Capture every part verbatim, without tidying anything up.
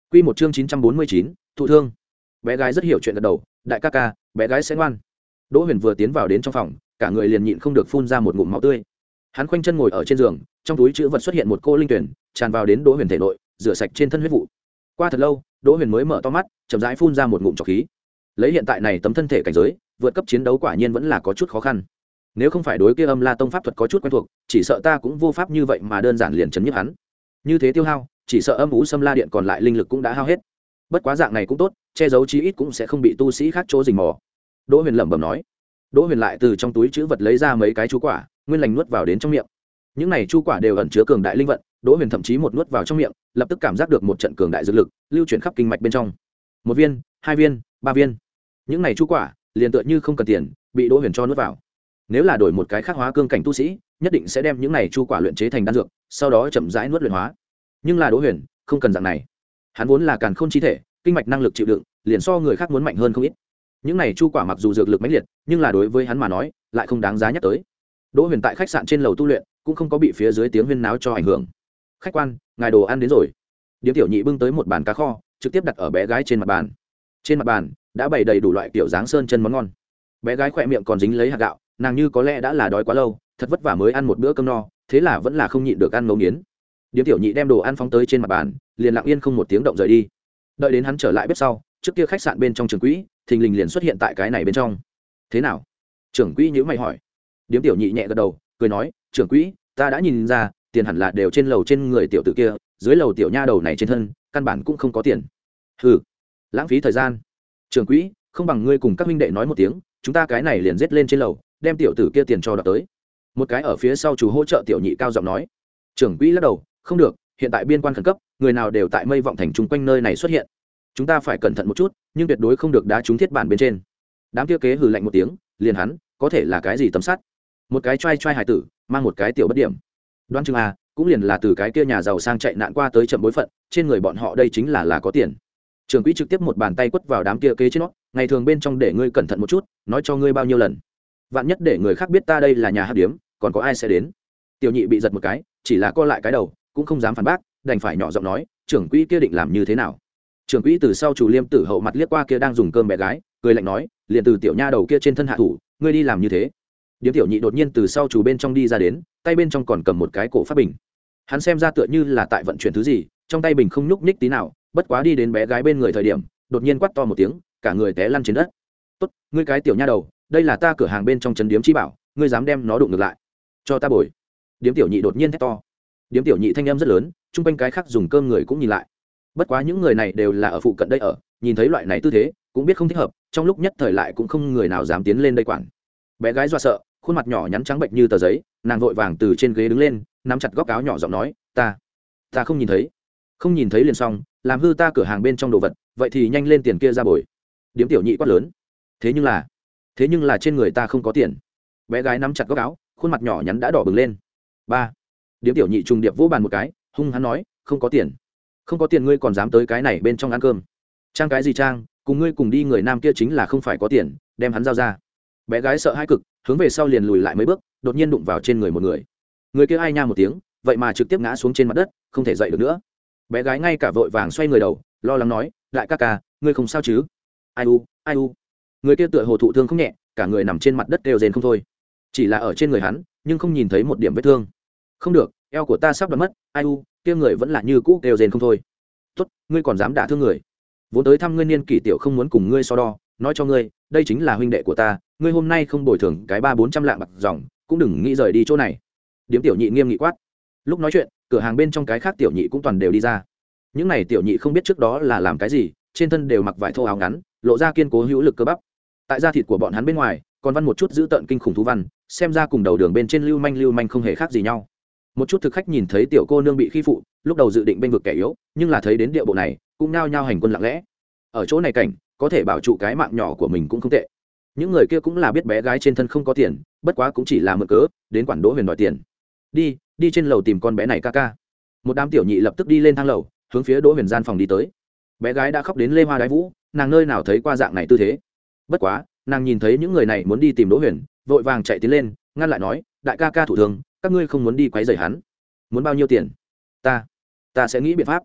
Quy một chương chín trăm bốn mươi chín, thụ thương. Bé gái rất hiểu chuyện gật đầu, đại ca ca, bé gái sẽ ngoan. Đỗ Huyền vừa tiến vào đến trong phòng, cả người liền nhịn không được phun ra một ngụm máu tươi. Hắn khoanh chân ngồi ở trên giường, trong túi trữ vật xuất hiện một cô linh tuyển, tràn vào đến Đỗ Huyền thể nội, rửa sạch trên thân huyết vụ. Qua thật lâu, Đỗ Huyền mới mở to mắt, chậm rãi phun ra một ngụm trọc khí. Lấy hiện tại này tấm thân thể cảnh giới, vượt cấp chiến đấu quả nhiên vẫn là có chút khó khăn. Nếu không phải đối kia Âm La Tông pháp thuật có chút quen thuộc, chỉ sợ ta cũng vô pháp như vậy mà đơn giản liền chấn nhức hắn. Như thế tiêu hao, chỉ sợ Âm Vũ Sâm La Điện còn lại linh lực cũng đã hao hết. Bất quá dạng này cũng tốt, che giấu chí ít cũng sẽ không bị tu sĩ khác chỗ rình mò. Đỗ Huyền lẩm bẩm nói. Đỗ Huyền lại từ trong túi trữ vật lấy ra mấy cái chu quả, nguyên lành nuốt vào đến trong miệng. Những này chu quả đều ẩn chứa cường đại linh vận, Đỗ Huyền thậm chí một nuốt vào trong miệng, lập tức cảm giác được một trận cường đại dược lực lưu chuyển khắp kinh mạch bên trong. Một viên, hai viên, ba viên. Những này chu quả, liền tựa như không cần tiền, bị Đỗ Huyền cho nuốt vào. Nếu là đổi một cái khác hóa cương cảnh tu sĩ, nhất định sẽ đem những này chu quả luyện chế thành đan dược, sau đó chậm rãi nuốt luyện hóa. Nhưng là Đỗ Huyền, không cần dạng này. Hắn vốn là càn khôn chi thể, kinh mạch năng lực chịu đựng, liền so người khác muốn mạnh hơn không ít. Những này chu quả mặc dù dược lực mãnh liệt, nhưng là đối với hắn mà nói, lại không đáng giá nhắc tới. Đỗ Huyền tại khách sạn trên lầu tu luyện, cũng không có bị phía dưới tiếng huyên náo cho ảnh hưởng. Khách quan, ngài đồ ăn đến rồi. Điếm tiểu nhị bưng tới một bàn cá kho, trực tiếp đặt ở bé gái trên mặt bàn. Trên mặt bàn đã bày đầy đủ loại kiểu dáng sơn chân món ngon. Bé gái khỏe miệng còn dính lấy hạt gạo, nàng như có lẽ đã là đói quá lâu, thật vất vả mới ăn một bữa cơm no, thế là vẫn là không nhịn được ăn ngấu nghiến. Điếm tiểu nhị đem đồ ăn phóng tới trên mặt bàn, liền lặng yên không một tiếng động rời đi. Đợi đến hắn trở lại bếp sau, trước kia khách sạn bên trong trường quỹ thình lình liền xuất hiện tại cái này bên trong. Thế nào? Trưởng quỹ nhíu mày hỏi. Điếm tiểu nhị nhẹ gật đầu, cười nói, trưởng quỹ, ta đã nhìn ra, tiền hẳn là đều trên lầu trên người tiểu tử kia, dưới lầu tiểu nha đầu này trên thân, căn bản cũng không có tiền. Hừ, lãng phí thời gian. Trưởng quỹ, không bằng ngươi cùng các huynh đệ nói một tiếng, chúng ta cái này liền giết lên trên lầu, đem tiểu tử kia tiền cho đoạt tới. Một cái ở phía sau chủ hỗ trợ tiểu nhị cao giọng nói. Trưởng quỹ lắc đầu, không được, hiện tại biên quan khẩn cấp, người nào đều tại Mây Vọng thành chung quanh nơi này xuất hiện, chúng ta phải cẩn thận một chút, nhưng tuyệt đối không được đá trúng thiết bản bên trên. Đám kia kế hừ lạnh một tiếng, liền hắn có thể là cái gì tấm sắt? Một cái trai trai hải tử mang một cái tiểu bất điểm, đoán chừng à, cũng liền là từ cái kia nhà giàu sang chạy nạn qua tới chậm bối phận, trên người bọn họ đây chính là là có tiền. Trưởng quỹ trực tiếp một bàn tay quất vào đám kia kế trên nó, ngày thường bên trong để ngươi cẩn thận một chút, nói cho ngươi bao nhiêu lần, vạn nhất để người khác biết ta đây là nhà hát điếm, còn có ai sẽ đến? Tiểu nhị bị giật một cái, chỉ là co lại cái đầu, cũng không dám phản bác, đành phải nhỏ giọng nói, trưởng quỹ kia định làm như thế nào? Trưởng quỹ từ sau chủ liêm tử hậu mặt liếc qua kia đang dùng cơm bé gái, cười lạnh nói, liền từ tiểu nha đầu kia trên thân hạ thủ, ngươi đi làm như thế. Điếm tiểu nhị đột nhiên từ sau chủ bên trong đi ra đến, tay bên trong còn cầm một cái cổ pháp bình. Hắn xem ra tựa như là tại vận chuyển thứ gì, trong tay bình không nhúc nhích tí nào, bất quá đi đến bé gái bên người thời điểm, đột nhiên quát to một tiếng, cả người té lăn trên đất. "Tốt, ngươi cái tiểu nha đầu, đây là ta cửa hàng bên trong trấn điếm chi bảo, ngươi dám đem nó đụng ngược lại, cho ta bồi." Điếm tiểu nhị đột nhiên thét to. Điếm tiểu nhị thanh âm rất lớn, chung quanh cái khác dùng cơm người cũng nhìn lại. Bất quá những người này đều là ở phụ cận đây ở, nhìn thấy loại này tư thế, cũng biết không thích hợp, trong lúc nhất thời lại cũng không người nào dám tiến lên đây quản. Bé gái dọa sợ, khuôn mặt nhỏ nhắn trắng bệnh như tờ giấy, nàng vội vàng từ trên ghế đứng lên, nắm chặt góc áo nhỏ giọng nói, "Ta, ta không nhìn thấy." Không nhìn thấy liền xong, làm hư ta cửa hàng bên trong đồ vật, vậy thì nhanh lên tiền kia ra bồi. Điếm tiểu nhị quát lớn. Thế nhưng là, thế nhưng là trên người ta không có tiền. Bé gái nắm chặt góc áo, khuôn mặt nhỏ nhắn đã đỏ bừng lên. Ba. Điếm tiểu nhị trùng điệp vỗ bàn một cái, hung hăng nói, "Không có tiền. Không có tiền ngươi còn dám tới cái này bên trong ăn cơm? Trang cái gì trang, cùng ngươi cùng đi người nam kia chính là không phải có tiền, đem hắn giao ra." Bé gái sợ hãi cực, hướng về sau liền lùi lại mấy bước, đột nhiên đụng vào trên người một người. Người kia ai nha một tiếng, vậy mà trực tiếp ngã xuống trên mặt đất, không thể dậy được nữa. Bé gái ngay cả vội vàng xoay người đầu, lo lắng nói, "Đại ca ca, ngươi không sao chứ?" "Ai u, ai u." Người kia tựa hồ thụ thương không nhẹ, cả người nằm trên mặt đất kêu rên không thôi. Chỉ là ở trên người hắn, nhưng không nhìn thấy một điểm vết thương. "Không được, eo của ta sắp đoán mất." "Ai u." Kia người vẫn là như cũ kêu rên không thôi. "Tốt, ngươi còn dám đả thương người. Vốn tới thăm ngươi niên kỷ tiểu không muốn cùng ngươi so đo, nói cho ngươi, đây chính là huynh đệ của ta, ngươi hôm nay không bồi thường cái ba bốn trăm lạng bạc dòng, cũng đừng nghĩ rời đi chỗ này." Điếm tiểu nhị nghiêm nghị quát. Lúc nói chuyện, cửa hàng bên trong cái khác tiểu nhị cũng toàn đều đi ra. Những này tiểu nhị không biết trước đó là làm cái gì, trên thân đều mặc vải thô áo ngắn, lộ ra kiên cố hữu lực cơ bắp. Tại da thịt của bọn hắn bên ngoài, còn văn một chút dữ tợn kinh khủng thú văn, xem ra cùng đầu đường bên trên lưu manh lưu manh không hề khác gì nhau. Một chút thực khách nhìn thấy tiểu cô nương bị khi phụ, lúc đầu dự định bên vực kẻ yếu, nhưng là thấy đến địa bộ này, cũng nao nhao hành quân lặng lẽ. Ở chỗ này cảnh, có thể bảo trụ cái mạng nhỏ của mình cũng không tệ. Những người kia cũng là biết bé gái trên thân không có tiền, bất quá cũng chỉ là mượn cớ, đến quản Đỗ Huyền đòi tiền. "Đi, đi trên lầu tìm con bé này ca ca." Một đám tiểu nhị lập tức đi lên thang lầu, hướng phía Đỗ Huyền gian phòng đi tới. Bé gái đã khóc đến lê hoa đái vũ, nàng nơi nào thấy qua dạng này tư thế. Bất quá, nàng nhìn thấy những người này muốn đi tìm Đỗ Huyền, vội vàng chạy tiến lên, ngăn lại nói, "Đại ca ca thủ thường, các ngươi không muốn đi quấy rầy hắn. Muốn bao nhiêu tiền? Ta, ta sẽ nghĩ biện pháp."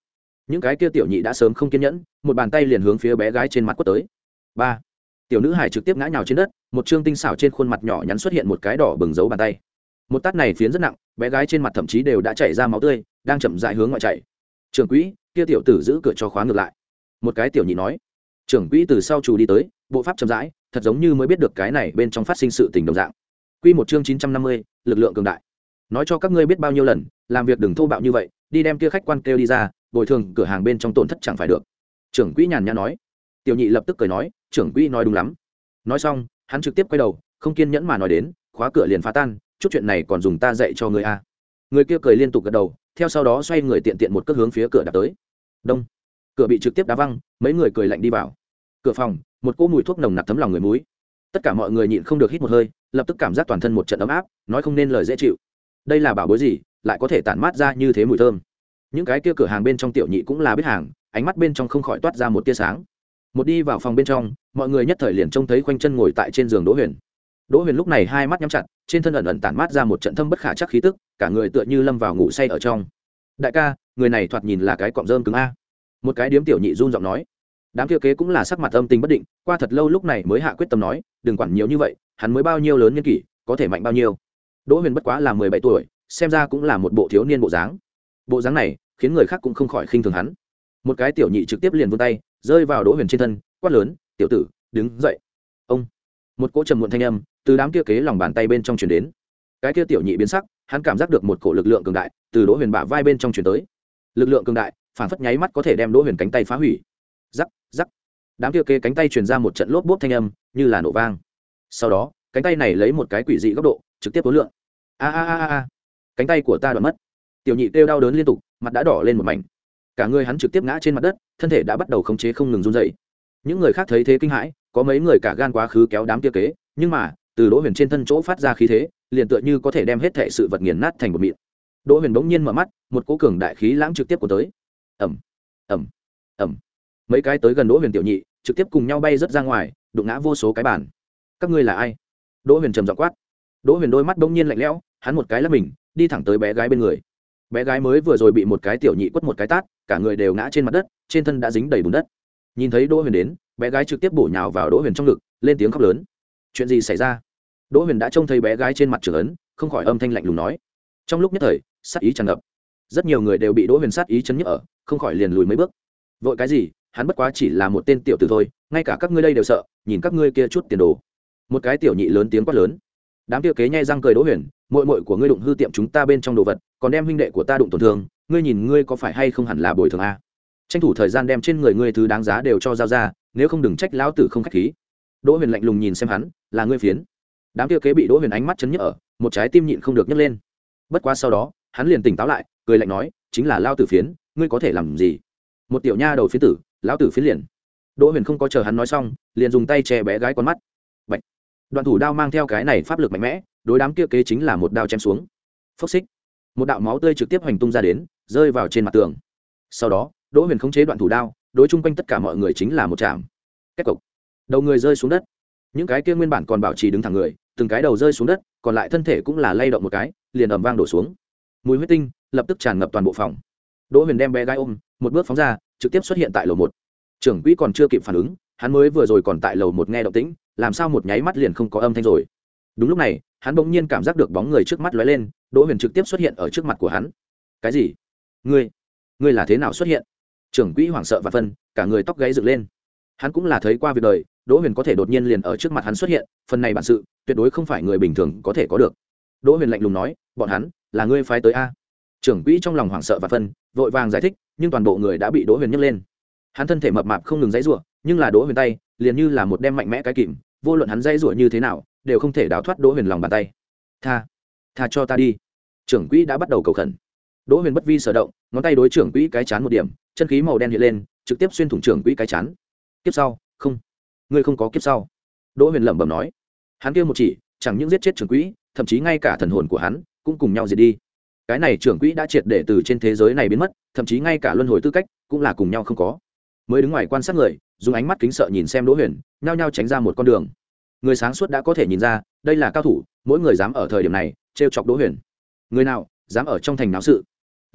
những cái kia tiểu nhị đã sớm không kiên nhẫn, một bàn tay liền hướng phía bé gái trên mặt quất tới. Ba, tiểu nữ hải trực tiếp ngã nhào trên đất, một trương tinh xảo trên khuôn mặt nhỏ nhắn xuất hiện một cái đỏ bừng dấu bàn tay. Một tát này phiến rất nặng, bé gái trên mặt thậm chí đều đã chảy ra máu tươi, đang chậm rãi hướng ngoại chảy. Trưởng quỹ, kia tiểu tử giữ cửa cho khóa ngược lại. Một cái tiểu nhị nói. Trưởng quỹ từ sau chủ đi tới, bộ pháp chậm rãi, thật giống như mới biết được cái này bên trong phát sinh sự tình đồng dạng. Quy một chương chín trăm năm mươi, lực lượng cường đại. Nói cho các ngươi biết bao nhiêu lần, làm việc đừng thô bạo như vậy, đi đem kia khách quan kêu đi ra, bồi thường cửa hàng bên trong tổn thất chẳng phải được. Trưởng quỹ nhàn nhã nói. Tiểu nhị lập tức cười nói, trưởng quỹ nói đúng lắm. Nói xong, hắn trực tiếp quay đầu, không kiên nhẫn mà nói đến, khóa cửa liền phá tan, chút chuyện này còn dùng ta dạy cho ngươi à. Người kia cười liên tục gật đầu, theo sau đó xoay người tiện tiện một cước hướng phía cửa đạp tới. Đông. Cửa bị trực tiếp đá văng, mấy người cười lạnh đi vào. Cửa phòng, một cỗ mùi thuốc nồng nặc thấm lòng người mũi. Tất cả mọi người nhịn không được hít một hơi, lập tức cảm giác toàn thân một trận ấm áp, nói không nên lời dễ chịu. Đây là bảo bối gì, lại có thể tản mát ra như thế mùi thơm. Những cái kia cửa hàng bên trong tiểu nhị cũng là biết hàng, ánh mắt bên trong không khỏi toát ra một tia sáng. Một đi vào phòng bên trong, mọi người nhất thời liền trông thấy khoanh chân ngồi tại trên giường Đỗ Huyền. Đỗ Huyền lúc này hai mắt nhắm chặt, trên thân ẩn ẩn tản mát ra một trận thâm bất khả chắc khí tức, cả người tựa như lâm vào ngủ say ở trong. Đại ca, người này thoạt nhìn là cái cọng rơm cứng a. Một cái điếm tiểu nhị run giọng nói. Đám kia kế cũng là sắc mặt âm tình bất định, qua thật lâu lúc này mới hạ quyết tâm nói, đừng quản nhiều như vậy, hắn mới bao nhiêu lớn niên kỷ, có thể mạnh bao nhiêu. Đỗ Huyền bất quá là mười bảy tuổi, xem ra cũng là một bộ thiếu niên bộ dáng. Bộ dáng này khiến người khác cũng không khỏi khinh thường hắn. Một cái tiểu nhị trực tiếp liền vươn tay, rơi vào Đỗ Huyền trên thân, quát lớn, "Tiểu tử, đứng dậy." Ông. Một cỗ trầm muộn thanh âm từ đám kia kế lòng bàn tay bên trong truyền đến. Cái kia tiểu nhị biến sắc, hắn cảm giác được một cỗ lực lượng cường đại từ Đỗ Huyền bả vai bên trong truyền tới. Lực lượng cường đại, phản phất nháy mắt có thể đem Đỗ Huyền cánh tay phá hủy. Rắc, rắc. Đám kia kế cánh tay truyền ra một trận lốp bốp thanh âm, như là nổ vang. Sau đó, cánh tay này lấy một cái quỷ dị góc độ, trực tiếp uốn lượn. A a a a, cánh tay của ta đoạn mất. Tiểu nhị kêu đau đớn liên tục, mặt đã đỏ lên một mảnh. Cả người hắn trực tiếp ngã trên mặt đất, thân thể đã bắt đầu khống chế không ngừng run rẩy. Những người khác thấy thế kinh hãi, có mấy người cả gan quá khứ kéo đám kia kế, nhưng mà, từ Đỗ Huyền trên thân chỗ phát ra khí thế, liền tựa như có thể đem hết thảy sự vật nghiền nát thành một mịn. Đỗ Huyền bỗng nhiên mở mắt, một cỗ cường đại khí lãng trực tiếp của tới. Ầm, ầm, ầm. Mấy cái tới gần Đỗ Huyền tiểu nhị, trực tiếp cùng nhau bay rất ra ngoài, đụng ngã vô số cái bàn. Các ngươi là ai? Đỗ Huyền trầm giọng quát. Đỗ Huyền đôi mắt bỗng nhiên lạnh lẽo, hắn một cái lắc mình, đi thẳng tới bé gái bên người. Bé gái mới vừa rồi bị một cái tiểu nhị quất một cái tát, cả người đều ngã trên mặt đất, trên thân đã dính đầy bùn đất. Nhìn thấy Đỗ Huyền đến, bé gái trực tiếp bổ nhào vào Đỗ Huyền trong ngực, lên tiếng khóc lớn. Chuyện gì xảy ra? Đỗ Huyền đã trông thấy bé gái trên mặt trưởng ấn, không khỏi âm thanh lạnh lùng nói. Trong lúc nhất thời, sát ý tràn ngập. Rất nhiều người đều bị Đỗ Huyền sát ý chấn nhức ở, không khỏi liền lùi mấy bước. Vội cái gì, hắn bất quá chỉ là một tên tiểu tử thôi, ngay cả các ngươi đây đều sợ, nhìn các ngươi kia chút tiền đồ. Một cái tiểu nhị lớn tiếng quát lớn. Đám kia kế nhai răng cười Đỗ Huyền, muội muội của ngươi đụng hư tiệm chúng ta bên trong đồ vật, còn đem huynh đệ của ta đụng tổn thương, ngươi nhìn ngươi có phải hay không hẳn là bồi thường a? Tranh thủ thời gian đem trên người ngươi thứ đáng giá đều cho giao ra, nếu không đừng trách lão tử không khách khí. Đỗ Huyền lạnh lùng nhìn xem hắn, là ngươi phiến. Đám kia kế bị Đỗ Huyền ánh mắt chấn nhức ở, một trái tim nhịn không được nhấc lên. Bất quá sau đó, hắn liền tỉnh táo lại, cười lạnh nói, chính là lão tử phiến, ngươi có thể làm gì? Một tiểu nha đầu phiến tử, lão tử phiến liền. Đỗ Huyền không có chờ hắn nói xong, liền dùng tay che bé gái con mắt. Bạch. Đoạn thủ đao mang theo cái này pháp lực mạnh mẽ, đối đám kia kế chính là một đao chém xuống. Phốc xích. Một đạo máu tươi trực tiếp hoành tung ra đến, rơi vào trên mặt tường. Sau đó, Đỗ Huyền khống chế đoạn thủ đao, đối chung quanh tất cả mọi người chính là một chạm. Kết cục. Đầu người rơi xuống đất. Những cái kia nguyên bản còn bảo trì đứng thẳng người, từng cái đầu rơi xuống đất, còn lại thân thể cũng là lay động một cái, liền ầm vang đổ xuống. Mùi huyết tinh lập tức tràn ngập toàn bộ phòng. Đỗ Huyền đem bé gái ôm, một bước phóng ra, trực tiếp xuất hiện tại lầu một. Trưởng quỹ còn chưa kịp phản ứng, hắn mới vừa rồi còn tại lầu một nghe động tĩnh, làm sao một nháy mắt liền không có âm thanh rồi. Đúng lúc này, hắn bỗng nhiên cảm giác được bóng người trước mắt lóe lên, Đỗ Huyền trực tiếp xuất hiện ở trước mặt của hắn. Cái gì? Ngươi, ngươi là thế nào xuất hiện? Trưởng quỹ hoảng sợ và phân, cả người tóc gáy dựng lên. Hắn cũng là thấy qua việc đời, Đỗ Huyền có thể đột nhiên liền ở trước mặt hắn xuất hiện, phần này bản sự tuyệt đối không phải người bình thường có thể có được. Đỗ Huyền lạnh lùng nói, bọn hắn là ngươi phái tới a? Trưởng quỹ trong lòng hoảng sợ và phân, vội vàng giải thích, nhưng toàn bộ người đã bị Đỗ Huyền nhấc lên. Hắn thân thể mập mạp không ngừng giãy giụa, nhưng là Đỗ Huyền tay liền như là một đem mạnh mẽ cái kìm, vô luận hắn giãy giụa như thế nào, đều không thể đào thoát Đỗ Huyền lòng bàn tay. Tha, tha cho ta đi. Trưởng quỹ đã bắt đầu cầu khẩn. Đỗ Huyền bất vi sở động, ngón tay đối trưởng quỹ cái chán một điểm, chân khí màu đen hiện lên, trực tiếp xuyên thủng trưởng quỹ cái chán. Kiếp sau, không, ngươi không có kiếp sau. Đỗ Huyền lẩm bẩm nói. Hắn kia một chỉ, chẳng những giết chết trưởng quỹ, thậm chí ngay cả thần hồn của hắn cũng cùng nhau diệt đi. Cái này trưởng quỹ đã triệt để từ trên thế giới này biến mất, thậm chí ngay cả luân hồi tư cách cũng là cùng nhau không có. Mới đứng ngoài quan sát người, dùng ánh mắt kính sợ nhìn xem Đỗ Huyền, nhao nhao tránh ra một con đường. Người sáng suốt đã có thể nhìn ra, đây là cao thủ, mỗi người dám ở thời điểm này trêu chọc Đỗ Huyền. Người nào dám ở trong thành náo sự? Lúc này,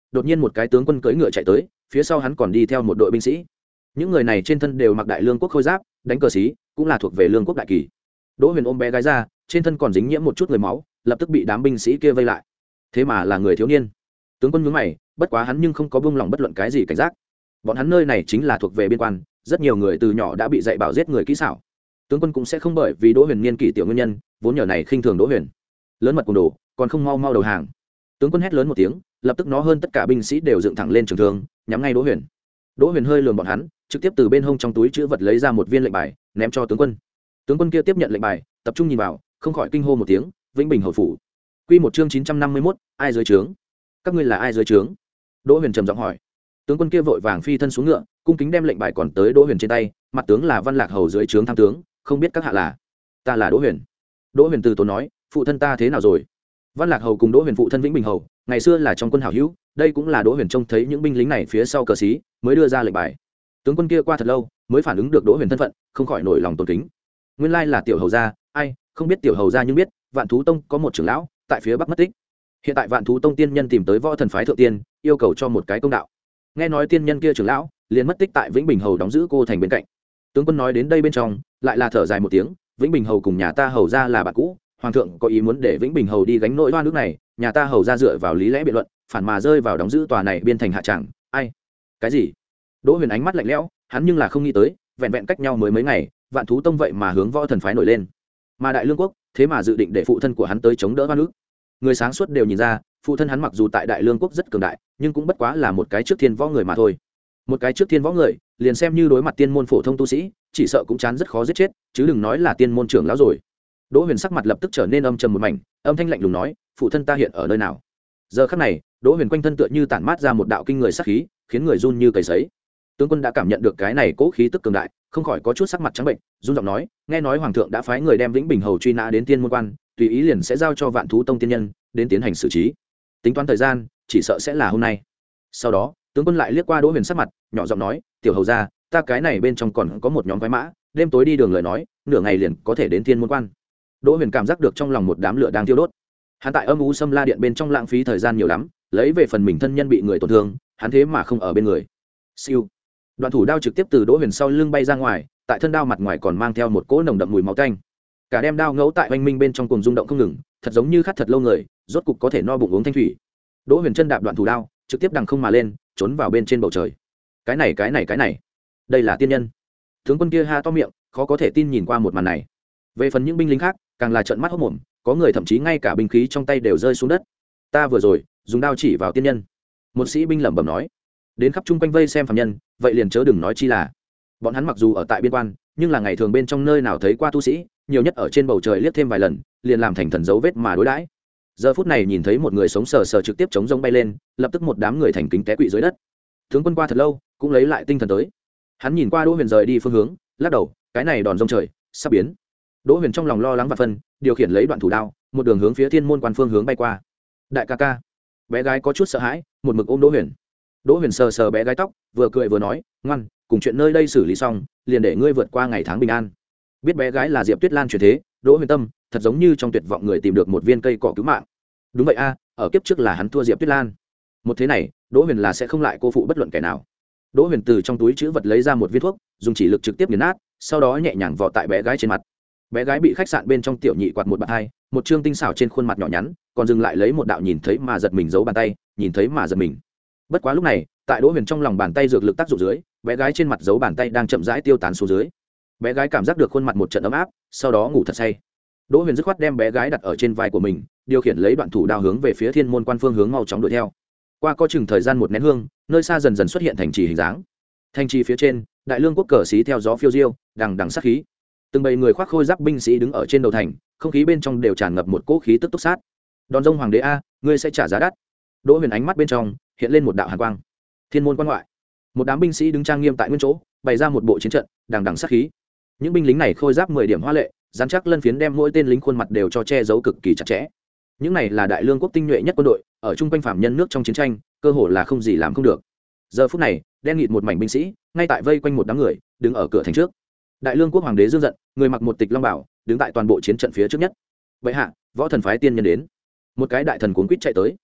đột nhiên một cái tướng quân cưỡi ngựa chạy tới, phía sau hắn còn đi theo một đội binh sĩ. Những người này trên thân đều mặc đại lương quốc khôi giáp, đánh cờ xí, cũng là thuộc về lương quốc đại kỳ. Đỗ Huyền ôm bé gái ra, trên thân còn dính nhiễm một chút người máu, lập tức bị đám binh sĩ kia vây lại. Thế mà là người thiếu niên. Tướng quân nhướng mày, bất quá hắn nhưng không có buông lòng bất luận cái gì cảnh giác. Bọn hắn nơi này chính là thuộc về biên quan, rất nhiều người từ nhỏ đã bị dạy bảo giết người kỹ xảo. Tướng quân cũng sẽ không bởi vì Đỗ Huyền niên kỷ tiểu nguyên nhân, vốn nhờ này khinh thường Đỗ Huyền. Lớn mật cùng đồ, còn không mau mau đầu hàng. Tướng quân hét lớn một tiếng, lập tức nó hơn tất cả binh sĩ đều dựng thẳng lên trường thương, nhắm ngay Đỗ Huyền. Đỗ Huyền hơi lườm bọn hắn, trực tiếp từ bên hông trong túi trữ vật lấy ra một viên lệnh bài, ném cho tướng quân. Tướng quân kia tiếp nhận lệnh bài, tập trung nhìn vào, không khỏi kinh hô một tiếng, Vĩnh Bình hầu phủ. Quy một chương chín trăm năm mươi mốt, ai dưới trướng? Các ngươi là ai dưới trướng? Đỗ Huyền trầm giọng hỏi. Tướng quân kia vội vàng phi thân xuống ngựa, cung kính đem lệnh bài còn tới Đỗ Huyền trên tay, mặt tướng là Văn Lạc hầu dưới trướng tham tướng, không biết các hạ là? Ta là Đỗ Huyền. Đỗ Huyền từ tốn nói, phụ thân ta thế nào rồi? Văn Lạc hầu cùng Đỗ Huyền phụ thân Vĩnh Bình hầu, ngày xưa là trong quân hảo hữu, đây cũng là Đỗ Huyền trông thấy những binh lính này phía sau cờ xí, mới đưa ra lệnh bài. Tướng quân kia qua thật lâu, mới phản ứng được Đỗ Huyền thân phận, không khỏi nổi lòng tôn kính. Nguyên lai là tiểu hầu gia, ai, không biết tiểu hầu gia nhưng biết, Vạn Thú Tông có một trưởng lão, tại phía bắc mất tích. Hiện tại Vạn Thú Tông tiên nhân tìm tới Võ Thần phái thượng tiên, yêu cầu cho một cái công đạo. Nghe nói tiên nhân kia trưởng lão liền mất tích tại Vĩnh Bình hầu đóng giữ cô thành bên cạnh. Tướng quân nói đến đây bên trong, lại là thở dài một tiếng, Vĩnh Bình hầu cùng nhà ta hầu gia là bạn cũ, hoàng thượng có ý muốn để Vĩnh Bình hầu đi gánh nỗi oan nước này, nhà ta hầu gia dựa vào lý lẽ biện luận, phản mà rơi vào đóng giữ tòa này biên thành hạ tràng, ai? Cái gì? Đỗ Huyền ánh mắt lạnh lẽo, hắn nhưng là không nghĩ tới, vẹn vẹn cách nhau mới mấy ngày, Vạn Thú Tông vậy mà hướng Võ Thần phái nổi lên, mà Đại Lương quốc thế mà dự định để phụ thân của hắn tới chống đỡ oan ức. Người sáng suốt đều nhìn ra, phụ thân hắn mặc dù tại Đại Lương quốc rất cường đại, nhưng cũng bất quá là một cái trước thiên võ người mà thôi. Một cái trước thiên võ người, liền xem như đối mặt tiên môn phổ thông tu sĩ, chỉ sợ cũng chán rất khó giết chết, chứ đừng nói là tiên môn trưởng lão rồi. Đỗ Huyền sắc mặt lập tức trở nên âm trầm một mảnh, âm thanh lạnh lùng nói, phụ thân ta hiện ở nơi nào? Giờ khắc này, Đỗ Huyền quanh thân tựa như tản mát ra một đạo kinh người sát khí, khiến người run như cầy sấy. Tướng quân đã cảm nhận được cái này cố khí tức cường đại, không khỏi có chút sắc mặt trắng bệnh, run giọng nói, nghe nói hoàng thượng đã phái người đem Vĩnh Bình hầu truy nã đến tiên môn quan, tùy ý liền sẽ giao cho Vạn Thú Tông tiên nhân đến tiến hành xử trí. Tính toán thời gian, chỉ sợ sẽ là hôm nay. Sau đó, tướng quân lại liếc qua Đỗ Huyền sắc mặt, nhỏ giọng nói, tiểu hầu gia, ta cái này bên trong còn có một nhóm quái mã, đêm tối đi đường lời nói, nửa ngày liền có thể đến tiên môn quan. Đỗ Huyền cảm giác được trong lòng một đám lửa đang thiêu đốt. Hắn tại âm u Sâm La điện bên trong lãng phí thời gian nhiều lắm, lấy về phần mình thân nhân bị người tổn thương, hắn thế mà không ở bên người. Siêu. Đoạn thủ đao trực tiếp từ Đỗ Huyền sau lưng bay ra ngoài, tại thân đao mặt ngoài còn mang theo một cỗ nồng đậm mùi máu tanh. Cả đem đao ngẫu tại oanh minh bên trong cùng rung động không ngừng, thật giống như khát thật lâu người, rốt cục có thể no bụng uống thanh thủy. Đỗ Huyền chân đạp đoạn thủ đao, trực tiếp đằng không mà lên, trốn vào bên trên bầu trời. Cái này cái này cái này, đây là tiên nhân. Tướng quân kia ha to miệng, khó có thể tin nhìn qua một màn này. Về phần những binh lính khác, càng là trợn mắt hốt mồm, có người thậm chí ngay cả binh khí trong tay đều rơi xuống đất. Ta vừa rồi dùng đao chỉ vào tiên nhân. Một sĩ binh lẩm bẩm nói. Đến khắp chung quanh vây xem phàm nhân, vậy liền chớ đừng nói chi là. Bọn hắn mặc dù ở tại biên quan, nhưng là ngày thường bên trong nơi nào thấy qua tu sĩ, nhiều nhất ở trên bầu trời liếc thêm vài lần, liền làm thành thần dấu vết mà đối đãi. Giờ phút này nhìn thấy một người sống sờ sờ trực tiếp chống rông bay lên, lập tức một đám người thành kính té quỵ dưới đất. Tướng quân qua thật lâu, cũng lấy lại tinh thần tới. Hắn nhìn qua Đỗ Huyền rời đi phương hướng, lắc đầu, cái này đòn rông trời, sắp biến. Đỗ Huyền trong lòng lo lắng và phân, điều khiển lấy đoạn thủ đao, một đường hướng phía thiên môn quan phương hướng bay qua. Đại ca ca. Bé gái có chút sợ hãi, một mực ôm Đỗ Huyền. Đỗ Huyền sờ sờ bé gái tóc, vừa cười vừa nói, ngoan, cùng chuyện nơi đây xử lý xong, liền để ngươi vượt qua ngày tháng bình an. Biết bé gái là Diệp Tuyết Lan truyền thế, Đỗ Huyền tâm thật giống như trong tuyệt vọng người tìm được một viên cây cỏ cứu mạng. Đúng vậy a, ở kiếp trước là hắn thua Diệp Tuyết Lan. Một thế này, Đỗ Huyền là sẽ không lại cô phụ bất luận kẻ nào. Đỗ Huyền từ trong túi trữ vật lấy ra một viên thuốc, dùng chỉ lực trực tiếp nghiền nát, sau đó nhẹ nhàng vò tại bé gái trên mặt. Bé gái bị khách sạn bên trong tiểu nhị quạt một bạt hai, một trương tinh xảo trên khuôn mặt nhỏ nhắn, còn dừng lại lấy một đạo nhìn thấy mà giật mình giấu bàn tay, nhìn thấy mà giật mình. Bất quá lúc này, tại Đỗ Huyền trong lòng bàn tay dược lực tác dụng dưới, bé gái trên mặt giấu bàn tay đang chậm rãi tiêu tán xuống dưới. Bé gái cảm giác được khuôn mặt một trận ấm áp, sau đó ngủ thật say. Đỗ Huyền dứt khoát đem bé gái đặt ở trên vai của mình, điều khiển lấy đoạn thủ đao hướng về phía thiên môn quan phương hướng mau chóng đuổi theo. Qua có chừng thời gian một nén hương, nơi xa dần dần xuất hiện thành trì hình dáng. Thành trì phía trên, Đại Lương quốc cờ xí theo gió phiêu diêu, đằng đằng sát khí. Từng bầy người khoác khôi giáp binh sĩ đứng ở trên đầu thành, không khí bên trong đều tràn ngập một cỗ khí tức túc sát. Đòn rông hoàng đế a, ngươi sẽ trả giá đắt. Đỗ Huyền ánh mắt bên trong hiện lên một đạo hàn quang. Thiên môn quan ngoại, một đám binh sĩ đứng trang nghiêm tại nguyên chỗ, bày ra một bộ chiến trận, đằng đằng sát khí. Những binh lính này khôi giáp mười điểm hoa lệ, dán chắc lân phiến đem mỗi tên lính khuôn mặt đều cho che giấu cực kỳ chặt chẽ. Những này là Đại Lương quốc tinh nhuệ nhất quân đội, ở trung quanh phạm nhân nước trong chiến tranh, cơ hồ là không gì làm không được. Giờ phút này, đen nghịt một mảnh binh sĩ, ngay tại vây quanh một đám người, đứng ở cửa thành trước. Đại Lương quốc hoàng đế dương giận, người mặc một tịch long bào, đứng tại toàn bộ chiến trận phía trước nhất. Vậy hạ, Võ Thần phái tiên nhân đến. Một cái đại thần cuốn quýt chạy tới.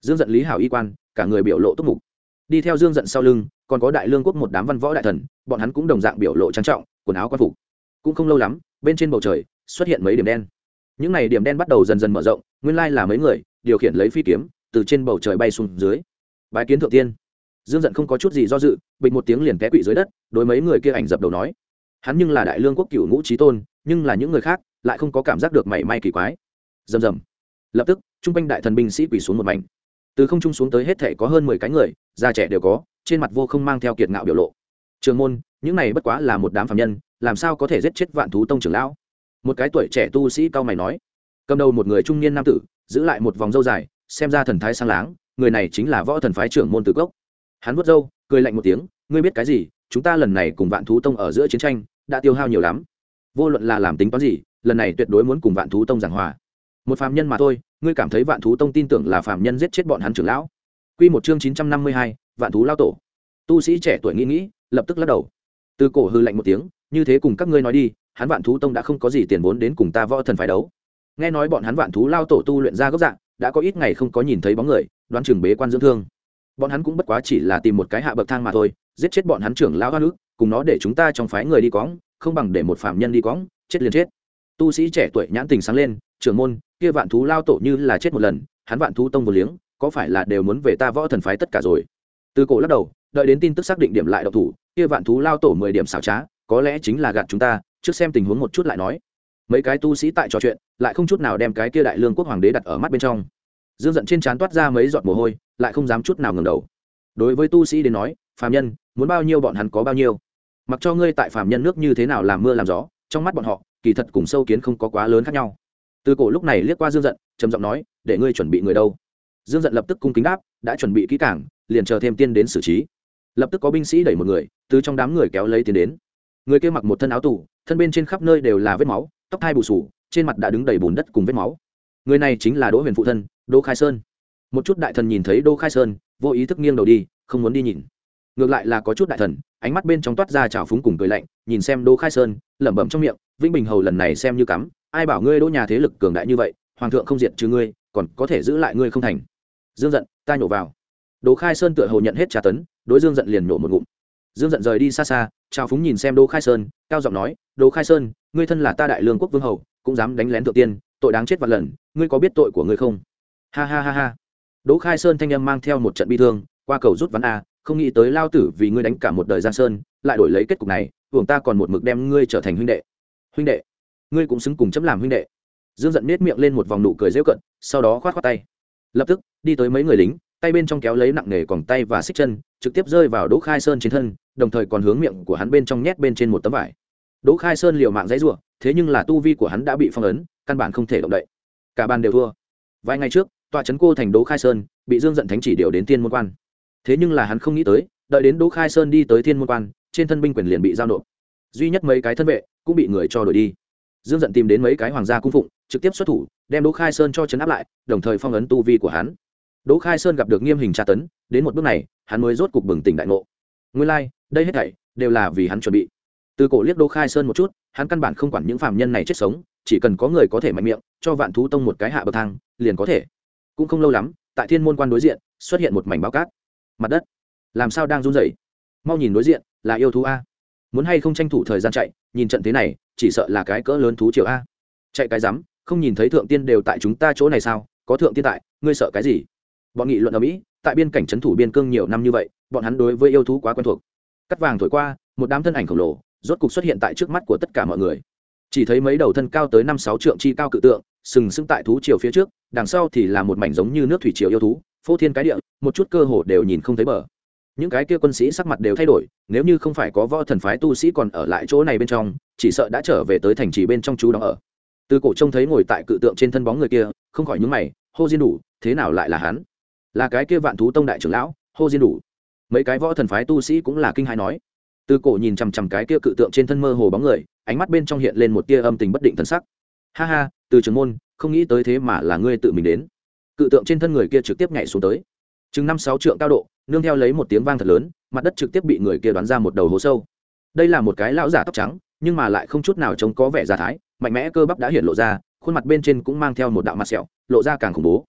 Dương Dận lý hảo y quan, cả người biểu lộ túc mục. Đi theo Dương Dận sau lưng còn có đại lương quốc một đám văn võ đại thần, bọn hắn cũng đồng dạng biểu lộ trang trọng, quần áo quan phục. Cũng không lâu lắm, bên trên bầu trời xuất hiện mấy điểm đen. Những này điểm đen bắt đầu dần dần mở rộng, nguyên lai là mấy người điều khiển lấy phi kiếm từ trên bầu trời bay xuống dưới. Bái kiến thượng tiên. Dương Dận không có chút gì do dự, bịch một tiếng liền té quỵ dưới đất, đối mấy người kia ảnh dập đầu nói: hắn nhưng là đại lương quốc cửu ngũ chí tôn, nhưng là những người khác lại không có cảm giác được mảy may kỳ quái. Rầm rầm. Lập tức, trung quanh đại thần binh sĩ quỳ xuống một mảnh. Từ không trung xuống tới hết thảy có hơn mười cái người, già trẻ đều có, trên mặt vô không mang theo kiệt ngạo biểu lộ. Trường môn, những này bất quá là một đám phàm nhân, làm sao có thể giết chết Vạn Thú Tông trưởng lão? Một cái tuổi trẻ tu sĩ cao mày nói. Cầm đầu một người trung niên nam tử, giữ lại một vòng râu dài, xem ra thần thái sáng láng, người này chính là Võ Thần phái trưởng môn Từ Cốc. Hắn vuốt râu, cười lạnh một tiếng, ngươi biết cái gì? Chúng ta lần này cùng Vạn Thú Tông ở giữa chiến tranh, đã tiêu hao nhiều lắm. Vô luận là làm tính toán gì, lần này tuyệt đối muốn cùng Vạn Thú Tông giảng hòa. Một phàm nhân mà thôi, ngươi cảm thấy Vạn Thú Tông tin tưởng là phàm nhân giết chết bọn hắn trưởng lão? Quy một chương chín trăm năm mươi hai, Vạn Thú lao tổ. Tu sĩ trẻ tuổi nghĩ nghĩ, lập tức lắc đầu. Từ cổ hư lạnh một tiếng, như thế cùng các ngươi nói đi, hắn Vạn Thú Tông đã không có gì tiền vốn đến cùng ta Võ Thần phái đấu. Nghe nói bọn hắn Vạn Thú lao tổ tu luyện ra gốc dạng, đã có ít ngày không có nhìn thấy bóng người, đoán chừng bế quan dưỡng thương. Bọn hắn cũng bất quá chỉ là tìm một cái hạ bậc thang mà thôi, giết chết bọn hắn trưởng lão hoa nước, cùng nó để chúng ta trong phái người đi quõng, không bằng để một phàm nhân đi quõng, chết liền chết. Tu sĩ trẻ tuổi nhãn tình sáng lên, trưởng môn, kia Vạn Thú lao tổ như là chết một lần, hắn Vạn Thú Tông vô liếng, có phải là đều muốn về ta Võ Thần phái tất cả rồi? Từ cổ lắc đầu, đợi đến tin tức xác định điểm lại độc thủ, kia Vạn Thú lao tổ mười điểm xảo trá, có lẽ chính là gạt chúng ta, trước xem tình huống một chút lại nói. Mấy cái tu sĩ tại trò chuyện, lại không chút nào đem cái kia đại lương quốc hoàng đế đặt ở mắt bên trong. Dương Dận trên trán toát ra mấy giọt mồ hôi, lại không dám chút nào ngẩng đầu. Đối với tu sĩ đến nói, phàm nhân muốn bao nhiêu bọn hắn có bao nhiêu, mặc cho ngươi tại phàm nhân nước như thế nào làm mưa làm gió, trong mắt bọn họ kỳ thật cùng sâu kiến không có quá lớn khác nhau. Từ cổ lúc này liếc qua Dương Dận, trầm giọng nói, để ngươi chuẩn bị người đâu? Dương Dận lập tức cung kính đáp, đã chuẩn bị kỹ càng, liền chờ thêm tiên đến xử trí. Lập tức có binh sĩ đẩy một người từ trong đám người kéo lấy tiền đến. Người kia mặc một thân áo tù, thân bên trên khắp nơi đều là vết máu, tóc hai bù sù, trên mặt đã đứng đầy bùn đất cùng vết máu. Người này chính là Đỗ Huyền phụ thân, Đỗ Khai Sơn. Một chút đại thần nhìn thấy Đỗ Khai Sơn, vô ý thức nghiêng đầu đi, không muốn đi nhìn. Ngược lại là có chút đại thần, ánh mắt bên trong toát ra trào phúng cùng cười lạnh, nhìn xem Đỗ Khai Sơn, lẩm bẩm trong miệng, Vĩnh Bình hầu lần này xem như cắm, ai bảo ngươi Đỗ nhà thế lực cường đại như vậy, hoàng thượng không diệt trừ ngươi, còn có thể giữ lại ngươi không thành. Dương Dận, ta nhổ vào. Đỗ Khai Sơn tựa hồ nhận hết trà tấn, đối Dương Dận liền nổ một ngụm. Dương Dận rời đi xa xa, trào phúng nhìn xem Đỗ Khai Sơn, cao giọng nói, Đỗ Khai Sơn, ngươi thân là ta đại lương quốc vương hầu, cũng dám đánh lén thượng tiên, tội đáng chết vạn lần, ngươi có biết tội của ngươi không? Ha ha ha ha. Đỗ Khai Sơn thanh âm mang theo một trận bi thương, qua cầu rút ván a, không nghĩ tới lao tử vì ngươi đánh cả một đời Giang Sơn, lại đổi lấy kết cục này, uổng ta còn một mực đem ngươi trở thành huynh đệ. Huynh đệ? Ngươi cũng xứng cùng chấm làm huynh đệ. Dương Dận nét miệng lên một vòng nụ cười giễu cận, sau đó khoát khoát tay. Lập tức, đi tới mấy người lính, tay bên trong kéo lấy nặng nề còng tay và xích chân, trực tiếp rơi vào Đỗ Khai Sơn trên thân, đồng thời còn hướng miệng của hắn bên trong nhét bên trên một tấm vải. Đỗ Khai Sơn liều mạng giãy giụa, thế nhưng là tu vi của hắn đã bị phong ấn, căn bản không thể động đậy. Cả bàn đều thua. Vài ngày trước, tọa trấn cô thành Đỗ Khai Sơn bị Dương Dận thánh chỉ điều đến Thiên Môn Quan. Thế nhưng là hắn không nghĩ tới, đợi đến Đỗ Khai Sơn đi tới Thiên Môn Quan, trên thân binh quyền liền bị giao nộp. Duy nhất mấy cái thân vệ cũng bị người cho đuổi đi. Dương Dận tìm đến mấy cái hoàng gia cung phụng, trực tiếp xuất thủ, đem Đỗ Khai Sơn cho trấn áp lại, đồng thời phong ấn tu vi của hắn. Đỗ Khai Sơn gặp được nghiêm hình tra tấn, đến một bước này, hắn mới rốt cục bừng tỉnh đại ngộ. Nguyên lai, like, đây hết thảy đều là vì hắn chuẩn bị. Từ cổ liếc Đỗ Khai Sơn một chút, hắn căn bản không quản những phàm nhân này chết sống, chỉ cần có người có thể mạnh miệng, cho Vạn Thú Tông một cái hạ bậc thang, liền có thể. Cũng không lâu lắm, tại Thiên Môn Quan đối diện, xuất hiện một mảnh báo cát. Mặt đất làm sao đang run rẩy? Mau nhìn đối diện, là yêu thú a. Muốn hay không tranh thủ thời gian chạy, nhìn trận thế này, chỉ sợ là cái cỡ lớn thú triều a. Chạy cái rắm, không nhìn thấy thượng tiên đều tại chúng ta chỗ này sao? Có thượng tiên tại, ngươi sợ cái gì? Bọn nghị luận ở Mỹ, tại biên cảnh trấn thủ biên cương nhiều năm như vậy, bọn hắn đối với yêu thú quá quen thuộc. Cắt vàng thổi qua, một đám thân ảnh khổng lồ rốt cục xuất hiện tại trước mắt của tất cả mọi người. Chỉ thấy mấy đầu thân cao tới năm sáu trượng chi cao cự tượng, sừng sững tại thú triều phía trước, đằng sau thì là một mảnh giống như nước thủy triều yêu thú, phô thiên cái địa, một chút cơ hồ đều nhìn không thấy bờ. Những cái kia quân sĩ sắc mặt đều thay đổi, nếu như không phải có Võ Thần phái tu sĩ còn ở lại chỗ này bên trong, chỉ sợ đã trở về tới thành trì bên trong chú đóng ở. Từ cổ trông thấy ngồi tại cự tượng trên thân bóng người kia, không khỏi nhướng mày, hô Diên Đủ, thế nào lại là hắn? Là cái kia Vạn Thú Tông đại trưởng lão, hô Diên Đủ. Mấy cái Võ Thần phái tu sĩ cũng là kinh hãi nói. Từ cổ nhìn chằm chằm cái kia cự tượng trên thân mơ hồ bóng người, ánh mắt bên trong hiện lên một tia âm tình bất định thần sắc. Ha ha, Từ trưởng môn, không nghĩ tới thế mà là ngươi tự mình đến. Cự tượng trên thân người kia trực tiếp nhảy xuống tới, chừng năm sáu trượng cao độ, nương theo lấy một tiếng vang thật lớn, mặt đất trực tiếp bị người kia đoán ra một đầu hố sâu. Đây là một cái lão giả tóc trắng, nhưng mà lại không chút nào trông có vẻ già thái, mạnh mẽ cơ bắp đã hiện lộ ra, khuôn mặt bên trên cũng mang theo một đạo mặt sẹo, lộ ra càng khủng bố.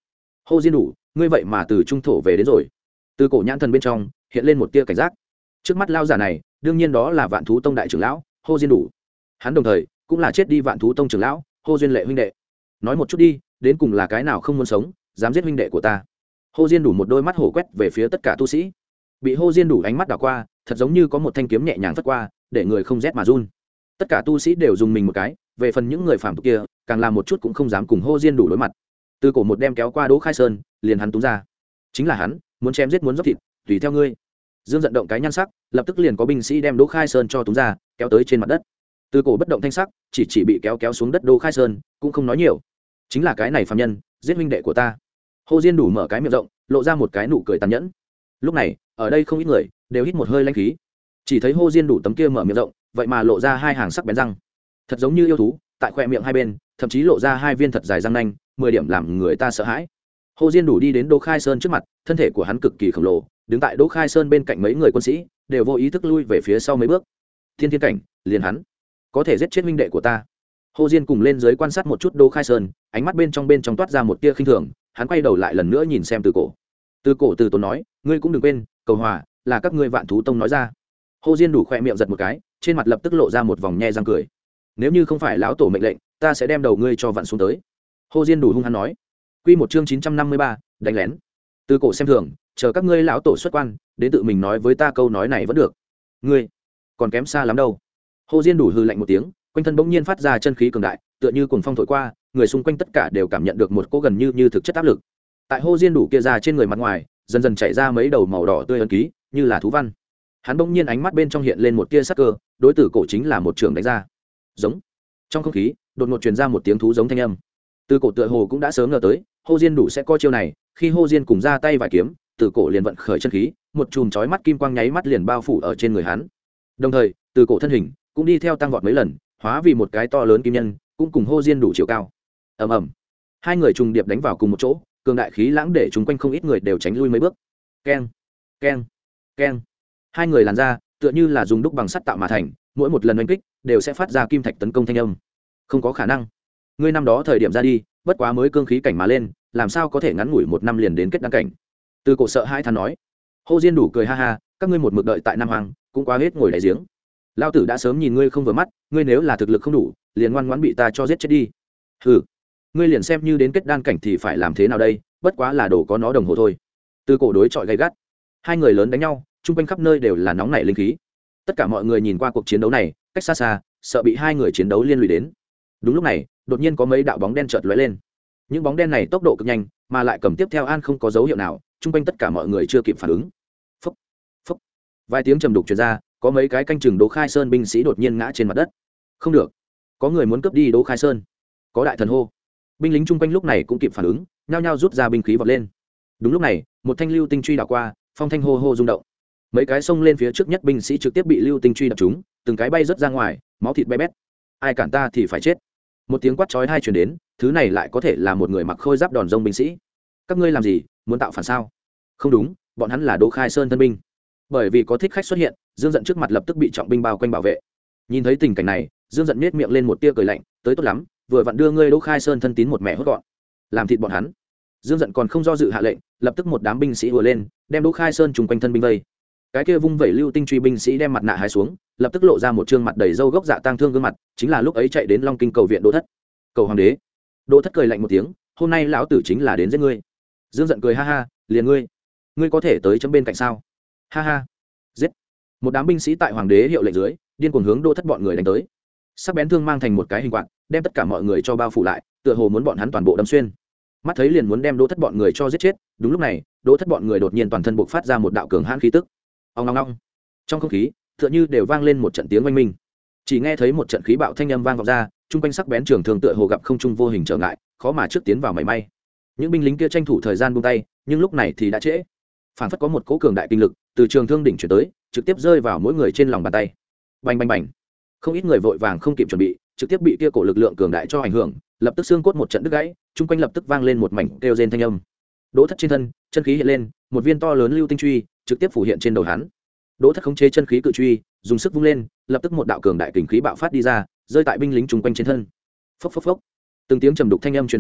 Hồ Diên đủ, ngươi vậy mà từ trung thổ về đến rồi. Từ cổ nhãn thần bên trong hiện lên một tia cảnh giác. Trước mắt lao giả này đương nhiên đó là Vạn Thú Tông đại trưởng lão Hồ Diên đủ. Hắn đồng thời cũng là chết đi Vạn Thú Tông trưởng lão Hồ Duyên Lệ huynh đệ. Nói một chút đi, đến cùng là cái nào không muốn sống dám giết huynh đệ của ta? Hồ Diên đủ một đôi mắt hổ quét về phía tất cả tu sĩ. Bị Hồ Diên đủ ánh mắt đảo qua, thật giống như có một thanh kiếm nhẹ nhàng phất qua, để người không rét mà run. Tất cả tu sĩ đều dùng mình một cái, về phần những người phàm tục kia càng làm một chút cũng không dám cùng Hồ Diên đủ đối mặt. Từ cổ một đem kéo qua Đỗ Khai Sơn, liền hắn túm ra. Chính là hắn, muốn chém giết muốn dốc thịt, tùy theo ngươi. Dương giận động cái nhan sắc, lập tức liền có binh sĩ đem Đỗ Khai Sơn cho túm ra, kéo tới trên mặt đất. Từ cổ bất động thanh sắc, chỉ chỉ bị kéo kéo xuống đất Đỗ Khai Sơn, cũng không nói nhiều. Chính là cái này phàm nhân, giết huynh đệ của ta. Hồ Diên đủ mở cái miệng rộng, lộ ra một cái nụ cười tàn nhẫn. Lúc này, ở đây không ít người đều hít một hơi lãnh khí. Chỉ thấy Hồ Diên đủ tấm kia mở miệng rộng, vậy mà lộ ra hai hàng sắc bén răng, thật giống như yêu thú, tại khóe miệng hai bên, thậm chí lộ ra hai viên thật dài răng nanh, mười điểm làm người ta sợ hãi. Hồ Diên đủ đi đến Đỗ Khai Sơn trước mặt, thân thể của hắn cực kỳ khổng lồ, đứng tại Đỗ Khai Sơn bên cạnh mấy người quân sĩ, đều vô ý thức lui về phía sau mấy bước. Thiên thiên cảnh, liền hắn có thể giết chết huynh đệ của ta. Hồ Diên cùng lên dưới quan sát một chút Đỗ Khai Sơn, ánh mắt bên trong bên trong toát ra một tia khinh thường, hắn quay đầu lại lần nữa nhìn xem Từ cổ. Từ cổ từ tốn nói, ngươi cũng đừng quên, cầu hòa là các ngươi Vạn Thú Tông nói ra. Hồ Diên đủ khỏe miệng giật một cái, trên mặt lập tức lộ ra một vòng nhe răng cười. Nếu như không phải lão tổ mệnh lệnh, ta sẽ đem đầu ngươi cho vặn xuống tới. Hồ Diên đủ hung hăng nói. Quy một chương chín trăm năm mươi ba, đánh lén. Từ cổ xem thường, chờ các ngươi lão tổ xuất quan, đến tự mình nói với ta câu nói này vẫn được. Ngươi còn kém xa lắm đâu. Hồ Diên đủ hừ lạnh một tiếng, quanh thân bỗng nhiên phát ra chân khí cường đại, tựa như cuồng phong thổi qua, người xung quanh tất cả đều cảm nhận được một cỗ gần như như thực chất áp lực. Tại Hồ Diên đủ kia ra trên người mặt ngoài, dần dần chảy ra mấy đầu màu đỏ tươi ấn ký, như là thú văn. Hắn bỗng nhiên ánh mắt bên trong hiện lên một tia sắc cơ, đối tử cổ chính là một trường đánh ra. Giống. Trong không khí, đột ngột truyền ra một tiếng thú giống thanh âm. Từ cổ tựa hồ cũng đã sớm ngờ tới, Hồ Diên đủ sẽ coi chiêu này, khi Hồ Diên cùng ra tay vài kiếm, từ cổ liền vận khởi chân khí, một chùm chói mắt kim quang nháy mắt liền bao phủ ở trên người hắn. Đồng thời, từ cổ thân hình cũng đi theo tăng vọt mấy lần, hóa vì một cái to lớn kim nhân, cũng cùng Hồ Diên đủ chiều cao. Ầm ầm. Hai người trùng điệp đánh vào cùng một chỗ, cường đại khí lãng để chúng quanh không ít người đều tránh lui mấy bước. Keng, keng, keng. Hai người làn ra, tựa như là dùng đúc bằng sắt tạo mà thành, mỗi một lần đánh kích đều sẽ phát ra kim thạch tấn công thanh âm. Không có khả năng. Ngươi năm đó thời điểm ra đi, bất quá mới cương khí cảnh mà lên, làm sao có thể ngắn ngủi một năm liền đến kết đăng cảnh? Từ cổ sợ hai thằng nói. Hồ Diên đủ cười ha ha, các ngươi một mực đợi tại Nam Hoàng, cũng quá hết ngồi đại giếng. Lão tử đã sớm nhìn ngươi không vừa mắt, ngươi nếu là thực lực không đủ, liền ngoan ngoãn bị ta cho giết chết đi. Hừ, ngươi liền xem như đến kết đan cảnh thì phải làm thế nào đây, bất quá là đồ có nó đồng hồ thôi. Từ cổ đối chọi gay gắt. Hai người lớn đánh nhau, trung quanh khắp nơi đều là nóng nảy linh khí. Tất cả mọi người nhìn qua cuộc chiến đấu này, cách xa xa, sợ bị hai người chiến đấu liên lụy đến. Đúng lúc này, đột nhiên có mấy đạo bóng đen chợt lóe lên. Những bóng đen này tốc độ cực nhanh, mà lại cầm tiếp theo an không có dấu hiệu nào, trung quanh tất cả mọi người chưa kịp phản ứng. Phốc, phốc. Vài tiếng trầm đục truyền ra, có mấy cái canh chừng Đỗ Khai Sơn binh sĩ đột nhiên ngã trên mặt đất. Không được, có người muốn cướp đi Đỗ Khai Sơn. Có đại thần hô. Binh lính trung quanh lúc này cũng kịp phản ứng, nhao nhao rút ra binh khí vọt lên. Đúng lúc này, một thanh lưu tinh truy đảo qua, phong thanh hô hô rung động. Mấy cái xông lên phía trước nhất binh sĩ trực tiếp bị lưu tinh truy đập trúng, từng cái bay rớt ra ngoài, máu thịt bé bét. Ai cản ta thì phải chết. Một tiếng quát chói tai truyền đến, thứ này lại có thể là một người mặc khôi giáp đòn rông binh sĩ. Các ngươi làm gì, muốn tạo phản sao? Không đúng, bọn hắn là Đỗ Khai Sơn thân binh. Bởi vì có thích khách xuất hiện, Dương Dận trước mặt lập tức bị trọng binh bao quanh bảo vệ. Nhìn thấy tình cảnh này, Dương Dận nhếch miệng lên một tia cười lạnh, tới tốt lắm, vừa vặn đưa ngươi Đỗ Khai Sơn thân tín một mẹ hốt gọn, làm thịt bọn hắn. Dương Dận còn không do dự hạ lệnh, lập tức một đám binh sĩ ùa lên, đem Đỗ Khai Sơn trùng quanh thân binh vây. Cái kia vung vẩy lưu tinh truy binh sĩ đem mặt nạ hái xuống, lập tức lộ ra một trương mặt đầy râu gốc dạ tang thương gương mặt, chính là lúc ấy chạy đến Long Kinh cầu viện Đỗ Thất. Cầu hoàng đế. Đỗ Thất cười lạnh một tiếng, hôm nay lão tử chính là đến giết ngươi. Dương Dận cười ha ha, liền ngươi, ngươi có thể tới chấm bên cạnh sao? Ha ha. Giết. Một đám binh sĩ tại hoàng đế hiệu lệnh dưới, điên cuồng hướng Đỗ Thất bọn người đánh tới. Sắc bén thương mang thành một cái hình quạt, đem tất cả mọi người cho bao phủ lại, tựa hồ muốn bọn hắn toàn bộ đâm xuyên. Mắt thấy liền muốn đem Đỗ Thất bọn người cho giết chết, đúng lúc này, Đỗ Thất bọn người đột nhiên toàn thân bộc phát ra một đạo cường hãn khí tức. Ong ong ong. Trong không khí, tựa như đều vang lên một trận tiếng oanh minh. Chỉ nghe thấy một trận khí bạo thanh âm vang vọng ra, trung quanh sắc bén trường thường tựa hồ gặp không trung vô hình trở ngại, khó mà trước tiến vào mảy may. Những binh lính kia tranh thủ thời gian buông tay, nhưng lúc này thì đã trễ. Phản phất có một cỗ cường đại kinh lực từ trường thương đỉnh chuyển tới, trực tiếp rơi vào mỗi người trên lòng bàn tay. Bành bành bành. Không ít người vội vàng không kịp chuẩn bị, trực tiếp bị kia cổ lực lượng cường đại cho ảnh hưởng, lập tức xương cốt một trận đứt gãy, trung quanh lập tức vang lên một mảnh kêu rên thanh âm. Đỗ Thất trên thân, chân khí hiện lên, một viên to lớn lưu tinh truy trực tiếp phủ hiện trên đầu hắn. Đỗ Thất khống chế chân khí cự truy, dùng sức vung lên, lập tức một đạo cường đại kình khí bạo phát đi ra, rơi tại binh lính trung quanh trên thân. Phốc phốc phốc. Từng tiếng trầm đục thanh âm truyền ra,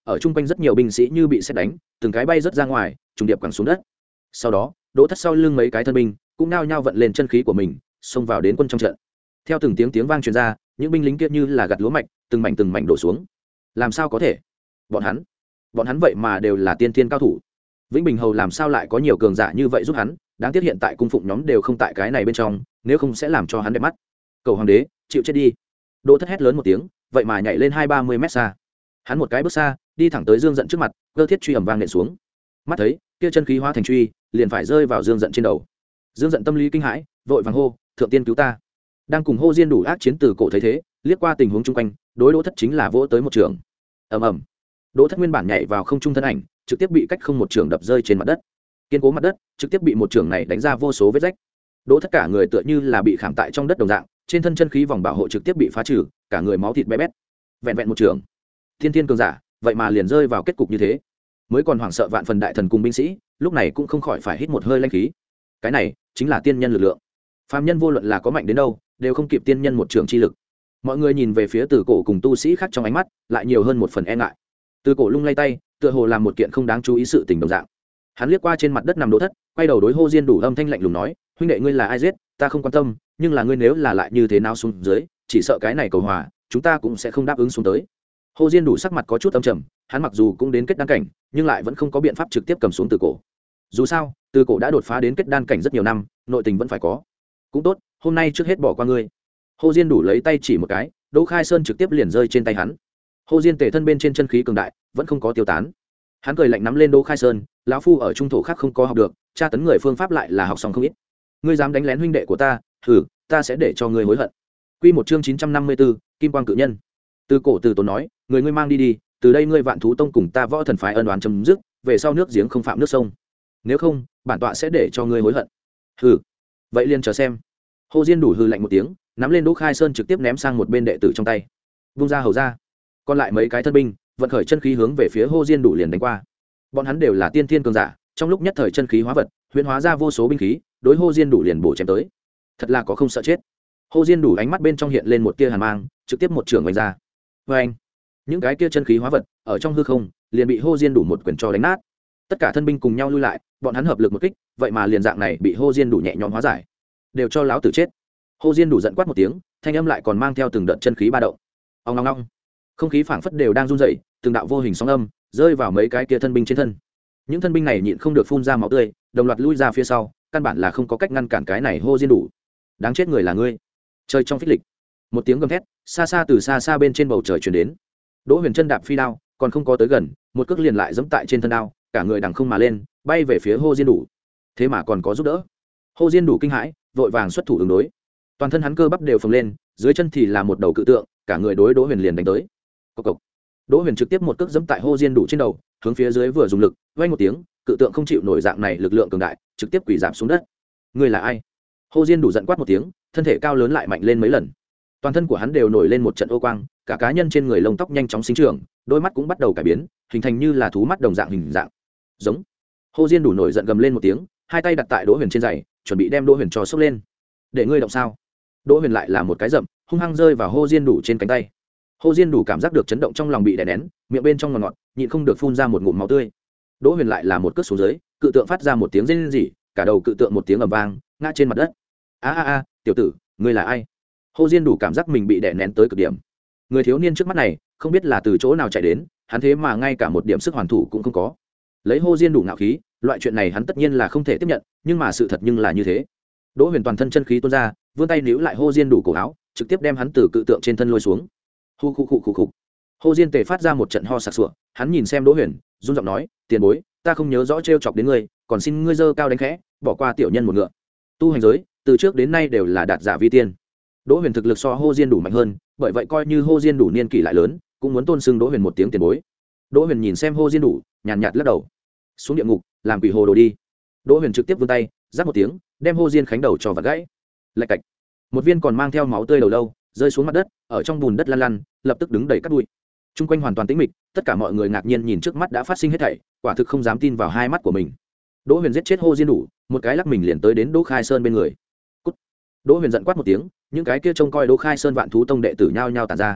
ở chung quanh rất nhiều binh sĩ như bị sét đánh, từng cái bay rớt ra ngoài, trùng điệp quẳng xuống đất. Sau đó, Đỗ Thất sau lưng mấy cái thân binh cũng nao nhao vận lên chân khí của mình, xông vào đến quân trong trận. Theo từng tiếng tiếng vang truyền ra, những binh lính kia như là gặt lúa mạch, từng mảnh từng mảnh đổ xuống. Làm sao có thể? Bọn hắn, bọn hắn vậy mà đều là tiên thiên cao thủ. Vĩnh Bình Hầu làm sao lại có nhiều cường giả như vậy giúp hắn? Đáng tiếc hiện tại cung phụng nhóm đều không tại cái này bên trong, nếu không sẽ làm cho hắn đẹp mắt. Cầu hoàng đế, chịu chết đi! Đỗ Thất hét lớn một tiếng, vậy mà nhảy lên hai ba mươi mét xa. Hắn một cái bước xa, đi thẳng tới Dương Dận trước mặt, cơ thiết truy ầm vang nện xuống. Mắt thấy, kia chân khí hóa thành truy, liền phải rơi vào Dương Dận trên đầu. Dương Dận tâm lý kinh hãi, vội vàng hô, "Thượng tiên cứu ta!" Đang cùng hô diên đủ ác chiến từ cổ thấy thế, liếc qua tình huống chung quanh, đối Đỗ Thất chính là vỗ tới một trường. Ầm ầm. Đỗ Thất nguyên bản nhảy vào không trung thân ảnh, trực tiếp bị cách không một trường đập rơi trên mặt đất. Kiên cố mặt đất, trực tiếp bị một trường này đánh ra vô số vết rách. Đỗ Thất cả người tựa như là bị khảm tại trong đất đồng dạng, trên thân chân khí vòng bảo hộ trực tiếp bị phá trừ, cả người máu thịt bé bét. Vẹn vẹn một trường, thiên thiên cường giả, vậy mà liền rơi vào kết cục như thế. Mới còn hoảng sợ vạn phần đại thần cùng binh sĩ, lúc này cũng không khỏi phải hít một hơi lãnh khí. Cái này chính là tiên nhân lực lượng. Phàm nhân vô luận là có mạnh đến đâu, đều không kịp tiên nhân một trường chi lực. Mọi người nhìn về phía Từ Cổ cùng tu sĩ khác trong ánh mắt, lại nhiều hơn một phần e ngại. Từ Cổ lung lay tay, tựa hồ làm một kiện không đáng chú ý sự tình đồng dạng. Hắn liếc qua trên mặt đất nằm Đỗ Thất, quay đầu đối Hô Diên đủ âm thanh lạnh lùng nói, huynh đệ ngươi là ai giết, ta không quan tâm, nhưng là ngươi nếu là lại như thế nào xuống dưới, chỉ sợ cái này cầu hòa, chúng ta cũng sẽ không đáp ứng xuống tới. Hô Diên đủ sắc mặt có chút âm trầm, hắn mặc dù cũng đến kết đan cảnh, nhưng lại vẫn không có biện pháp trực tiếp cầm xuống Từ Cổ. Dù sao, Từ Cổ đã đột phá đến kết đan cảnh rất nhiều năm, nội tình vẫn phải có. Cũng tốt, hôm nay trước hết bỏ qua ngươi. Hô Diên đủ lấy tay chỉ một cái, Đỗ Khai Sơn trực tiếp liền rơi trên tay hắn. Hô Diên tề thân bên trên chân khí cường đại, vẫn không có tiêu tán. Hắn cười lạnh nắm lên Đỗ Khai Sơn, lão phu ở trung thổ khác không có học được, tra tấn người phương pháp lại là học xong không ít. Ngươi dám đánh lén huynh đệ của ta, thử, ta sẽ để cho ngươi hối hận. Quy một chương chín trăm năm mươi tư, Kim Quang cự nhân. Từ Cổ từ tốn nói, người ngươi mang đi đi, từ đây ngươi Vạn Thú Tông cùng ta Võ Thần phái ân oán chấm dứt, về sau nước giếng không phạm nước sông. Nếu không, bản tọa sẽ để cho ngươi hối hận. Hừ, vậy liền chờ xem. Hồ Diên đủ hừ lạnh một tiếng, nắm lên Đỗ Khai Sơn trực tiếp ném sang một bên đệ tử trong tay. Vung ra hầu ra. Còn lại mấy cái thân binh, vận khởi chân khí hướng về phía Hồ Diên đủ liền đánh qua. Bọn hắn đều là tiên thiên cường giả, trong lúc nhất thời chân khí hóa vật, huyễn hóa ra vô số binh khí, đối Hồ Diên đủ liền bổ chém tới. Thật là có không sợ chết. Hồ Diên đủ ánh mắt bên trong hiện lên một tia hàn mang, trực tiếp một trường vung ra. Oeng! Những cái kia chân khí hóa vật ở trong hư không, liền bị Hồ Diên đủ một quyền cho đánh nát. Tất cả thân binh cùng nhau lui lại, bọn hắn hợp lực một kích, vậy mà liền dạng này bị Hồ Diên đủ nhẹ nhõm hóa giải. Đều cho lão tử chết. Hồ Diên đủ giận quát một tiếng, thanh âm lại còn mang theo từng đợt chân khí ba động. Ong ong ong. Không khí phảng phất đều đang run rẩy, từng đạo vô hình sóng âm rơi vào mấy cái kia thân binh trên thân. Những thân binh này nhịn không được phun ra máu tươi, đồng loạt lui ra phía sau, căn bản là không có cách ngăn cản cái này Hồ Diên đủ. Đáng chết người là ngươi. Chơi trong phích lịch. Một tiếng gầm thét, xa xa từ xa xa bên trên bầu trời truyền đến. Đỗ Huyền chân đạp phi đao, còn không có tới gần, một cước liền lại giẫm tại trên thân đao, cả người đằng không mà lên, bay về phía Hồ Diên đủ. Thế mà còn có giúp đỡ. Hồ Diên đủ kinh hãi, vội vàng xuất thủ ứng đối. Toàn thân hắn cơ bắp đều phồng lên, dưới chân thì là một đầu cự tượng, cả người đối Đỗ Huyền liền đánh tới. Cộc cộc. Đỗ Huyền trực tiếp một cước giẫm tại Hồ Diên đủ trên đầu, hướng phía dưới vừa dùng lực, vang một tiếng, cự tượng không chịu nổi dạng này lực lượng cường đại, trực tiếp quỳ rạp xuống đất. Ngươi là ai? Hồ Diên đủ giận quát một tiếng, thân thể cao lớn lại mạnh lên mấy lần. Toàn thân của hắn đều nổi lên một trận ô quang, cả cá nhân trên người lông tóc nhanh chóng sinh trưởng, đôi mắt cũng bắt đầu cải biến, hình thành như là thú mắt đồng dạng hình dạng. Giống. Hồ Diên đủ nổi giận gầm lên một tiếng, hai tay đặt tại Đỗ Huyền trên giày, chuẩn bị đem Đỗ Huyền cho xốc lên. Để ngươi động sao? Đỗ Huyền lại là một cái dậm, hung hăng rơi vào Hồ Diên đủ trên cánh tay. Hồ Diên đủ cảm giác được chấn động trong lòng bị đè nén, miệng bên trong ngọt ngọt, nhịn không được phun ra một ngụm máu tươi. Đỗ Huyền lại là một cước xuống dưới, cự tượng phát ra một tiếng rên rỉ, cả đầu cự tượng một tiếng ầm vang, ngã trên mặt đất. A a a, tiểu tử, ngươi là ai? Hồ Diên đủ cảm giác mình bị đè nén tới cực điểm. Người thiếu niên trước mắt này, không biết là từ chỗ nào chạy đến, hắn thế mà ngay cả một điểm sức hoàn thủ cũng không có. Lấy Hồ Diên đủ ngạo khí, loại chuyện này hắn tất nhiên là không thể tiếp nhận, nhưng mà sự thật nhưng là như thế. Đỗ Huyền toàn thân chân khí tuôn ra, vươn tay níu lại Hồ Diên đủ cổ áo, trực tiếp đem hắn từ cự tượng trên thân lôi xuống. Hu khu khu khu khu. Hồ Diên Tề phát ra một trận ho sặc sụa, hắn nhìn xem Đỗ Huyền, run giọng nói, "Tiền bối, ta không nhớ rõ trêu chọc đến ngươi, còn xin ngươi dơ cao đánh khẽ, bỏ qua tiểu nhân một ngựa." Tu hành giới, từ trước đến nay đều là đạt giả vi tiên. Đỗ Huyền thực lực so Hồ Diên đủ mạnh hơn, bởi vậy coi như Hồ Diên đủ niên kỷ lại lớn, cũng muốn tôn xưng Đỗ Huyền một tiếng tiền bối. Đỗ Huyền nhìn xem Hồ Diên đủ, nhàn nhạt, nhạt lắc đầu. Xuống địa ngục, làm quỷ hồ đồ đi. Đỗ Huyền trực tiếp vươn tay, giáp một tiếng, đem Hồ Diên Khánh đầu cho vặt gãy. Lạch cạch. Một viên còn mang theo máu tươi đầu lâu, rơi xuống mặt đất, ở trong bùn đất lăn lăn, lập tức đứng đầy cát bụi. Trung quanh hoàn toàn tĩnh mịch, tất cả mọi người ngạc nhiên nhìn trước mắt đã phát sinh hết thảy, quả thực không dám tin vào hai mắt của mình. Đỗ Huyền giết chết Hồ Diên đủ, một cái lắc mình liền tới đến Đỗ Khai Sơn bên người. Cút. Đỗ Huyền giận quát một tiếng, những cái kia trông coi Đỗ Khai Sơn Vạn Thú Tông đệ tử nhao nhao tản ra.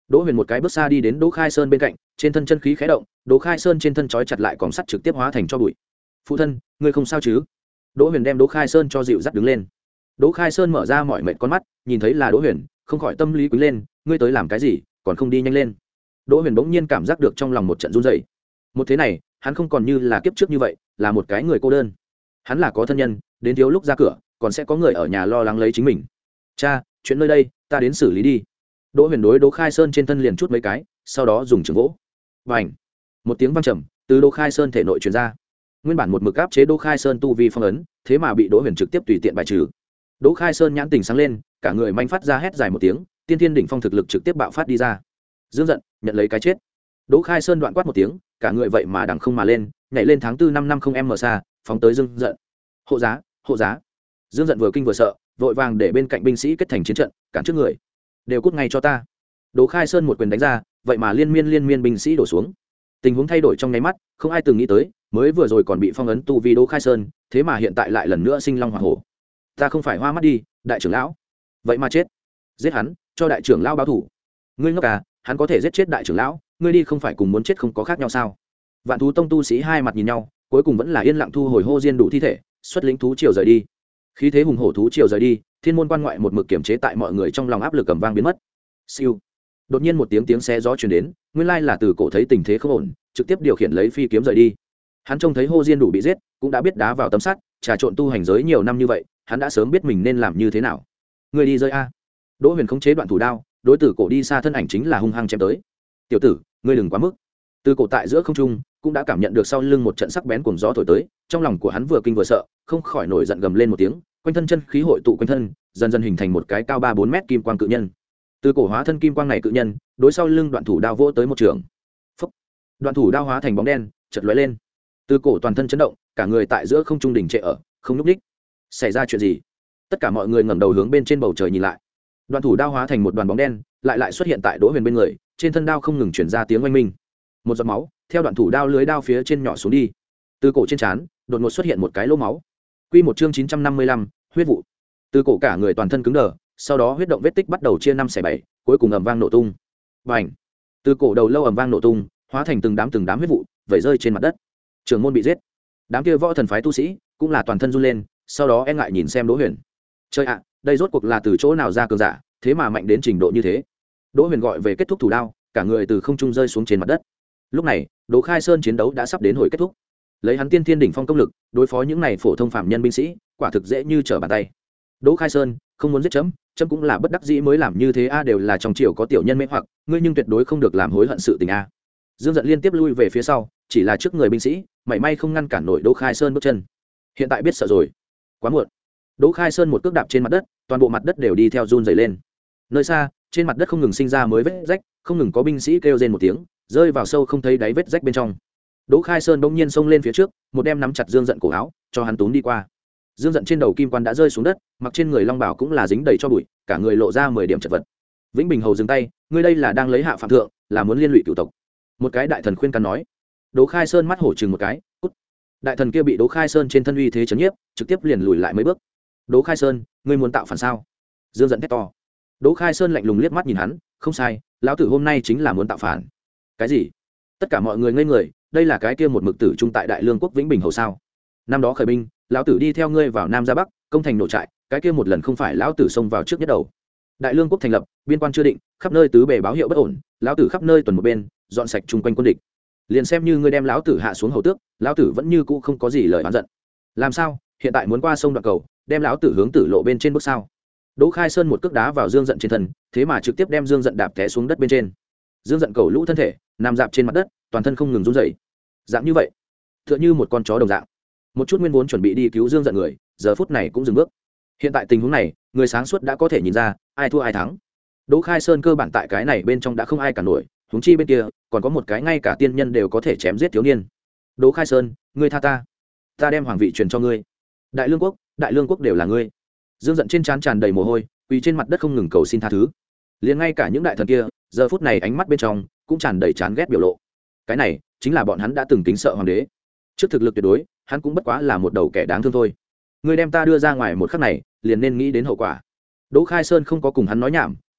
Đỗ Huyền một cái bước xa đi đến Đỗ Khai Sơn bên cạnh, trên thân chân khí khẽ động, Đỗ Khai Sơn trên thân trói chặt lại còng sắt trực tiếp hóa thành cho bụi. "Phụ thân, ngươi không sao chứ?" Đỗ Huyền đem Đỗ Khai Sơn cho dịu dắt đứng lên. Đỗ Khai Sơn mở ra mỏi mệt con mắt, nhìn thấy là Đỗ Huyền, không khỏi tâm lý quý lên, "Ngươi tới làm cái gì, còn không đi nhanh lên?" Đỗ Huyền bỗng nhiên cảm giác được trong lòng một trận run rẩy. Một thế này, hắn không còn như là kiếp trước như vậy, là một cái người cô đơn. Hắn là có thân nhân, đến thiếu lúc ra cửa, còn sẽ có người ở nhà lo lắng lấy chính mình. "Cha, chuyện nơi đây, ta đến xử lý đi." Đỗ Huyền đối Đỗ Khai Sơn trên thân liền chút mấy cái, sau đó dùng trường gỗ. Bành! Một tiếng vang trầm từ Đỗ Khai Sơn thể nội truyền ra. Nguyên bản một mực áp chế Đỗ Khai Sơn tu vi phong ấn, thế mà bị Đỗ Huyền trực tiếp tùy tiện bài trừ. Đỗ Khai Sơn nhãn tình sáng lên, cả người manh phát ra hét dài một tiếng, tiên thiên đỉnh phong thực lực trực tiếp bạo phát đi ra. Dương giận, nhận lấy cái chết. Đỗ Khai Sơn đoạn quát một tiếng, cả người vậy mà đằng không mà lên, nhảy lên tháng tư năm năm không m xa, phóng tới Dương giận. Hộ giá, hộ giá. Dương giận vừa kinh vừa sợ, vội vàng để bên cạnh binh sĩ kết thành chiến trận, cản trước người. Đều cút ngay cho ta. Đỗ Khai Sơn một quyền đánh ra, vậy mà liên miên liên miên binh sĩ đổ xuống. Tình huống thay đổi trong nháy mắt, không ai từng nghĩ tới, mới vừa rồi còn bị phong ấn tu vi Đỗ Khai Sơn, thế mà hiện tại lại lần nữa sinh long hỏa hổ. Ta không phải hoa mắt đi, đại trưởng lão. Vậy mà chết. Giết hắn, cho đại trưởng lão báo thù. Ngươi ngốc à, hắn có thể giết chết đại trưởng lão, ngươi đi không phải cùng muốn chết không có khác nhau sao? Vạn thú tông tu sĩ hai mặt nhìn nhau, cuối cùng vẫn là yên lặng thu hồi hô diên đủ thi thể, xuất lĩnh thú triều rời đi. Khí thế hùng hổ thú triều rời đi, thiên môn quan ngoại một mực kiểm chế tại mọi người trong lòng áp lực cầm vang biến mất. Siêu. Đột nhiên một tiếng tiếng xé gió truyền đến, nguyên lai là từ cổ thấy tình thế không ổn, trực tiếp điều khiển lấy phi kiếm rời đi. Hắn trông thấy hô diên đủ bị giết, cũng đã biết đá vào tấm sắt, trà trộn tu hành giới nhiều năm như vậy, hắn đã sớm biết mình nên làm như thế nào. Người đi rơi a. Đỗ Huyền khống chế đoạn thủ đao, đối tử cổ đi xa thân ảnh chính là hung hăng chém tới. Tiểu tử, ngươi đừng quá mức. Từ cổ tại giữa không trung cũng đã cảm nhận được sau lưng một trận sắc bén cuồng gió thổi tới, trong lòng của hắn vừa kinh vừa sợ, không khỏi nổi giận gầm lên một tiếng, quanh thân chân khí hội tụ quanh thân, dần dần hình thành một cái cao ba bốn mét kim quang cự nhân. Từ cổ hóa thân kim quang này cự nhân, đối sau lưng đoạn thủ đao vỗ tới một trường. Phốc. Đoạn thủ đao hóa thành bóng đen, chợt lóe lên. Từ cổ toàn thân chấn động, cả người tại giữa không trung đỉnh trệ ở, không nhúc nhích. Xảy ra chuyện gì? Tất cả mọi người ngẩng đầu hướng bên trên bầu trời nhìn lại. Đoạn thủ đao hóa thành một đoàn bóng đen, lại lại xuất hiện tại Đỗ Huyền bên người, trên thân đao không ngừng truyền ra tiếng oanh minh. Một giọt máu theo đoạn thủ đao lưới đao phía trên nhỏ xuống đi. Từ cổ trên trán đột ngột xuất hiện một cái lỗ máu. Quy một chương chín trăm năm mươi lăm, huyết vụ. Từ cổ cả người toàn thân cứng đờ, sau đó huyết động vết tích bắt đầu chia năm xẻ bảy, cuối cùng ầm vang nổ tung. Bành! Từ cổ đầu lâu ầm vang nổ tung, hóa thành từng đám từng đám huyết vụ, vẩy rơi trên mặt đất. Trưởng môn bị giết. Đám kia võ thần phái tu sĩ cũng là toàn thân run lên, sau đó e ngại nhìn xem Đỗ Huyền. Chơi ạ, đây rốt cuộc là từ chỗ nào ra cường giả, thế mà mạnh đến trình độ như thế. Đỗ Huyền gọi về kết thúc thủ đao, cả người từ không trung rơi xuống trên mặt đất. Lúc này, Đỗ Khai Sơn chiến đấu đã sắp đến hồi kết thúc. Lấy hắn tiên thiên đỉnh phong công lực, đối phó những này phổ thông phạm nhân binh sĩ, quả thực dễ như trở bàn tay. Đỗ Khai Sơn, không muốn giết chấm, chấm cũng là bất đắc dĩ mới làm như thế a, đều là trong triều có tiểu nhân mê hoặc, ngươi nhưng tuyệt đối không được làm hối hận sự tình a. Dương giận liên tiếp lui về phía sau, chỉ là trước người binh sĩ, mảy may không ngăn cản nổi Đỗ Khai Sơn bước chân. Hiện tại biết sợ rồi, quá muộn. Đỗ Khai Sơn một cước đạp trên mặt đất, toàn bộ mặt đất đều đi theo run rẩy lên. Nơi xa, trên mặt đất không ngừng sinh ra mới vết rách, không ngừng có binh sĩ kêu rên một tiếng, rơi vào sâu không thấy đáy vết rách bên trong. Đỗ Khai Sơn bỗng nhiên xông lên phía trước, một đem nắm chặt Dương giận cổ áo, cho hắn túm đi qua. Dương giận trên đầu kim quan đã rơi xuống đất, mặc trên người long bảo cũng là dính đầy cho bụi, cả người lộ ra mười điểm chật vật. Vĩnh Bình hầu dừng tay, ngươi đây là đang lấy hạ phạm thượng, là muốn liên lụy cửu tộc. Một cái đại thần khuyên can nói. Đỗ Khai Sơn mắt hổ chừng một cái, cút. Đại thần kia bị Đỗ Khai Sơn trên thân uy thế chấn nhiếp, trực tiếp liền lùi lại mấy bước. Đỗ Khai Sơn, ngươi muốn tạo phản sao? Dương giận thét to. Đỗ Khai Sơn lạnh lùng liếc mắt nhìn hắn, không sai, lão tử hôm nay chính là muốn tạo phản. Cái gì? Tất cả mọi người ngây người, đây là cái kia một mực tử trung tại Đại Lương quốc Vĩnh Bình hầu sao? Năm đó khởi binh, lão tử đi theo ngươi vào Nam ra Bắc, công thành nổ trại, cái kia một lần không phải lão tử xông vào trước nhất đầu. Đại Lương quốc thành lập, biên quan chưa định, khắp nơi tứ bề báo hiệu bất ổn, lão tử khắp nơi tuần một bên, dọn sạch chung quanh quân địch. Liền xem như ngươi đem lão tử hạ xuống hầu tước, lão tử vẫn như cũ không có gì lời oán giận. Làm sao? Hiện tại muốn qua sông đoạn cầu, đem lão tử hướng tử lộ bên trên bước sao? Đỗ Khai Sơn một cước đá vào Dương giận trên thân, thế mà trực tiếp đem Dương giận đạp té xuống đất bên trên. Dương giận cầu lũ thân thể, nằm dạp trên mặt đất, toàn thân không ngừng run rẩy. Dạng như vậy, tựa như một con chó đồng dạng. Một chút nguyên vốn chuẩn bị đi cứu Dương giận người, giờ phút này cũng dừng bước. Hiện tại tình huống này, người sáng suốt đã có thể nhìn ra, ai thua ai thắng. Đỗ Khai Sơn cơ bản tại cái này bên trong đã không ai cản nổi, huống chi bên kia, còn có một cái ngay cả tiên nhân đều có thể chém giết thiếu niên. Đỗ Khai Sơn, ngươi tha ta, ta đem hoàng vị truyền cho ngươi. Đại Lương quốc, Đại Lương quốc đều là ngươi. Dương giận trên trán tràn đầy mồ hôi, quỳ trên mặt đất không ngừng cầu xin tha thứ. Liền ngay cả những đại thần kia, giờ phút này ánh mắt bên trong cũng tràn đầy chán ghét biểu lộ. Cái này chính là bọn hắn đã từng kính sợ hoàng đế. Trước thực lực tuyệt đối, hắn cũng bất quá là một đầu kẻ đáng thương thôi. Ngươi đem ta đưa ra ngoài một khắc này, liền nên nghĩ đến hậu quả. Đỗ Khai Sơn không có cùng hắn nói nhảm,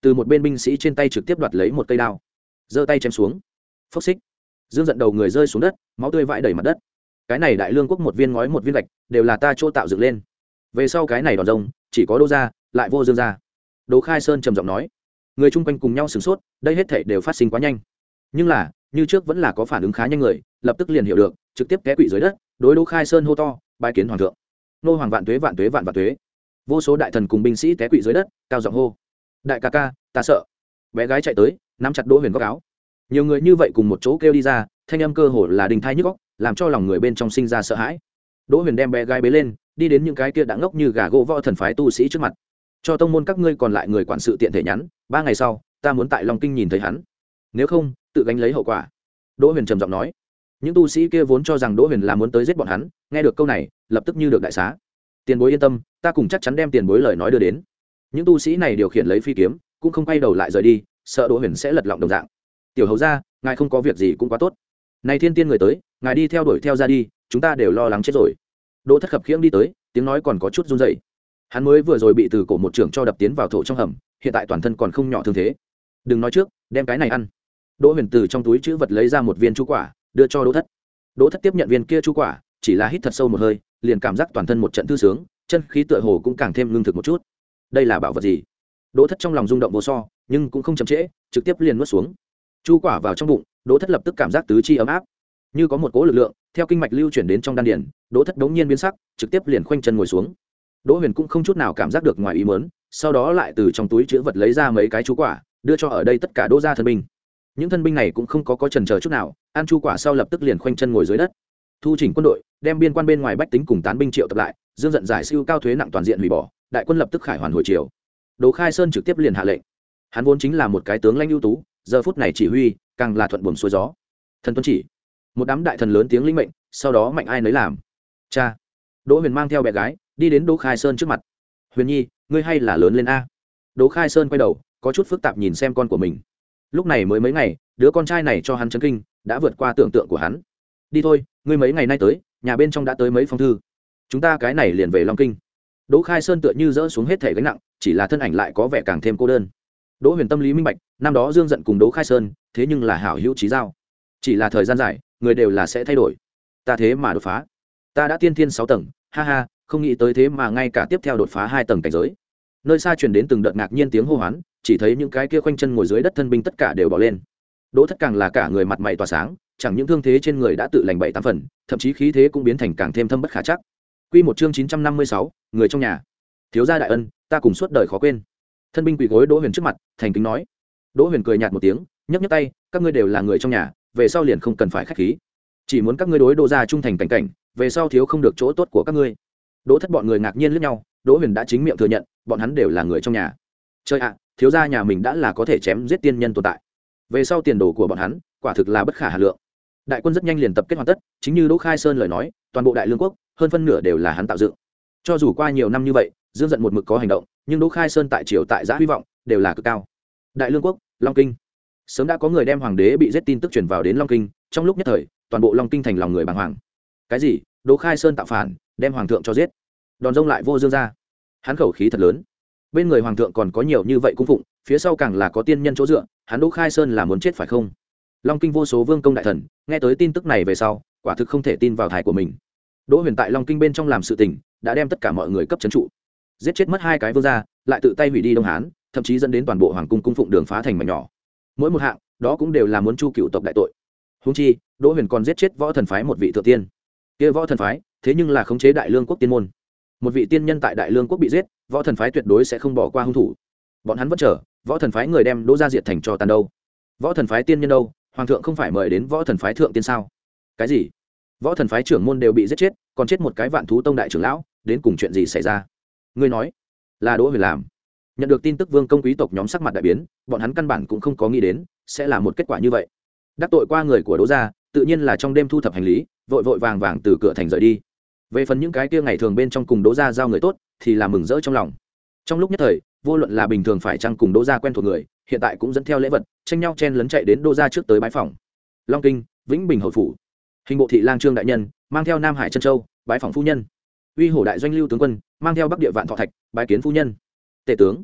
từ một bên binh sĩ trên tay trực tiếp đoạt lấy một cây đao, giơ tay chém xuống. Phốc xích, dương giận đầu người rơi xuống đất, máu tươi vãi đầy mặt đất. Cái này đại lương quốc một viên ngói một viên gạch đều là ta chỗ tạo dựng lên, về sau cái này đòn rông chỉ có Đỗ gia lại vô Dương gia. Đỗ Khai Sơn trầm giọng nói. Người chung quanh cùng nhau sửng sốt, đây hết thảy đều phát sinh quá nhanh. Nhưng là như trước vẫn là có phản ứng khá nhanh người, lập tức liền hiểu được, trực tiếp té quỵ dưới đất, đối Đỗ Khai Sơn hô to, bái kiến hoàng thượng. Nô hoàng vạn tuế vạn tuế vạn vạn tuế. Vô số đại thần cùng binh sĩ té quỵ dưới đất, cao giọng hô. Đại ca ca, ta sợ. Bé gái chạy tới, nắm chặt Đỗ Huyền góc áo. Nhiều người như vậy cùng một chỗ kêu đi ra, thanh âm cơ hồ là đình thai nhức óc, làm cho lòng người bên trong sinh ra sợ hãi. Đỗ Huyền đem bé gái bế lên, đi đến những cái kia đã ngốc như gà gỗ võ thần phái tu sĩ trước mặt. Cho tông môn các ngươi còn lại người quản sự tiện thể nhắn, ba ngày sau, ta muốn tại Long Kinh nhìn thấy hắn. Nếu không, tự gánh lấy hậu quả. Đỗ Huyền trầm giọng nói. Những tu sĩ kia vốn cho rằng Đỗ Huyền là muốn tới giết bọn hắn, nghe được câu này, lập tức như được đại xá. Tiền bối yên tâm, ta cùng chắc chắn đem tiền bối lời nói đưa đến. Những tu sĩ này điều khiển lấy phi kiếm, cũng không quay đầu lại rời đi, sợ Đỗ Huyền sẽ lật lọng đồng dạng. Tiểu hầu gia, ngài không có việc gì cũng quá tốt. Này thiên tiên người tới, ngài đi theo đuổi theo ra đi, chúng ta đều lo lắng chết rồi. Đỗ Thất khập khiễng đi tới, tiếng nói còn có chút run rẩy. Hắn mới vừa rồi bị từ cổ một trưởng cho đập tiến vào thổ trong hầm, hiện tại toàn thân còn không nhỏ thương thế. Đừng nói trước, đem cái này ăn. Đỗ Huyền từ trong túi trữ vật lấy ra một viên chu quả, đưa cho Đỗ Thất. Đỗ Thất tiếp nhận viên kia chu quả, chỉ là hít thật sâu một hơi, liền cảm giác toàn thân một trận thư sướng, chân khí tựa hồ cũng càng thêm ngưng thực một chút. Đây là bảo vật gì? Đỗ Thất trong lòng rung động vô so, nhưng cũng không chậm trễ, trực tiếp liền nuốt xuống. Chu quả vào trong bụng, Đỗ Thất lập tức cảm giác tứ chi ấm áp, như có một cỗ lực lượng theo kinh mạch lưu chuyển đến trong đan điền. Đỗ Thất đống nhiên biến sắc, trực tiếp liền khoanh chân ngồi xuống. Đỗ Huyền cũng không chút nào cảm giác được ngoài ý muốn, sau đó lại từ trong túi trữ vật lấy ra mấy cái chu quả, đưa cho ở đây tất cả Đỗ gia thân binh. Những thân binh này cũng không có có chần chờ chút nào, ăn chu quả sau lập tức liền khoanh chân ngồi dưới đất. Thu chỉnh quân đội, đem biên quan bên ngoài bách tính cùng tán binh triệu tập lại, dương giận giải siêu cao thuế nặng toàn diện hủy bỏ, đại quân lập tức khải hoàn hồi triều. Đỗ Khai Sơn trực tiếp liền hạ lệnh. Hắn vốn chính là một cái tướng lãnh ưu tú, giờ phút này chỉ huy càng là thuận buồm xuôi gió. Thần tuân chỉ. Một đám đại thần lớn tiếng lĩnh mệnh, sau đó mạnh ai nấy làm. Cha. Đỗ Huyền mang theo bé gái đi đến Đỗ Khai Sơn trước mặt. Huyền Nhi, ngươi hay là lớn lên a? Đỗ Khai Sơn quay đầu, có chút phức tạp nhìn xem con của mình. Lúc này mới mấy ngày, đứa con trai này cho hắn chấn kinh, đã vượt qua tưởng tượng của hắn. Đi thôi, ngươi mấy ngày nay tới, nhà bên trong đã tới mấy phong thư, chúng ta cái này liền về Long Kinh. Đỗ Khai Sơn tựa như dỡ xuống hết thể gánh nặng, chỉ là thân ảnh lại có vẻ càng thêm cô đơn. Đỗ Huyền tâm lý minh bạch, năm đó Dương giận cùng Đỗ Khai Sơn, thế nhưng là hảo hữu chí giao. Chỉ là thời gian dài, người đều là sẽ thay đổi. Ta thế mà đột phá, ta đã tiên thiên sáu tầng, ha ha, không nghĩ tới thế mà ngay cả tiếp theo đột phá hai tầng cảnh giới. Nơi xa truyền đến từng đợt ngạc nhiên tiếng hô hoán, chỉ thấy những cái kia khoanh chân ngồi dưới đất thân binh tất cả đều bỏ lên. Đỗ Thất càng là cả người mặt mày tỏa sáng, chẳng những thương thế trên người đã tự lành bảy tám phần, thậm chí khí thế cũng biến thành càng thêm thâm bất khả chắc. Quy một chương chín trăm năm mươi sáu, người trong nhà. Thiếu gia đại ân, ta cùng suốt đời khó quên. Thân binh quỳ gối Đỗ Huyền trước mặt, thành kính nói. Đỗ Huyền cười nhạt một tiếng, nhấc nhấc tay, các ngươi đều là người trong nhà, về sau liền không cần phải khách khí. Chỉ muốn các ngươi đối Đỗ gia trung thành cảnh cảnh, về sau thiếu không được chỗ tốt của các ngươi. Đỗ Thất bọn người ngạc nhiên liếc nhau, Đỗ Huyền đã chính miệng thừa nhận, bọn hắn đều là người trong nhà. Chơi ạ, thiếu gia nhà mình đã là có thể chém giết tiên nhân tồn tại. Về sau tiền đồ của bọn hắn, quả thực là bất khả hà lượng. Đại quân rất nhanh liền tập kết hoàn tất, chính như Đỗ Khai Sơn lời nói, toàn bộ Đại Lương quốc, hơn phân nửa đều là hắn tạo dựng. Cho dù qua nhiều năm như vậy, Dương giận một mực có hành động, nhưng Đỗ Khai Sơn tại triều tại giã hy vọng đều là cực cao. Đại Lương quốc, Long Kinh. Sớm đã có người đem hoàng đế bị giết tin tức truyền vào đến Long Kinh, trong lúc nhất thời, toàn bộ Long Kinh thành lòng người bàng hoàng. Cái gì? Đỗ Khai Sơn tạo phản, đem hoàng thượng cho giết. Đòn rông lại vô Dương ra. Hắn khẩu khí thật lớn. Bên người hoàng thượng còn có nhiều như vậy cung phụng, phía sau càng là có tiên nhân chỗ dựa, hắn Đỗ Khai Sơn là muốn chết phải không? Long Kinh vô số vương công đại thần, nghe tới tin tức này về sau, quả thực không thể tin vào thai của mình. Đỗ Huyền tại Long Kinh bên trong làm sự tình, đã đem tất cả mọi người cấp trấn trụ, giết chết mất hai cái vương gia, lại tự tay hủy đi Đông Hán, thậm chí dẫn đến toàn bộ hoàng cung cung phụng đường phá thành mảnh nhỏ. Mỗi một hạng, đó cũng đều là muốn chu cựu tộc đại tội. Huống chi, Đỗ Huyền còn giết chết võ thần phái một vị thượng tiên. Kia võ thần phái, thế nhưng là khống chế Đại Lương quốc tiên môn. Một vị tiên nhân tại Đại Lương quốc bị giết, võ thần phái tuyệt đối sẽ không bỏ qua hung thủ. Bọn hắn vẫn chờ, võ thần phái người đem Đỗ gia diệt thành cho tàn đâu. Võ thần phái tiên nhân đâu, hoàng thượng không phải mời đến võ thần phái thượng tiên sao? Cái gì? Võ thần phái trưởng môn đều bị giết chết, còn chết một cái Vạn Thú tông đại trưởng lão, đến cùng chuyện gì xảy ra? Ngươi nói, là Đỗ Huyền làm? Nhận được tin tức vương công quý tộc nhóm sắc mặt đại biến, bọn hắn căn bản cũng không có nghĩ đến sẽ là một kết quả như vậy. Đắc tội qua người của Đỗ gia, tự nhiên là trong đêm thu thập hành lý, vội vội vàng vàng từ cửa thành rời đi. Về phần những cái kia ngày thường bên trong cùng Đỗ gia giao người tốt, thì là mừng rỡ trong lòng. Trong lúc nhất thời, vô luận là bình thường phải chăng cùng Đỗ gia quen thuộc người, hiện tại cũng dẫn theo lễ vật, tranh nhau chen lấn chạy đến Đỗ gia trước tới bái phỏng. Long Kinh, Vĩnh Bình hầu phủ. Hình bộ thị lang Trương đại nhân mang theo Nam Hải Trân Châu bái phỏng phu nhân. Uy Hổ đại doanh Lưu tướng quân mang theo Bắc địa Vạn Thọ Thạch bái kiến phu nhân. Tể tướng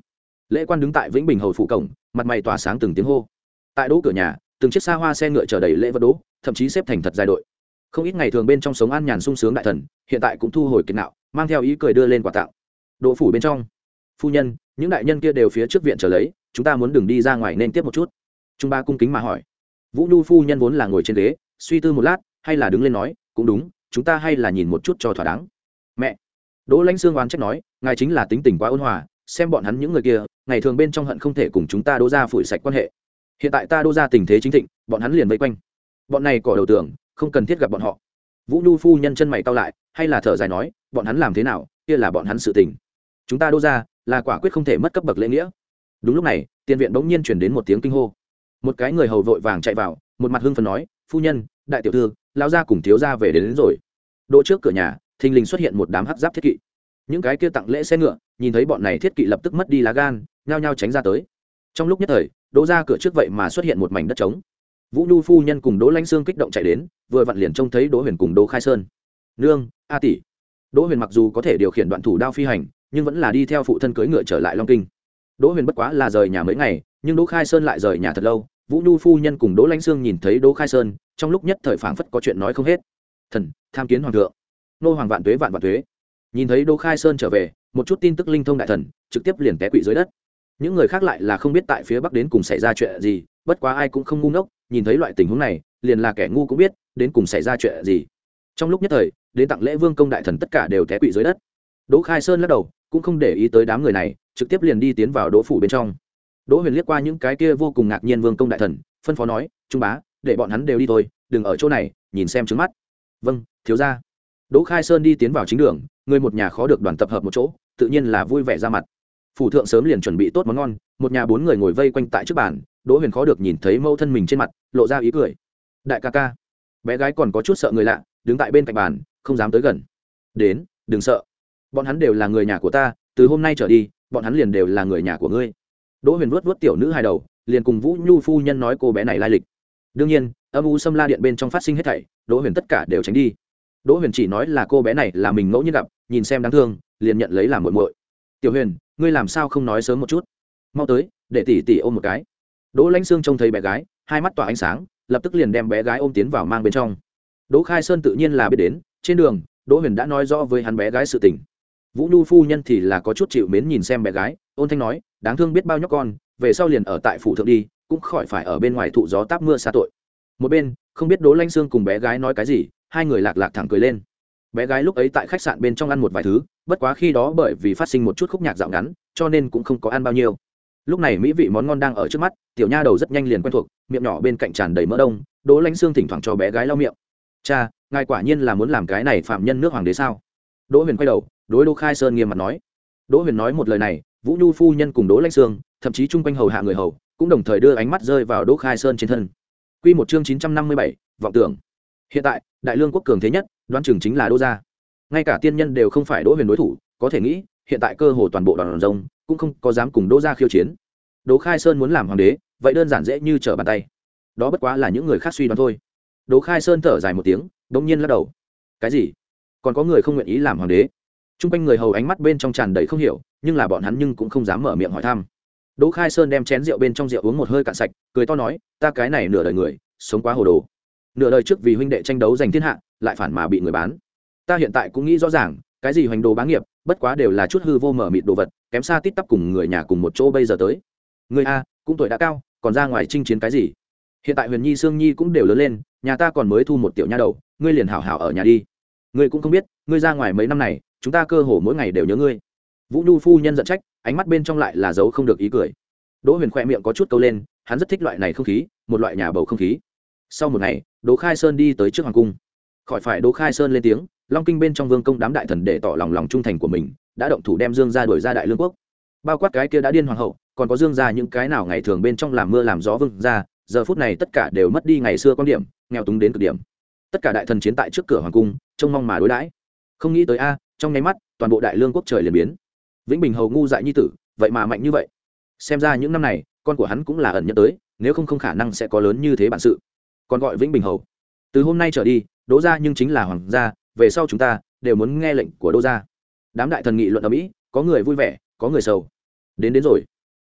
Lễ quan đứng tại Vĩnh Bình hầu phủ cổng, mặt mày tỏa sáng từng tiếng hô. Tại đỗ cửa nhà, từng chiếc xa hoa xe ngựa chở đầy lễ vật đỗ, thậm chí xếp thành thật dài đội. Không ít ngày thường bên trong sống an nhàn sung sướng đại thần, hiện tại cũng thu hồi kiệt nạo, mang theo ý cười đưa lên quà tặng. Đỗ phủ bên trong, phu nhân, những đại nhân kia đều phía trước viện chờ lấy, chúng ta muốn đừng đi ra ngoài nên tiếp một chút. Trung Ba cung kính mà hỏi. Vũ Nhu phu nhân vốn là ngồi trên ghế, suy tư một lát, hay là đứng lên nói, cũng đúng, chúng ta hay là nhìn một chút cho thỏa đáng. Mẹ. Đỗ Lãnh Sương oán trách nói, ngài chính là tính tình quá ôn hòa, xem bọn hắn những người kia, ngày thường bên trong hận không thể cùng chúng ta Đỗ gia phủi sạch quan hệ. Hiện tại ta Đỗ gia tình thế chính thịnh, bọn hắn liền vây quanh. Bọn này cỏ đầu tường, không cần thiết gặp bọn họ. Vũ Nhu phu nhân chân mày cau lại, hay là thở dài nói, bọn hắn làm thế nào, kia là bọn hắn sự tình. Chúng ta Đỗ gia là quả quyết không thể mất cấp bậc lễ nghĩa. Đúng lúc này, tiền viện bỗng nhiên truyền đến một tiếng kinh hô. Một cái người hầu vội vàng chạy vào, một mặt hưng phấn nói, phu nhân, đại tiểu thư, lão gia cùng thiếu gia về đến, đến rồi. Đỗ trước cửa nhà, thình lình xuất hiện một đám hắc giáp thiết kỵ. Những cái kia tặng lễ xe ngựa, nhìn thấy bọn này thiết kỵ lập tức mất đi lá gan, nhao nhao tránh ra tới. Trong lúc nhất thời, Đỗ gia cửa trước vậy mà xuất hiện một mảnh đất trống. Vũ Nhu phu nhân cùng Đỗ Lãnh Sương kích động chạy đến, vừa vặn liền trông thấy Đỗ Huyền cùng Đỗ Khai Sơn. Nương, a tỷ. Đỗ Huyền mặc dù có thể điều khiển đoạn thủ đao phi hành, nhưng vẫn là đi theo phụ thân cưỡi ngựa trở lại Long Kinh. Đỗ Huyền bất quá là rời nhà mấy ngày, nhưng Đỗ Khai Sơn lại rời nhà thật lâu. Vũ Nhu phu nhân cùng Đỗ Lãnh Sương nhìn thấy Đỗ Khai Sơn, trong lúc nhất thời phảng phất có chuyện nói không hết. Thần, tham kiến hoàng thượng. Nô hoàng vạn tuế vạn vạn tuế. Nhìn thấy Đỗ Khai Sơn trở về, một chút tin tức linh thông đại thần, trực tiếp liền té quỵ dưới đất. Những người khác lại là không biết tại phía bắc đến cùng xảy ra chuyện gì, bất quá ai cũng không ngu ngốc, nhìn thấy loại tình huống này, liền là kẻ ngu cũng biết đến cùng xảy ra chuyện gì. Trong lúc nhất thời, đến tặng lễ vương công đại thần tất cả đều té quỵ dưới đất. Đỗ Khai Sơn lắc đầu, cũng không để ý tới đám người này, trực tiếp liền đi tiến vào Đỗ phủ bên trong. Đỗ Huyền liếc qua những cái kia vô cùng ngạc nhiên vương công đại thần, phân phó nói, trung bá, để bọn hắn đều đi thôi, đừng ở chỗ này nhìn xem trứng mắt. Vâng, thiếu gia. Đỗ Khai Sơn đi tiến vào chính đường, người một nhà khó được đoàn tập hợp một chỗ, tự nhiên là vui vẻ ra mặt. Phủ thượng sớm liền chuẩn bị tốt món ngon, một nhà bốn người ngồi vây quanh tại trước bàn. Đỗ Huyền khó được nhìn thấy mâu thân mình trên mặt lộ ra ý cười. Đại ca ca. Bé gái còn có chút sợ người lạ, đứng tại bên cạnh bàn, không dám tới gần. Đến, đừng sợ, bọn hắn đều là người nhà của ta, từ hôm nay trở đi, bọn hắn liền đều là người nhà của ngươi. Đỗ Huyền vuốt vuốt tiểu nữ hài đầu, liền cùng Vũ Nhu phu nhân nói cô bé này lai lịch. Đương nhiên, âm u Sâm La điện bên trong phát sinh hết thảy, Đỗ Huyền tất cả đều tránh đi. Đỗ Huyền chỉ nói là cô bé này là mình ngẫu nhiên gặp, nhìn xem đáng thương, liền nhận lấy làm muội muội. Tiểu Huyền, ngươi làm sao không nói sớm một chút? Mau tới, để tỷ tỷ ôm một cái. Đỗ Lãnh Sương trông thấy bé gái, hai mắt tỏa ánh sáng, lập tức liền đem bé gái ôm tiến vào mang bên trong. Đỗ Khai Sơn tự nhiên là biết đến, trên đường, Đỗ Huyền đã nói rõ với hắn bé gái sự tình. Vũ Nhu phu nhân thì là có chút chịu mến nhìn xem bé gái, ôn thanh nói, đáng thương biết bao nhóc con, về sau liền ở tại phủ thượng đi, cũng khỏi phải ở bên ngoài thụ gió táp mưa xa tội. Một bên, không biết Đỗ Lãnh Sương cùng bé gái nói cái gì, hai người lạc lạc thẳng cười lên. Bé gái lúc ấy tại khách sạn bên trong ăn một vài thứ, bất quá khi đó bởi vì phát sinh một chút khúc nhạc dạo ngắn, cho nên cũng không có ăn bao nhiêu. Lúc này mỹ vị món ngon đang ở trước mắt, tiểu nha đầu rất nhanh liền quen thuộc, miệng nhỏ bên cạnh tràn đầy mỡ đông. Đỗ Lãnh Sương thỉnh thoảng cho bé gái lau miệng. Cha, ngài quả nhiên là muốn làm cái này phạm nhân nước hoàng đế sao? Đỗ Huyền quay đầu, đối Đỗ Khai Sơn nghiêm mặt nói. Đỗ Huyền nói một lời này, Vũ Nhu phu nhân cùng Đỗ Lãnh Sương, thậm chí chung quanh hầu hạ người hầu, cũng đồng thời đưa ánh mắt rơi vào Đỗ Khai Sơn trên thân. Quy một chương chín trăm năm mươi bảy, vọng tưởng. Hiện tại, Đại Lương quốc cường thế nhất, đoán chừng chính là Đỗ gia. Ngay cả tiên nhân đều không phải Đỗ Huyền đối thủ, có thể nghĩ, hiện tại cơ hồ toàn bộ đoàn rồng cũng không có dám cùng Đỗ gia khiêu chiến. Đỗ Khai Sơn muốn làm hoàng đế, vậy đơn giản dễ như trở bàn tay. Đó bất quá là những người khác suy đoán thôi. Đỗ Khai Sơn thở dài một tiếng, đột nhiên lắc đầu. Cái gì? Còn có người không nguyện ý làm hoàng đế? Trung quanh người hầu ánh mắt bên trong tràn đầy không hiểu, nhưng là bọn hắn nhưng cũng không dám mở miệng hỏi thăm. Đỗ Khai Sơn đem chén rượu bên trong rượu uống một hơi cạn sạch, cười to nói, ta cái này nửa đời người, sống quá hồ đồ. Nửa đời trước vì huynh đệ tranh đấu giành thiên hạ, lại phản mà bị người bán. Ta hiện tại cũng nghĩ rõ ràng, cái gì hoành đồ bá nghiệp, bất quá đều là chút hư vô mở mịt đồ vật, kém xa tít tắp cùng người nhà cùng một chỗ bây giờ tới. Ngươi a, cũng tuổi đã cao, còn ra ngoài chinh chiến cái gì? Hiện tại Huyền Nhi, Sương Nhi cũng đều lớn lên, nhà ta còn mới thu một tiểu nha đầu, ngươi liền hảo hảo ở nhà đi. Ngươi cũng không biết, ngươi ra ngoài mấy năm này, chúng ta cơ hồ mỗi ngày đều nhớ ngươi. Vũ Nhu phu nhân giận trách, ánh mắt bên trong lại là dấu không được ý cười. Đỗ Huyền khỏe miệng có chút câu lên, hắn rất thích loại này không khí, một loại nhà bầu không khí. Sau một ngày, Đỗ Khai Sơn đi tới trước hoàng cung. Khỏi phải Đỗ Khai Sơn lên tiếng, Long Kinh bên trong vương công đám đại thần để tỏ lòng lòng trung thành của mình, đã động thủ đem Dương gia đuổi ra Đại Lương quốc. Bao quát cái kia đã điên hoàng hậu, còn có Dương gia những cái nào ngày thường bên trong làm mưa làm gió vương gia, giờ phút này tất cả đều mất đi ngày xưa quan điểm, nghèo túng đến cực điểm. Tất cả đại thần chiến tại trước cửa hoàng cung, trông mong mà đối đãi. Không nghĩ tới a, trong nháy mắt, toàn bộ Đại Lương quốc trời liền biến. Vĩnh Bình hầu ngu dại nhi tử, vậy mà mạnh như vậy. Xem ra những năm này, con của hắn cũng là ẩn nhận tới, nếu không không khả năng sẽ có lớn như thế bản sự. Còn gọi Vĩnh Bình hầu. Từ hôm nay trở đi, Đỗ gia nhưng chính là hoàng gia, về sau chúng ta đều muốn nghe lệnh của Đỗ gia. Đám đại thần nghị luận ở mỹ, có người vui vẻ, có người sầu. Đến đến rồi.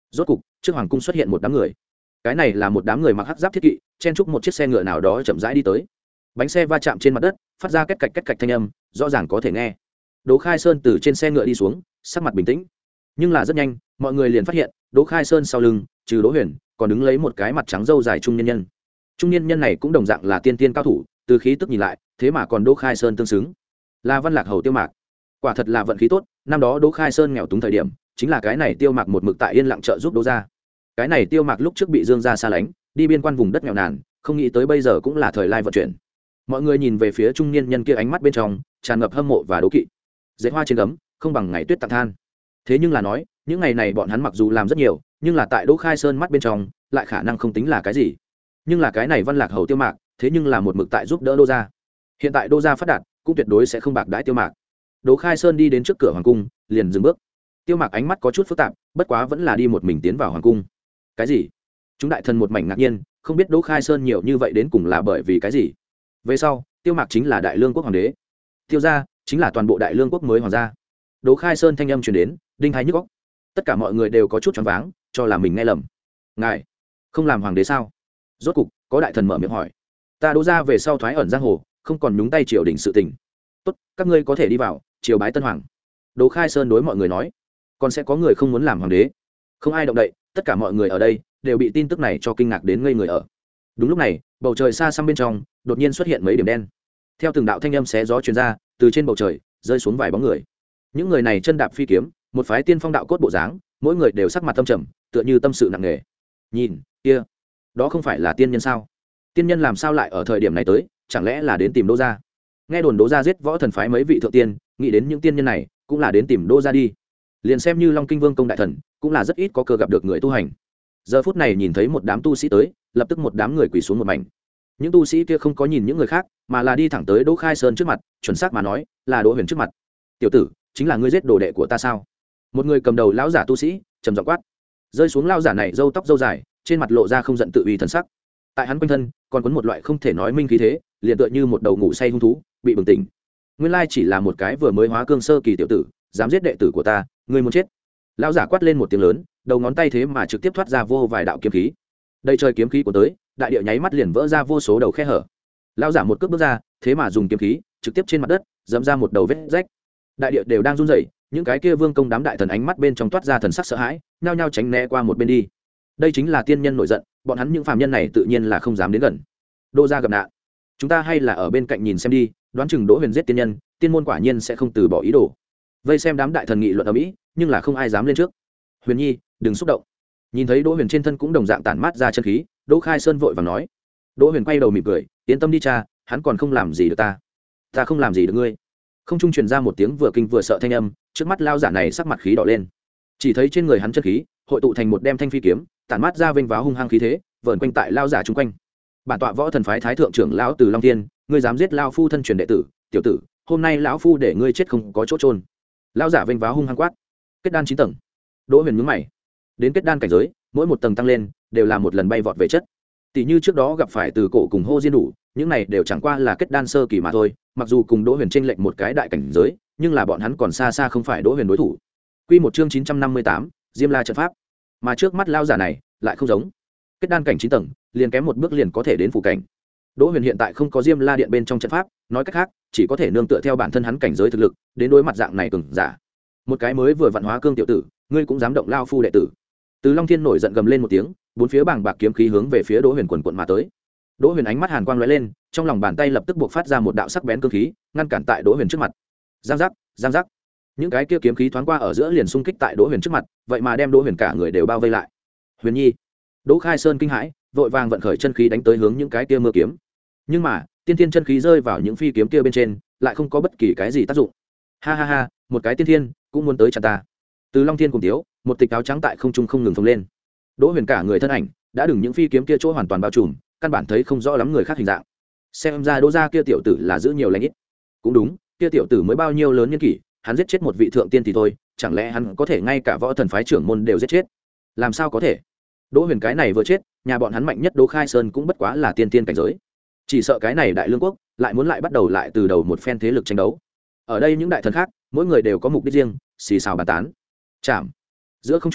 Rốt cục trước hoàng cung xuất hiện một đám người. Cái này là một đám người mặc hắc giáp thiết kỵ, chen chúc một chiếc xe ngựa nào đó chậm rãi đi tới. Bánh xe va chạm trên mặt đất, phát ra két cạch két cạch thanh âm, rõ ràng có thể nghe. Đỗ Khai Sơn từ trên xe ngựa đi xuống, sắc mặt bình tĩnh. Nhưng là rất nhanh, mọi người liền phát hiện, Đỗ Khai Sơn sau lưng, trừ Đỗ Huyền, còn đứng lấy một cái mặt trắng râu dài trung niên nhân. Trung niên nhân này cũng đồng dạng là tiên tiên cao thủ, từ khí tức nhìn lại, thế mà còn Đỗ Khai Sơn tương xứng. Là Văn Lạc Hầu Tiêu Mạc. Quả thật là vận khí tốt, năm đó Đỗ Khai Sơn nghèo túng thời điểm, chính là cái này Tiêu Mạc một mực tại yên lặng trợ giúp Đỗ gia. Cái này Tiêu Mạc lúc trước bị Dương gia xa lánh, đi biên quan vùng đất nghèo nàn, không nghĩ tới bây giờ cũng là thời lai vận chuyển. Mọi người nhìn về phía trung niên nhân kia, ánh mắt bên trong tràn ngập hâm mộ và đố kỵ. Dệt hoa trên gấm, không bằng ngày tuyết tặng than. Thế nhưng là nói, những ngày này bọn hắn mặc dù làm rất nhiều, nhưng là tại Đỗ Khai Sơn mắt bên trong, lại khả năng không tính là cái gì. Nhưng là cái này Văn Lạc Hầu Tiêu Mạc, thế nhưng là một mực tại giúp đỡ Đỗ gia. Hiện tại Đỗ gia phát đạt, cũng tuyệt đối sẽ không bạc đãi Tiêu Mạc. Đỗ Khai Sơn đi đến trước cửa hoàng cung, liền dừng bước. Tiêu Mạc ánh mắt có chút phức tạp, bất quá vẫn là đi một mình tiến vào hoàng cung. Cái gì? Chúng đại thần một mảnh ngạc nhiên, không biết Đỗ Khai Sơn nhiều như vậy đến cùng là bởi vì cái gì. Về sau, Tiêu Mạc chính là Đại Lương quốc hoàng đế, Tiêu gia chính là toàn bộ Đại Lương quốc mới hoàng gia. Đỗ Khai Sơn thanh âm truyền đến, đinh thái nhức óc. Tất cả mọi người đều có chút choáng váng, cho là mình nghe lầm. Ngài không làm hoàng đế sao? Rốt cục có đại thần mở miệng hỏi. Ta Đỗ gia về sau thoái ẩn giang hồ, không còn nhúng tay triều đình sự tình. Tốt, các ngươi có thể đi vào triều bái tân hoàng. Đỗ Khai Sơn đối mọi người nói. Còn sẽ có người không muốn làm hoàng đế. Không ai động đậy, tất cả mọi người ở đây đều bị tin tức này cho kinh ngạc đến ngây người ở. Đúng lúc này, bầu trời xa xăm bên trong đột nhiên xuất hiện mấy điểm đen. Theo từng đạo thanh âm xé gió truyền ra, từ trên bầu trời rơi xuống vài bóng người. Những người này chân đạp phi kiếm, một phái tiên phong đạo cốt bộ dáng, mỗi người đều sắc mặt tâm trầm, tựa như tâm sự nặng nề. Nhìn, kia, đó không phải là tiên nhân sao? Tiên nhân làm sao lại ở thời điểm này tới, chẳng lẽ là đến tìm Đỗ gia? Nghe đồn Đỗ gia giết võ thần phái mấy vị thượng tiên, nghĩ đến những tiên nhân này cũng là đến tìm Đỗ gia đi. Liền xem như Long Kinh Vương công đại thần, cũng là rất ít có cơ gặp được người tu hành. Giờ phút này nhìn thấy một đám tu sĩ tới, lập tức một đám người quỳ xuống một mảnh. Những tu sĩ kia không có nhìn những người khác, mà là đi thẳng tới Đỗ Khai Sơn trước mặt, chuẩn xác mà nói, là Đỗ Huyền trước mặt. Tiểu tử, chính là ngươi giết đồ đệ của ta sao? Một người cầm đầu lão giả tu sĩ trầm giọng quát. Rơi xuống lão giả này râu tóc râu dài, trên mặt lộ ra không giận tự uy thần sắc. Tại hắn quanh thân còn có một loại không thể nói minh khí thế, liền tựa như một đầu ngủ say hung thú bị bừng tỉnh. Nguyên lai chỉ là một cái vừa mới hóa cương sơ kỳ tiểu tử, dám giết đệ tử của ta, ngươi muốn chết. Lão giả quát lên một tiếng lớn, đầu ngón tay thế mà trực tiếp thoát ra vô vài đạo kiếm khí. Đây trời kiếm khí của tới, đại địa nháy mắt liền vỡ ra vô số đầu khe hở. Lão giả một cước bước ra, thế mà dùng kiếm khí trực tiếp trên mặt đất dẫm ra một đầu vết rách. Đại địa đều đang run rẩy, những cái kia vương công đám đại thần ánh mắt bên trong toát ra thần sắc sợ hãi, nhao nhao tránh né qua một bên đi. Đây chính là tiên nhân nổi giận, bọn hắn những phàm nhân này tự nhiên là không dám đến gần. Đô gia gặp nạn, chúng ta hay là ở bên cạnh nhìn xem đi, đoán chừng Đỗ Huyền giết tiên nhân, tiên môn quả nhiên sẽ không từ bỏ ý đồ. Vây xem đám đại thần nghị luận ở mỹ, nhưng là không ai dám lên trước. Huyền Nhi, đừng xúc động. Nhìn thấy Đỗ Huyền trên thân cũng đồng dạng tản mát ra chân khí, Đỗ Khai Sơn vội vàng nói. Đỗ Huyền quay đầu mỉm cười, yên tâm đi cha, hắn còn không làm gì được ta. Ta không làm gì được ngươi. Không trung truyền ra một tiếng vừa kinh vừa sợ thanh âm, trước mắt lao giả này sắc mặt khí đỏ lên. Chỉ thấy trên người hắn chân khí hội tụ thành một đem thanh phi kiếm, tản mát ra vênh váo hung hăng khí thế, vờn quanh tại lao giả chung quanh. Bản tọa võ thần phái thái thượng trưởng lão Từ Long Thiên, ngươi dám giết lao phu thân truyền đệ tử, tiểu tử, hôm nay lão phu để ngươi chết không có chỗ trôn. Lao giả vênh váo hung hăng quát. Kết đan chín tầng. Đỗ Huyền nhướng mày. Đến kết đan cảnh giới, mỗi một tầng tăng lên đều là một lần bay vọt về chất. Tỷ như trước đó gặp phải Từ Cổ cùng Hô Diên đủ, những này đều chẳng qua là kết đan sơ kỳ mà thôi, mặc dù cùng Đỗ Huyền chênh lệch một cái đại cảnh giới, nhưng là bọn hắn còn xa xa không phải Đỗ Huyền đối thủ. Quy một chương chín trăm năm mươi tám, Diêm La trận pháp. Mà trước mắt lao giả này lại không giống. Kết đan cảnh chín tầng, liền kém một bước liền có thể đến phủ cảnh. Đỗ Huyền hiện tại không có Diêm La điện bên trong trận pháp, nói cách khác, chỉ có thể nương tựa theo bản thân hắn cảnh giới thực lực, đến đối mặt dạng này cường giả. Một cái mới vừa vặn hóa cương tiểu tử, ngươi cũng dám động lao phu đệ tử. Từ Long Thiên nổi giận gầm lên một tiếng, bốn phía bàng bạc kiếm khí hướng về phía Đỗ Huyền quần quần mà tới. Đỗ Huyền ánh mắt hàn quang lóe lên, trong lòng bàn tay lập tức buộc phát ra một đạo sắc bén cương khí, ngăn cản tại Đỗ Huyền trước mặt. Giang giác, giang giác. Những cái kia kiếm khí thoáng qua ở giữa liền xung kích tại Đỗ Huyền trước mặt, vậy mà đem Đỗ Huyền cả người đều bao vây lại. Huyền Nhi, Đỗ Khai Sơn kinh hãi, vội vàng vận khởi chân khí đánh tới hướng những cái kia mưa kiếm. Nhưng mà, tiên thiên chân khí rơi vào những phi kiếm kia bên trên, lại không có bất kỳ cái gì tác dụng. Ha ha ha, một cái tiên thiên cũng muốn tới chặn ta. Từ Long Thiên cùng tiếu, một tịch áo trắng tại không trung không ngừng phồng lên. Đỗ Huyền cả người thân ảnh đã đừng những phi kiếm kia chỗ hoàn toàn bao trùm, căn bản thấy không rõ lắm người khác hình dạng. Xem ra Đỗ gia kia tiểu tử là giữ nhiều lãnh ít. Cũng đúng, kia tiểu tử mới bao nhiêu lớn niên kỷ, hắn giết chết một vị thượng tiên thì thôi, chẳng lẽ hắn có thể ngay cả võ thần phái trưởng môn đều giết chết? Làm sao có thể? Đỗ Huyền cái này vừa chết, nhà bọn hắn mạnh nhất Đỗ Khai Sơn cũng bất quá là tiên tiên cảnh giới. Chỉ sợ cái này Đại Lương quốc lại muốn lại bắt đầu lại từ đầu một phen thế lực tranh đấu. Ở đây những đại thần khác, mỗi người đều có mục đích riêng, xì xào bàn tán. Chạm. Giữa không trung,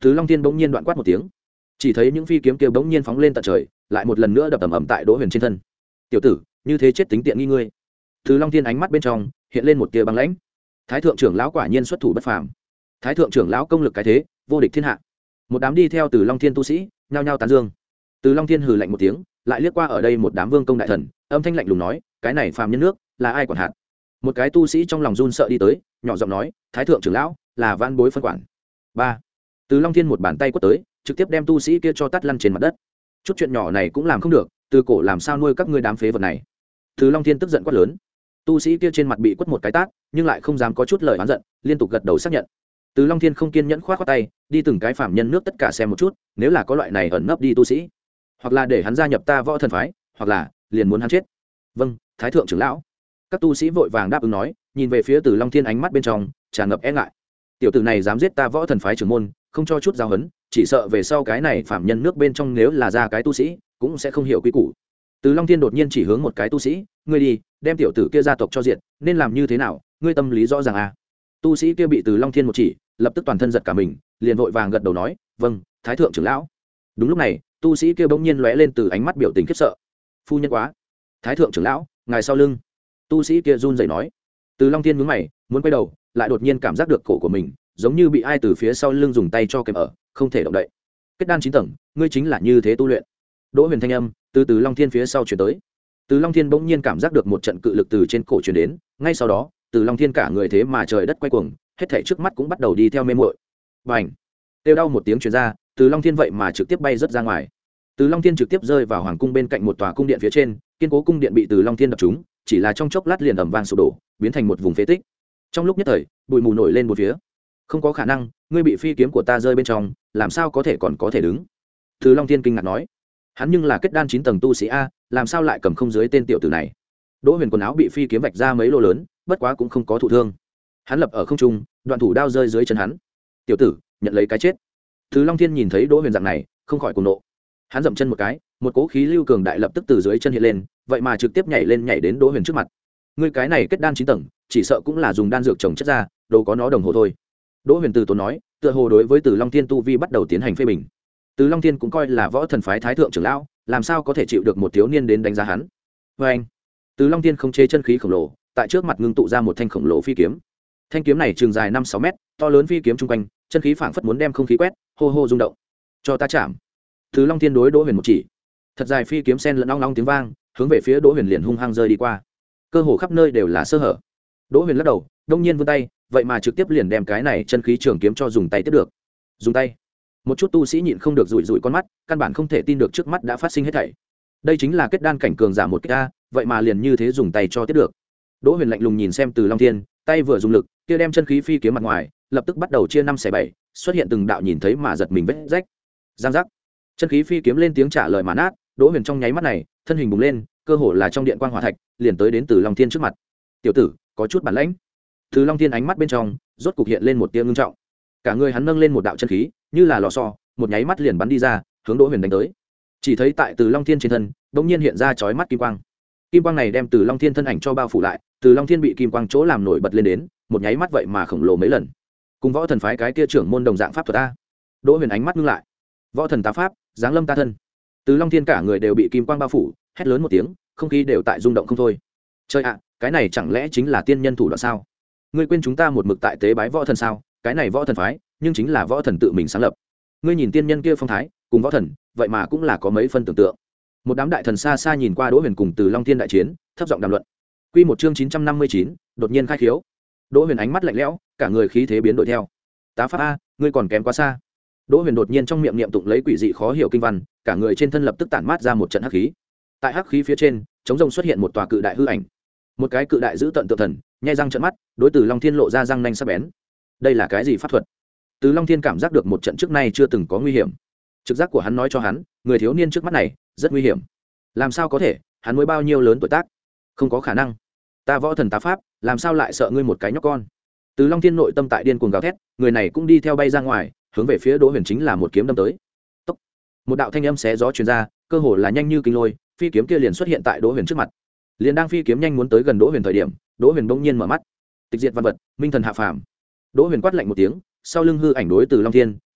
Từ Long Thiên bỗng nhiên đoạn quát một tiếng, chỉ thấy những phi kiếm kia bỗng nhiên phóng lên tận trời, lại một lần nữa đập ầm ầm tại Đỗ Huyền trên thân. Tiểu tử, như thế chết tính tiện nghi ngươi. Từ Long Thiên ánh mắt bên trong hiện lên một tia băng lãnh. Thái thượng trưởng lão quả nhiên xuất thủ bất phàm. Thái thượng trưởng lão công lực cái thế, vô địch thiên hạ. Một đám đi theo Từ Long Thiên tu sĩ, nhao nhao tán dương. Từ Long Thiên hừ lạnh một tiếng, lại liếc qua ở đây một đám vương công đại thần, âm thanh lạnh lùng nói, cái này phàm nhân nước, là ai quản hạt? Một cái tu sĩ trong lòng run sợ đi tới, nhỏ giọng nói, thái thượng trưởng lão, là van bối phân quản. Ba. Từ Long Thiên một bàn tay quất tới, trực tiếp đem tu sĩ kia cho tát lăn trên mặt đất. Chút chuyện nhỏ này cũng làm không được, từ cổ làm sao nuôi các ngươi đám phế vật này? Từ Long Thiên tức giận quát lớn. Tu sĩ kia trên mặt bị quất một cái tát, nhưng lại không dám có chút lời oán giận, liên tục gật đầu xác nhận. Từ Long Thiên không kiên nhẫn khoát khoát tay, đi từng cái phạm nhân nước tất cả xem một chút, nếu là có loại này ẩn nấp đi tu sĩ, hoặc là để hắn gia nhập ta Võ Thần phái, hoặc là liền muốn hắn chết. Vâng, thái thượng trưởng lão. Các tu sĩ vội vàng đáp ứng nói, nhìn về phía Từ Long Thiên ánh mắt bên trong tràn ngập e ngại. Tiểu tử này dám giết ta Võ Thần phái trưởng môn, không cho chút giáo huấn, chỉ sợ về sau cái này phạm nhân nước bên trong nếu là ra cái tu sĩ, cũng sẽ không hiểu quy củ. Từ Long Thiên đột nhiên chỉ hướng một cái tu sĩ, ngươi đi, đem tiểu tử kia gia tộc cho diệt, nên làm như thế nào, ngươi tâm lý rõ ràng à? Tu sĩ kia bị Từ Long Thiên một chỉ, lập tức toàn thân giật cả mình, liền vội vàng gật đầu nói, vâng, thái thượng trưởng lão. Đúng lúc này, tu sĩ kia bỗng nhiên lóe lên từ ánh mắt biểu tình khiếp sợ. Phu nhân quá, thái thượng trưởng lão, ngài sau lưng. Tu sĩ kia run rẩy nói. Từ Long Thiên nhướng mày, muốn quay đầu, lại đột nhiên cảm giác được cổ của mình giống như bị ai từ phía sau lưng dùng tay cho kèm ở, không thể động đậy. Kết đan chín tầng, ngươi chính là như thế tu luyện. Đỗ Huyền thanh âm từ Từ Long Thiên phía sau truyền tới. Từ Long Thiên bỗng nhiên cảm giác được một trận cự lực từ trên cổ truyền đến, ngay sau đó, Từ Long Thiên cả người thế mà trời đất quay cuồng, hết thảy trước mắt cũng bắt đầu đi theo mê muội. Bành! Kêu đau một tiếng truyền ra, Từ Long Thiên vậy mà trực tiếp bay rất ra ngoài. Từ Long Thiên trực tiếp rơi vào hoàng cung bên cạnh một tòa cung điện phía trên, kiên cố cung điện bị Từ Long Thiên đập trúng, chỉ là trong chốc lát liền ầm vang sụp đổ, biến thành một vùng phế tích. Trong lúc nhất thời, bụi mù nổi lên một phía. Không có khả năng, ngươi bị phi kiếm của ta rơi bên trong, làm sao có thể còn có thể đứng? Từ Long Thiên kinh ngạc nói. Hắn nhưng là kết đan chín tầng tu sĩ a, làm sao lại cầm không dưới tên tiểu tử này? Đỗ Huyền quần áo bị phi kiếm vạch ra mấy lỗ lớn, bất quá cũng không có thụ thương. Hắn lập ở không trung, đoạn thủ đao rơi dưới chân hắn. Tiểu tử, nhận lấy cái chết. Từ Long Thiên nhìn thấy Đỗ Huyền dạng này, không khỏi cuồng nộ. Hắn dậm chân một cái, một cỗ khí lưu cường đại lập tức từ dưới chân hiện lên, vậy mà trực tiếp nhảy lên nhảy đến Đỗ Huyền trước mặt. Ngươi cái này kết đan chín tầng, chỉ sợ cũng là dùng đan dược trồng chất ra, đâu có nó đồng hồ thôi. Đỗ Huyền từ tốn nói, tựa hồ đối với Từ Long Thiên tu vi bắt đầu tiến hành phê bình. Từ Long Thiên cũng coi là Võ Thần phái thái thượng trưởng lão, làm sao có thể chịu được một thiếu niên đến đánh giá hắn? Và anh, Từ Long Thiên không chế chân khí khổng lồ, tại trước mặt ngưng tụ ra một thanh khổng lồ phi kiếm. Thanh kiếm này trường dài năm sáu mét, to lớn phi kiếm trung quanh, chân khí phảng phất muốn đem không khí quét, hô hô rung động. Cho ta chạm. Từ Long Thiên đối Đỗ Huyền một chỉ, thật dài phi kiếm sen lẫn ong ong tiếng vang, hướng về phía Đỗ Huyền liền hung hăng rơi đi qua. Cơ hồ khắp nơi đều là sơ hở. Đỗ Huyền lắc đầu, đông nhiên vươn tay, vậy mà trực tiếp liền đem cái này chân khí trường kiếm cho dùng tay tiếp được. Dùng tay. Một chút tu sĩ nhịn không được rủi rủi con mắt, căn bản không thể tin được trước mắt đã phát sinh hết thảy. Đây chính là kết đan cảnh cường giả một kích a, vậy mà liền như thế dùng tay cho tiếp được. Đỗ Huyền lạnh lùng nhìn xem Từ Long Thiên, tay vừa dùng lực, kia đem chân khí phi kiếm mặt ngoài, lập tức bắt đầu chia năm xẻ bảy, xuất hiện từng đạo nhìn thấy mà giật mình vết rách. Giang giác. Chân khí phi kiếm lên tiếng trả lời mà nát, Đỗ Huyền trong nháy mắt này, thân hình bùng lên, cơ hồ là trong điện quang hỏa thạch, liền tới đến Từ Long Thiên trước mặt. "Tiểu tử, có chút bản lãnh." Từ Long Thiên ánh mắt bên trong, rốt cục hiện lên một tia ngưng trọng. Cả người hắn nâng lên một đạo chân khí, như là lò xo, một nháy mắt liền bắn đi ra, hướng Đỗ Huyền đánh tới. Chỉ thấy tại Từ Long Thiên trên thân, bỗng nhiên hiện ra chói mắt kim quang. Kim quang này đem Từ Long Thiên thân ảnh cho bao phủ lại, Từ Long Thiên bị kim quang chỗ làm nổi bật lên đến, một nháy mắt vậy mà khổng lồ mấy lần. Cùng Võ Thần phái cái kia trưởng môn đồng dạng pháp thuật a. Đỗ Huyền ánh mắt ngưng lại. Võ Thần tá pháp, giáng lâm ta thân. Từ Long Thiên cả người đều bị kim quang bao phủ, hét lớn một tiếng, không khí đều tại rung động không thôi. Trời ạ, cái này chẳng lẽ chính là tiên nhân thủ đoạn sao? Ngươi quên chúng ta một mực tại tế bái Võ Thần sao? Cái này Võ Thần phái, nhưng chính là Võ Thần tự mình sáng lập. Ngươi nhìn tiên nhân kia phong thái, cùng Võ Thần, vậy mà cũng là có mấy phân tưởng tượng. Một đám đại thần xa xa nhìn qua Đỗ Huyền cùng Từ Long Thiên đại chiến, thấp giọng đàm luận. Quy một chương chín trăm năm mươi chín, đột nhiên khai khiếu. Đỗ Huyền ánh mắt lạnh lẽo, cả người khí thế biến đổi theo. Tá pháp a, ngươi còn kém quá xa. Đỗ Huyền đột nhiên trong miệng niệm tụng lấy quỷ dị khó hiểu kinh văn, cả người trên thân lập tức tản mát ra một trận hắc khí. Tại hắc khí phía trên, chống rồng xuất hiện một tòa cự đại hư ảnh. Một cái cự đại giữ tận tượng thần, nhai răng trợn mắt, đối Từ Long Thiên lộ ra răng nanh sắc bén. Đây là cái gì pháp thuật? Từ Long Thiên cảm giác được một trận trước nay chưa từng có nguy hiểm. Trực giác của hắn nói cho hắn, người thiếu niên trước mắt này rất nguy hiểm. Làm sao có thể, hắn mới bao nhiêu lớn tuổi tác? Không có khả năng. Ta Võ Thần tá pháp, làm sao lại sợ ngươi một cái nhóc con? Từ Long Thiên nội tâm tại điên cuồng gào thét, người này cũng đi theo bay ra ngoài, hướng về phía Đỗ Huyền chính là một kiếm đâm tới. Tốc. Một đạo thanh âm xé gió truyền ra, cơ hồ là nhanh như kinh lôi, phi kiếm kia liền xuất hiện tại Đỗ Huyền trước mặt. Liền đang phi kiếm nhanh muốn tới gần Đỗ Huyền thời điểm, Đỗ Huyền bỗng nhiên mở mắt. Tịch diệt văn vật, minh thần hạ phàm. Đỗ Huyền quát lạnh một tiếng, sau lưng hư ảnh đối Từ Long Thiên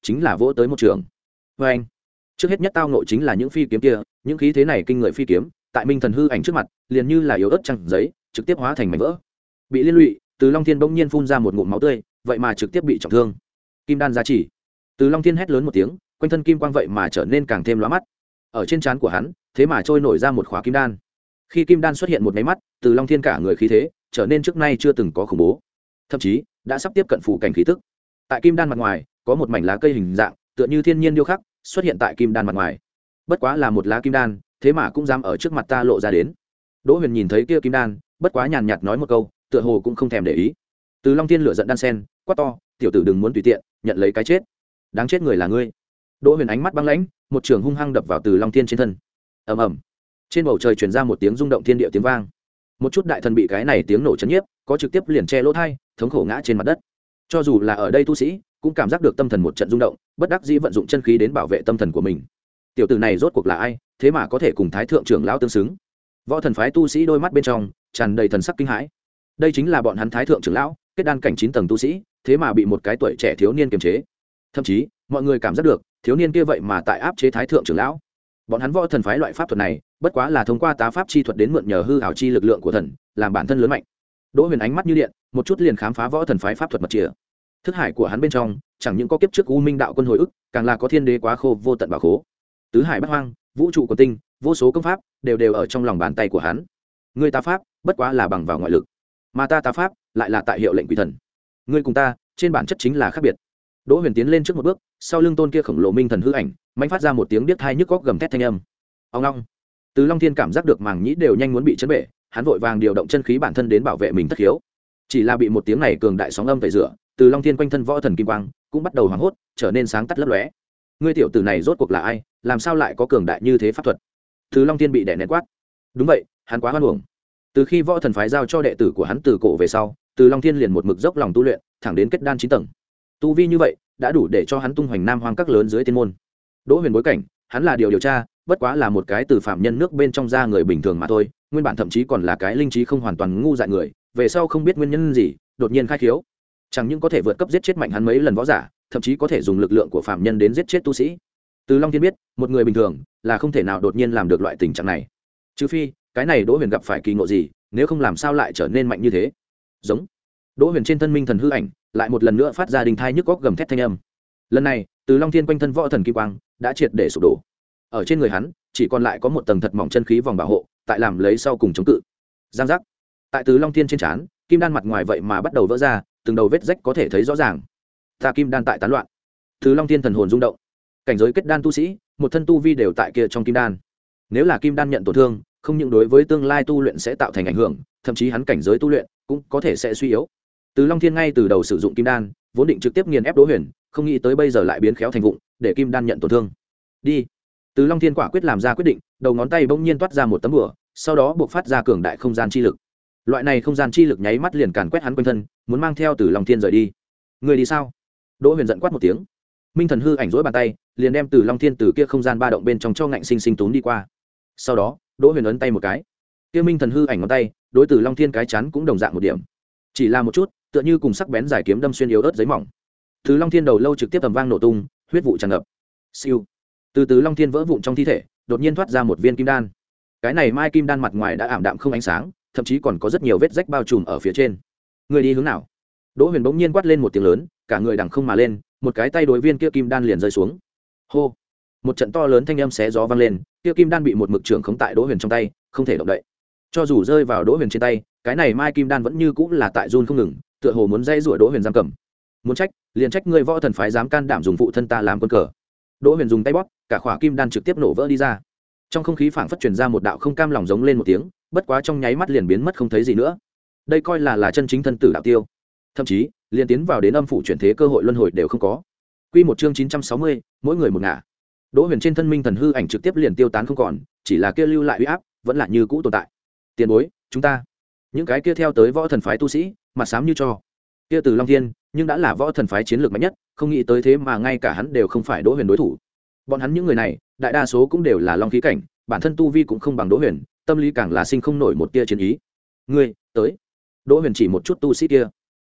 chính là vỗ tới một trường. Vê anh, trước hết nhất tao nộ chính là những phi kiếm kia, những khí thế này kinh người phi kiếm tại minh thần hư ảnh trước mặt liền như là yếu ớt trăng giấy, trực tiếp hóa thành mảnh vỡ. Bị liên lụy, Từ Long Thiên bỗng nhiên phun ra một ngụm máu tươi, vậy mà trực tiếp bị trọng thương. Kim đan giá trị. Từ Long Thiên hét lớn một tiếng, quanh thân kim quang vậy mà trở nên càng thêm lóa mắt. Ở trên trán của hắn, thế mà trôi nổi ra một khóa kim đan. Khi kim đan xuất hiện một cái mắt, Từ Long Thiên cả người khí thế trở nên trước nay chưa từng có khủng bố, thậm chí đã sắp tiếp cận phủ cảnh khí tức. Tại kim đan mặt ngoài, có một mảnh lá cây hình dạng, tựa như thiên nhiên điêu khắc, xuất hiện tại kim đan mặt ngoài. Bất quá là một lá kim đan, thế mà cũng dám ở trước mặt ta lộ ra đến. Đỗ Huyền nhìn thấy kia kim đan, bất quá nhàn nhạt nói một câu, tựa hồ cũng không thèm để ý. Từ Long Thiên lửa giận đan sen, quát to, tiểu tử đừng muốn tùy tiện nhận lấy cái chết, đáng chết người là ngươi. Đỗ Huyền ánh mắt băng lãnh, một trường hung hăng đập vào Từ Long Thiên trên thân. Ầm ầm, trên bầu trời truyền ra một tiếng rung động thiên địa tiếng vang. Một chút đại thần bị cái này tiếng nổ chấn nhiếp, có trực tiếp liền che lỗ tai, thống khổ ngã trên mặt đất. Cho dù là ở đây tu sĩ, cũng cảm giác được tâm thần một trận rung động, bất đắc dĩ vận dụng chân khí đến bảo vệ tâm thần của mình. Tiểu tử này rốt cuộc là ai, thế mà có thể cùng Thái thượng trưởng lão tương xứng? Võ thần phái tu sĩ đôi mắt bên trong tràn đầy thần sắc kinh hãi. Đây chính là bọn hắn Thái thượng trưởng lão, kết đan cảnh chín tầng tu sĩ, thế mà bị một cái tuổi trẻ thiếu niên kiềm chế. Thậm chí, mọi người cảm giác được, thiếu niên kia vậy mà tại áp chế Thái thượng trưởng lão. Bọn hắn võ thần phái loại pháp thuật này, bất quá là thông qua tá pháp chi thuật đến mượn nhờ hư ảo chi lực lượng của thần, làm bản thân lớn mạnh. Đỗ Huyền ánh mắt như điện, một chút liền khám phá võ thần phái pháp thuật mật chìa. Thức hải của hắn bên trong, chẳng những có kiếp trước U Minh đạo quân hồi ức, càng là có thiên đế quá khô vô tận bảo khố. Tứ hải bát hoang, vũ trụ của tinh, vô số công pháp đều đều ở trong lòng bàn tay của hắn. Người ta pháp, bất quá là bằng vào ngoại lực, mà ta ta pháp lại là tại hiệu lệnh quỷ thần. Ngươi cùng ta, trên bản chất chính là khác biệt. Đỗ Huyền tiến lên trước một bước, sau lưng tôn kia khổng lồ minh thần hư ảnh, mạnh phát ra một tiếng điếc tai nhức óc gầm thét thanh âm. Ông long. Từ Long Thiên cảm giác được màng nhĩ đều nhanh muốn bị chấn bể, hắn vội vàng điều động chân khí bản thân đến bảo vệ mình thất khiếu. Chỉ là bị một tiếng này cường đại sóng âm tẩy rửa, Từ Long Thiên quanh thân võ thần kim quang cũng bắt đầu hoảng hốt, trở nên sáng tắt lấp lóe. Ngươi tiểu tử này rốt cuộc là ai, làm sao lại có cường đại như thế pháp thuật? Từ Long Thiên bị đè nén quát. Đúng vậy, hắn quá hoan uổng. Từ khi võ thần phái giao cho đệ tử của hắn từ cổ về sau, Từ Long Thiên liền một mực dốc lòng tu luyện, thẳng đến kết đan chín tầng. Tu vi như vậy, đã đủ để cho hắn tung hoành nam hoang các lớn dưới tiên môn. Đỗ Huyền bối cảnh, hắn là điều điều tra, bất quá là một cái từ phạm nhân nước bên trong ra người bình thường mà thôi, nguyên bản thậm chí còn là cái linh trí không hoàn toàn ngu dại người, về sau không biết nguyên nhân gì, đột nhiên khai khiếu, chẳng những có thể vượt cấp giết chết mạnh hắn mấy lần võ giả, thậm chí có thể dùng lực lượng của phạm nhân đến giết chết tu sĩ. Từ Long Thiên biết, một người bình thường là không thể nào đột nhiên làm được loại tình trạng này, trừ phi cái này Đỗ Huyền gặp phải kỳ ngộ gì, nếu không làm sao lại trở nên mạnh như thế. Giống. Đỗ Huyền trên thân minh thần hư ảnh lại một lần nữa phát ra đình thai nhức góc gầm thét thanh âm. Lần này, Từ Long Thiên quanh thân võ thần kim quang đã triệt để sụp đổ. Ở trên người hắn, chỉ còn lại có một tầng thật mỏng chân khí vòng bảo hộ, tại làm lấy sau cùng chống cự. Giang giác. Tại Từ Long Thiên trên trán, kim đan mặt ngoài vậy mà bắt đầu vỡ ra, từng đầu vết rách có thể thấy rõ ràng. Ta kim đan tại tán loạn. Từ Long Thiên thần hồn rung động. Cảnh giới kết đan tu sĩ, một thân tu vi đều tại kia trong kim đan. Nếu là kim đan nhận tổn thương, không những đối với tương lai tu luyện sẽ tạo thành ảnh hưởng, thậm chí hắn cảnh giới tu luyện cũng có thể sẽ suy yếu. Từ Long Thiên ngay từ đầu sử dụng kim đan, vốn định trực tiếp nghiền ép Đỗ Huyền, không nghĩ tới bây giờ lại biến khéo thành vụng, để kim đan nhận tổn thương. Đi. Từ Long Thiên quả quyết làm ra quyết định, đầu ngón tay bỗng nhiên toát ra một tấm bùa, sau đó buộc phát ra cường đại không gian chi lực. Loại này không gian chi lực nháy mắt liền càn quét hắn quanh thân, muốn mang theo Từ Long Thiên rời đi. Người đi sao? Đỗ Huyền giận quát một tiếng. Minh thần hư ảnh rỗi bàn tay, liền đem Từ Long Thiên từ kia không gian ba động bên trong cho ngạnh sinh sinh tốn đi qua. Sau đó, Đỗ Huyền ấn tay một cái, kia minh thần hư ảnh ngón tay, đối Từ Long Thiên cái chắn cũng đồng dạng một điểm, chỉ là một chút, tựa như cùng sắc bén giải kiếm đâm xuyên yếu ớt giấy mỏng. Từ Long Thiên đầu lâu trực tiếp tầm vang nổ tung, huyết vụ tràn ngập. Siêu. Từ Từ Long Thiên vỡ vụn trong thi thể, đột nhiên thoát ra một viên kim đan. Cái này mai kim đan mặt ngoài đã ảm đạm không ánh sáng, thậm chí còn có rất nhiều vết rách bao trùm ở phía trên. Người đi hướng nào? Đỗ Huyền bỗng nhiên quát lên một tiếng lớn, cả người đằng không mà lên, một cái tay đối viên kia kim đan liền rơi xuống. Hô. Một trận to lớn thanh âm xé gió vang lên, kia kim đan bị một mực trưởng khống tại Đỗ Huyền trong tay, không thể động đậy. Cho dù rơi vào Đỗ Huyền trên tay, cái này mai kim đan vẫn như cũng là tại run không ngừng, tựa hồ muốn dây rủa Đỗ Huyền giam cầm. Muốn trách, liền trách ngươi võ thần phái dám can đảm dùng phụ thân ta làm quân cờ. Đỗ Huyền dùng tay bóp, cả khỏa kim đan trực tiếp nổ vỡ đi ra. Trong không khí phảng phất truyền ra một đạo không cam lòng giống lên một tiếng, bất quá trong nháy mắt liền biến mất không thấy gì nữa. Đây coi là là chân chính thân tử đạo tiêu, thậm chí liền tiến vào đến âm phủ chuyển thế cơ hội luân hồi đều không có. Quy một chương chín trăm sáu mươi, mỗi người một ngả. Đỗ Huyền trên thân minh thần hư ảnh trực tiếp liền tiêu tán không còn, chỉ là kia lưu lại uy áp vẫn là như cũ tồn tại. Tiền bối, chúng ta, những cái kia theo tới võ thần phái tu sĩ, mặt xám như cho. Kia Từ Long Thiên, nhưng đã là võ thần phái chiến lược mạnh nhất, không nghĩ tới thế mà ngay cả hắn đều không phải Đỗ Huyền đối thủ. Bọn hắn những người này, đại đa số cũng đều là long khí cảnh, bản thân tu vi cũng không bằng Đỗ Huyền, tâm lý càng là sinh không nổi một tia chiến ý. Ngươi, tới. Đỗ Huyền chỉ một chút tu sĩ kia.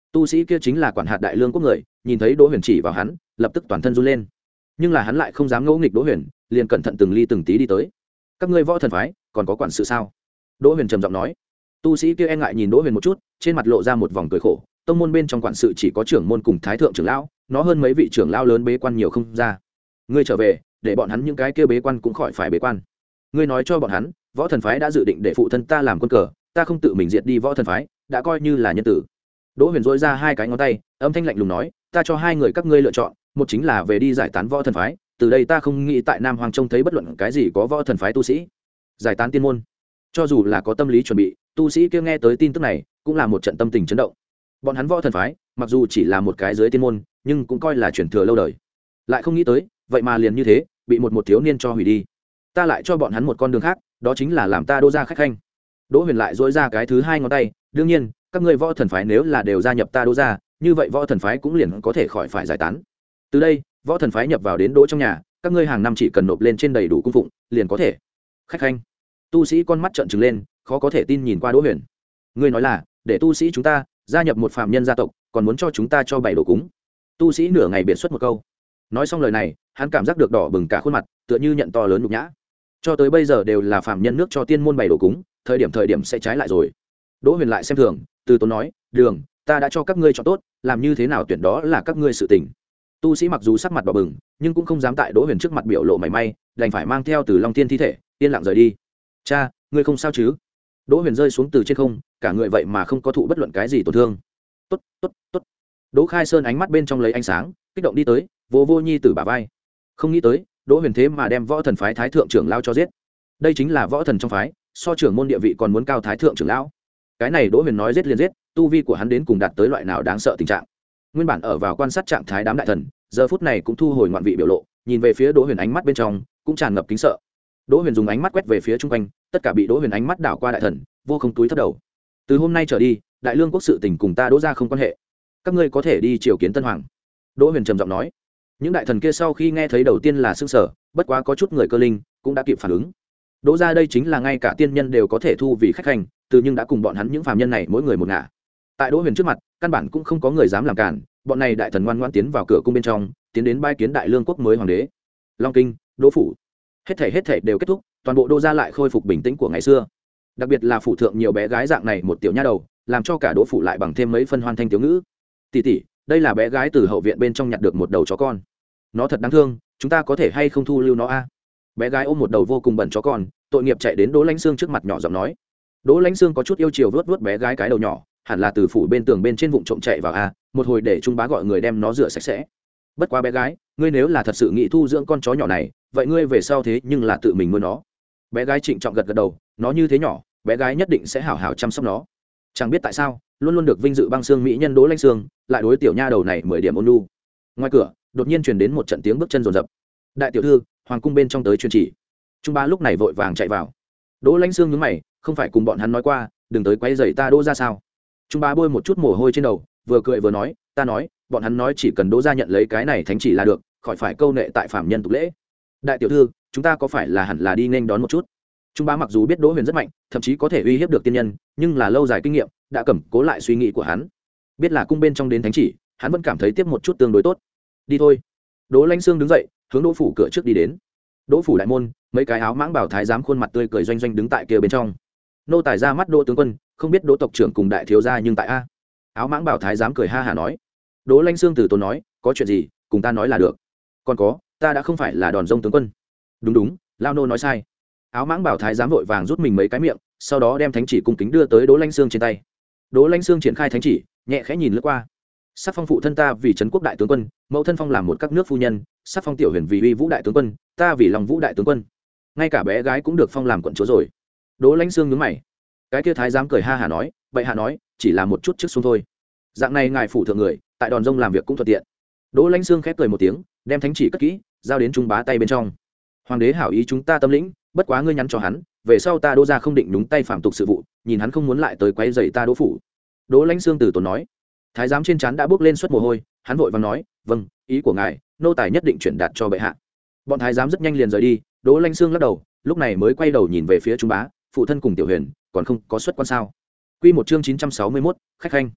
Tu sĩ kia chính là quản hạt đại lương quốc người, nhìn thấy Đỗ Huyền chỉ vào hắn, lập tức toàn thân run lên. Nhưng là hắn lại không dám ngỗ nghịch Đỗ Huyền, liền cẩn thận từng ly từng tí đi tới. Các ngươi võ thần phái còn có quản sự sao? Đỗ Huyền trầm giọng nói. Tu sĩ kia e ngại nhìn Đỗ Huyền một chút, trên mặt lộ ra một vòng cười khổ. Tông môn bên trong quản sự chỉ có trưởng môn cùng thái thượng trưởng lão, nó hơn mấy vị trưởng lão lớn bế quan nhiều không ra. Ngươi trở về, để bọn hắn những cái kia bế quan cũng khỏi phải bế quan. Ngươi nói cho bọn hắn, võ thần phái đã dự định để phụ thân ta làm quân cờ, ta không tự mình diệt đi võ thần phái, đã coi như là nhân tử. Đỗ Huyền dỗi ra hai cái ngón tay, âm thanh lạnh lùng nói, ta cho hai người các ngươi lựa chọn, một chính là về đi giải tán võ thần phái, từ đây ta không nghĩ tại Nam Hoàng trông thấy bất luận cái gì có võ thần phái tu sĩ. Giải tán tiên môn. Cho dù là có tâm lý chuẩn bị, tu sĩ kia nghe tới tin tức này, cũng là một trận tâm tình chấn động. Bọn hắn võ thần phái, mặc dù chỉ là một cái dưới tiên môn, nhưng cũng coi là truyền thừa lâu đời. Lại không nghĩ tới, vậy mà liền như thế, bị một một thiếu niên cho hủy đi. Ta lại cho bọn hắn một con đường khác, đó chính là làm ta Đỗ gia khách khanh. Đỗ Huyền lại dỗi ra cái thứ hai ngón tay, đương nhiên, các ngươi võ thần phái nếu là đều gia nhập ta Đỗ gia, như vậy võ thần phái cũng liền có thể khỏi phải giải tán. Từ đây, võ thần phái nhập vào đến Đỗ trong nhà, các ngươi hàng năm chỉ cần nộp lên trên đầy đủ cung phụng, liền có thể. Khách khanh. Tu sĩ con mắt trợn trừng lên, khó có thể tin nhìn qua Đỗ Huyền. Ngươi nói là, để tu sĩ chúng ta gia nhập một phàm nhân gia tộc, còn muốn cho chúng ta cho bảy đồ cúng. Tu sĩ nửa ngày biệt xuất một câu. Nói xong lời này, hắn cảm giác được đỏ bừng cả khuôn mặt, tựa như nhận to lớn nhục nhã. Cho tới bây giờ đều là phàm nhân nước cho tiên môn bảy đồ cúng, thời điểm thời điểm sẽ trái lại rồi. Đỗ Huyền lại xem thường, từ tốn nói, đường, ta đã cho các ngươi chọn tốt, làm như thế nào tuyển đó là các ngươi sự tình. Tu sĩ mặc dù sắc mặt đỏ bừng, nhưng cũng không dám tại Đỗ Huyền trước mặt biểu lộ mảy may, đành phải mang theo Từ Long Tiên thi thể, yên lặng rời đi. Cha, ngươi không sao chứ? Đỗ Huyền rơi xuống từ trên không, cả người vậy mà không có thụ bất luận cái gì tổn thương. Tốt, tốt, tốt. Đỗ Khai Sơn ánh mắt bên trong lấy ánh sáng, kích động đi tới, vô vô nhi tử bả vai. Không nghĩ tới, Đỗ Huyền thế mà đem võ thần phái thái thượng trưởng lão cho giết. Đây chính là võ thần trong phái, so trưởng môn địa vị còn muốn cao thái thượng trưởng lão. Cái này Đỗ Huyền nói giết liền giết, tu vi của hắn đến cùng đạt tới loại nào đáng sợ tình trạng. Nguyên bản ở vào quan sát trạng thái đám đại thần, giờ phút này cũng thu hồi ngoạn vị biểu lộ, nhìn về phía Đỗ Huyền ánh mắt bên trong cũng tràn ngập kính sợ. Đỗ Huyền dùng ánh mắt quét về phía chung quanh, tất cả bị Đỗ Huyền ánh mắt đảo qua đại thần, vô không túi thấp đầu. Từ hôm nay trở đi, đại lương quốc sự tình cùng ta Đỗ gia không quan hệ, các ngươi có thể đi triều kiến tân hoàng. Đỗ Huyền trầm giọng nói. Những đại thần kia sau khi nghe thấy đầu tiên là sững sờ, bất quá có chút người cơ linh cũng đã kịp phản ứng. Đỗ gia đây chính là ngay cả tiên nhân đều có thể thu vì khách hành, từ nhưng đã cùng bọn hắn những phàm nhân này mỗi người một ngả. Tại Đỗ Huyền trước mặt, căn bản cũng không có người dám làm cản, bọn này đại thần ngoan ngoãn tiến vào cửa cung bên trong, tiến đến bái kiến đại lương quốc mới hoàng đế. Long Kinh, Đỗ phủ, hết thảy hết thảy đều kết thúc, toàn bộ Đỗ gia lại khôi phục bình tĩnh của ngày xưa. Đặc biệt là phủ thượng nhiều bé gái dạng này một tiểu nha đầu, làm cho cả Đỗ phủ lại bằng thêm mấy phân hoan thanh tiểu ngữ. Tỷ tỷ, đây là bé gái từ hậu viện bên trong nhặt được một đầu chó con, nó thật đáng thương, chúng ta có thể hay không thu lưu nó a? Bé gái ôm một đầu vô cùng bẩn chó con, tội nghiệp chạy đến Đỗ Lãnh Sương trước mặt nhỏ giọng nói. Đỗ Lãnh Sương có chút yêu chiều vuốt vuốt bé gái cái đầu nhỏ, hẳn là từ phủ bên tường bên trên vụng trộm chạy vào a, một hồi để Trung Bá gọi người đem nó rửa sạch sẽ. Bất quá bé gái, ngươi nếu là thật sự nghĩ thu dưỡng con chó nhỏ này, vậy ngươi về sau thế nhưng là tự mình nuôi nó. Bé gái trịnh trọng gật gật đầu, nó như thế nhỏ, bé gái nhất định sẽ hảo hảo chăm sóc nó. Chẳng biết tại sao, luôn luôn được vinh dự băng xương mỹ nhân Đỗ Lãnh Sương, lại đối tiểu nha đầu này mười điểm ôn nhu. Ngoài cửa, đột nhiên truyền đến một trận tiếng bước chân rồn rập. Đại tiểu thư, hoàng cung bên trong tới truyền chỉ. Trung Bá lúc này vội vàng chạy vào. Đỗ Lãnh Sương nhướng mày, không phải cùng bọn hắn nói qua, đừng tới quấy rầy ta Đỗ gia sao? Trung Bá bôi một chút mồ hôi trên đầu, vừa cười vừa nói, ta nói, bọn hắn nói chỉ cần Đỗ gia nhận lấy cái này thánh chỉ là được, khỏi phải câu nệ tại phạm nhân tục lễ. Đại tiểu thư, chúng ta có phải là hẳn là đi nghênh đón một chút? Trung Bá mặc dù biết Đỗ Huyền rất mạnh, thậm chí có thể uy hiếp được tiên nhân, nhưng là lâu dài kinh nghiệm, đã cầm cố lại suy nghĩ của hắn. Biết là cung bên trong đến thánh chỉ, hắn vẫn cảm thấy tiếp một chút tương đối tốt. Đi thôi. Đỗ Lãnh Sương đứng dậy, hướng Đỗ phủ cửa trước đi đến. Đỗ phủ đại môn, mấy cái áo mãng bảo thái giám khuôn mặt tươi cười doanh doanh đứng tại kia bên trong. Nô tài ra mắt Đỗ tướng quân, không biết Đỗ tộc trưởng cùng đại thiếu gia nhưng tại a. Áo mãng bảo thái giám cười ha hả nói. Đỗ Lãnh Sương từ tốn nói, có chuyện gì, cùng ta nói là được. Còn có, ta đã không phải là đòn rông tướng quân. Đúng đúng, lao nô nói sai. Áo mãng bảo thái giám vội vàng rút mình mấy cái miệng, sau đó đem thánh chỉ cung kính đưa tới Đỗ Lãnh Sương trên tay. Đỗ Lãnh Sương triển khai thánh chỉ, nhẹ khẽ nhìn lướt qua. Sắc phong phụ thân ta vì trấn quốc đại tướng quân, mẫu thân phong làm một các nước phu nhân, sắc phong tiểu huyền vì uy vũ đại tướng quân, ta vì lòng vũ đại tướng quân. Ngay cả bé gái cũng được phong làm quận chúa rồi. Đỗ Lãnh Sương nhướng mày. Cái kia thái giám cười ha hả nói, vậy hạ nói, chỉ là một chút trước xuống thôi. Dạng này ngài phủ thượng người, tại đòn rông làm việc cũng thuận tiện. Đỗ Lãnh Sương khép cười một tiếng, đem thánh chỉ cất kỹ, giao đến Trung Bá tay bên trong. Hoàng đế hảo ý chúng ta tâm lĩnh, bất quá ngươi nhắn cho hắn, về sau ta Đỗ gia không định nhúng tay phạm tục sự vụ, nhìn hắn không muốn lại tới quấy rầy ta Đỗ phủ. Đỗ Lãnh Sương từ tốn nói. Thái giám trên trán đã bước lên suất mồ hôi, hắn vội vàng nói, vâng, ý của ngài, nô tài nhất định chuyển đạt cho bệ hạ. Bọn thái giám rất nhanh liền rời đi. Đỗ Lãnh Sương lắc đầu, lúc này mới quay đầu nhìn về phía Trung Bá, phụ thân cùng tiểu huyền, còn không có xuất quan sao? Quy một chương chín trăm sáu mươi mốt, khách khanh.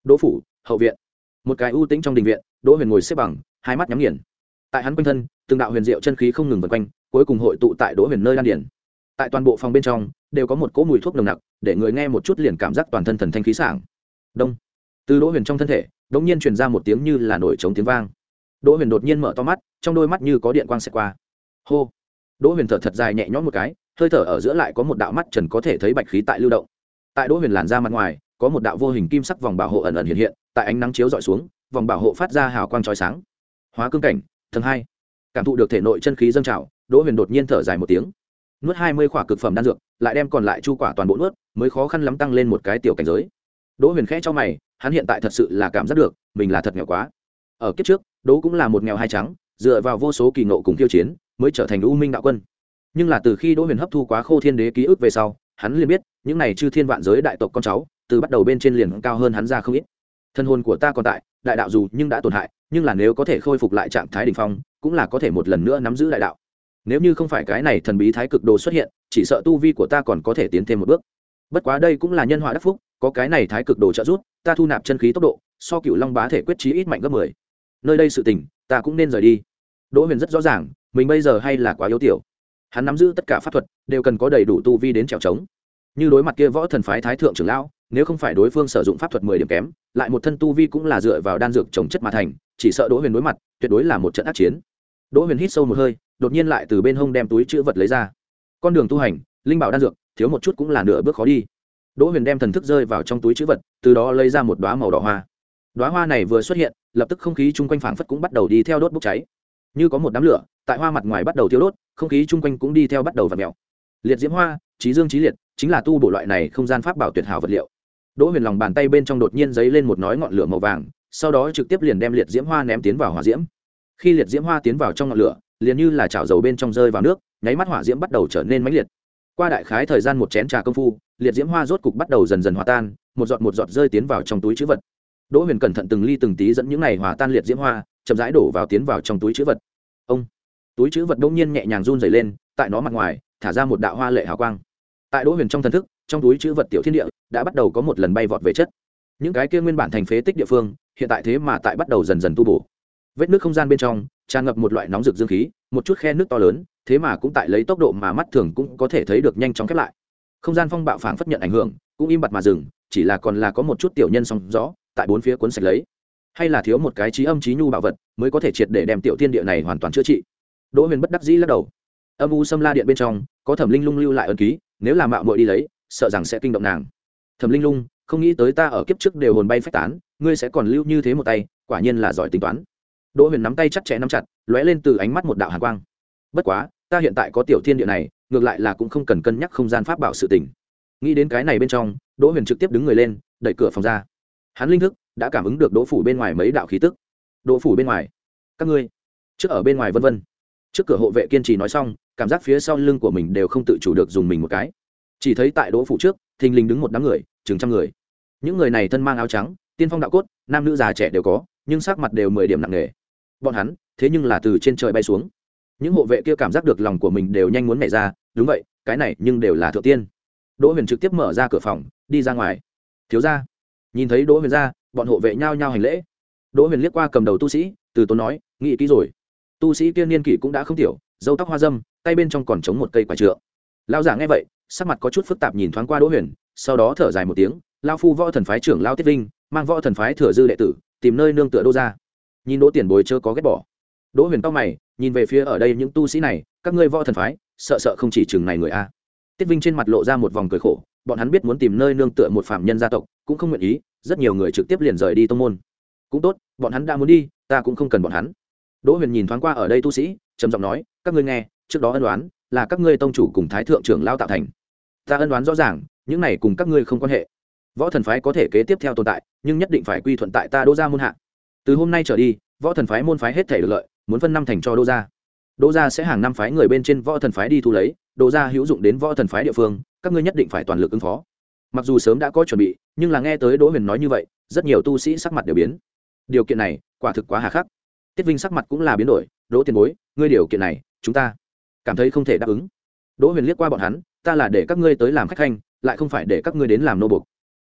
đỗ phủ hậu viện, một cái ưu tĩnh trong đình viện, đỗ huyền ngồi xếp bằng, hai mắt nhắm nghiền. Tại hắn quanh thân từng đạo huyền diệu chân khí không ngừng vần quanh, cuối cùng hội tụ tại đỗ huyền nơi đan điển. Tại toàn bộ phòng bên trong đều có một cỗ mùi thuốc nồng nặc, để người nghe một chút liền cảm giác toàn thân thần thanh khí sảng. Đông. Từ đỗ huyền trong thân thể đột nhiên truyền ra một tiếng như là nổi trống tiếng vang. Đỗ huyền đột nhiên mở to mắt, trong đôi mắt như có điện quang xẹt qua. Hô. Đỗ huyền thở thật dài nhẹ nhõm một cái, hơi thở ở giữa lại có một đạo mắt trần có thể thấy bạch khí tại lưu động. Tại đỗ huyền làn ra mặt ngoài có một đạo vô hình kim sắc vòng bảo hộ ẩn ẩn hiện hiện, tại ánh nắng chiếu dọi xuống, vòng bảo hộ phát ra hào quang chói sáng. Hóa cương cảnh tầng hai. Cảm thụ được thể nội chân khí dâng trào, đỗ huyền đột nhiên thở dài một tiếng, nuốt hai mươi khỏa cực phẩm đan dược, lại đem còn lại chu quả toàn bộ nuốt, mới khó khăn lắm tăng lên một cái tiểu cảnh giới. Đỗ huyền khẽ cho mày, hắn hiện tại thật sự là cảm giác được mình là thật nghèo quá. Ở kiếp trước đỗ cũng là một nghèo hai trắng, dựa vào vô số kỳ ngộ cùng khiêu chiến mới trở thành u minh đạo quân. Nhưng là từ khi đỗ huyền hấp thu quá khô thiên đế ký ức về sau, hắn liền biết những này chư thiên vạn giới đại tộc con cháu từ bắt đầu bên trên liền cao hơn hắn ra không ít. Thân hồn của ta còn tại, đại đạo dù nhưng đã tổn hại, nhưng là nếu có thể khôi phục lại trạng thái đỉnh phong, cũng là có thể một lần nữa nắm giữ đại đạo. Nếu như không phải cái này thần bí thái cực đồ xuất hiện, chỉ sợ tu vi của ta còn có thể tiến thêm một bước. Bất quá đây cũng là nhân họa đắc phúc, có cái này thái cực đồ trợ giúp, ta thu nạp chân khí tốc độ so cựu long bá thể quyết chí ít mạnh gấp mười. Nơi đây sự tình, ta cũng nên rời đi. Đỗ huyền rất rõ ràng mình bây giờ hay là quá yếu tiểu, hắn nắm giữ tất cả pháp thuật đều cần có đầy đủ tu vi đến trèo trống. Như đối mặt kia võ thần phái thái thượng trưởng lão, nếu không phải đối phương sử dụng pháp thuật mười điểm kém, lại một thân tu vi cũng là dựa vào đan dược trồng chất mà thành, chỉ sợ Đỗ Huyền đối mặt tuyệt đối là một trận ác chiến. Đỗ Huyền hít sâu một hơi, đột nhiên lại từ bên hông đem túi trữ vật lấy ra. Con đường tu hành, linh bảo đan dược, thiếu một chút cũng là nửa bước khó đi. Đỗ Huyền đem thần thức rơi vào trong túi trữ vật, từ đó lấy ra một đóa màu đỏ hoa. Đóa hoa này vừa xuất hiện, lập tức không khí chung quanh phảng phất cũng bắt đầu đi theo đốt bốc cháy. Như có một đám lửa, tại hoa mặt ngoài bắt đầu thiêu đốt, không khí chung quanh cũng đi theo bắt đầu vặn mèo. Liệt diễm hoa, chí dương chí liệt, chính là tu bổ loại này không gian pháp bảo tuyệt hảo vật liệu. Đỗ Huyền lòng bàn tay bên trong đột nhiên giấy lên một nói ngọn lửa màu vàng, sau đó trực tiếp liền đem liệt diễm hoa ném tiến vào hỏa diễm. Khi liệt diễm hoa tiến vào trong ngọn lửa, liền như là chảo dầu bên trong rơi vào nước, nháy mắt hỏa diễm bắt đầu trở nên mãnh liệt. Qua đại khái thời gian một chén trà công phu, liệt diễm hoa rốt cục bắt đầu dần dần hòa tan, một giọt một giọt rơi tiến vào trong túi trữ vật. Đỗ Huyền cẩn thận từng ly từng tí dẫn những này hòa tan liệt diễm hoa, chậm rãi đổ vào tiến vào trong túi trữ vật. Ông, túi trữ vật đột nhiên nhẹ nhàng run rẩy lên, tại nó mặt ngoài thả ra một đạo hoa lệ hào quang. Tại Đỗ Huyền trong thần thức, trong túi trữ vật tiểu thiên địa đã bắt đầu có một lần bay vọt về chất. Những cái kia nguyên bản thành phế tích địa phương, hiện tại thế mà tại bắt đầu dần dần tu bổ. Vết nước không gian bên trong tràn ngập một loại nóng rực dương khí, một chút khe nước to lớn, thế mà cũng tại lấy tốc độ mà mắt thường cũng có thể thấy được nhanh chóng khép lại. Không gian phong bạo phảng phất nhận ảnh hưởng, cũng im bặt mà dừng, chỉ là còn là có một chút tiểu nhân sóng gió tại bốn phía cuốn sạch lấy. Hay là thiếu một cái trí âm trí nhu bảo vật, mới có thể triệt để đem tiểu thiên địa này hoàn toàn chữa trị. Đỗ Huyền bất đắc dĩ lắc đầu. Âm u Sâm La điện bên trong có Thẩm Linh Lung lưu lại ấn ký, nếu là mạo muội đi lấy, sợ rằng sẽ kinh động nàng. Thẩm Linh Lung, không nghĩ tới ta ở kiếp trước đều hồn bay phách tán, ngươi sẽ còn lưu như thế một tay, quả nhiên là giỏi tính toán. Đỗ Huyền nắm tay chặt chẽ nắm chặt, lóe lên từ ánh mắt một đạo hàn quang. Bất quá, ta hiện tại có tiểu thiên địa này, ngược lại là cũng không cần cân nhắc không gian pháp bảo sự tình. Nghĩ đến cái này bên trong, Đỗ Huyền trực tiếp đứng người lên, đẩy cửa phòng ra. Hắn linh thức đã cảm ứng được Đỗ phủ bên ngoài mấy đạo khí tức. Đỗ phủ bên ngoài, các ngươi trước ở bên ngoài vân vân. Trước cửa hộ vệ kiên trì nói xong, cảm giác phía sau lưng của mình đều không tự chủ được dùng mình một cái. Chỉ thấy tại Đỗ phủ trước, thình lình đứng một đám người, chừng trăm người. Những người này thân mang áo trắng, tiên phong đạo cốt, nam nữ già trẻ đều có, nhưng sắc mặt đều mười điểm nặng nề. Bọn hắn, thế nhưng là từ trên trời bay xuống. Những hộ vệ kia cảm giác được lòng của mình đều nhanh muốn nhảy ra, đúng vậy, cái này nhưng đều là thượng tiên. Đỗ Huyền trực tiếp mở ra cửa phòng, đi ra ngoài. Thiếu gia. Nhìn thấy Đỗ Huyền ra, bọn hộ vệ nhao nhao hành lễ. Đỗ Huyền liếc qua cầm đầu tu sĩ, từ tốn nói, nghĩ kỹ rồi. Tu sĩ kia niên kỷ cũng đã không tiểu, râu tóc hoa râm, tay bên trong còn chống một cây quả trượng. Lão giả nghe vậy, sắc mặt có chút phức tạp nhìn thoáng qua Đỗ Huyền, sau đó thở dài một tiếng, lão phu võ thần phái trưởng lão Tiết Vinh, mang võ thần phái thừa dư đệ tử, tìm nơi nương tựa Đỗ gia. Nhìn Đỗ tiền bối chớ có ghét bỏ. Đỗ Huyền cau mày, nhìn về phía ở đây những tu sĩ này, các ngươi võ thần phái, sợ sợ không chỉ chừng này người a. Tiết Vinh trên mặt lộ ra một vòng cười khổ, bọn hắn biết muốn tìm nơi nương tựa một phạm nhân gia tộc, cũng không nguyện ý, rất nhiều người trực tiếp liền rời đi tông môn. Cũng tốt, bọn hắn đã muốn đi, ta cũng không cần bọn hắn. Đỗ Huyền nhìn thoáng qua ở đây tu sĩ, trầm giọng nói, các ngươi nghe, trước đó ân oán là các ngươi tông chủ cùng thái thượng trưởng lão tạo thành. Ta ân oán rõ ràng, những này cùng các ngươi không quan hệ. Võ thần phái có thể kế tiếp theo tồn tại, nhưng nhất định phải quy thuận tại ta Đỗ gia môn hạ. Từ hôm nay trở đi, võ thần phái môn phái hết thể được lợi, muốn phân năm thành cho Đỗ gia. Đỗ gia sẽ hàng năm phái người bên trên võ thần phái đi thu lấy, Đỗ gia hữu dụng đến võ thần phái địa phương, các ngươi nhất định phải toàn lực ứng phó. Mặc dù sớm đã có chuẩn bị, nhưng là nghe tới Đỗ Huyền nói như vậy, rất nhiều tu sĩ sắc mặt đều biến. Điều kiện này, quả thực quá hà khắc. Tiết Vinh sắc mặt cũng là biến đổi, Đỗ tiền bối, ngươi điều kiện này, chúng ta cảm thấy không thể đáp ứng. Đỗ Huyền liếc qua bọn hắn, ta là để các ngươi tới làm khách khanh, lại không phải để các ngươi đến làm nô bộc.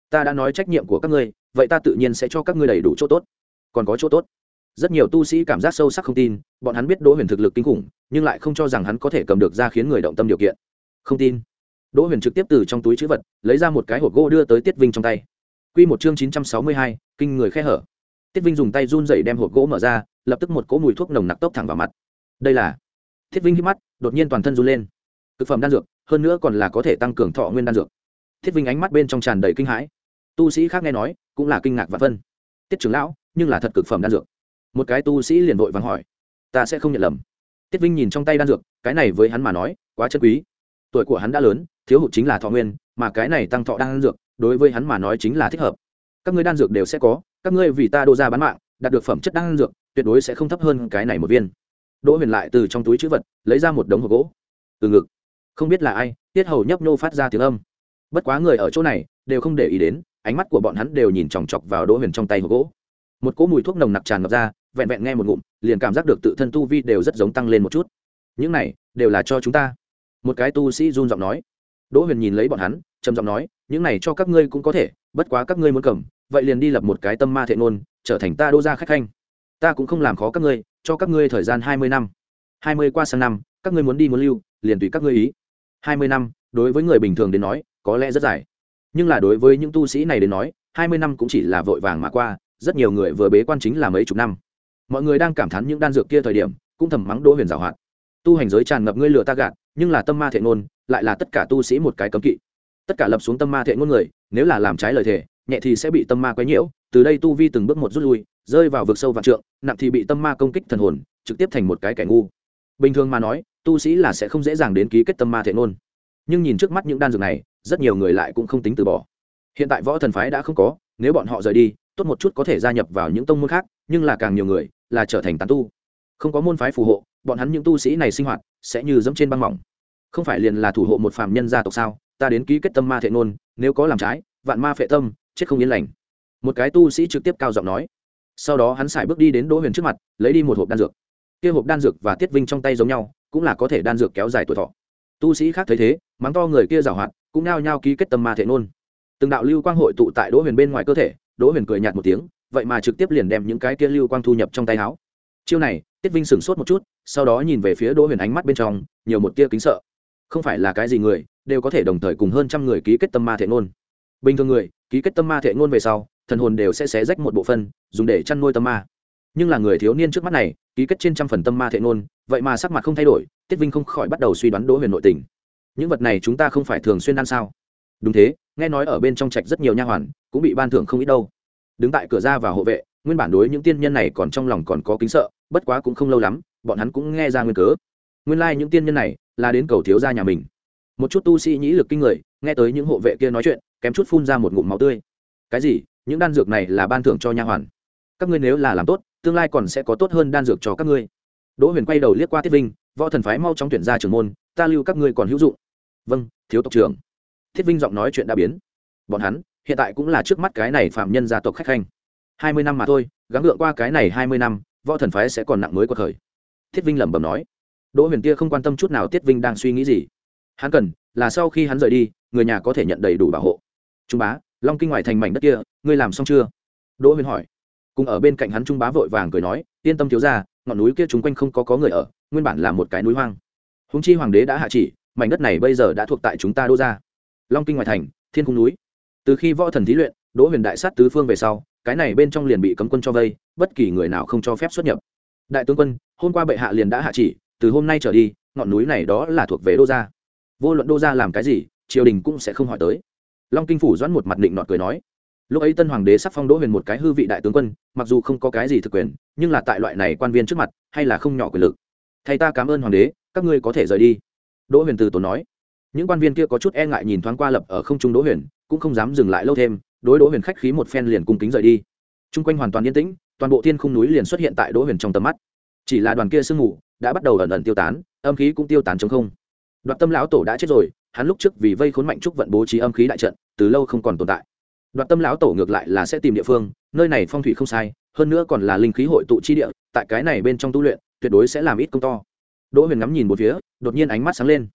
ta đã nói trách nhiệm của các ngươi, vậy ta tự nhiên sẽ cho các ngươi đầy đủ chỗ tốt. Còn có chỗ tốt. Rất nhiều tu sĩ cảm giác sâu sắc không tin, bọn hắn biết Đỗ Huyền thực lực kinh khủng, nhưng lại không cho rằng hắn có thể cầm được ra khiến người động tâm điều kiện. Không tin. Đỗ Huyền trực tiếp từ trong túi trữ vật lấy ra một cái hộp gỗ đưa tới Tiết Vinh trong tay. Quy một chương chín trăm sáu mươi hai, kinh người khe hở. Tiết Vinh dùng tay run rẩy đem hộp gỗ mở ra, lập tức một cỗ mùi thuốc nồng nặc tốc thẳng vào mặt. Đây là? Tiết Vinh hít mắt, đột nhiên toàn thân run lên. Cực phẩm đan dược, hơn nữa còn là có thể tăng cường thọ nguyên đan dược. Tiết Vinh ánh mắt bên trong tràn đầy kinh hãi. Tu sĩ khác nghe nói, cũng là kinh ngạc vạn phân. Tiết trưởng lão, nhưng là thật cực phẩm đan dược. Một cái tu sĩ liền vội vàng hỏi, ta sẽ không nhận lầm. Tiết Vinh nhìn trong tay đan dược, cái này với hắn mà nói, quá chân quý. Tuổi của hắn đã lớn, thiếu hụt chính là thọ nguyên, mà cái này tăng thọ đan dược, đối với hắn mà nói chính là thích hợp. Các ngươi đan dược đều sẽ có, các ngươi vì ta đô ra bán mạng, đạt được phẩm chất đan dược, tuyệt đối sẽ không thấp hơn cái này một viên. Đỗ Huyền lại từ trong túi trữ vật lấy ra một đống hộp gỗ. Từ ngực, không biết là ai, Tiết Hầu nhấp nhô phát ra tiếng âm. Bất quá người ở chỗ này đều không để ý đến, ánh mắt của bọn hắn đều nhìn chòng chọc vào Đỗ Huyền trong tay hộp gỗ. Một cỗ mùi thuốc nồng nặc tràn ngập ra, vẹn vẹn nghe một ngụm, liền cảm giác được tự thân tu vi đều rất giống tăng lên một chút. Những này đều là cho chúng ta. Một cái tu sĩ run giọng nói. Đỗ Huyền nhìn lấy bọn hắn, trầm giọng nói, những này cho các ngươi cũng có thể, bất quá các ngươi muốn cầm, vậy liền đi lập một cái tâm ma thệ ngôn, trở thành ta đô gia khách khanh. Ta cũng không làm khó các ngươi, cho các ngươi thời gian hai mươi năm. hai mươi qua sang năm, các ngươi muốn đi muốn lưu, liền tùy các ngươi ý. hai mươi năm, đối với người bình thường đến nói, có lẽ rất dài. Nhưng là đối với những tu sĩ này đến nói, hai mươi năm cũng chỉ là vội vàng mà qua, rất nhiều người vừa bế quan chính là mấy chục năm. Mọi người đang cảm thán những đan dược kia thời điểm, cũng thầm mắng Đỗ Huyền giàu hoạt. Tu hành giới tràn ngập ngươi lừa ta gạt, nhưng là tâm ma thệ ngôn, lại là tất cả tu sĩ một cái cấm kỵ. Tất cả lập xuống tâm ma thệ ngôn người, nếu là làm trái lời thề, nhẹ thì sẽ bị tâm ma quấy nhiễu, từ đây tu vi từng bước một rút lui, rơi vào vực sâu vạn trượng, nặng thì bị tâm ma công kích thần hồn, trực tiếp thành một cái kẻ ngu. Bình thường mà nói, tu sĩ là sẽ không dễ dàng đến ký kết tâm ma thệ ngôn. Nhưng nhìn trước mắt những đan dược này, rất nhiều người lại cũng không tính từ bỏ. Hiện tại võ thần phái đã không có, nếu bọn họ rời đi, tốt một chút có thể gia nhập vào những tông môn khác, nhưng là càng nhiều người là trở thành tán tu. Không có môn phái phù hộ, bọn hắn những tu sĩ này sinh hoạt sẽ như dẫm trên băng mỏng. Không phải liền là thủ hộ một phàm nhân gia tộc sao? Ta đến ký kết tâm ma thệ ngôn, nếu có làm trái, vạn ma phệ tâm, chết không yên lành. Một cái tu sĩ trực tiếp cao giọng nói. Sau đó hắn sải bước đi đến Đỗ Huyền trước mặt, lấy đi một hộp đan dược. Kia hộp đan dược và Tiết Vinh trong tay giống nhau, cũng là có thể đan dược kéo dài tuổi thọ. Tu sĩ khác thấy thế, mắng to người kia giàu hoạt, cũng nao nhao ký kết tâm ma thệ ngôn. Từng đạo lưu quang hội tụ tại Đỗ Huyền bên ngoài cơ thể, Đỗ Huyền cười nhạt một tiếng, vậy mà trực tiếp liền đem những cái kia lưu quang thu nhập trong tay áo. Chiêu này, Tiết Vinh sửng sốt một chút, sau đó nhìn về phía Đỗ Huyền, ánh mắt bên trong nhiều một tia kính sợ. Không phải là cái gì người đều có thể đồng thời cùng hơn trăm người ký kết tâm ma thệ ngôn. Bình thường người ký kết tâm ma thệ ngôn về sau, thần hồn đều sẽ xé rách một bộ phận, dùng để chăn nuôi tâm ma. Nhưng là người thiếu niên trước mắt này, ký kết trên trăm phần tâm ma thệ ngôn, vậy mà sắc mặt không thay đổi, Tiết Vinh không khỏi bắt đầu suy đoán Đỗ Huyền nội tình. Những vật này chúng ta không phải thường xuyên ăn sao? Đúng thế, nghe nói ở bên trong trạch rất nhiều nha hoàn, cũng bị ban thưởng không ít đâu. Đứng tại cửa ra vào hộ vệ, nguyên bản đối những tiên nhân này còn trong lòng còn có kính sợ, bất quá cũng không lâu lắm, bọn hắn cũng nghe ra nguyên cớ. Nguyên lai like những tiên nhân này là đến cầu thiếu gia nhà mình. Một chút tu sĩ nhĩ lực kinh người, nghe tới những hộ vệ kia nói chuyện, kém chút phun ra một ngụm máu tươi. Cái gì? Những đan dược này là ban thưởng cho nha hoàn? Các ngươi nếu là làm tốt, tương lai còn sẽ có tốt hơn đan dược cho các ngươi. Đỗ Huyền quay đầu liếc qua Tiết Vinh, võ thần phái mau chóng tuyển ra trưởng môn, ta lưu các ngươi còn hữu dụng. Vâng, thiếu tộc trưởng. Thiết Vinh giọng nói chuyện đã biến. Bọn hắn hiện tại cũng là trước mắt cái này phạm nhân gia tộc khách khanh. hai mươi năm mà thôi, gắng gượng qua cái này hai mươi năm, võ thần phái sẽ còn nặng mới quật khởi. Thiết Vinh lẩm bẩm nói. Đỗ Huyền kia không quan tâm chút nào Tiết Vinh đang suy nghĩ gì. Hắn cần là sau khi hắn rời đi, người nhà có thể nhận đầy đủ bảo hộ. Trung bá, Long Kinh ngoài thành mảnh đất kia, ngươi làm xong chưa? Đỗ Huyền hỏi. Cùng ở bên cạnh hắn Trung bá vội vàng cười nói, yên tâm thiếu gia, ngọn núi kia chúng quanh không có có người ở, nguyên bản là một cái núi hoang. Hùng chi hoàng đế đã hạ chỉ, mảnh đất này bây giờ đã thuộc tại chúng ta Đỗ gia. Long Kinh ngoài thành, Thiên Cung núi. Từ khi võ thần thí luyện, Đỗ Huyền đại sát tứ phương về sau, cái này bên trong liền bị cấm quân cho vây, bất kỳ người nào không cho phép xuất nhập. Đại tướng quân, hôm qua bệ hạ liền đã hạ chỉ, từ hôm nay trở đi, ngọn núi này đó là thuộc về Đỗ gia. Vô luận Đỗ gia làm cái gì, triều đình cũng sẽ không hỏi tới. Long Kinh phủ Doãn một mặt định nọt cười nói. Lúc ấy tân hoàng đế sắp phong Đỗ Huyền một cái hư vị đại tướng quân, mặc dù không có cái gì thực quyền, nhưng là tại loại này quan viên trước mặt, hay là không nhỏ quyền lực. Thầy ta cảm ơn hoàng đế, các ngươi có thể rời đi. Đỗ Huyền từ tốn nói. Những quan viên kia có chút e ngại nhìn thoáng qua lập ở không trung Đỗ Huyền, cũng không dám dừng lại lâu thêm, đối Đỗ Huyền khách khí một phen liền cung kính rời đi. Trung quanh hoàn toàn yên tĩnh, toàn bộ thiên khung núi liền xuất hiện tại Đỗ Huyền trong tầm mắt. Chỉ là đoàn kia sương mù đã bắt đầu ẩn ẩn tiêu tán, âm khí cũng tiêu tán trống không. Đoạt Tâm lão tổ đã chết rồi, hắn lúc trước vì vây khốn Mạnh Trúc vận bố trí âm khí đại trận, từ lâu không còn tồn tại. Đoạt Tâm lão tổ ngược lại là sẽ tìm địa phương, nơi này phong thủy không sai, hơn nữa còn là linh khí hội tụ chi địa, tại cái này bên trong tu luyện, tuyệt đối sẽ làm ít công to. Đỗ Huyền ngắm nhìn một phía, đột nhiên ánh mắt sáng lên.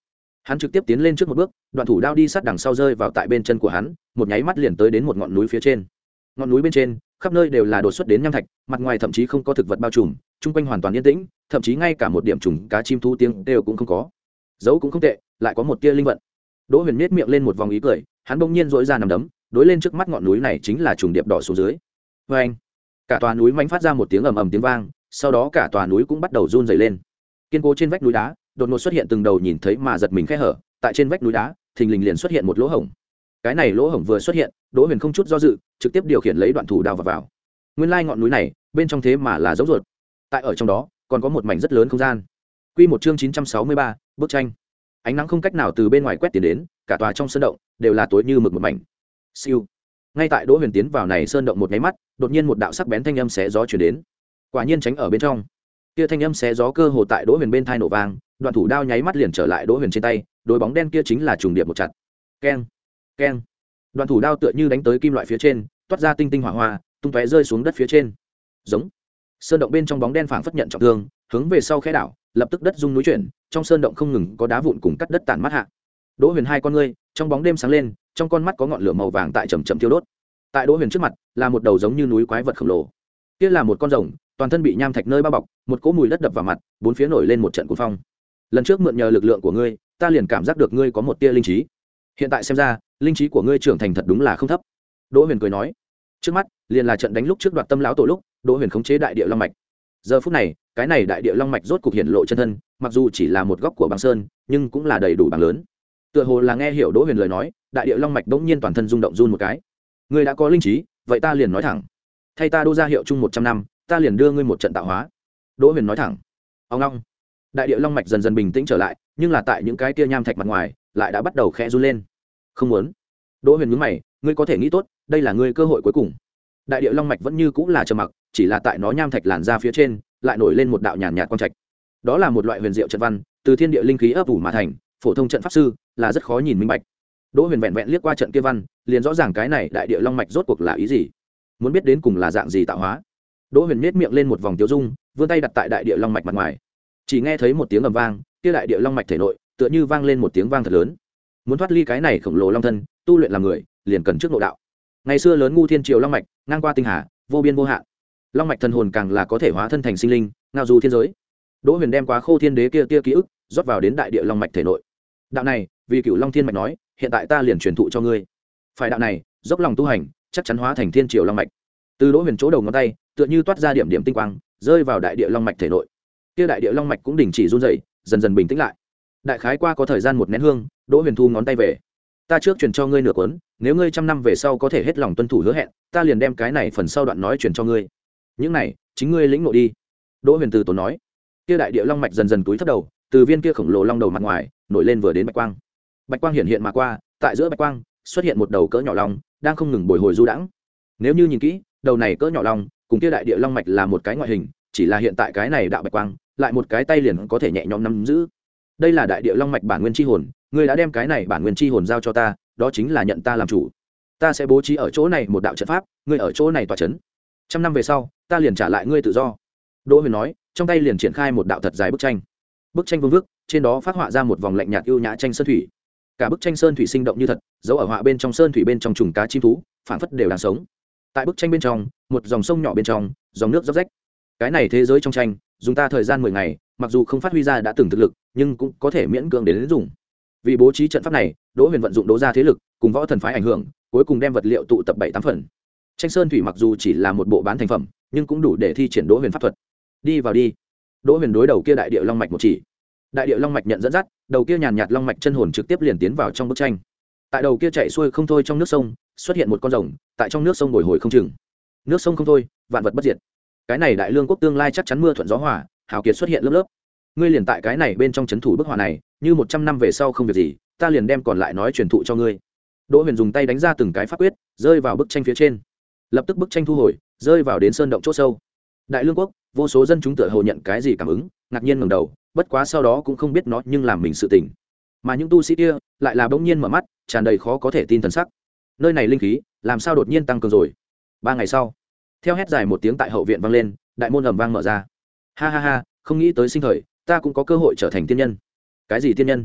Hắn trực tiếp tiến lên trước một bước, đoạn thủ đao đi sát đằng sau rơi vào tại bên chân của hắn, một nháy mắt liền tới đến một ngọn núi phía trên. Ngọn núi bên trên khắp nơi đều là đột xuất đến nham thạch, mặt ngoài thậm chí không có thực vật bao trùm, chung quanh hoàn toàn yên tĩnh, thậm chí ngay cả một điểm trùng cá chim thú tiếng đều cũng không có. Dấu cũng không tệ, lại có một tia linh vận. Đỗ Huyền nhếch miệng lên một vòng ý cười, hắn bỗng nhiên duỗi ra nằm đấm, đối lên trước mắt ngọn núi này chính là trùng điệp đỏ xuống dưới. Oeng! Cả tòa núi mãnh phát ra một tiếng ầm ầm tiếng vang, sau đó cả tòa núi cũng bắt đầu run rẩy lên. Kiên cố trên vách núi đá, đột ngột xuất hiện từng đầu nhìn thấy mà giật mình khe hở, tại trên vách núi đá, thình lình liền xuất hiện một lỗ hổng. Cái này lỗ hổng vừa xuất hiện, Đỗ Huyền không chút do dự, trực tiếp điều khiển lấy đoạn thủ đao vào vào. Nguyên lai ngọn núi này, bên trong thế mà là dấu ruột. Tại ở trong đó, còn có một mảnh rất lớn không gian. Quy một chương chín trăm sáu mươi ba, bức tranh. Ánh nắng không cách nào từ bên ngoài quét tiến đến, cả tòa trong sơn động đều là tối như mực một mảnh. Siêu. Ngay tại Đỗ Huyền tiến vào này sơn động một cái mắt, đột nhiên một đạo sắc bén thanh âm xé gió truyền đến. Quả nhiên tránh ở bên trong. Kia thanh âm xé gió cơ hồ tại Đỗ Huyền bên tai nổ vang, đoạn thủ đao nháy mắt liền trở lại Đỗ Huyền trên tay, đối bóng đen kia chính là trùng điệp một chặt. Keng, keng. Đoạn thủ đao tựa như đánh tới kim loại phía trên, toát ra tinh tinh hỏa hoa, tung tóe rơi xuống đất phía trên. Giống. Sơn động bên trong bóng đen phảng phất nhận trọng thương, hướng về sau khẽ đảo, lập tức đất rung núi chuyển, trong sơn động không ngừng có đá vụn cùng cắt đất tản mát hạ. Đỗ Huyền hai con ngươi, trong bóng đêm sáng lên, trong con mắt có ngọn lửa màu vàng tại chậm chậm thiêu đốt. Tại Đỗ Huyền trước mặt, là một đầu giống như núi quái vật khổng lồ. Kia là một con rồng, toàn thân bị nham thạch nơi bao bọc, một cỗ mùi đất đập vào mặt, bốn phía nổi lên một trận cuồng phong. Lần trước mượn nhờ lực lượng của ngươi, ta liền cảm giác được ngươi có một tia linh trí. Hiện tại xem ra, linh trí của ngươi trưởng thành thật đúng là không thấp. Đỗ Huyền cười nói. Trước mắt, liền là trận đánh lúc trước đoạt tâm lão tổ lúc, Đỗ Huyền khống chế đại địa long mạch. Giờ phút này, cái này đại địa long mạch rốt cục hiện lộ chân thân, mặc dù chỉ là một góc của băng sơn, nhưng cũng là đầy đủ bằng lớn. Tựa hồ là nghe hiểu Đỗ Huyền lời nói, đại địa long mạch bỗng nhiên toàn thân rung động run một cái. Ngươi đã có linh trí, vậy ta liền nói thẳng. Thay ta đô ra hiệu chung một trăm năm, ta liền đưa ngươi một trận tạo hóa. Đỗ Huyền nói thẳng. Ông long. Đại địa long mạch dần dần bình tĩnh trở lại, nhưng là tại những cái kia nham thạch mặt ngoài, lại đã bắt đầu khẽ run lên. Không muốn. Đỗ Huyền nhướng mày, ngươi có thể nghĩ tốt, đây là ngươi cơ hội cuối cùng. Đại địa long mạch vẫn như cũng là trầm mặc, chỉ là tại nó nham thạch làn ra phía trên, lại nổi lên một đạo nhàn nhạt quang trạch. Đó là một loại huyền diệu trận văn, từ thiên địa linh khí ấp ủ mà thành, phổ thông trận pháp sư là rất khó nhìn minh bạch. Đỗ Huyền vẹn vẹn liếc qua trận kia văn, liền rõ ràng cái này đại địa long mạch rốt cuộc là ý gì. Muốn biết đến cùng là dạng gì tạo hóa. Đỗ Huyền nhếch miệng lên một vòng tiêu dung, vươn tay đặt tại đại địa long mạch mặt ngoài. Chỉ nghe thấy một tiếng ầm vang, kia đại địa long mạch thể nội, tựa như vang lên một tiếng vang thật lớn. Muốn thoát ly cái này khổng lồ long thân, tu luyện làm người, liền cần trước nội đạo. Ngày xưa lớn ngu thiên triều long mạch, ngang qua tinh hà, vô biên vô hạn. Long mạch thần hồn càng là có thể hóa thân thành sinh linh, ngao du thiên giới. Đỗ Huyền đem quá khô thiên đế kia tia ký ức rót vào đến đại địa long mạch thể nội. Đạo này, vì Cửu Long Thiên mạch nói, hiện tại ta liền truyền thụ cho ngươi. Phải đạo này, dốc lòng tu hành, chắc chắn hóa thành thiên triều long mạch. Từ Đỗ Huyền chỗ đầu ngón tay, tựa như toát ra điểm điểm tinh quang, rơi vào đại địa long mạch thể nội. Kia đại địa long mạch cũng đình chỉ run rẩy, dần dần bình tĩnh lại. Đại khái qua có thời gian một nén hương, Đỗ Huyền thu ngón tay về. Ta trước truyền cho ngươi nửa cuốn, nếu ngươi trăm năm về sau có thể hết lòng tuân thủ hứa hẹn, ta liền đem cái này phần sau đoạn nói truyền cho ngươi. Những này, chính ngươi lĩnh ngộ đi. Đỗ Huyền từ tốn nói. Kia đại địa long mạch dần dần túi thấp đầu, từ viên kia khổng lồ long đầu mặt ngoài nổi lên vừa đến bạch quang. Bạch quang hiện hiện mà qua, tại giữa bạch quang xuất hiện một đầu cỡ nhỏ long, đang không ngừng bồi hồi du đãng. Nếu như nhìn kỹ, đầu này cỡ nhỏ long, cùng kia đại địa long mạch là một cái ngoại hình, chỉ là hiện tại cái này đạo bạch quang, lại một cái tay liền có thể nhẹ nhõm nắm giữ. Đây là đại địa long mạch bản nguyên chi hồn, ngươi đã đem cái này bản nguyên chi hồn giao cho ta, đó chính là nhận ta làm chủ. Ta sẽ bố trí ở chỗ này một đạo trận pháp, ngươi ở chỗ này tọa trấn. Trăm năm về sau, ta liền trả lại ngươi tự do. Đỗ Huyền nói, trong tay liền triển khai một đạo thật dài bức tranh. Bức tranh vương vức, trên đó phát họa ra một vòng lạnh nhạt ưu nhã tranh sơn thủy. Cả bức tranh sơn thủy sinh động như thật, dấu ở họa bên trong sơn thủy bên trong trùng cá chim thú, phản phất đều đang sống. Tại bức tranh bên trong, một dòng sông nhỏ bên trong, dòng nước róc rách. Cái này thế giới trong tranh, dùng ta thời gian mười ngày, mặc dù không phát huy ra đã từng thực lực, nhưng cũng có thể miễn cưỡng đến, đến dùng. Vì bố trí trận pháp này, Đỗ Huyền vận dụng Đỗ gia thế lực, cùng võ thần phái ảnh hưởng, cuối cùng đem vật liệu tụ tập bảy tám phần. Tranh sơn thủy mặc dù chỉ là một bộ bán thành phẩm, nhưng cũng đủ để thi triển Đỗ Huyền pháp thuật. Đi vào đi. Đỗ Huyền đối đầu kia đại địa long mạch một chỉ. Đại địa long mạch nhận dẫn dắt, đầu kia nhàn nhạt long mạch chân hồn trực tiếp liền tiến vào trong bức tranh. Tại đầu kia chạy xuôi không thôi trong nước sông, xuất hiện một con rồng, tại trong nước sông bồi hồi không chừng. Nước sông không thôi, vạn vật bất diệt. Cái này đại lương quốc tương lai chắc chắn mưa thuận gió hòa, hào kiệt xuất hiện lớp lớp. Ngươi liền tại cái này bên trong trấn thủ bức họa này, như một trăm năm về sau không việc gì, ta liền đem còn lại nói truyền thụ cho ngươi. Đỗ Huyền dùng tay đánh ra từng cái pháp quyết, rơi vào bức tranh phía trên. Lập tức bức tranh thu hồi, rơi vào đến sơn động chỗ sâu. Đại lương quốc, vô số dân chúng tựa hồ nhận cái gì cảm ứng, ngạc nhiên ngẩng đầu, bất quá sau đó cũng không biết nó nhưng làm mình sự tỉnh. Mà những tu sĩ kia lại là bỗng nhiên mở mắt, tràn đầy khó có thể tin thần sắc. Nơi này linh khí làm sao đột nhiên tăng cường rồi? Ba ngày sau, theo hét dài một tiếng tại hậu viện vang lên, đại môn ầm vang mở ra. Ha ha ha, không nghĩ tới sinh thời, ta cũng có cơ hội trở thành tiên nhân. Cái gì tiên nhân?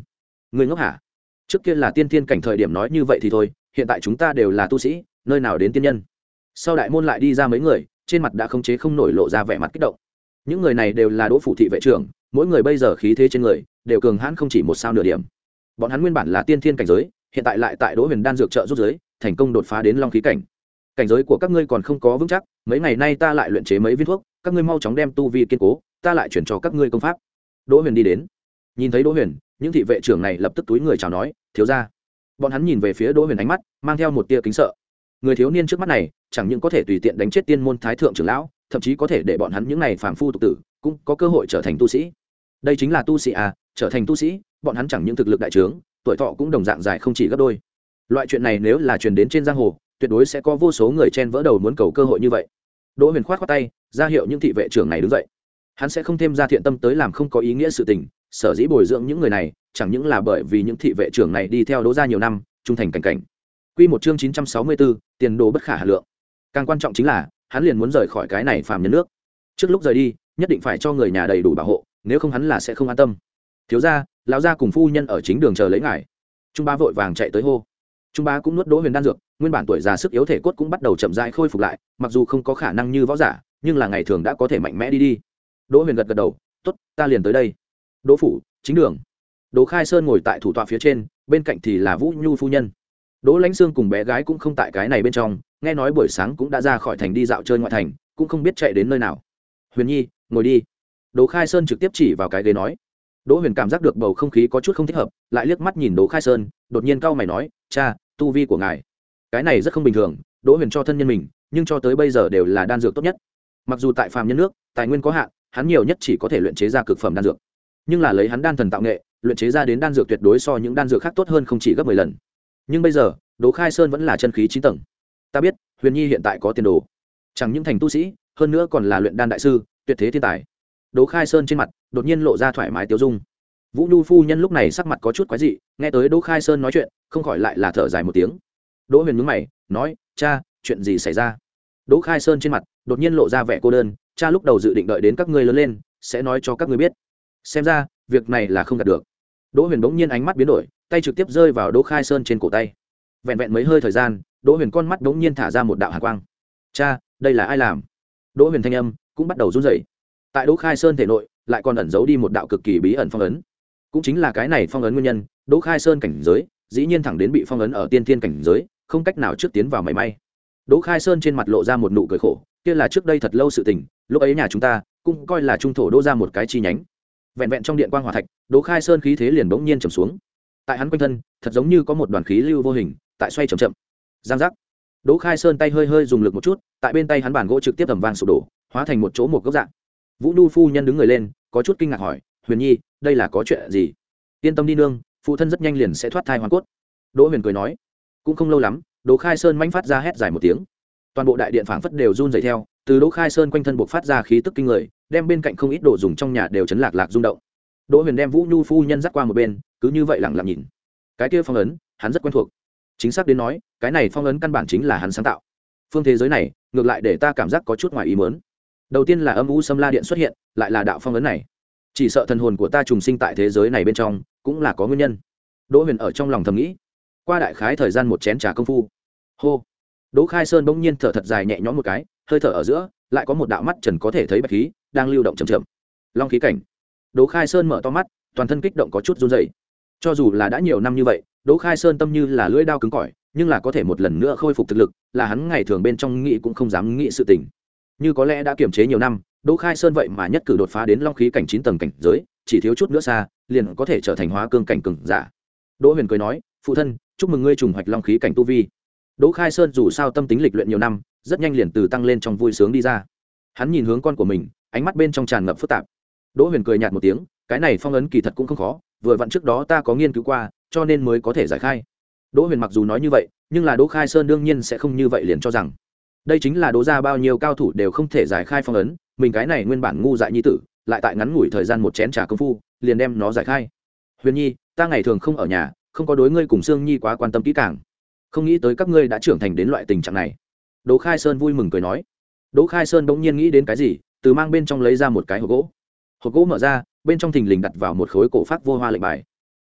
người ngốc hả? Trước kia là tiên thiên cảnh thời điểm nói như vậy thì thôi, hiện tại chúng ta đều là tu sĩ, nơi nào đến tiên nhân? Sau đại môn lại đi ra mấy người, trên mặt đã không chế không nổi lộ ra vẻ mặt kích động. Những người này đều là Đỗ phủ thị vệ trưởng, mỗi người bây giờ khí thế trên người đều cường hãn không chỉ một sao nửa điểm. Bọn hắn nguyên bản là tiên thiên cảnh giới, hiện tại lại tại Đỗ Huyền đan dược trợ giúp giới, thành công đột phá đến long khí cảnh. Cảnh giới của các ngươi còn không có vững chắc, mấy ngày nay ta lại luyện chế mấy viên thuốc, các ngươi mau chóng đem tu vi kiên cố, ta lại chuyển cho các ngươi công pháp. Đỗ Huyền đi đến, nhìn thấy Đỗ Huyền, những thị vệ trưởng này lập tức túi người chào nói, thiếu gia. Bọn hắn nhìn về phía Đỗ Huyền ánh mắt mang theo một tia kính sợ. Người thiếu niên trước mắt này chẳng những có thể tùy tiện đánh chết tiên môn thái thượng trưởng lão, thậm chí có thể để bọn hắn những này phàm phu tục tử cũng có cơ hội trở thành tu sĩ. Đây chính là tu sĩ à? Trở thành tu sĩ, bọn hắn chẳng những thực lực đại trướng, tuổi thọ cũng đồng dạng dài không chỉ gấp đôi. Loại chuyện này nếu là truyền đến trên giang hồ, tuyệt đối sẽ có vô số người chen vỡ đầu muốn cầu cơ hội như vậy. Đỗ Huyền khoát khoát tay, ra hiệu những thị vệ trưởng này đứng dậy. Hắn sẽ không thêm ra thiện tâm tới làm không có ý nghĩa sự tình, sở dĩ bồi dưỡng những người này, chẳng những là bởi vì những thị vệ trưởng này đi theo Đỗ gia nhiều năm, trung thành cảnh cảnh. Quy một chương chín trăm sáu mươi tư, tiền đồ bất khả hà lượng. Càng quan trọng chính là, hắn liền muốn rời khỏi cái này phàm nhân nước. Trước lúc rời đi, nhất định phải cho người nhà đầy đủ bảo hộ, nếu không hắn là sẽ không an tâm. Thiếu gia, lão gia cùng phu nhân ở chính đường chờ lấy ngài. Trung Bá vội vàng chạy tới hô. Trung Bá cũng nuốt Đỗ Huyền đan dược, nguyên bản tuổi già sức yếu thể cốt cũng bắt đầu chậm rãi khôi phục lại, mặc dù không có khả năng như võ giả, nhưng là ngày thường đã có thể mạnh mẽ đi đi. Đỗ Huyền gật gật đầu, tốt, ta liền tới đây. Đỗ phủ, chính đường. Đỗ Khai Sơn ngồi tại thủ tọa phía trên, bên cạnh thì là Vũ Nhu phu nhân. Đỗ Lãnh Sương cùng bé gái cũng không tại cái này bên trong, nghe nói buổi sáng cũng đã ra khỏi thành đi dạo chơi ngoại thành, cũng không biết chạy đến nơi nào. Huyền Nhi, ngồi đi. Đỗ Khai Sơn trực tiếp chỉ vào cái ghế nói. Đỗ Huyền cảm giác được bầu không khí có chút không thích hợp, lại liếc mắt nhìn Đỗ Khai Sơn, đột nhiên cau mày nói, cha, tu vi của ngài, cái này rất không bình thường. Đỗ Huyền cho thân nhân mình, nhưng cho tới bây giờ đều là đan dược tốt nhất. Mặc dù tại phàm nhân nước, tài nguyên có hạn, hắn nhiều nhất chỉ có thể luyện chế ra cực phẩm đan dược, nhưng là lấy hắn đan thần tạo nghệ, luyện chế ra đến đan dược tuyệt đối so những đan dược khác tốt hơn không chỉ gấp mười lần. Nhưng bây giờ, Đỗ Khai Sơn vẫn là chân khí chín tầng. Ta biết, Huyền Nhi hiện tại có tiền đồ, chẳng những thành tu sĩ, hơn nữa còn là luyện đan đại sư, tuyệt thế thiên tài. Đỗ Khai Sơn trên mặt đột nhiên lộ ra thoải mái tiêu dung. Vũ Nhu phu nhân lúc này sắc mặt có chút quái dị, nghe tới Đỗ Khai Sơn nói chuyện, không khỏi lại là thở dài một tiếng. Đỗ Huyền nhướng mày, nói, cha, chuyện gì xảy ra? Đỗ Khai Sơn trên mặt đột nhiên lộ ra vẻ cô đơn, cha lúc đầu dự định đợi đến các ngươi lớn lên, sẽ nói cho các ngươi biết. Xem ra, việc này là không đạt được. Đỗ Huyền bỗng nhiên ánh mắt biến đổi, tay trực tiếp rơi vào Đỗ Khai Sơn trên cổ tay. Vẹn vẹn mấy hơi thời gian, Đỗ Huyền con mắt bỗng nhiên thả ra một đạo hàn quang. Cha, đây là ai làm? Đỗ Huyền thanh âm cũng bắt đầu run rẩy. Tại Đỗ Khai Sơn thể nội, lại còn ẩn giấu đi một đạo cực kỳ bí ẩn phong ấn. Cũng chính là cái này phong ấn nguyên nhân, Đỗ Khai Sơn cảnh giới, dĩ nhiên thẳng đến bị phong ấn ở tiên thiên cảnh giới, không cách nào trước tiến vào mảy may. Đỗ Khai Sơn trên mặt lộ ra một nụ cười khổ, kia là trước đây thật lâu sự tình, lúc ấy nhà chúng ta cũng coi là trung thổ Đỗ ra một cái chi nhánh. Vẹn vẹn trong điện quang hỏa thạch, Đỗ Khai Sơn khí thế liền bỗng nhiên trầm xuống. Tại hắn quanh thân, thật giống như có một đoàn khí lưu vô hình tại xoay chậm chậm. Giang giác. Đỗ Khai Sơn tay hơi hơi dùng lực một chút, tại bên tay hắn bản gỗ trực tiếp ầm vang sụp đổ, hóa thành một chỗ một góc dạng. Vũ Nhu phu nhân đứng người lên, có chút kinh ngạc hỏi, Huyền Nhi, đây là có chuyện gì? Yên tâm đi nương, phụ thân rất nhanh liền sẽ thoát thai hoàn cốt. Đỗ Huyền cười nói. Cũng không lâu lắm, Đỗ Khai Sơn mãnh phát ra hét dài một tiếng. Toàn bộ đại điện phảng phất đều run rẩy theo, từ Đỗ Khai Sơn quanh thân bộc phát ra khí tức kinh người, đem bên cạnh không ít đồ dùng trong nhà đều chấn lạc lạc rung động. Đỗ Huyền đem Vũ Nhu phu nhân dắt qua một bên, cứ như vậy lặng lặng nhìn. Cái kia phong ấn, hắn rất quen thuộc. Chính xác đến nói, cái này phong ấn căn bản chính là hắn sáng tạo. Phương thế giới này, ngược lại để ta cảm giác có chút ngoài ý muốn. Đầu tiên là âm u Sâm La điện xuất hiện, lại là đạo phong ấn này. Chỉ sợ thần hồn của ta trùng sinh tại thế giới này bên trong, cũng là có nguyên nhân. Đỗ Huyền ở trong lòng thầm nghĩ. Qua đại khái thời gian một chén trà công phu, hô, Đỗ Khai Sơn bỗng nhiên thở thật dài nhẹ nhõm một cái, hơi thở ở giữa, lại có một đạo mắt trần có thể thấy bạch khí đang lưu động chậm chậm. Long khí cảnh. Đỗ Khai Sơn mở to mắt, toàn thân kích động có chút run rẩy. Cho dù là đã nhiều năm như vậy, Đỗ Khai Sơn tâm như là lưỡi dao cứng cỏi, nhưng là có thể một lần nữa khôi phục thực lực, là hắn ngày thường bên trong nghĩ cũng không dám nghĩ sự tình. Như có lẽ đã kiềm chế nhiều năm, Đỗ Khai Sơn vậy mà nhất cử đột phá đến Long khí cảnh chín tầng cảnh giới, chỉ thiếu chút nữa xa, liền có thể trở thành hóa cương cảnh cường giả. Đỗ Huyền cười nói, phụ thân, chúc mừng ngươi trùng hoạch Long khí cảnh tu vi. Đỗ Khai Sơn dù sao tâm tính lịch luyện nhiều năm, rất nhanh liền từ tăng lên trong vui sướng đi ra. Hắn nhìn hướng con của mình, ánh mắt bên trong tràn ngập phức tạp. Đỗ Huyền cười nhạt một tiếng, cái này phong ấn kỳ thật cũng không khó, vừa vặn trước đó ta có nghiên cứu qua, cho nên mới có thể giải khai. Đỗ Huyền mặc dù nói như vậy, nhưng là Đỗ Khai Sơn đương nhiên sẽ không như vậy liền cho rằng đây chính là Đỗ gia bao nhiêu cao thủ đều không thể giải khai phong ấn, mình cái này nguyên bản ngu dại nhi tử, lại tại ngắn ngủi thời gian một chén trà công phu, liền đem nó giải khai. Huyền Nhi, ta ngày thường không ở nhà, không có đối ngươi cùng Sương Nhi quá quan tâm kỹ càng, không nghĩ tới các ngươi đã trưởng thành đến loại tình trạng này. Đỗ Khai Sơn vui mừng cười nói. Đỗ Khai Sơn bỗng nhiên nghĩ đến cái gì, từ mang bên trong lấy ra một cái hộp gỗ. Hộp gỗ mở ra, bên trong thình lình đặt vào một khối cổ phát vô hoa lệnh bài.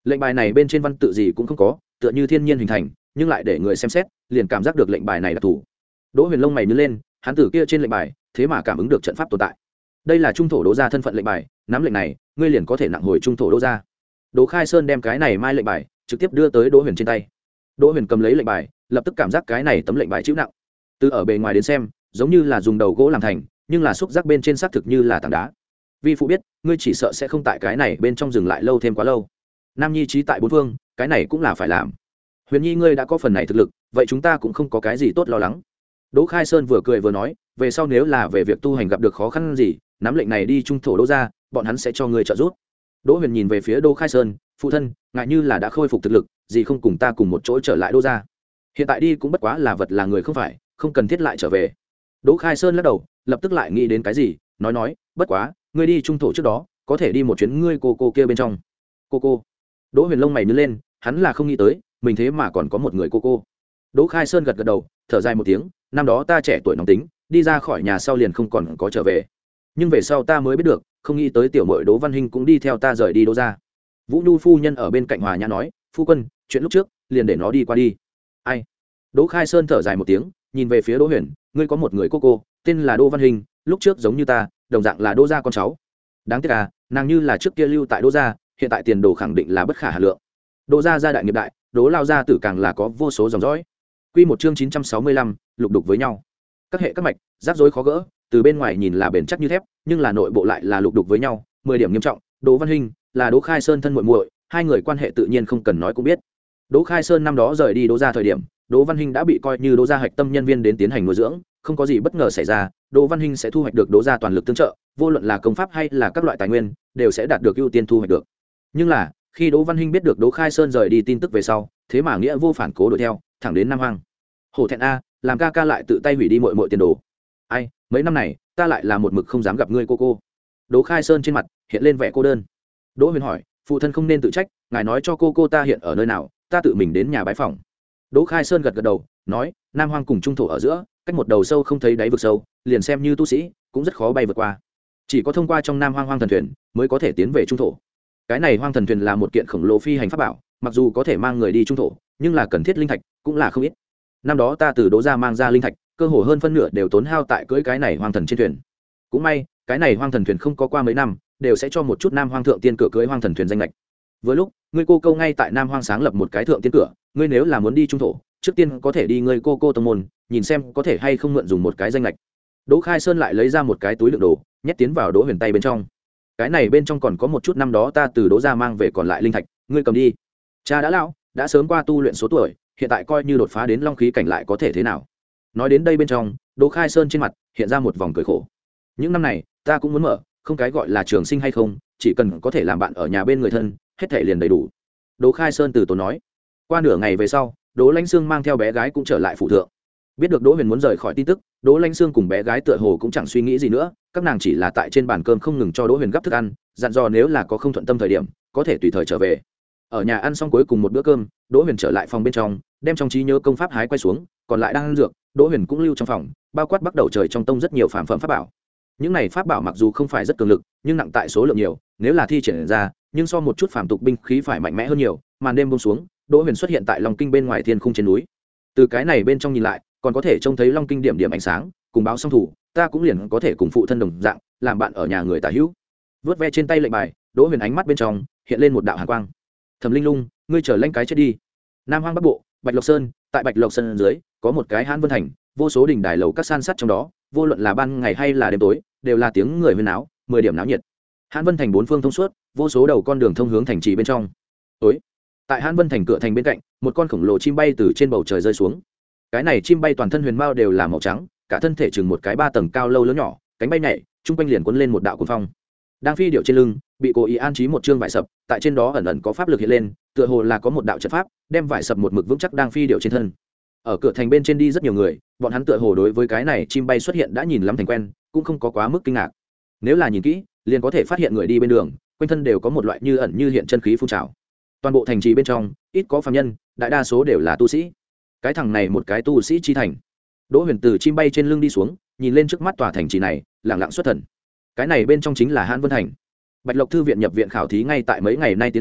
lệnh bài này bên trên văn tự gì cũng không có, tựa như thiên nhiên hình thành, nhưng lại để người xem xét liền cảm giác được lệnh bài này là thủ. Đỗ Huyền lông mày nhướng lên, hắn tử kia trên lệnh bài thế mà cảm ứng được trận pháp tồn tại. Đây là trung thổ Đỗ gia thân phận lệnh bài, nắm lệnh này ngươi liền có thể nặng hồi trung thổ Đỗ gia. Đỗ Khai Sơn đem cái này mai lệnh bài trực tiếp đưa tới Đỗ Huyền trên tay. Đỗ Huyền cầm lấy lệnh bài, lập tức cảm giác cái này tấm lệnh bài chịu nặng. Từ ở bề ngoài đến xem, giống như là dùng đầu gỗ làm thành, nhưng là xúc giác bên trên xác thực như là tảng đá. Vi phụ biết, ngươi chỉ sợ sẽ không tại cái này bên trong dừng lại lâu thêm quá lâu. Nam Nhi trí tại bốn phương, cái này cũng là phải làm. Huyền Nhi ngươi đã có phần này thực lực, vậy chúng ta cũng không có cái gì tốt lo lắng. Đỗ Khai Sơn vừa cười vừa nói, về sau nếu là về việc tu hành gặp được khó khăn gì, nắm lệnh này đi trung thổ Đỗ gia, bọn hắn sẽ cho ngươi trợ giúp. Đỗ Huyền nhìn về phía Đỗ Khai Sơn, phụ thân, ngại như là đã khôi phục thực lực, gì không cùng ta cùng một chỗ trở lại Đỗ gia. Hiện tại đi cũng bất quá là vật là người không phải, không cần thiết lại trở về. Đỗ Khai Sơn lắc đầu, lập tức lại nghĩ đến cái gì, nói nói, bất quá, ngươi đi trung thổ trước đó, có thể đi một chuyến ngươi cô cô kia bên trong. Cô cô? Đỗ Huyền lông mày nhướng lên, hắn là không nghĩ tới, mình thế mà còn có một người cô cô. Đỗ Khai Sơn gật gật đầu, thở dài một tiếng, năm đó ta trẻ tuổi nóng tính, đi ra khỏi nhà sau liền không còn có trở về. Nhưng về sau ta mới biết được, không nghĩ tới tiểu muội Đỗ Văn Hinh cũng đi theo ta rời đi Đỗ gia. Vũ Nhu phu nhân ở bên cạnh Hòa Nhã nói, phu quân, chuyện lúc trước, liền để nó đi qua đi. Ai? Đỗ Khai Sơn thở dài một tiếng, nhìn về phía Đỗ Huyền, ngươi có một người cô cô, tên là Đỗ Văn Hinh, lúc trước giống như ta, đồng dạng là Đỗ gia con cháu. Đáng tiếc à, nàng như là trước kia lưu tại Đỗ gia, hiện tại tiền đồ khẳng định là bất khả hà lượng. Đỗ gia gia đại nghiệp đại, Đỗ lao gia tử càng là có vô số dòng dõi. Quy một chương chín trăm sáu mươi lăm, lục đục với nhau. Các hệ các mạch, rắc rối khó gỡ, từ bên ngoài nhìn là bền chắc như thép, nhưng là nội bộ lại là lục đục với nhau, mười điểm nghiêm trọng. Đỗ Văn Hinh là Đỗ Khai Sơn thân muội muội, hai người quan hệ tự nhiên không cần nói cũng biết. Đỗ Khai Sơn năm đó rời đi Đỗ gia thời điểm, Đỗ Văn Hinh đã bị coi như Đỗ gia hạch tâm nhân viên đến tiến hành nuôi dưỡng, không có gì bất ngờ xảy ra, Đỗ Văn Hinh sẽ thu hoạch được Đỗ gia toàn lực tương trợ, vô luận là công pháp hay là các loại tài nguyên, đều sẽ đạt được ưu tiên thu hoạch được. Nhưng là, khi Đỗ Văn Hinh biết được Đỗ Khai Sơn rời đi tin tức về sau, thế mà nghĩa vô phản cố đuổi theo, thẳng đến Nam Hoang. Hổ thẹn a, làm ca ca lại tự tay hủy đi muội muội tiền đồ. Ai, mấy năm này, ta lại là một mực không dám gặp ngươi cô cô. Đỗ Khai Sơn trên mặt hiện lên vẻ cô đơn. Đỗ Huyền hỏi, phụ thân không nên tự trách, ngài nói cho cô cô ta hiện ở nơi nào, ta tự mình đến nhà bái phỏng. Đỗ Khai Sơn gật gật đầu, nói, Nam Hoang cùng trung thổ ở giữa, cách một đầu sâu không thấy đáy vực sâu, liền xem như tu sĩ, cũng rất khó bay vượt qua. Chỉ có thông qua trong Nam Hoang hoang thần thuyền, mới có thể tiến về trung thổ. Cái này hoang thần thuyền là một kiện khổng lồ phi hành pháp bảo, mặc dù có thể mang người đi trung thổ, nhưng là cần thiết linh thạch, cũng là không ít. Năm đó ta từ Đỗ gia mang ra linh thạch, cơ hồ hơn phân nửa đều tốn hao tại cưỡi cái này hoang thần trên thuyền. Cũng may, cái này hoang thần thuyền không có qua mấy năm, đều sẽ cho một chút Nam Hoang thượng tiên cửa cưỡi hoang thần thuyền danh lệch. Vừa lúc, ngươi cô câu ngay tại Nam Hoang sáng lập một cái thượng tiên cửa, ngươi nếu là muốn đi trung thổ, trước tiên có thể đi ngươi cô cô tông môn, nhìn xem có thể hay không mượn dùng một cái danh lệch. Đỗ Khai Sơn lại lấy ra một cái túi đựng đồ, nhét tiến vào Đỗ Huyền tay bên trong. Cái này bên trong còn có một chút năm đó ta từ Đỗ gia mang về còn lại linh thạch, ngươi cầm đi. Cha đã lão, đã sớm qua tu luyện số tuổi, hiện tại coi như đột phá đến long khí cảnh lại có thể thế nào. Nói đến đây bên trong, Đỗ Khai Sơn trên mặt hiện ra một vòng cười khổ. Những năm này, ta cũng muốn mở, không cái gọi là trường sinh hay không, chỉ cần có thể làm bạn ở nhà bên người thân, hết thảy liền đầy đủ. Đỗ Khai Sơn từ tốn nói. Qua nửa ngày về sau, Đỗ Lãnh Sương mang theo bé gái cũng trở lại phủ thượng. Biết được Đỗ Huyền muốn rời khỏi tin tức, Đỗ Lãnh Sương cùng bé gái tựa hồ cũng chẳng suy nghĩ gì nữa, các nàng chỉ là tại trên bàn cơm không ngừng cho Đỗ Huyền gắp thức ăn, dặn dò nếu là có không thuận tâm thời điểm, có thể tùy thời trở về. Ở nhà ăn xong cuối cùng một bữa cơm, Đỗ Huyền trở lại phòng bên trong, đem trong trí nhớ công pháp hái quay xuống, còn lại đang ăn dược, Đỗ Huyền cũng lưu trong phòng, bao quát bắt đầu trời trong tông rất nhiều phàm phẩm pháp bảo. Những này pháp bảo mặc dù không phải rất cường lực, nhưng nặng tại số lượng nhiều, nếu là thi triển ra, nhưng so một chút phàm tục binh khí phải mạnh mẽ hơn nhiều. Màn đêm buông xuống, Đỗ Huyền xuất hiện tại Long Kinh bên ngoài thiên khung trên núi. Từ cái này bên trong nhìn lại, còn có thể trông thấy Long Kinh điểm điểm ánh sáng, cùng báo song thủ, ta cũng liền có thể cùng phụ thân đồng dạng, làm bạn ở nhà người tả hữu. Vớt ve trên tay lệnh bài, Đỗ Huyền ánh mắt bên trong hiện lên một đạo hàn quang. Thẩm Linh Lung, ngươi trở lên cái chết đi. Nam Hoang Bắc Bộ, Bạch Lộc Sơn, tại Bạch Lộc Sơn dưới, có một cái Hán Vân Thành, vô số đỉnh đài lầu các san sát trong đó, vô luận là ban ngày hay là đêm tối, đều là tiếng người huyên náo, mười điểm náo nhiệt. Hán Vân Thành bốn phương thông suốt, vô số đầu con đường thông hướng thành trì bên trong. Tối, tại Hán Vân Thành cửa thành bên cạnh, một con khổng lồ chim bay từ trên bầu trời rơi xuống. Cái này chim bay toàn thân huyền mao đều là màu trắng, cả thân thể chừng một cái ba tầng cao lâu lớn nhỏ, cánh bay nhảy, trung quanh liền cuốn lên một đạo cuồng phong. Đang phi điệu trên lưng, bị cố ý an trí một chương vải sập, tại trên đó ẩn ẩn có pháp lực hiện lên, tựa hồ là có một đạo trận pháp, đem vải sập một mực vững chắc đang phi điệu trên thân. Ở cửa thành bên trên đi rất nhiều người, bọn hắn tựa hồ đối với cái này chim bay xuất hiện đã nhìn lắm thành quen, cũng không có quá mức kinh ngạc. Nếu là nhìn kỹ, liền có thể phát hiện người đi bên đường, quanh thân đều có một loại như ẩn như hiện chân khí phun trào. Toàn bộ thành trì bên trong, ít có phàm nhân, đại đa số đều là tu sĩ. Cái thằng này một cái tu sĩ chi thành. Đỗ Huyền từ chim bay trên lưng đi xuống, nhìn lên trước mắt tòa thành trì này, lặng lặng xuất thần. Cái này bên trong chính là Hán Vân Thành. Bạch Lộc thư viện nhập viện khảo thí ngay tại mấy ngày nay tiến hành,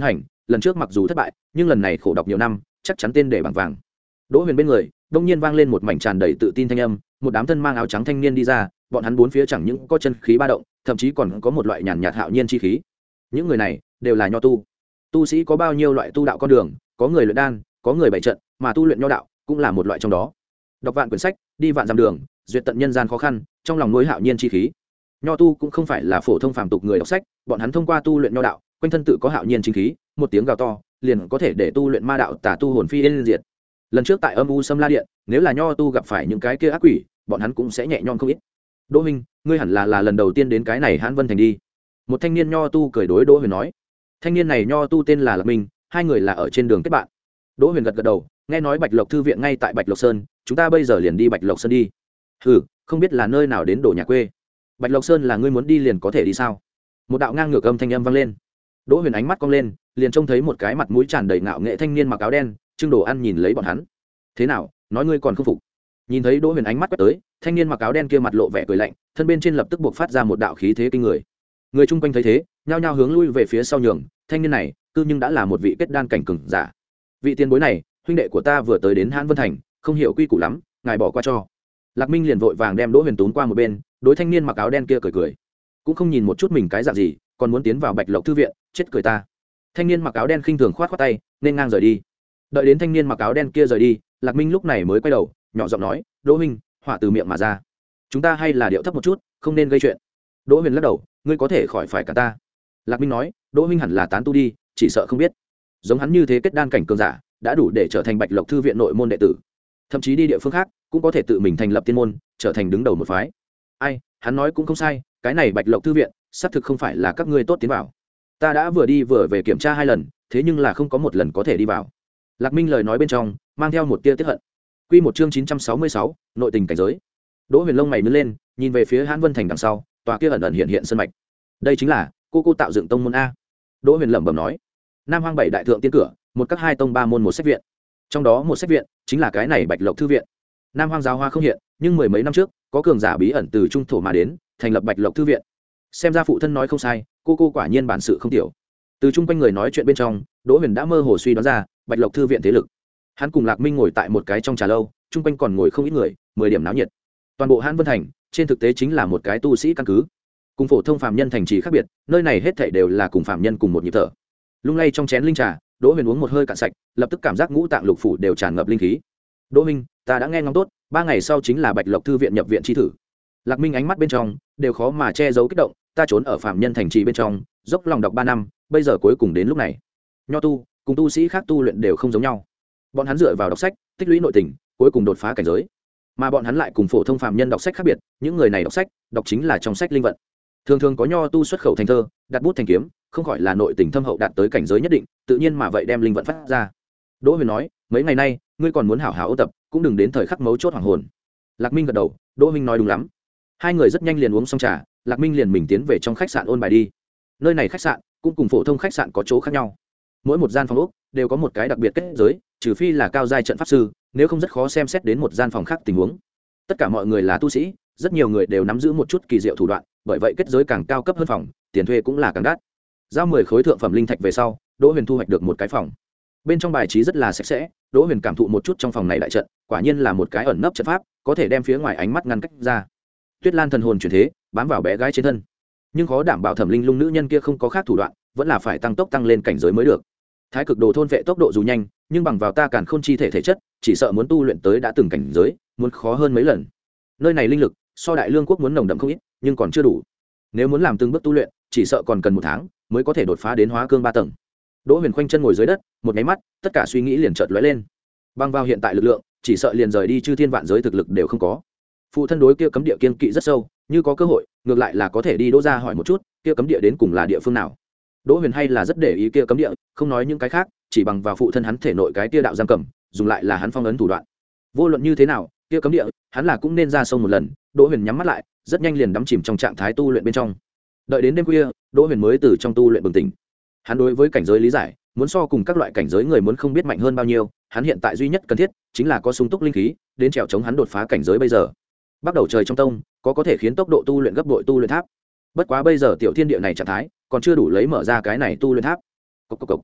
lần trước mặc dù thất bại nhưng lần này khổ đọc nhiều năm chắc chắn tên để bằng vàng. Đỗ Huyền bên người đông nhiên vang lên một mảnh tràn đầy tự tin thanh âm, một đám thân mang áo trắng thanh niên đi ra, bọn hắn bốn phía chẳng những có chân khí ba động, thậm chí còn có một loại nhàn nhạt hạo nhiên chi khí. Những người này đều là nho tu. Tu sĩ có bao nhiêu loại tu đạo con đường, có người luyện đan, có người bày trận, mà tu luyện nho đạo cũng là một loại trong đó. Đọc vạn quyển sách, đi vạn dặm đường, duyệt tận nhân gian khó khăn, trong lòng nuôi hạo nhiên chi khí. Nho tu cũng không phải là phổ thông phàm tục người đọc sách, bọn hắn thông qua tu luyện nho đạo, quanh thân tự có hạo nhiên chi khí, một tiếng gào to, liền có thể để tu luyện ma đạo tà tu hồn phi yên diệt. Lần trước tại âm u Sâm La Điện, nếu là nho tu gặp phải những cái kia ác quỷ, bọn hắn cũng sẽ nhẹ nhõm không ít. Đỗ Minh, ngươi hẳn là là lần đầu tiên đến cái này Hãn Vân Thành đi. Một thanh niên nho tu cười đối Đỗ Huyền nói. Thanh niên này nho tu tên là Lạc Minh, hai người là ở trên đường kết bạn. Đỗ Huyền gật gật đầu, nghe nói Bạch Lộc thư viện ngay tại Bạch Lộc Sơn, chúng ta bây giờ liền đi Bạch Lộc Sơn đi. Hừ, không biết là nơi nào đến đổ nhà quê. Bạch Lộc Sơn là ngươi muốn đi liền có thể đi sao? Một đạo ngang ngược âm thanh âm vang lên. Đỗ Huyền ánh mắt cong lên, liền trông thấy một cái mặt mũi tràn đầy ngạo nghệ thanh niên mặc áo đen, trưng đồ ăn nhìn lấy bọn hắn. Thế nào, nói ngươi còn không phục? Nhìn thấy Đỗ Huyền ánh mắt quét tới, thanh niên mặc áo đen kia mặt lộ vẻ cười lạnh, thân bên trên lập tức buộc phát ra một đạo khí thế kinh người. Người chung quanh thấy thế, nhao nhao hướng lui về phía sau nhường, thanh niên này, cư nhưng đã là một vị kết đan cảnh cường giả. Vị tiền bối này, huynh đệ của ta vừa tới đến Hãn Vân Thành, không hiểu quy củ lắm, ngài bỏ qua cho. Lạc Minh liền vội vàng đem Đỗ Huyền tún qua một bên, đối thanh niên mặc áo đen kia cười cười, cũng không nhìn một chút mình cái dạng gì, còn muốn tiến vào Bạch Lộc thư viện, chết cười ta. Thanh niên mặc áo đen khinh thường khoát khoát tay, nên ngang rời đi. Đợi đến thanh niên mặc áo đen kia rời đi, Lạc Minh lúc này mới quay đầu, nhỏ giọng nói, Đỗ Minh, họa từ miệng mà ra, chúng ta hay là điệu thấp một chút, không nên gây chuyện. Đỗ Huyền lắc đầu, ngươi có thể khỏi phải cả ta. Lạc Minh nói, Đỗ Minh hẳn là tán tu đi, chỉ sợ không biết, giống hắn như thế kết đan cảnh cường giả đã đủ để trở thành Bạch Lộc thư viện nội môn đệ tử, thậm chí đi địa phương khác cũng có thể tự mình thành lập tiên môn, trở thành đứng đầu một phái. Ai, hắn nói cũng không sai, cái này Bạch Lộc thư viện xác thực không phải là các ngươi tốt tiến vào, ta đã vừa đi vừa về kiểm tra hai lần, thế nhưng là không có một lần có thể đi vào. Lạc Minh lời nói bên trong mang theo một tia tiếc hận. Quy một chương chín trăm sáu mươi sáu, nội tình cảnh giới. Đỗ Huyền lông mày nhướng lên, nhìn về phía Hãn Vân Thành đằng sau, tòa kia ẩn ẩn hiện hiện sơn mạch. Đây chính là cô cô tạo dựng tông môn a. Đỗ Huyền lẩm bẩm nói. Nam Hoang bảy đại thượng tiên cửa, một các hai tông ba môn một sách viện. Trong đó một sách viện chính là cái này Bạch Lộc thư viện. Nam Hoang giáo hoa không hiện, nhưng mười mấy năm trước, có cường giả bí ẩn từ trung thổ mà đến, thành lập Bạch Lộc thư viện. Xem ra phụ thân nói không sai, cô cô quả nhiên bản sự không tiểu. Từ chung quanh người nói chuyện bên trong, Đỗ Huyền đã mơ hồ suy đoán ra Bạch Lộc thư viện thế lực. Hắn cùng Lạc Minh ngồi tại một cái trong trà lâu, chung quanh còn ngồi không ít người, mười điểm náo nhiệt. Toàn bộ Hãn Vân Thành trên thực tế chính là một cái tu sĩ căn cứ, cùng phổ thông phàm nhân thành trì khác biệt, nơi này hết thảy đều là cùng phàm nhân cùng một nhịp thở. Lung lay trong chén linh trà, Đỗ Huyền uống một hơi cạn sạch, lập tức cảm giác ngũ tạng lục phủ đều tràn ngập linh khí. Đỗ Minh, ta đã nghe ngóng tốt, ba ngày sau chính là Bạch Lộc thư viện nhập viện chi thử. Lạc Minh ánh mắt bên trong đều khó mà che giấu kích động, ta trốn ở phàm nhân thành trì bên trong, dốc lòng đọc ba năm, bây giờ cuối cùng đến lúc này. Nho tu cùng tu sĩ khác tu luyện đều không giống nhau, bọn hắn dựa vào đọc sách tích lũy nội tình, cuối cùng đột phá cảnh giới, mà bọn hắn lại cùng phổ thông phàm nhân đọc sách khác biệt, những người này đọc sách đọc chính là trong sách linh vận. Thường thường có nho tu xuất khẩu thành thơ, đặt bút thành kiếm, không khỏi là nội tình thâm hậu đạt tới cảnh giới nhất định, tự nhiên mà vậy đem linh vận phát ra. Đỗ Huyền nói, mấy ngày nay ngươi còn muốn hảo hảo ôn tập, cũng đừng đến thời khắc mấu chốt hoàng hồn. Lạc Minh gật đầu, Đỗ Minh nói đúng lắm. Hai người rất nhanh liền uống xong trà, Lạc Minh liền mình tiến về trong khách sạn ôn bài đi. Nơi này khách sạn cũng cùng phổ thông khách sạn có chỗ khác nhau, mỗi một gian phòng ốc đều có một cái đặc biệt kết giới, trừ phi là cao giai trận pháp sư, nếu không rất khó xem xét đến một gian phòng khác tình huống. Tất cả mọi người là tu sĩ, rất nhiều người đều nắm giữ một chút kỳ diệu thủ đoạn, bởi vậy kết giới càng cao cấp hơn phòng, tiền thuê cũng là càng đắt. Giao mười khối thượng phẩm linh thạch về sau, Đỗ Huyền thu hoạch được một cái phòng. Bên trong bài trí rất là sạch sẽ, Đỗ Huyền cảm thụ một chút trong phòng này đại trận, quả nhiên là một cái ẩn nấp trận pháp, có thể đem phía ngoài ánh mắt ngăn cách ra. Tuyết Lan thần hồn chuyển thế, bám vào bé gái trên thân, nhưng khó đảm bảo Thẩm Linh Lung nữ nhân kia không có khác thủ đoạn, vẫn là phải tăng tốc tăng lên cảnh giới mới được. Thái cực đồ thôn vệ tốc độ dù nhanh, nhưng bằng vào ta càn khôn chi thể thể chất, chỉ sợ muốn tu luyện tới đã từng cảnh giới, muốn khó hơn mấy lần. Nơi này linh lực so Đại Lương quốc muốn nồng đậm không ít, nhưng còn chưa đủ. Nếu muốn làm từng bước tu luyện, chỉ sợ còn cần một tháng mới có thể đột phá đến hóa cương ba tầng. Đỗ Huyền khoanh chân ngồi dưới đất, một cái mắt, tất cả suy nghĩ liền chợt lóe lên. Bằng vào hiện tại lực lượng, chỉ sợ liền rời đi chư thiên vạn giới thực lực đều không có. Phụ thân đối kia cấm địa kiên kỵ rất sâu, như có cơ hội, ngược lại là có thể đi Đỗ gia hỏi một chút, kia cấm địa đến cùng là địa phương nào. Đỗ Huyền hay là rất để ý kia cấm địa, không nói những cái khác, chỉ bằng vào phụ thân hắn thể nội cái kia đạo giam cầm, dùng lại là hắn phong ấn thủ đoạn. Vô luận như thế nào, kia cấm địa, hắn là cũng nên ra sông một lần. Đỗ Huyền nhắm mắt lại, rất nhanh liền đắm chìm trong trạng thái tu luyện bên trong. Đợi đến đêm khuya, Đỗ Huyền mới từ trong tu luyện bừng tỉnh. Hắn đối với cảnh giới lý giải, muốn so cùng các loại cảnh giới người muốn không biết mạnh hơn bao nhiêu, hắn hiện tại duy nhất cần thiết chính là có sung túc linh khí, đến trèo chống hắn đột phá cảnh giới bây giờ. Bắt đầu trời trong tông, có có thể khiến tốc độ tu luyện gấp bội tu luyện tháp. Bất quá bây giờ tiểu thiên địa này trạng thái, còn chưa đủ lấy mở ra cái này tu luyện tháp. Cốc cốc cốc.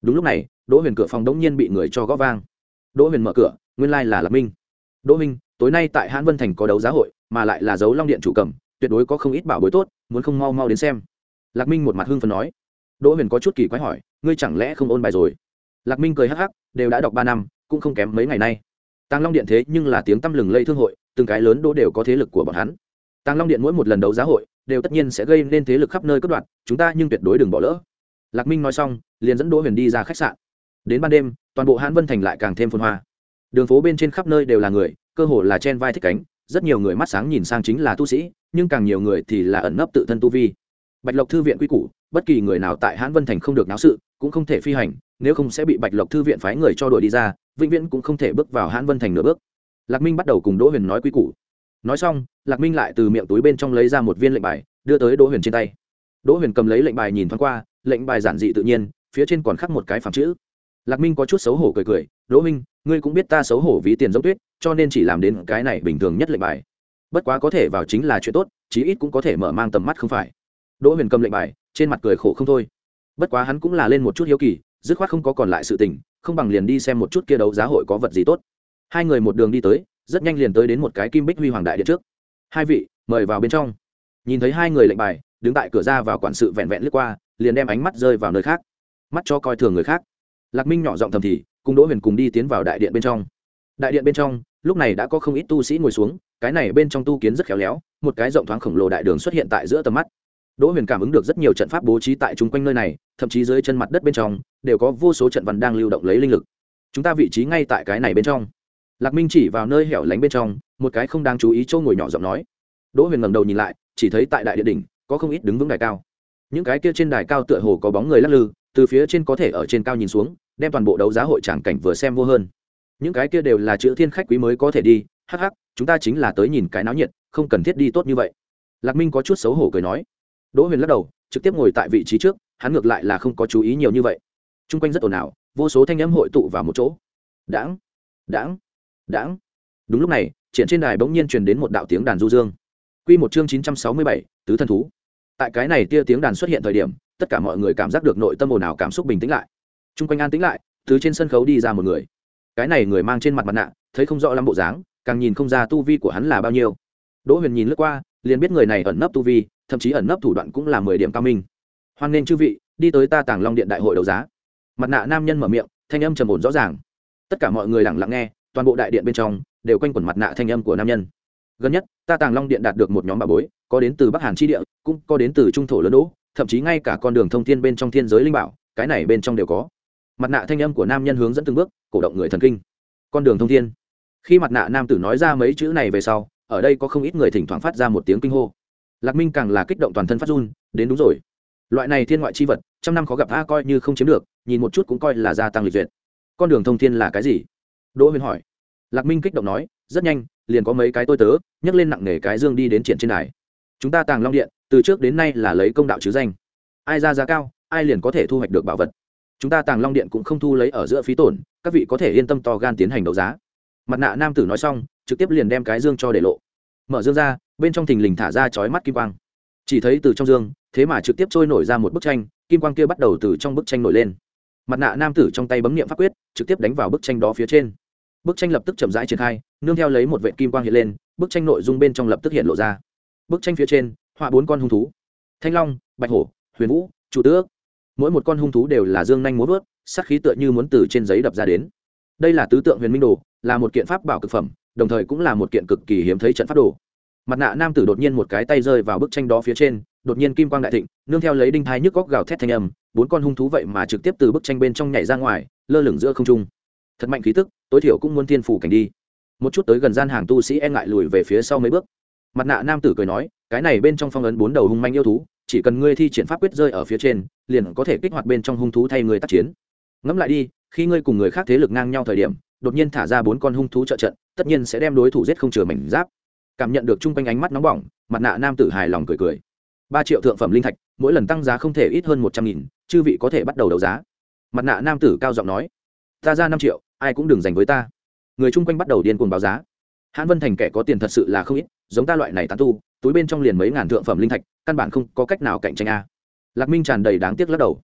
Đúng lúc này Đỗ Huyền cửa phòng đống nhiên bị người cho gõ vang. Đỗ Huyền mở cửa, nguyên lai là Lạc Minh. Đỗ Minh, tối nay tại Hãn Vân Thành có đấu giá hội, mà lại là dấu Long Điện chủ cầm, tuyệt đối có không ít bảo bối tốt, muốn không mau mau đến xem. Lạc Minh một mặt hưng phấn nói. Đỗ Huyền có chút kỳ quái hỏi, ngươi chẳng lẽ không ôn bài rồi? Lạc Minh cười hắc hắc, đều đã đọc ba năm, cũng không kém mấy ngày nay. Tàng Long Điện thế nhưng là tiếng tăm lừng lây thương hội, từng cái lớn đô đều có thế lực của bọn hắn. Tàng Long Điện mỗi một lần đấu giá hội, đều tất nhiên sẽ gây nên thế lực khắp nơi cất đoạn, chúng ta nhưng tuyệt đối đừng bỏ lỡ. Lạc Minh nói xong, liền dẫn Đỗ Huyền đi ra khách sạn. Đến ban đêm, toàn bộ Hãn Vân Thành lại càng thêm phồn hoa. Đường phố bên trên khắp nơi đều là người, cơ hồ là chen vai thích cánh, rất nhiều người mắt sáng nhìn sang chính là tu sĩ, nhưng càng nhiều người thì là ẩn nấp tự thân tu vi. Bạch Lộc thư viện quy củ, bất kỳ người nào tại Hãn Vân Thành không được náo sự, cũng không thể phi hành, nếu không sẽ bị Bạch Lộc thư viện phái người cho đuổi đi ra, vĩnh viễn cũng không thể bước vào Hãn Vân Thành nửa bước. Lạc Minh bắt đầu cùng Đỗ Huyền nói quy củ. Nói xong, Lạc Minh lại từ miệng túi bên trong lấy ra một viên lệnh bài, đưa tới Đỗ Huyền trên tay. Đỗ Huyền cầm lấy lệnh bài nhìn thoáng qua, lệnh bài giản dị tự nhiên, phía trên còn khắc một cái phẳng chữ. Lạc Minh có chút xấu hổ cười cười, Đỗ Minh, ngươi cũng biết ta xấu hổ ví tiền giống tuyết, cho nên chỉ làm đến cái này bình thường nhất lệnh bài. Bất quá có thể vào chính là chuyện tốt, chí ít cũng có thể mở mang tầm mắt không phải. Đỗ Huyền cầm lệnh bài, trên mặt cười khổ không thôi. Bất quá hắn cũng là lên một chút hiếu kỳ, dứt khoát không có còn lại sự tình, không bằng liền đi xem một chút kia đấu giá hội có vật gì tốt. Hai người một đường đi tới, rất nhanh liền tới đến một cái kim bích huy hoàng đại điện trước. Hai vị, mời vào bên trong. Nhìn thấy hai người lệnh bài, đứng tại cửa ra vào quản sự vẹn vẹn lướt qua, liền đem ánh mắt rơi vào nơi khác. Mắt cho coi thường người khác. Lạc Minh nhỏ giọng thầm thì, cùng Đỗ Huyền cùng đi tiến vào đại điện bên trong. Đại điện bên trong, lúc này đã có không ít tu sĩ ngồi xuống, cái này bên trong tu kiến rất khéo léo, một cái rộng thoáng khổng lồ đại đường xuất hiện tại giữa tầm mắt. Đỗ Huyền cảm ứng được rất nhiều trận pháp bố trí tại chung quanh nơi này, thậm chí dưới chân mặt đất bên trong đều có vô số trận văn đang lưu động lấy linh lực. Chúng ta vị trí ngay tại cái này bên trong. Lạc Minh chỉ vào nơi hẻo lánh bên trong, một cái không đáng chú ý chỗ ngồi nhỏ giọng nói. Đỗ Huyền ngẩng đầu nhìn lại, chỉ thấy tại đại điện đỉnh có không ít đứng vững đài cao. Những cái kia trên đài cao tựa hồ có bóng người lắc lư, từ phía trên có thể ở trên cao nhìn xuống, đem toàn bộ đấu giá hội tràng cảnh vừa xem vô hơn. Những cái kia đều là chữ thiên khách quý mới có thể đi, hắc hắc, chúng ta chính là tới nhìn cái náo nhiệt, không cần thiết đi tốt như vậy. Lạc Minh có chút xấu hổ cười nói. Đỗ Huyền lắc đầu, trực tiếp ngồi tại vị trí trước, hắn ngược lại là không có chú ý nhiều như vậy. Trung quanh rất ồn ào, vô số thanh âm hội tụ vào một chỗ. Đãng, đãng, đãng. Đúng lúc này, triển trên đài bỗng nhiên truyền đến một đạo tiếng đàn du dương. Quy một chương chín trăm sáu mươi bảy, tứ thần thú. Tại cái này tia tiếng đàn xuất hiện thời điểm, tất cả mọi người cảm giác được nội tâm ồn ào cảm xúc bình tĩnh lại. Trung quanh an tĩnh lại, từ trên sân khấu đi ra một người. Cái này người mang trên mặt mặt nạ, thấy không rõ lắm bộ dáng, càng nhìn không ra tu vi của hắn là bao nhiêu. Đỗ Huyền nhìn lướt qua, liền biết người này ẩn nấp tu vi, thậm chí ẩn nấp thủ đoạn cũng là mười điểm cao minh. Hoan nghênh chư vị đi tới ta Tàng Long Điện đại hội đấu giá. Mặt nạ nam nhân mở miệng, thanh âm trầm ổn rõ ràng. Tất cả mọi người lặng lặng nghe, toàn bộ đại điện bên trong đều quanh quẩn mặt nạ thanh âm của nam nhân. Gần nhất, ta Tàng Long Điện đạt được một nhóm bảo bối, có đến từ Bắc Hàn chi địa, cũng có đến từ trung thổ lớn đỗ, thậm chí ngay cả con đường thông thiên bên trong thiên giới linh bảo, cái này bên trong đều có. Mặt nạ thanh âm của nam nhân hướng dẫn từng bước, cổ động người thần kinh. Con đường thông thiên. Khi mặt nạ nam tử nói ra mấy chữ này về sau, ở đây có không ít người thỉnh thoảng phát ra một tiếng kinh hô. Lạc Minh càng là kích động toàn thân phát run, đến đúng rồi. Loại này thiên ngoại chi vật, trăm năm khó gặp a, coi như không chiếm được, nhìn một chút cũng coi là gia tăng lịch duyệt. Con đường thông thiên là cái gì? Đỗ Huyền hỏi. Lạc Minh kích động nói, rất nhanh, liền có mấy cái tôi tớ nhấc lên nặng nề cái dương đi đến triển trên đài. Chúng ta Tàng Long Điện từ trước đến nay là lấy công đạo chứ danh, ai ra giá cao, ai liền có thể thu hoạch được bảo vật. Chúng ta Tàng Long Điện cũng không thu lấy ở giữa phí tổn, các vị có thể yên tâm to gan tiến hành đấu giá. Mặt nạ nam tử nói xong, trực tiếp liền đem cái dương cho để lộ. Mở dương ra, bên trong thình lình thả ra chói mắt kim quang. Chỉ thấy từ trong dương, thế mà trực tiếp trôi nổi ra một bức tranh, kim quang kia bắt đầu từ trong bức tranh nổi lên. Mặt nạ nam tử trong tay bấm niệm pháp quyết, trực tiếp đánh vào bức tranh đó phía trên. Bức tranh lập tức chậm rãi triển khai, nương theo lấy một vệt kim quang hiện lên, bức tranh nội dung bên trong lập tức hiện lộ ra. Bức tranh phía trên họa bốn con hung thú: Thanh Long, Bạch Hổ, Huyền Vũ, Chu Tước. Mỗi một con hung thú đều là dương nhanh múa vớt, sát khí tựa như muốn từ trên giấy đập ra đến. Đây là tứ tượng huyền minh đồ, là một kiện pháp bảo cực phẩm, đồng thời cũng là một kiện cực kỳ hiếm thấy trận pháp đồ. Mặt nạ nam tử đột nhiên một cái tay rơi vào bức tranh đó phía trên, đột nhiên kim quang đại thịnh, nương theo lấy đinh thai nhức góc gào thét thanh âm, bốn con hung thú vậy mà trực tiếp từ bức tranh bên trong nhảy ra ngoài, lơ lửng giữa không trung. Thật mạnh khí tức, tối thiểu cũng muốn thiên phủ cảnh đi. Một chút tới gần gian hàng tu sĩ e ngại lùi về phía sau mấy bước. Mặt nạ nam tử cười nói, cái này bên trong phong ấn bốn đầu hung manh yêu thú, chỉ cần ngươi thi triển pháp quyết rơi ở phía trên, liền có thể kích hoạt bên trong hung thú thay người tác chiến. Ngẫm lại đi, khi ngươi cùng người khác thế lực ngang nhau thời điểm, đột nhiên thả ra bốn con hung thú trợ trận, tất nhiên sẽ đem đối thủ giết không chừa mảnh giáp. Cảm nhận được chung quanh ánh mắt nóng bỏng, mặt nạ nam tử hài lòng cười cười. Ba triệu thượng phẩm linh thạch, mỗi lần tăng giá không thể ít hơn một trăm nghìn, chư vị có thể bắt đầu đấu giá. Mặt nạ nam tử cao giọng nói, ta ra năm triệu, ai cũng đừng giành với ta. Người chung quanh bắt đầu điên cuồng báo giá. Hãn Vân Thành kẻ có tiền thật sự là không ít, giống ta loại này tán tu, túi bên trong liền mấy ngàn thượng phẩm linh thạch, căn bản không có cách nào cạnh tranh a. Lạc Minh tràn đầy đáng tiếc lắc đầu.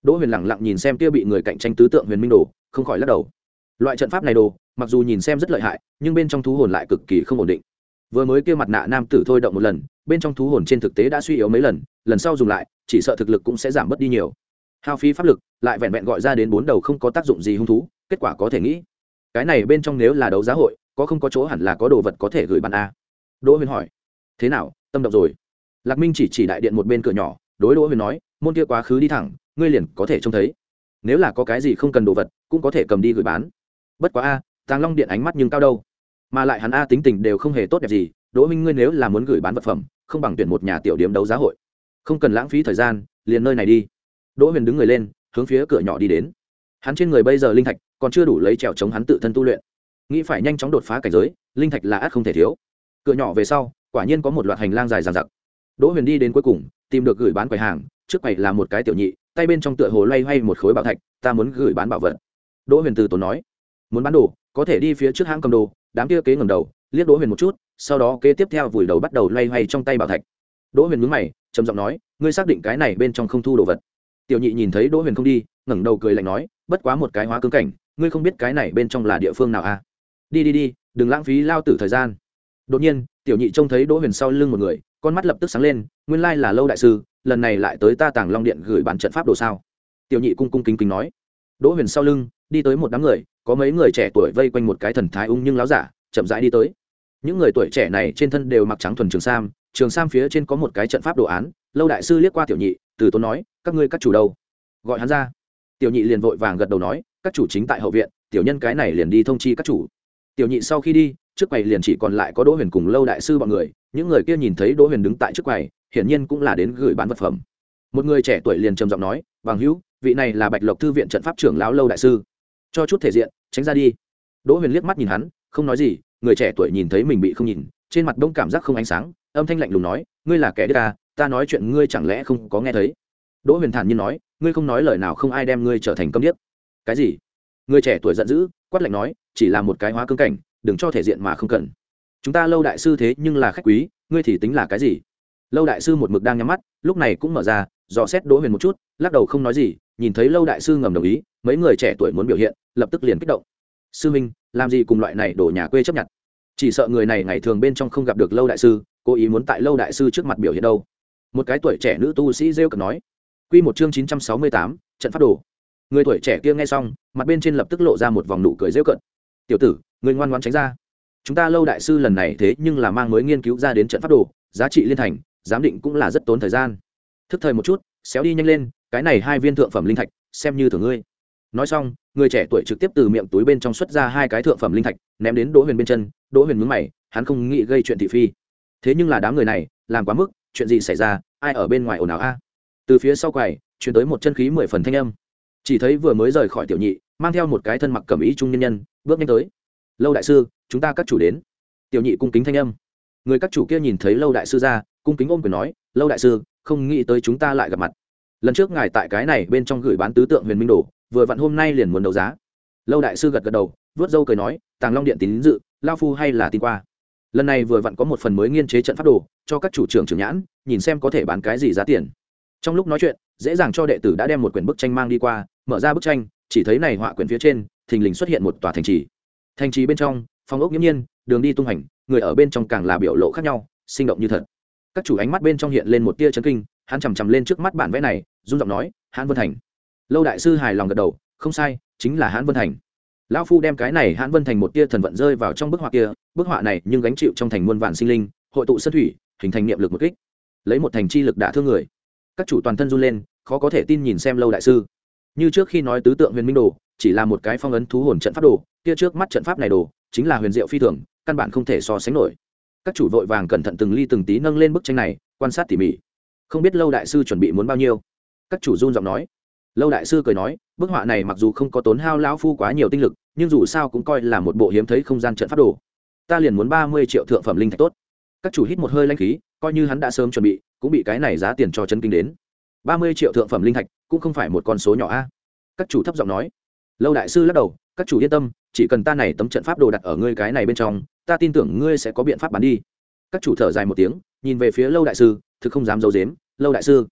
Đỗ Huyền lẳng lặng nhìn xem kia bị người cạnh tranh tứ tượng huyền minh đồ, không khỏi lắc đầu. Loại trận pháp này đồ, mặc dù nhìn xem rất lợi hại, nhưng bên trong thú hồn lại cực kỳ không ổn định. Vừa mới kia mặt nạ nam tử thôi động một lần, bên trong thú hồn trên thực tế đã suy yếu mấy lần, lần sau dùng lại, chỉ sợ thực lực cũng sẽ giảm bớt đi nhiều. Hao phí pháp lực, lại vẹn vẹn gọi ra đến bốn đầu không có tác dụng gì hung thú, kết quả có thể nghĩ. Cái này bên trong nếu là đấu giá hội, có không có chỗ hẳn là có đồ vật có thể gửi bán a. Đỗ Huyền hỏi. Thế nào, tâm động rồi? Lạc Minh chỉ chỉ đại điện một bên cửa nhỏ, đối Đỗ Huyền nói, môn kia quá khứ đi thẳng, ngươi liền có thể trông thấy. Nếu là có cái gì không cần đồ vật, cũng có thể cầm đi gửi bán. Bất quá a, Tàng Long điện ánh mắt nhưng cao đâu, mà lại hắn a tính tình đều không hề tốt đẹp gì. Đỗ Minh, ngươi nếu là muốn gửi bán vật phẩm, không bằng tuyển một nhà tiểu điểm đấu giá hội, không cần lãng phí thời gian, liền nơi này đi. Đỗ Huyền đứng người lên, hướng phía cửa nhỏ đi đến. Hắn trên người bây giờ linh thạch còn chưa đủ lấy trèo chống hắn tự thân tu luyện, nghĩ phải nhanh chóng đột phá cảnh giới, linh thạch là ắt không thể thiếu. Cửa nhỏ về sau, quả nhiên có một loạt hành lang dài dằng dặc. Đỗ Huyền đi đến cuối cùng, tìm được gửi bán quầy hàng, trước quầy là một cái tiểu nhị, tay bên trong tựa hồ loay hoay một khối bảo thạch, ta muốn gửi bán bảo vật. Đỗ Huyền từ tốn nói, muốn bán đồ, có thể đi phía trước hãng cầm đồ. Đám kia kế ngẩng đầu, liếc Đỗ Huyền một chút, sau đó kế tiếp theo vùi đầu bắt đầu loay hoay trong tay bảo thạch. Đỗ Huyền nhướng mày, trầm giọng nói, ngươi xác định cái này bên trong không thu đồ vật? Tiểu nhị nhìn thấy Đỗ Huyền không đi, ngẩng đầu cười lạnh nói, bất quá một cái hóa cương cảnh, ngươi không biết cái này bên trong là địa phương nào à? Đi đi đi, đừng lãng phí lao tử thời gian. Đột nhiên, tiểu nhị trông thấy Đỗ Huyền sau lưng một người, con mắt lập tức sáng lên, nguyên lai là Lâu đại sư, lần này lại tới ta Tàng Long điện gửi bán trận pháp đồ sao? Tiểu nhị cung cung kính kính nói. Đỗ Huyền sau lưng đi tới một đám người, có mấy người trẻ tuổi vây quanh một cái thần thái ung nhưng láo giả, chậm rãi đi tới. Những người tuổi trẻ này trên thân đều mặc trắng thuần trường sam, trường sam phía trên có một cái trận pháp đồ án. Lâu đại sư liếc qua tiểu nhị, từ tốn nói, các ngươi các chủ đâu? Gọi hắn ra. Tiểu nhị liền vội vàng gật đầu nói, các chủ chính tại hậu viện, tiểu nhân cái này liền đi thông chi các chủ. Tiểu nhị sau khi đi, trước quầy liền chỉ còn lại có Đỗ Huyền cùng Lâu đại sư bọn người. Những người kia nhìn thấy Đỗ Huyền đứng tại trước quầy, hiển nhiên cũng là đến gửi bán vật phẩm. Một người trẻ tuổi liền trầm giọng nói, bằng hữu, vị này là Bạch Lộc thư viện trận pháp trưởng lão Lâu đại sư, cho chút thể diện, tránh ra đi. Đỗ Huyền liếc mắt nhìn hắn, không nói gì. Người trẻ tuổi nhìn thấy mình bị không nhìn, trên mặt đông cảm giác không ánh sáng, âm thanh lạnh lùng nói, ngươi là kẻ điếc à, ta nói chuyện ngươi chẳng lẽ không có nghe thấy? Đỗ Huyền thản nhiên nói, ngươi không nói lời nào không ai đem ngươi trở thành câm điếc. Cái gì? Người trẻ tuổi giận dữ, quát lạnh nói, chỉ là một cái hóa cương cảnh, đừng cho thể diện mà không cần. Chúng ta Lâu đại sư thế nhưng là khách quý, ngươi thì tính là cái gì? Lâu đại sư một mực đang nhắm mắt, lúc này cũng mở ra, dò xét Đỗ Huyền một chút, lắc đầu không nói gì. Nhìn thấy Lâu đại sư ngầm đồng ý, mấy người trẻ tuổi muốn biểu hiện, lập tức liền kích động. Sư minh, làm gì cùng loại này đổ nhà quê chấp nhận? Chỉ sợ người này ngày thường bên trong không gặp được Lâu đại sư, cố ý muốn tại Lâu đại sư trước mặt biểu hiện đâu. Một cái tuổi trẻ nữ tu sĩ rêu cợt nói. Quy một chương chín trăm sáu mươi tám, trận pháp đồ. Người tuổi trẻ kia nghe xong, mặt bên trên lập tức lộ ra một vòng nụ cười rêu cợt. Tiểu tử, ngươi ngoan ngoãn tránh ra. Chúng ta Lâu đại sư lần này thế nhưng là mang mới nghiên cứu ra đến trận pháp đồ, giá trị liên thành, giám định cũng là rất tốn thời gian. Thức thời một chút, xéo đi nhanh lên, cái này hai viên thượng phẩm linh thạch, xem như thưởng ngươi. Nói xong, người trẻ tuổi trực tiếp từ miệng túi bên trong xuất ra hai cái thượng phẩm linh thạch, ném đến Đỗ Huyền bên chân. Đỗ Huyền nhướng mày, hắn không nghĩ gây chuyện thị phi, thế nhưng là đám người này làm quá mức, chuyện gì xảy ra, ai ở bên ngoài ồn ào a? Từ phía sau quầy truyền tới một chân khí mười phần thanh âm, chỉ thấy vừa mới rời khỏi tiểu nhị, mang theo một cái thân mặc cẩm y trung nhân nhân, bước nhanh tới. Lâu đại sư, chúng ta các chủ đến. Tiểu nhị cung kính thanh âm. Người các chủ kia nhìn thấy Lâu đại sư ra, cung kính ôm quyền nói, Lâu đại sư, không nghĩ tới chúng ta lại gặp mặt. Lần trước ngài tại cái này bên trong gửi bán tứ tượng huyền minh đồ, vừa vặn hôm nay liền muốn đấu giá. Lâu đại sư gật gật đầu, vớt râu cười nói, Tàng Long điện tín dự, lao phu hay là tin qua. Lần này vừa vặn có một phần mới nghiên chế trận pháp đồ, cho các chủ trưởng trưởng nhãn, nhìn xem có thể bán cái gì giá tiền. Trong lúc nói chuyện, dễ dàng cho đệ tử đã đem một quyển bức tranh mang đi qua, mở ra bức tranh, chỉ thấy này họa quyển phía trên, thình lình xuất hiện một tòa thành trì. Thành trì bên trong, phong ốc nghiêm nhiên, đường đi tung hành, người ở bên trong càng là biểu lộ khác nhau, sinh động như thật. Các chủ ánh mắt bên trong hiện lên một tia chấn kinh, hắn chằm chằm lên trước mắt bản vẽ này, run giọng nói, Hãn Vân Thành. Lâu đại sư hài lòng gật đầu, không sai, chính là Hãn Vân Thành. Lão phu đem cái này Hãn Vân Thành một tia thần vận rơi vào trong bức họa kia, bức họa này nhưng gánh chịu trong thành muôn vạn sinh linh, hội tụ sơn thủy, hình thành niệm lực một kích, lấy một thành chi lực đả thương người. Các chủ toàn thân run lên, khó có thể tin nhìn xem Lâu đại sư. Như trước khi nói tứ tượng huyền minh đồ chỉ là một cái phong ấn thú hồn trận pháp đồ, kia trước mắt trận pháp này đồ chính là huyền diệu phi thường, căn bản không thể so sánh nổi. Các chủ vội vàng cẩn thận từng ly từng tí nâng lên bức tranh này, quan sát tỉ mỉ. Không biết Lâu đại sư chuẩn bị muốn bao nhiêu? Các chủ run giọng nói. Lâu đại sư cười nói, bức họa này mặc dù không có tốn hao lão phu quá nhiều tinh lực, nhưng dù sao cũng coi là một bộ hiếm thấy không gian trận pháp đồ. Ta liền muốn ba mươi triệu thượng phẩm linh thạch tốt. Các chủ hít một hơi lãnh khí, coi như hắn đã sớm chuẩn bị, cũng bị cái này giá tiền cho chấn kinh đến. ba mươi triệu thượng phẩm linh thạch cũng không phải một con số nhỏ a. Các chủ thấp giọng nói. Lâu đại sư lắc đầu, các chủ yên tâm, chỉ cần ta này tấm trận pháp đồ đặt ở ngươi cái này bên trong, ta tin tưởng ngươi sẽ có biện pháp bán đi. Các chủ thở dài một tiếng, nhìn về phía Lâu đại sư, thực không dám giấu giếm, Lâu đại sư,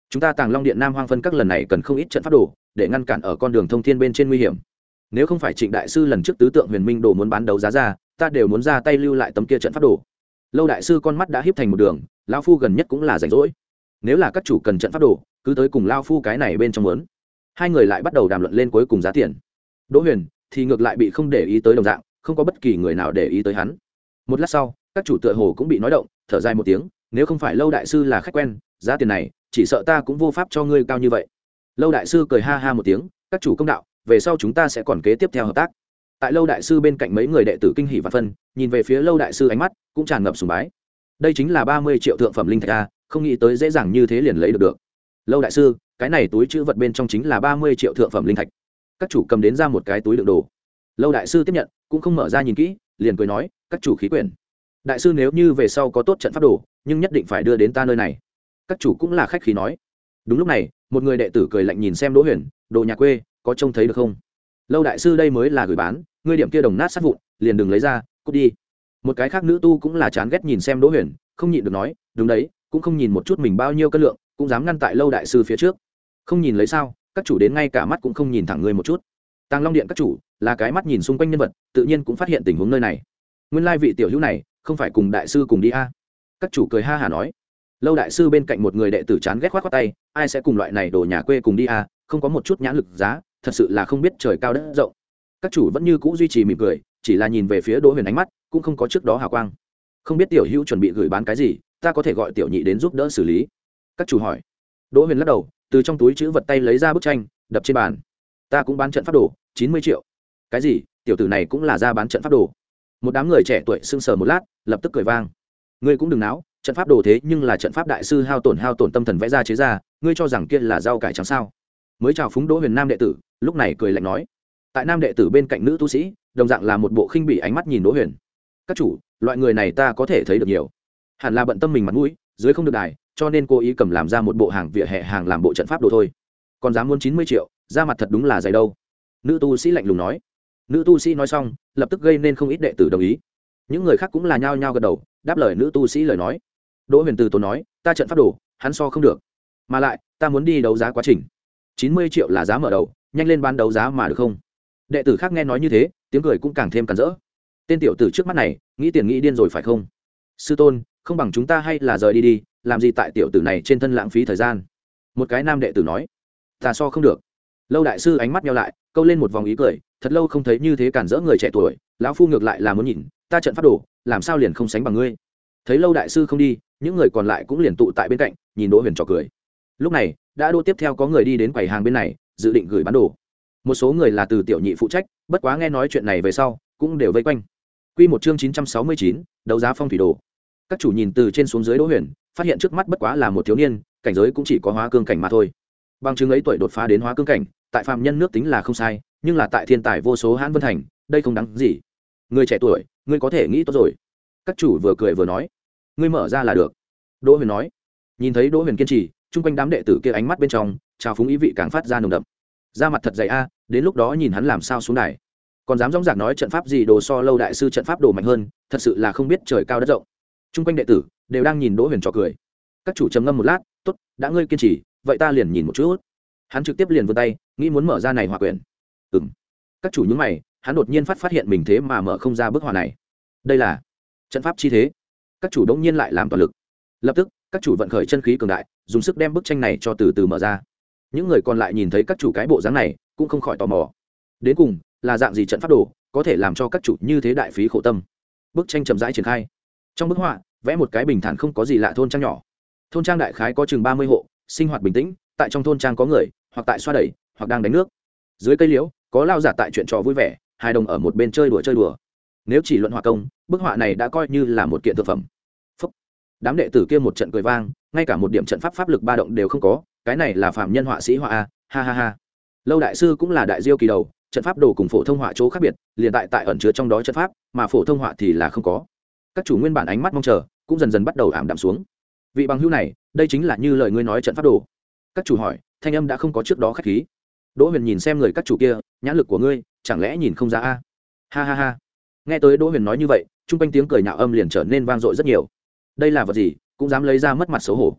chúng ta Tàng Long Điện Nam Hoang phân các lần này cần không ít trận pháp đồ để ngăn cản ở con đường thông thiên bên trên nguy hiểm. Nếu không phải Trịnh đại sư lần trước tứ tượng huyền minh đồ muốn bán đấu giá ra, ta đều muốn ra tay lưu lại tấm kia trận pháp đồ. Lâu đại sư con mắt đã híp thành một đường, lão phu gần nhất cũng là rảnh rỗi. Nếu là các chủ cần trận pháp đồ, cứ tới cùng lão phu cái này bên trong muốn. Hai người lại bắt đầu đàm luận lên cuối cùng giá tiền. Đỗ Huyền thì ngược lại bị không để ý tới đồng dạng, không có bất kỳ người nào để ý tới hắn. Một lát sau, các chủ tựa hồ cũng bị nói động, thở dài một tiếng, nếu không phải Lâu đại sư là khách quen, giá tiền này chỉ sợ ta cũng vô pháp cho ngươi cao như vậy. Lâu đại sư cười ha ha một tiếng, các chủ công đạo, về sau chúng ta sẽ còn kế tiếp theo hợp tác. Tại Lâu đại sư bên cạnh mấy người đệ tử kinh hỉ và phân, nhìn về phía Lâu đại sư ánh mắt cũng tràn ngập sùng bái. Đây chính là ba mươi triệu thượng phẩm linh thạch a, không nghĩ tới dễ dàng như thế liền lấy được được. Lâu đại sư, cái này túi trữ vật bên trong chính là ba mươi triệu thượng phẩm linh thạch. Các chủ cầm đến ra một cái túi đựng đồ. Lâu đại sư tiếp nhận, cũng không mở ra nhìn kỹ, liền cười nói, các chủ khí quyển. Đại sư nếu như về sau có tốt trận pháp đồ, nhưng nhất định phải đưa đến ta nơi này. Các chủ cũng là khách khí nói. Đúng lúc này, một người đệ tử cười lạnh nhìn xem Đỗ Huyền, đồ nhà quê, có trông thấy được không? Lâu đại sư đây mới là gửi bán, ngươi điểm kia đồng nát sát vụn, liền đừng lấy ra, cút đi. Một cái khác nữ tu cũng là chán ghét nhìn xem Đỗ Huyền, không nhịn được nói, đúng đấy, cũng không nhìn một chút mình bao nhiêu cân lượng, cũng dám ngăn tại Lâu đại sư phía trước. Không nhìn lấy sao? Các chủ đến ngay cả mắt cũng không nhìn thẳng ngươi một chút. Tàng Long Điện các chủ là cái mắt nhìn xung quanh nhân vật, tự nhiên cũng phát hiện tình huống nơi này. Nguyên lai vị tiểu hữu này không phải cùng đại sư cùng đi a? À? Các chủ cười ha hả nói. Lâu đại sư bên cạnh một người đệ tử chán ghét khoát khoát tay, ai sẽ cùng loại này đồ nhà quê cùng đi a? À? Không có một chút nhãn lực giá, thật sự là không biết trời cao đất rộng. Các chủ vẫn như cũ duy trì mỉm cười, chỉ là nhìn về phía Đỗ Huyền ánh mắt cũng không có trước đó hào quang. Không biết tiểu hữu chuẩn bị gửi bán cái gì, ta có thể gọi tiểu nhị đến giúp đỡ xử lý. Các chủ hỏi. Đỗ Huyền lắc đầu, từ trong túi trữ vật tay lấy ra bức tranh, đập trên bàn. Ta cũng bán trận pháp đồ, chín mươi triệu. Cái gì? Tiểu tử này cũng là ra bán trận pháp đồ? Một đám người trẻ tuổi sững sờ một lát, lập tức cười vang. Ngươi cũng đừng náo, trận pháp đồ thế nhưng là trận pháp đại sư hao tổn hao tổn tâm thần vẽ ra chế ra, ngươi cho rằng kia là rau cải trắng sao? Mới chào phúng Đỗ Huyền nam đệ tử, lúc này cười lạnh nói. Tại nam đệ tử bên cạnh nữ tu sĩ, đồng dạng là một bộ khinh bỉ ánh mắt nhìn Đỗ Huyền. Các chủ, loại người này ta có thể thấy được nhiều, hẳn là bận tâm mình mặt mũi, dưới không được đài, cho nên cố ý cầm làm ra một bộ hàng vỉa hè hàng làm bộ trận pháp đồ thôi. Còn dám muốn chín mươi triệu, ra mặt thật đúng là dày đâu. Nữ tu sĩ lạnh lùng nói. Nữ tu sĩ nói xong, lập tức gây nên không ít đệ tử đồng ý. Những người khác cũng là nhao nhao gật đầu, đáp lời nữ tu sĩ lời nói. Đỗ Huyền từ tốn nói, ta trận pháp đồ, hắn so không được, mà lại ta muốn đi đấu giá quá trình, chín mươi triệu là giá mở đầu, nhanh lên bán đấu giá mà được không? Đệ tử khác nghe nói như thế, tiếng cười cũng càng thêm càn rỡ. Tên tiểu tử trước mắt này nghĩ tiền nghĩ điên rồi phải không? Sư tôn, không bằng chúng ta hay là rời đi đi, làm gì tại tiểu tử này trên thân lãng phí thời gian. Một cái nam đệ tử nói. Ta so không được. Lâu đại sư ánh mắt nhau lại, câu lên một vòng ý cười, thật lâu không thấy như thế cản rỡ người trẻ tuổi, lão phu ngược lại là muốn nhìn, ta trận pháp đồ, làm sao liền không sánh bằng ngươi. Thấy Lâu đại sư không đi, những người còn lại cũng liền tụ tại bên cạnh, nhìn Đỗ Huyền trò cười. Lúc này, đã đô tiếp theo có người đi đến quầy hàng bên này, dự định gửi bán đồ. Một số người là từ tiểu nhị phụ trách, bất quá nghe nói chuyện này về sau, cũng đều vây quanh. Quy một chương chín trăm sáu mươi chín, đấu giá phong thủy đồ. Các chủ nhìn từ trên xuống dưới Đỗ Huyền, phát hiện trước mắt bất quá là một thiếu niên, cảnh giới cũng chỉ có hóa cương cảnh mà thôi. Bằng chứng ấy tuổi đột phá đến hóa cương cảnh, tại phàm nhân nước tính là không sai, nhưng là tại thiên tài vô số hãn vân thành, đây không đáng gì. Người trẻ tuổi, ngươi có thể nghĩ tốt rồi. Các chủ vừa cười vừa nói, ngươi mở ra là được. Đỗ Huyền nói. Nhìn thấy Đỗ Huyền kiên trì, chung quanh đám đệ tử kia ánh mắt bên trong, trào phúng ý vị càng phát ra nồng đậm. Da mặt thật dày a, đến lúc đó nhìn hắn làm sao xuống đài. Còn dám dõng dạc nói trận pháp gì đồ so Lâu đại sư trận pháp đồ mạnh hơn, thật sự là không biết trời cao đất rộng. Chung quanh đệ tử đều đang nhìn Đỗ Huyền trò cười. Các chủ trầm ngâm một lát, tốt, đã ngươi kiên trì, vậy ta liền nhìn một chút. Hắn trực tiếp liền vươn tay, nghĩ muốn mở ra này hỏa quyển. Ừm. Các chủ nhướng mày, hắn đột nhiên phát phát hiện mình thế mà mở không ra bức họa này. Đây là trận pháp chi thế. Các chủ đống nhiên lại làm toàn lực. Lập tức, các chủ vận khởi chân khí cường đại, dùng sức đem bức tranh này cho từ từ mở ra. Những người còn lại nhìn thấy các chủ cái bộ dáng này, cũng không khỏi tò mò. Đến cùng là dạng gì trận pháp đồ, có thể làm cho các chủ như thế đại phí khổ tâm. Bức tranh chậm rãi triển khai. Trong bức họa, vẽ một cái bình thản không có gì lạ thôn trang nhỏ. Thôn trang đại khái có chừng ba mươi hộ, sinh hoạt bình tĩnh, tại trong thôn trang có người, hoặc tại xoa đẩy, hoặc đang đánh nước. Dưới cây liễu, có lao giả tại chuyện trò vui vẻ, hai đồng ở một bên chơi đùa chơi đùa. Nếu chỉ luận họa công, bức họa này đã coi như là một kiện thực phẩm. Phúc. Đám đệ tử kia một trận cười vang, ngay cả một điểm trận pháp pháp lực ba động đều không có, cái này là phàm nhân họa sĩ họa a, ha ha ha. Lâu đại sư cũng là đại diêu kỳ đầu, trận pháp đồ cùng phổ thông họa chỗ khác biệt, liền tại tại ẩn chứa trong đó trận pháp, mà phổ thông họa thì là không có. Các chủ nguyên bản ánh mắt mong chờ, cũng dần dần bắt đầu ảm đạm xuống. Vị bằng hữu này, đây chính là như lời ngươi nói trận pháp đồ. Các chủ hỏi, thanh âm đã không có trước đó khách khí. Đỗ Huyền nhìn xem người các chủ kia, nhãn lực của ngươi, chẳng lẽ nhìn không ra a? Ha ha ha. Nghe tới Đỗ Huyền nói như vậy, trung quanh tiếng cười nhạo âm liền trở nên vang dội rất nhiều. Đây là vật gì, cũng dám lấy ra mất mặt xấu hổ.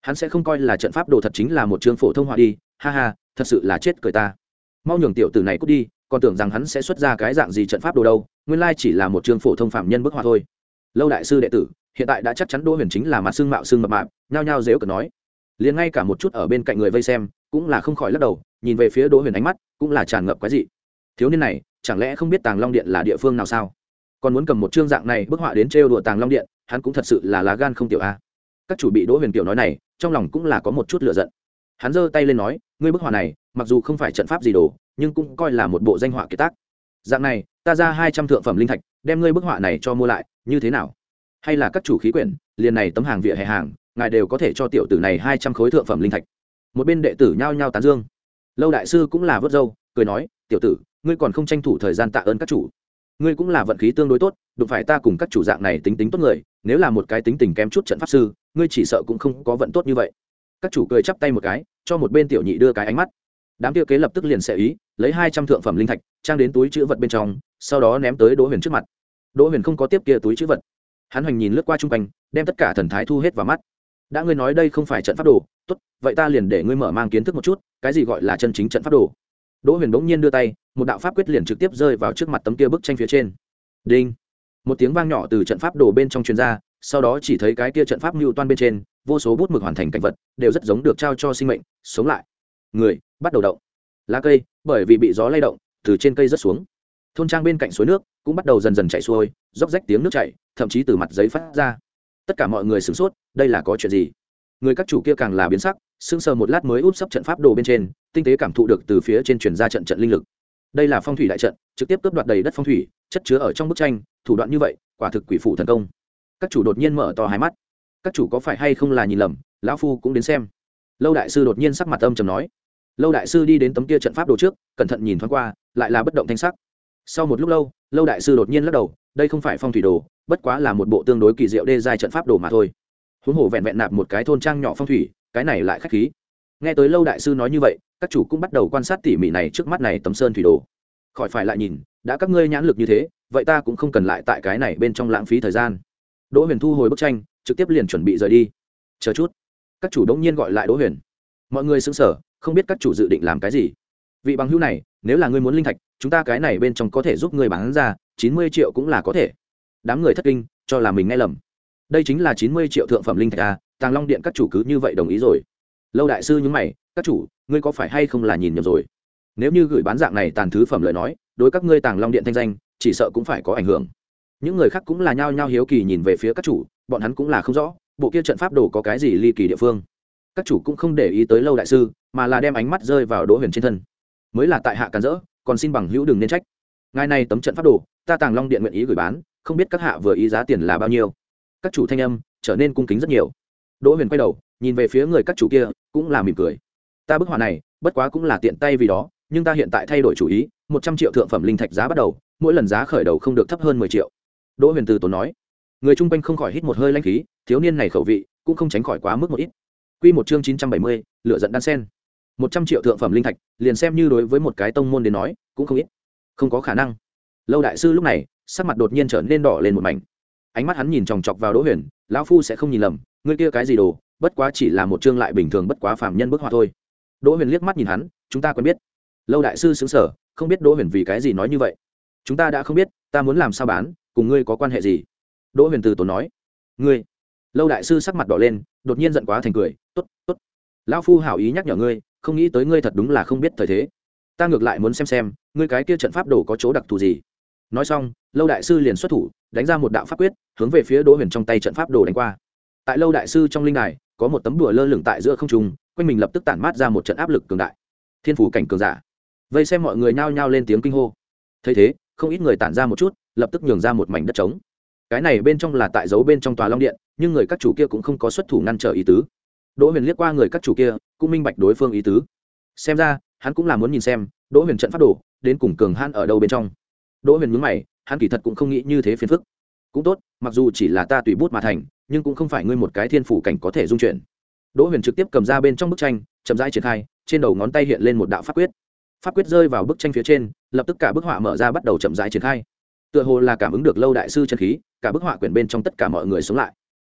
hắn sẽ không coi là trận pháp đồ thật chính là một chương phổ thông họa đi, ha ha, thật sự là chết cười ta. Mau nhường tiểu tử này cút đi, còn tưởng rằng hắn sẽ xuất ra cái dạng gì trận pháp đồ đâu, nguyên lai chỉ là một chương phổ thông phạm nhân bức họa thôi. Lâu đại sư đệ tử hiện tại đã chắc chắn Đỗ Huyền chính là mặt xương mạo xương mập mạp, nhao nhao dễu cợt nói. Liền ngay cả một chút ở bên cạnh người vây xem cũng là không khỏi lắc đầu, nhìn về phía Đỗ Huyền ánh mắt cũng là tràn ngập quái dị. Thiếu niên này chẳng lẽ không biết Tàng Long Điện là địa phương nào sao? Còn muốn cầm một chương dạng này bức họa đến trêu đùa Tàng Long Điện, hắn cũng thật sự là lá gan không tiểu a. Các chủ bị Đỗ Huyền kiểu nói này, trong lòng cũng là có một chút lửa giận. Hắn giơ tay lên nói, ngươi bức họa này mặc dù không phải trận pháp gì đồ, nhưng cũng coi là một bộ danh họa kiệt tác. Dạng này ta ra hai trăm thượng phẩm linh thạch đem ngươi bức họa này cho mua lại, như thế nào? Hay là các chủ khí quyển liền này tấm hàng vỉa hè hàng, ngài đều có thể cho tiểu tử này hai trăm khối thượng phẩm linh thạch. Một bên đệ tử nhao nhao tán dương. Lâu đại sư cũng là vớt râu cười nói, tiểu tử ngươi còn không tranh thủ thời gian tạ ơn các chủ, ngươi cũng là vận khí tương đối tốt, đụng phải ta cùng các chủ dạng này tính tính tốt người, nếu là một cái tính tình kém chút trận pháp sư, ngươi chỉ sợ cũng không có vận tốt như vậy. Các chủ cười chắp tay một cái, cho một bên tiểu nhị đưa cái ánh mắt. Đám kia kế lập tức liền sẽ ý lấy hai trăm thượng phẩm linh thạch trang đến túi chữ vật bên trong, sau đó ném tới Đỗ Huyền trước mặt. Đỗ Huyền không có tiếp kia túi chữ vật, hắn hoành nhìn lướt qua chung quanh, đem tất cả thần thái thu hết vào mắt. Đã ngươi nói đây không phải trận pháp đồ, tốt, vậy ta liền để ngươi mở mang kiến thức một chút cái gì gọi là chân chính trận pháp đồ. Đỗ Huyền bỗng nhiên đưa tay, một đạo pháp quyết liền trực tiếp rơi vào trước mặt tấm kia bức tranh phía trên. Đinh! Một tiếng vang nhỏ từ trận pháp đồ bên trong truyền ra, sau đó chỉ thấy cái kia trận pháp lưu toan bên trên, vô số bút mực hoàn thành cảnh vật, đều rất giống được trao cho sinh mệnh, sống lại. Người bắt đầu động. Lá cây bởi vì bị gió lay động, từ trên cây rớt xuống. Thôn trang bên cạnh suối nước cũng bắt đầu dần dần chảy xuôi, róc rách tiếng nước chảy, thậm chí từ mặt giấy phát ra. Tất cả mọi người sửng sốt, đây là có chuyện gì? Người các chủ kia càng là biến sắc, sững sờ một lát mới úp sấp trận pháp đồ bên trên, tinh tế cảm thụ được từ phía trên truyền ra trận trận linh lực. Đây là phong thủy đại trận, trực tiếp cướp đoạt đầy đất phong thủy, chất chứa ở trong bức tranh, thủ đoạn như vậy, quả thực quỷ phủ thần công. Các chủ đột nhiên mở to hai mắt. Các chủ có phải hay không là nhìn lầm, lão phu cũng đến xem. Lâu đại sư đột nhiên sắc mặt âm trầm nói. Lâu đại sư đi đến tấm kia trận pháp đồ trước, cẩn thận nhìn thoáng qua, lại là bất động thanh sắc. Sau một lúc lâu, Lâu đại sư đột nhiên lắc đầu, đây không phải phong thủy đồ, bất quá là một bộ tương đối kỳ diệu đê giai trận pháp đồ mà thôi. Huống hồ vẹn vẹn nạp một cái thôn trang nhỏ phong thủy, cái này lại khách khí. Nghe tới Lâu đại sư nói như vậy, các chủ cũng bắt đầu quan sát tỉ mỉ này trước mắt này tấm sơn thủy đồ. Khỏi phải lại nhìn, đã các ngươi nhãn lực như thế, vậy ta cũng không cần lại tại cái này bên trong lãng phí thời gian. Đỗ Huyền thu hồi bức tranh, trực tiếp liền chuẩn bị rời đi. Chờ chút, các chủ đống nhiên gọi lại Đỗ Huyền. Mọi người sững sờ, không biết các chủ dự định làm cái gì. Vị bằng hữu này, nếu là ngươi muốn linh thạch, chúng ta cái này bên trong có thể giúp ngươi bán ra chín mươi triệu cũng là có thể. Đám người thất kinh, cho là mình nghe lầm. Đây chính là chín mươi triệu thượng phẩm linh thạch à? Tàng Long Điện các chủ cứ như vậy đồng ý rồi. Lâu đại sư nhướng mày, các chủ, ngươi có phải hay không là nhìn nhầm rồi? Nếu như gửi bán dạng này tàn thứ phẩm lời nói, đối các ngươi Tàng Long Điện thanh danh, chỉ sợ cũng phải có ảnh hưởng. Những người khác cũng là nhao nhao hiếu kỳ nhìn về phía các chủ, bọn hắn cũng là không rõ, bộ kia trận pháp đồ có cái gì ly kỳ địa phương. Các chủ cũng không để ý tới Lâu đại sư, mà là đem ánh mắt rơi vào Đỗ Huyền trên thân. Mới là tại hạ cản rỡ, còn xin bằng hữu đừng nên trách. Ngài này tấm trận pháp đồ, ta Tàng Long Điện nguyện ý gửi bán, không biết các hạ vừa ý giá tiền là bao nhiêu. Các chủ thanh âm trở nên cung kính rất nhiều. Đỗ Huyền quay đầu nhìn về phía người các chủ kia, cũng là mỉm cười. Ta bức họa này bất quá cũng là tiện tay vì đó, nhưng ta hiện tại thay đổi chủ ý, một trăm triệu thượng phẩm linh thạch giá bắt đầu, mỗi lần giá khởi đầu không được thấp hơn mười triệu. Đỗ Huyền từ tốn nói. Người chung quanh không khỏi hít một hơi lãnh khí, thiếu niên này khẩu vị cũng không tránh khỏi quá mức một ít. Quy một chương chín trăm bảy mươi, lửa giận đan sen. một trăm triệu thượng phẩm linh thạch, liền xem như đối với một cái tông môn đến nói, cũng không ít. Không có khả năng. Lâu đại sư lúc này, sắc mặt đột nhiên trở nên đỏ lên một mảnh. Ánh mắt hắn nhìn chòng chọc vào Đỗ Huyền, lão phu sẽ không nhìn lầm, ngươi kia cái gì đồ, bất quá chỉ là một chương lại bình thường bất quá phàm nhân bức họa thôi. Đỗ Huyền liếc mắt nhìn hắn, chúng ta quen biết. Lâu đại sư sững sờ, không biết Đỗ Huyền vì cái gì nói như vậy. Chúng ta đã không biết, ta muốn làm sao bán, cùng ngươi có quan hệ gì? Đỗ Huyền từ tốn nói. Ngươi? Lâu đại sư sắc mặt đỏ lên, đột nhiên giận quá thành cười, tốt, tốt. Lão phu hảo ý nhắc nhở ngươi, không nghĩ tới ngươi thật đúng là không biết thời thế. Ta ngược lại muốn xem xem, ngươi cái kia trận pháp đồ có chỗ đặc thù gì. Nói xong, Lâu đại sư liền xuất thủ, đánh ra một đạo pháp quyết, hướng về phía Đỗ Huyền trong tay trận pháp đồ đánh qua. Tại Lâu đại sư trong linh đài, có một tấm đùa lơ lửng tại giữa không trung, quanh mình lập tức tản mát ra một trận áp lực cường đại. Thiên phủ cảnh cường giả. Vây xem mọi người nhao nhao lên tiếng kinh hô. Thấy thế, không ít người tản ra một chút, lập tức nhường ra một mảnh đất trống. Cái này bên trong là tại giấu bên trong tòa Long Điện, nhưng người các chủ kia cũng không có xuất thủ ngăn trở ý tứ. Đỗ Huyền liếc qua người các chủ kia, cũng minh bạch đối phương ý tứ. Xem ra, hắn cũng là muốn nhìn xem, Đỗ Huyền trận pháp đồ, đến cùng cường hãn ở đâu bên trong. Đỗ Huyền nhướng mày, hắn kỳ thật cũng không nghĩ như thế phiền phức. Cũng tốt, mặc dù chỉ là ta tùy bút mà thành, nhưng cũng không phải ngươi một cái thiên phủ cảnh có thể dung chuyển. Đỗ Huyền trực tiếp cầm ra bên trong bức tranh, chậm rãi triển khai, trên đầu ngón tay hiện lên một đạo pháp quyết. Pháp quyết rơi vào bức tranh phía trên, lập tức cả bức họa mở ra bắt đầu chậm rãi triển khai. Tựa hồ là cảm ứng được Lâu đại sư chân khí, cả bức họa quyển bên trong tất cả mọi người sống lại.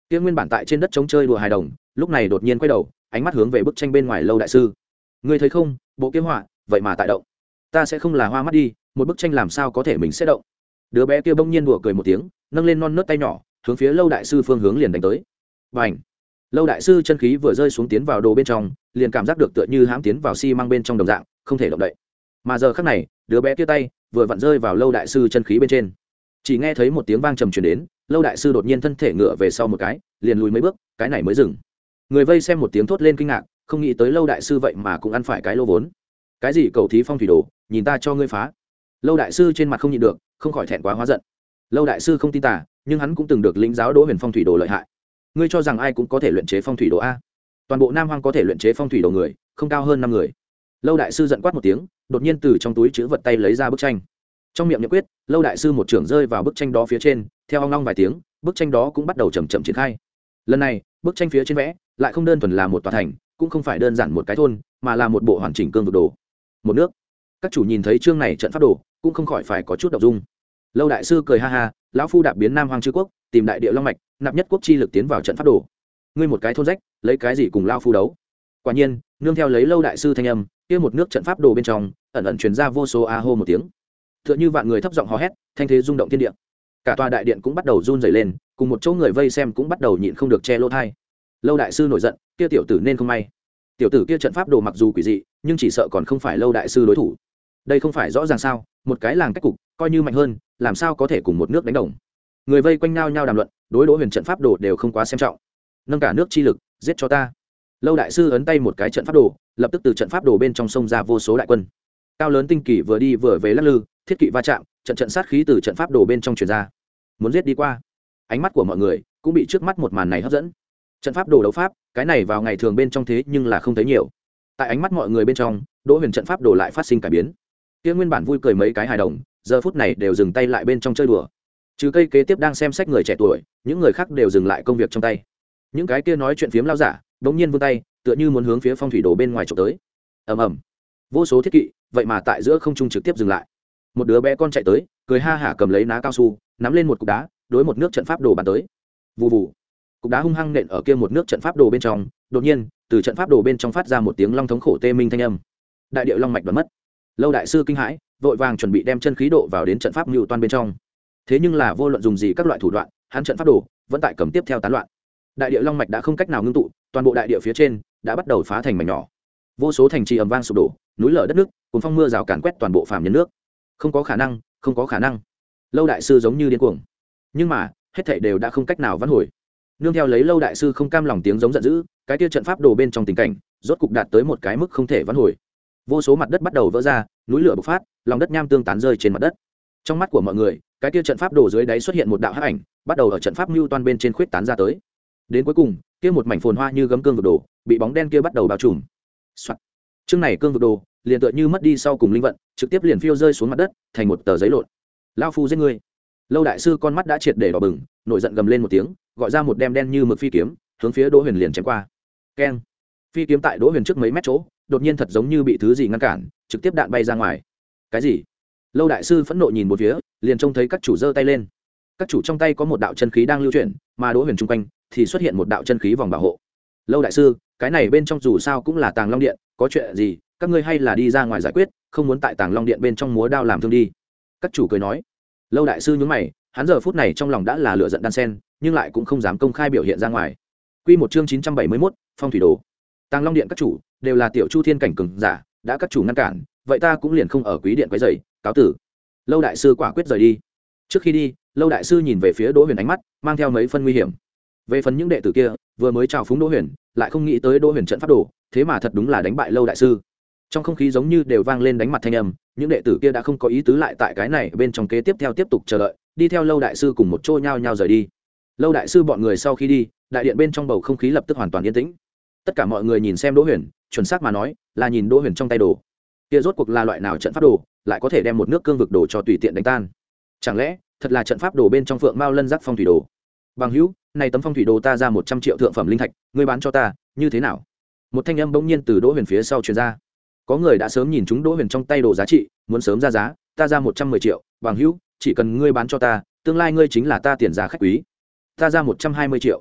kia nguyên bản tại trên đất chống chơi đùa hài đồng lúc này đột nhiên quay đầu ánh mắt hướng về bức tranh bên ngoài lâu đại sư. Ngươi thấy không, bộ kiếm họa vậy mà tại động. Ta sẽ không là hoa mắt đi, một bức tranh làm sao có thể mình sẽ động. Đứa bé kia bỗng nhiên đùa cười một tiếng, nâng lên non nớt tay nhỏ hướng phía lâu đại sư phương hướng liền đánh tới. Bành! Lâu đại sư chân khí vừa rơi xuống tiến vào đồ bên trong, liền cảm giác được tựa như hãm tiến vào xi măng bên trong đồng dạng, không thể động đậy. Mà giờ khắc này, đứa bé kia tay vừa vặn rơi vào lâu đại sư chân khí bên trên, chỉ nghe thấy một tiếng vang trầm truyền đến, lâu đại sư đột nhiên thân thể ngựa về sau một cái, liền lùi mấy bước, cái này mới dừng. Người vây xem một tiếng thốt lên kinh ngạc, không nghĩ tới lâu đại sư vậy mà cũng ăn phải cái lô vốn. Cái gì cầu thí phong thủy đồ, nhìn ta cho ngươi phá. Lâu đại sư trên mặt không nhịn được, không khỏi thẹn quá hóa giận. Lâu đại sư không tin tà, nhưng hắn cũng từng được lĩnh giáo Đỗ Huyền phong thủy đồ lợi hại. Ngươi cho rằng ai cũng có thể luyện chế phong thủy đồ a? Toàn bộ Nam Hoang có thể luyện chế phong thủy đồ người, không cao hơn năm người. Lâu đại sư giận quát một tiếng, đột nhiên từ trong túi chứa vật tay lấy ra bức tranh. Trong miệng niệm quyết, lâu đại sư một trưởng rơi vào bức tranh đó phía trên, theo ong ong vài tiếng, bức tranh đó cũng bắt đầu chậm chậm triển khai. Lần này, bức tranh phía trên vẽ lại không đơn thuần là một tòa thành, cũng không phải đơn giản một cái thôn, mà là một bộ hoàn chỉnh cương vực đồ. Một nước. Các chủ nhìn thấy chương này trận pháp đồ, cũng không khỏi phải có chút động dung. Lâu đại sư cười ha ha, lão phu đạp biến Nam Hoang chư quốc, tìm đại địa long mạch, nạp nhất quốc chi lực tiến vào trận pháp đồ. Ngươi một cái thôn rách, lấy cái gì cùng lão phu đấu? Quả nhiên, nương theo lấy lâu đại sư thanh âm, kia một nước trận pháp đồ bên trong, ẩn ẩn truyền ra vô số a hô một tiếng. Tựa như vạn người thấp giọng hò hét, thanh thế rung động thiên địa. Cả tòa đại điện cũng bắt đầu run rẩy lên, cùng một chỗ người vây xem cũng bắt đầu nhịn không được che lỗ tai. Lâu đại sư nổi giận, kia tiểu tử nên không may. Tiểu tử kia trận pháp đồ mặc dù quỷ dị, nhưng chỉ sợ còn không phải lâu đại sư đối thủ. Đây không phải rõ ràng sao? Một cái làng cách cục, coi như mạnh hơn, làm sao có thể cùng một nước đánh đồng? Người vây quanh nhau nhau đàm luận, đối Đỗ Huyền trận pháp đồ đều không quá xem trọng. Nâng cả nước chi lực, giết cho ta. Lâu đại sư ấn tay một cái trận pháp đồ, lập tức từ trận pháp đồ bên trong sông ra vô số đại quân. Cao lớn tinh kỳ vừa đi vừa về lắc lư, thiết kỵ va chạm, trận trận sát khí từ trận pháp đồ bên trong truyền ra. Muốn giết đi qua. Ánh mắt của mọi người cũng bị trước mắt một màn này hấp dẫn. Trận pháp đồ đấu pháp, cái này vào ngày thường bên trong thế nhưng là không thấy nhiều. Tại ánh mắt mọi người bên trong, Đỗ Huyền trận pháp đồ lại phát sinh cải biến. Kia nguyên bản vui cười mấy cái hài đồng, giờ phút này đều dừng tay lại bên trong chơi đùa. Trừ cây kế tiếp đang xem sách người trẻ tuổi, những người khác đều dừng lại công việc trong tay. Những cái kia nói chuyện phiếm lao giả, đột nhiên vươn tay, tựa như muốn hướng phía phong thủy đồ bên ngoài chụp tới. Ầm ầm. Vô số thiết kỵ, vậy mà tại giữa không trung trực tiếp dừng lại. Một đứa bé con chạy tới, cười ha hả cầm lấy ná cao su, nắm lên một cục đá, đối một nước trận pháp đồ bắn tới. Vù vù. Cục đá hung hăng nện ở kia một nước trận pháp đồ bên trong, đột nhiên, từ trận pháp đồ bên trong phát ra một tiếng long thống khổ tê minh thanh âm. Đại điệu long mạch đoán mất. Lâu đại sư kinh hãi, vội vàng chuẩn bị đem chân khí độ vào đến trận pháp mưu toan bên trong. Thế nhưng là vô luận dùng gì các loại thủ đoạn, hắn trận pháp đồ vẫn tại cầm tiếp theo tán loạn. Đại địa long mạch đã không cách nào ngưng tụ, toàn bộ đại địa phía trên đã bắt đầu phá thành mảnh nhỏ. Vô số thành trì ầm vang sụp đổ, núi lở đất nước, cùng phong mưa rào càn quét toàn bộ phàm nhân nước. Không có khả năng, không có khả năng. Lâu đại sư giống như điên cuồng. Nhưng mà, hết thảy đều đã không cách nào vãn hồi. Nương theo lấy lâu đại sư không cam lòng tiếng giống giận dữ, cái kia trận pháp đồ bên trong tình cảnh, rốt cục đạt tới một cái mức không thể vãn hồi. Vô số mặt đất bắt đầu vỡ ra, núi lửa bộc phát, lòng đất nham tương tán rơi trên mặt đất. Trong mắt của mọi người, cái kia trận pháp đồ dưới đáy xuất hiện một đạo hắc ảnh, bắt đầu ở trận pháp mưu toan bên trên khuyết tán ra tới. Đến cuối cùng, kia một mảnh phồn hoa như gấm cương vực đồ, bị bóng đen kia bắt đầu bao trùm. Soạt. Chương này cương vực đồ, liền tựa như mất đi sau cùng linh vận, trực tiếp liền phiêu rơi xuống mặt đất, thành một tờ giấy lộn. Lão phu giết ngươi. Lâu đại sư con mắt đã triệt để đỏ bừng, nổi giận gầm lên một tiếng, gọi ra một đem đen như mực phi kiếm, hướng phía Đỗ Huyền liền chém qua. Keng. Phi kiếm tại Đỗ Huyền trước mấy mét chỗ, đột nhiên thật giống như bị thứ gì ngăn cản, trực tiếp đạn bay ra ngoài. Cái gì? Lâu đại sư phẫn nộ nhìn một phía, liền trông thấy các chủ giơ tay lên. Các chủ trong tay có một đạo chân khí đang lưu chuyển, mà Đỗ Huyền chung quanh thì xuất hiện một đạo chân khí vòng bảo hộ. Lâu đại sư, cái này bên trong dù sao cũng là Tàng Long Điện, có chuyện gì, các ngươi hay là đi ra ngoài giải quyết, không muốn tại Tàng Long Điện bên trong múa đao làm thương đi. Các chủ cười nói. Lâu đại sư nhướng mày, hắn giờ phút này trong lòng đã là lửa giận đan sen, nhưng lại cũng không dám công khai biểu hiện ra ngoài. Quy một chương chín trăm bảy mươi mốt, Phong thủy đồ. Tàng Long Điện các chủ đều là tiểu Chu Thiên cảnh cường giả, đã các chủ ngăn cản, vậy ta cũng liền không ở quý điện quấy rầy, cáo tử. Lâu đại sư quả quyết rời đi. Trước khi đi, Lâu đại sư nhìn về phía Đỗ Huyền ánh mắt mang theo mấy phân nguy hiểm. Về phần những đệ tử kia, vừa mới chào phúng Đỗ Huyền, lại không nghĩ tới Đỗ Huyền trận pháp đồ, thế mà thật đúng là đánh bại Lâu đại sư. Trong không khí giống như đều vang lên đánh mặt thanh âm, những đệ tử kia đã không có ý tứ lại tại cái này bên trong kế tiếp theo tiếp tục chờ đợi, đi theo Lâu đại sư cùng một chỗ nhau nhau rời đi. Lâu đại sư bọn người sau khi đi, đại điện bên trong bầu không khí lập tức hoàn toàn yên tĩnh. Tất cả mọi người nhìn xem Đỗ Huyền, chuẩn xác mà nói, là nhìn Đỗ Huyền trong tay đồ. Kia rốt cuộc là loại nào trận pháp đồ, lại có thể đem một nước cương vực đồ cho tùy tiện đánh tan? Chẳng lẽ thật là trận pháp đồ bên trong Phượng Mao Lân Giác phong thủy đồ? Bằng hữu, này tấm phong thủy đồ ta ra một trăm triệu thượng phẩm linh thạch, ngươi bán cho ta, như thế nào? Một thanh âm bỗng nhiên từ Đỗ Huyền phía sau truyền ra. Có người đã sớm nhìn chúng Đỗ Huyền trong tay đồ giá trị, muốn sớm ra giá, ta ra một trăm mười triệu, bằng hữu, chỉ cần ngươi bán cho ta, tương lai ngươi chính là ta tiền giá khách quý. Ta ra một trăm hai mươi triệu.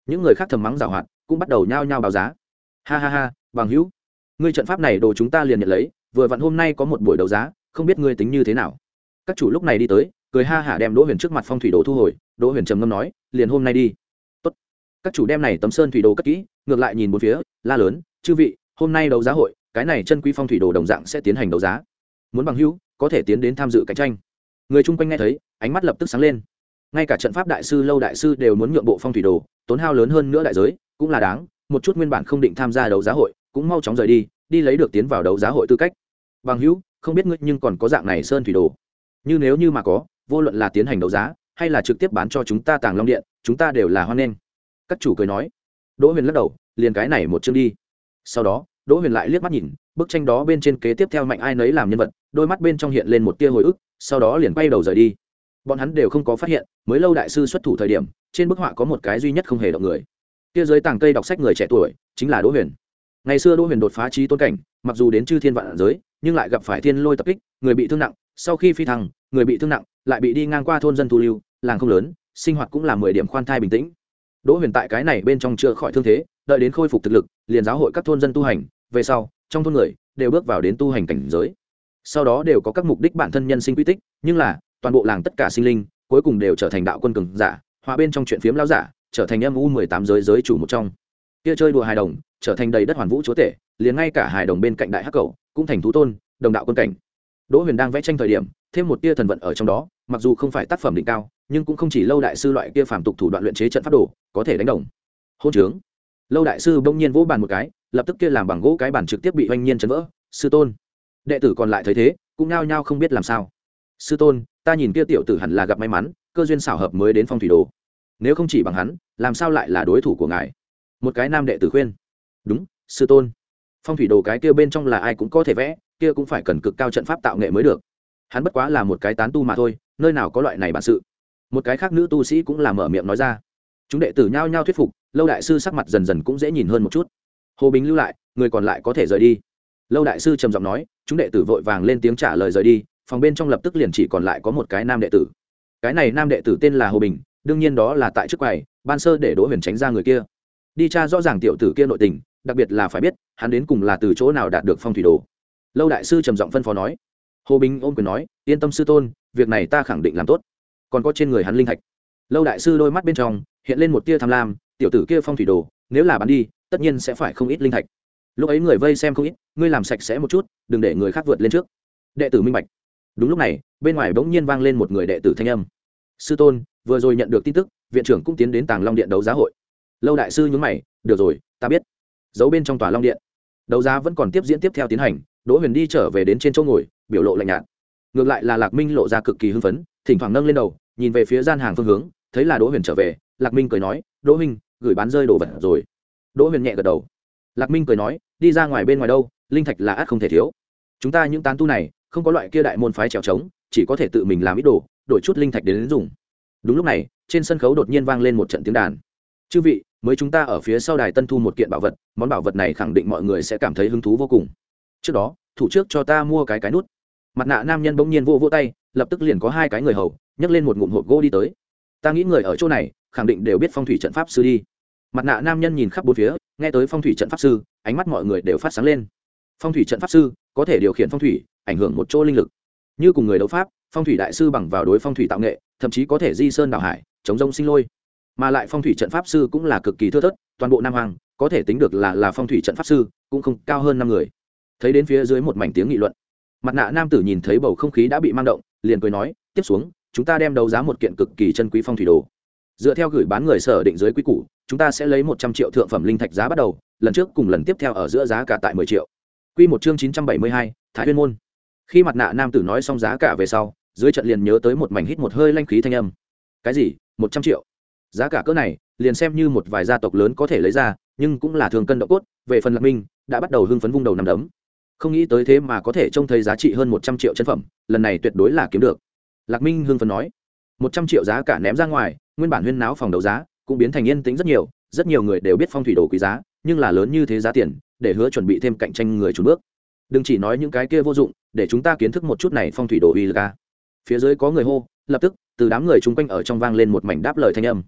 những người khác thầm mắng giảo hoạt cũng bắt đầu nhao nhao báo giá. Ha ha ha, bằng hữu, ngươi trận pháp này đồ chúng ta liền nhận lấy, vừa vặn hôm nay có một buổi đấu giá, không biết ngươi tính như thế nào. Các chủ lúc này đi tới, cười ha hả đem Đỗ Huyền trước mặt phong thủy đồ thu hồi. Đỗ Huyền trầm ngâm nói, liền hôm nay đi. Tốt. Các chủ đem này tấm sơn thủy đồ cất kỹ, ngược lại nhìn bốn phía, la lớn, chư vị, hôm nay đấu giá hội, cái này chân quý phong thủy đồ đồng dạng sẽ tiến hành đấu giá. Muốn bằng hữu, có thể tiến đến tham dự cạnh tranh. Người chung quanh nghe thấy, ánh mắt lập tức sáng lên. Ngay cả trận pháp đại sư Lâu đại sư đều muốn nhượng bộ phong thủy đồ, tốn hao lớn hơn nữa đại giới, cũng là đáng. Một chút nguyên bản không định tham gia đấu giá hội, cũng mau chóng rời đi, đi lấy được tiến vào đấu giá hội tư cách. Bằng hữu, không biết ngươi nhưng còn có dạng này sơn thủy đồ. Như nếu như mà có, vô luận là tiến hành đấu giá hay là trực tiếp bán cho chúng ta Tàng Long Điện, chúng ta đều là hoan nghênh. Các chủ cười nói. Đỗ Huyền lắc đầu, liền cái này một chương đi. Sau đó, Đỗ Huyền lại liếc mắt nhìn, bức tranh đó bên trên kế tiếp theo mạnh ai nấy làm nhân vật, đôi mắt bên trong hiện lên một tia hồi ức, sau đó liền quay đầu rời đi. Bọn hắn đều không có phát hiện, mới Lâu đại sư xuất thủ thời điểm, trên bức họa có một cái duy nhất không hề động người. Kia dưới tàng cây đọc sách người trẻ tuổi, chính là Đỗ Huyền. Ngày xưa Đỗ Huyền đột phá chí tôn cảnh, mặc dù đến chư thiên vạn giới, nhưng lại gặp phải thiên lôi tập kích, người bị thương nặng, sau khi phi thăng, người bị thương nặng, lại bị đi ngang qua thôn dân thu lưu, làng không lớn, sinh hoạt cũng là mười điểm khoan thai bình tĩnh. Đỗ Huyền tại cái này bên trong chữa khỏi thương thế, đợi đến khôi phục thực lực, liền giáo hội các thôn dân tu hành, về sau, trong thôn người đều bước vào đến tu hành cảnh giới. Sau đó đều có các mục đích bản thân nhân sinh quy tích, nhưng là, toàn bộ làng tất cả sinh linh, cuối cùng đều trở thành đạo quân cường giả, hòa bên trong chuyện phiếm lão giả, trở thành âm u mười tám giới giới chủ một trong. Kia chơi đùa hài đồng, trở thành đầy đất hoàn vũ chúa tể, liền ngay cả hài đồng bên cạnh đại hắc cầu, cũng thành thú tôn, đồng đạo quân cảnh. Đỗ Huyền đang vẽ tranh thời điểm, thêm một tia thần vận ở trong đó, mặc dù không phải tác phẩm đỉnh cao, nhưng cũng không chỉ Lâu đại sư loại kia phàm tục thủ đoạn luyện chế trận pháp đồ, có thể đánh đồng. Hôn trướng. Lâu đại sư bỗng nhiên vỗ bàn một cái, lập tức kia làm bằng gỗ cái bàn trực tiếp bị oanh nhiên chấn vỡ. Sư tôn. Đệ tử còn lại thấy thế, cũng nao nhao không biết làm sao. Sư tôn, ta nhìn kia tiểu tử hẳn là gặp may mắn, cơ duyên xảo hợp mới đến phong thủy đồ. Nếu không chỉ bằng hắn, làm sao lại là đối thủ của ngài? Một cái nam đệ tử khuyên. Đúng, sư tôn. Phong thủy đồ cái kia bên trong là ai cũng có thể vẽ, kia cũng phải cần cực cao trận pháp tạo nghệ mới được. Hắn bất quá là một cái tán tu mà thôi, nơi nào có loại này bản sự. Một cái khác nữ tu sĩ cũng là mở miệng nói ra. Chúng đệ tử nhao nhao thuyết phục, Lâu đại sư sắc mặt dần dần cũng dễ nhìn hơn một chút. Hồ Bình lưu lại, người còn lại có thể rời đi. Lâu đại sư trầm giọng nói, chúng đệ tử vội vàng lên tiếng trả lời rời đi, phòng bên trong lập tức liền chỉ còn lại có một cái nam đệ tử. Cái này nam đệ tử tên là Hồ Bình, đương nhiên đó là tại trước quầy, ban sơ để Đỗ Huyền tránh ra người kia. Đi tra rõ ràng tiểu tử kia nội tình, đặc biệt là phải biết, hắn đến cùng là từ chỗ nào đạt được phong thủy đồ. Lâu đại sư trầm giọng phân phó nói. Hồ Bình ôm quyền nói, yên tâm sư tôn, việc này ta khẳng định làm tốt. Còn có trên người hắn linh thạch. Lâu đại sư đôi mắt bên trong hiện lên một tia tham lam, tiểu tử kia phong thủy đồ, nếu là bán đi, tất nhiên sẽ phải không ít linh thạch. Lúc ấy người vây xem không ít, ngươi làm sạch sẽ một chút, đừng để người khác vượt lên trước. Đệ tử minh bạch. Đúng lúc này, bên ngoài bỗng nhiên vang lên một người đệ tử thanh âm. Sư tôn, vừa rồi nhận được tin tức, viện trưởng cũng tiến đến Tàng Long Điện đấu giá hội. Lâu đại sư nhướng mày, được rồi, ta biết. Giấu bên trong tòa Long Điện, đấu giá vẫn còn tiếp diễn tiếp theo tiến hành. Đỗ Huyền đi trở về đến trên chỗ ngồi, biểu lộ lạnh nhạt. Ngược lại là Lạc Minh lộ ra cực kỳ hưng phấn, thỉnh thoảng nâng lên đầu, nhìn về phía gian hàng phương hướng, thấy là Đỗ Huyền trở về, Lạc Minh cười nói, Đỗ huynh, gửi bán rơi đồ vật rồi. Đỗ Huyền nhẹ gật đầu. Lạc Minh cười nói, đi ra ngoài bên ngoài đâu, linh thạch là ắt không thể thiếu. Chúng ta những tán tu này, không có loại kia đại môn phái trèo trống, chỉ có thể tự mình làm ít đồ, đổi chút linh thạch đến, đến dùng. Đúng lúc này, trên sân khấu đột nhiên vang lên một trận tiếng đàn. Chư vị, mới chúng ta ở phía sau đài tân thu một kiện bảo vật, món bảo vật này khẳng định mọi người sẽ cảm thấy hứng thú vô cùng. Trước đó, thủ trước cho ta mua cái cái nút. Mặt nạ nam nhân bỗng nhiên vỗ vỗ tay, lập tức liền có hai cái người hầu nhấc lên một ngụm hộp gỗ đi tới. Ta nghĩ người ở chỗ này khẳng định đều biết phong thủy trận pháp sư đi. Mặt nạ nam nhân nhìn khắp bốn phía, nghe tới phong thủy trận pháp sư, ánh mắt mọi người đều phát sáng lên. Phong thủy trận pháp sư có thể điều khiển phong thủy, ảnh hưởng một chỗ linh lực. Như cùng người đấu pháp, phong thủy đại sư bằng vào đối phong thủy tạo nghệ, thậm chí có thể di sơn đảo hải, chống rông sinh lôi. Mà lại phong thủy trận pháp sư cũng là cực kỳ thưa thớt, toàn bộ Nam Hoàng có thể tính được là là phong thủy trận pháp sư, cũng không cao hơn năm người. Thấy đến phía dưới một mảnh tiếng nghị luận, mặt nạ nam tử nhìn thấy bầu không khí đã bị mang động, liền cười nói, tiếp xuống chúng ta đem đấu giá một kiện cực kỳ chân quý phong thủy đồ. Dựa theo gửi bán người sở định dưới quý củ, chúng ta sẽ lấy một trăm triệu thượng phẩm linh thạch giá bắt đầu, lần trước cùng lần tiếp theo ở giữa giá cả tại mười triệu. Quy một chương chín trăm bảy mươi hai, Thái Nguyên môn. Khi mặt nạ nam tử nói xong giá cả về sau, dưới trận liền nhớ tới một mảnh hít một hơi lanh khí thanh âm. Cái gì? một trăm triệu? Giá cả cỡ này, liền xem như một vài gia tộc lớn có thể lấy ra, nhưng cũng là thường cân độ cốt. Về phần Lạc Minh, đã bắt đầu hưng phấn vung đầu nằm đấm. Không nghĩ tới thế mà có thể trông thấy giá trị hơn một trăm triệu chân phẩm, lần này tuyệt đối là kiếm được. Lạc Minh hưng phấn nói, một trăm triệu giá cả ném ra ngoài, nguyên bản huyên náo phòng đấu giá cũng biến thành yên tĩnh rất nhiều, rất nhiều người đều biết phong thủy đồ quý giá, nhưng là lớn như thế giá tiền, để hứa chuẩn bị thêm cạnh tranh người chùn bước. Đừng chỉ nói những cái kia vô dụng, để chúng ta kiến thức một chút này phong thủy đồ uy lực a. Phía dưới có người hô, lập tức từ đám người chung quanh ở trong vang lên một mảnh đáp lời thanh âm.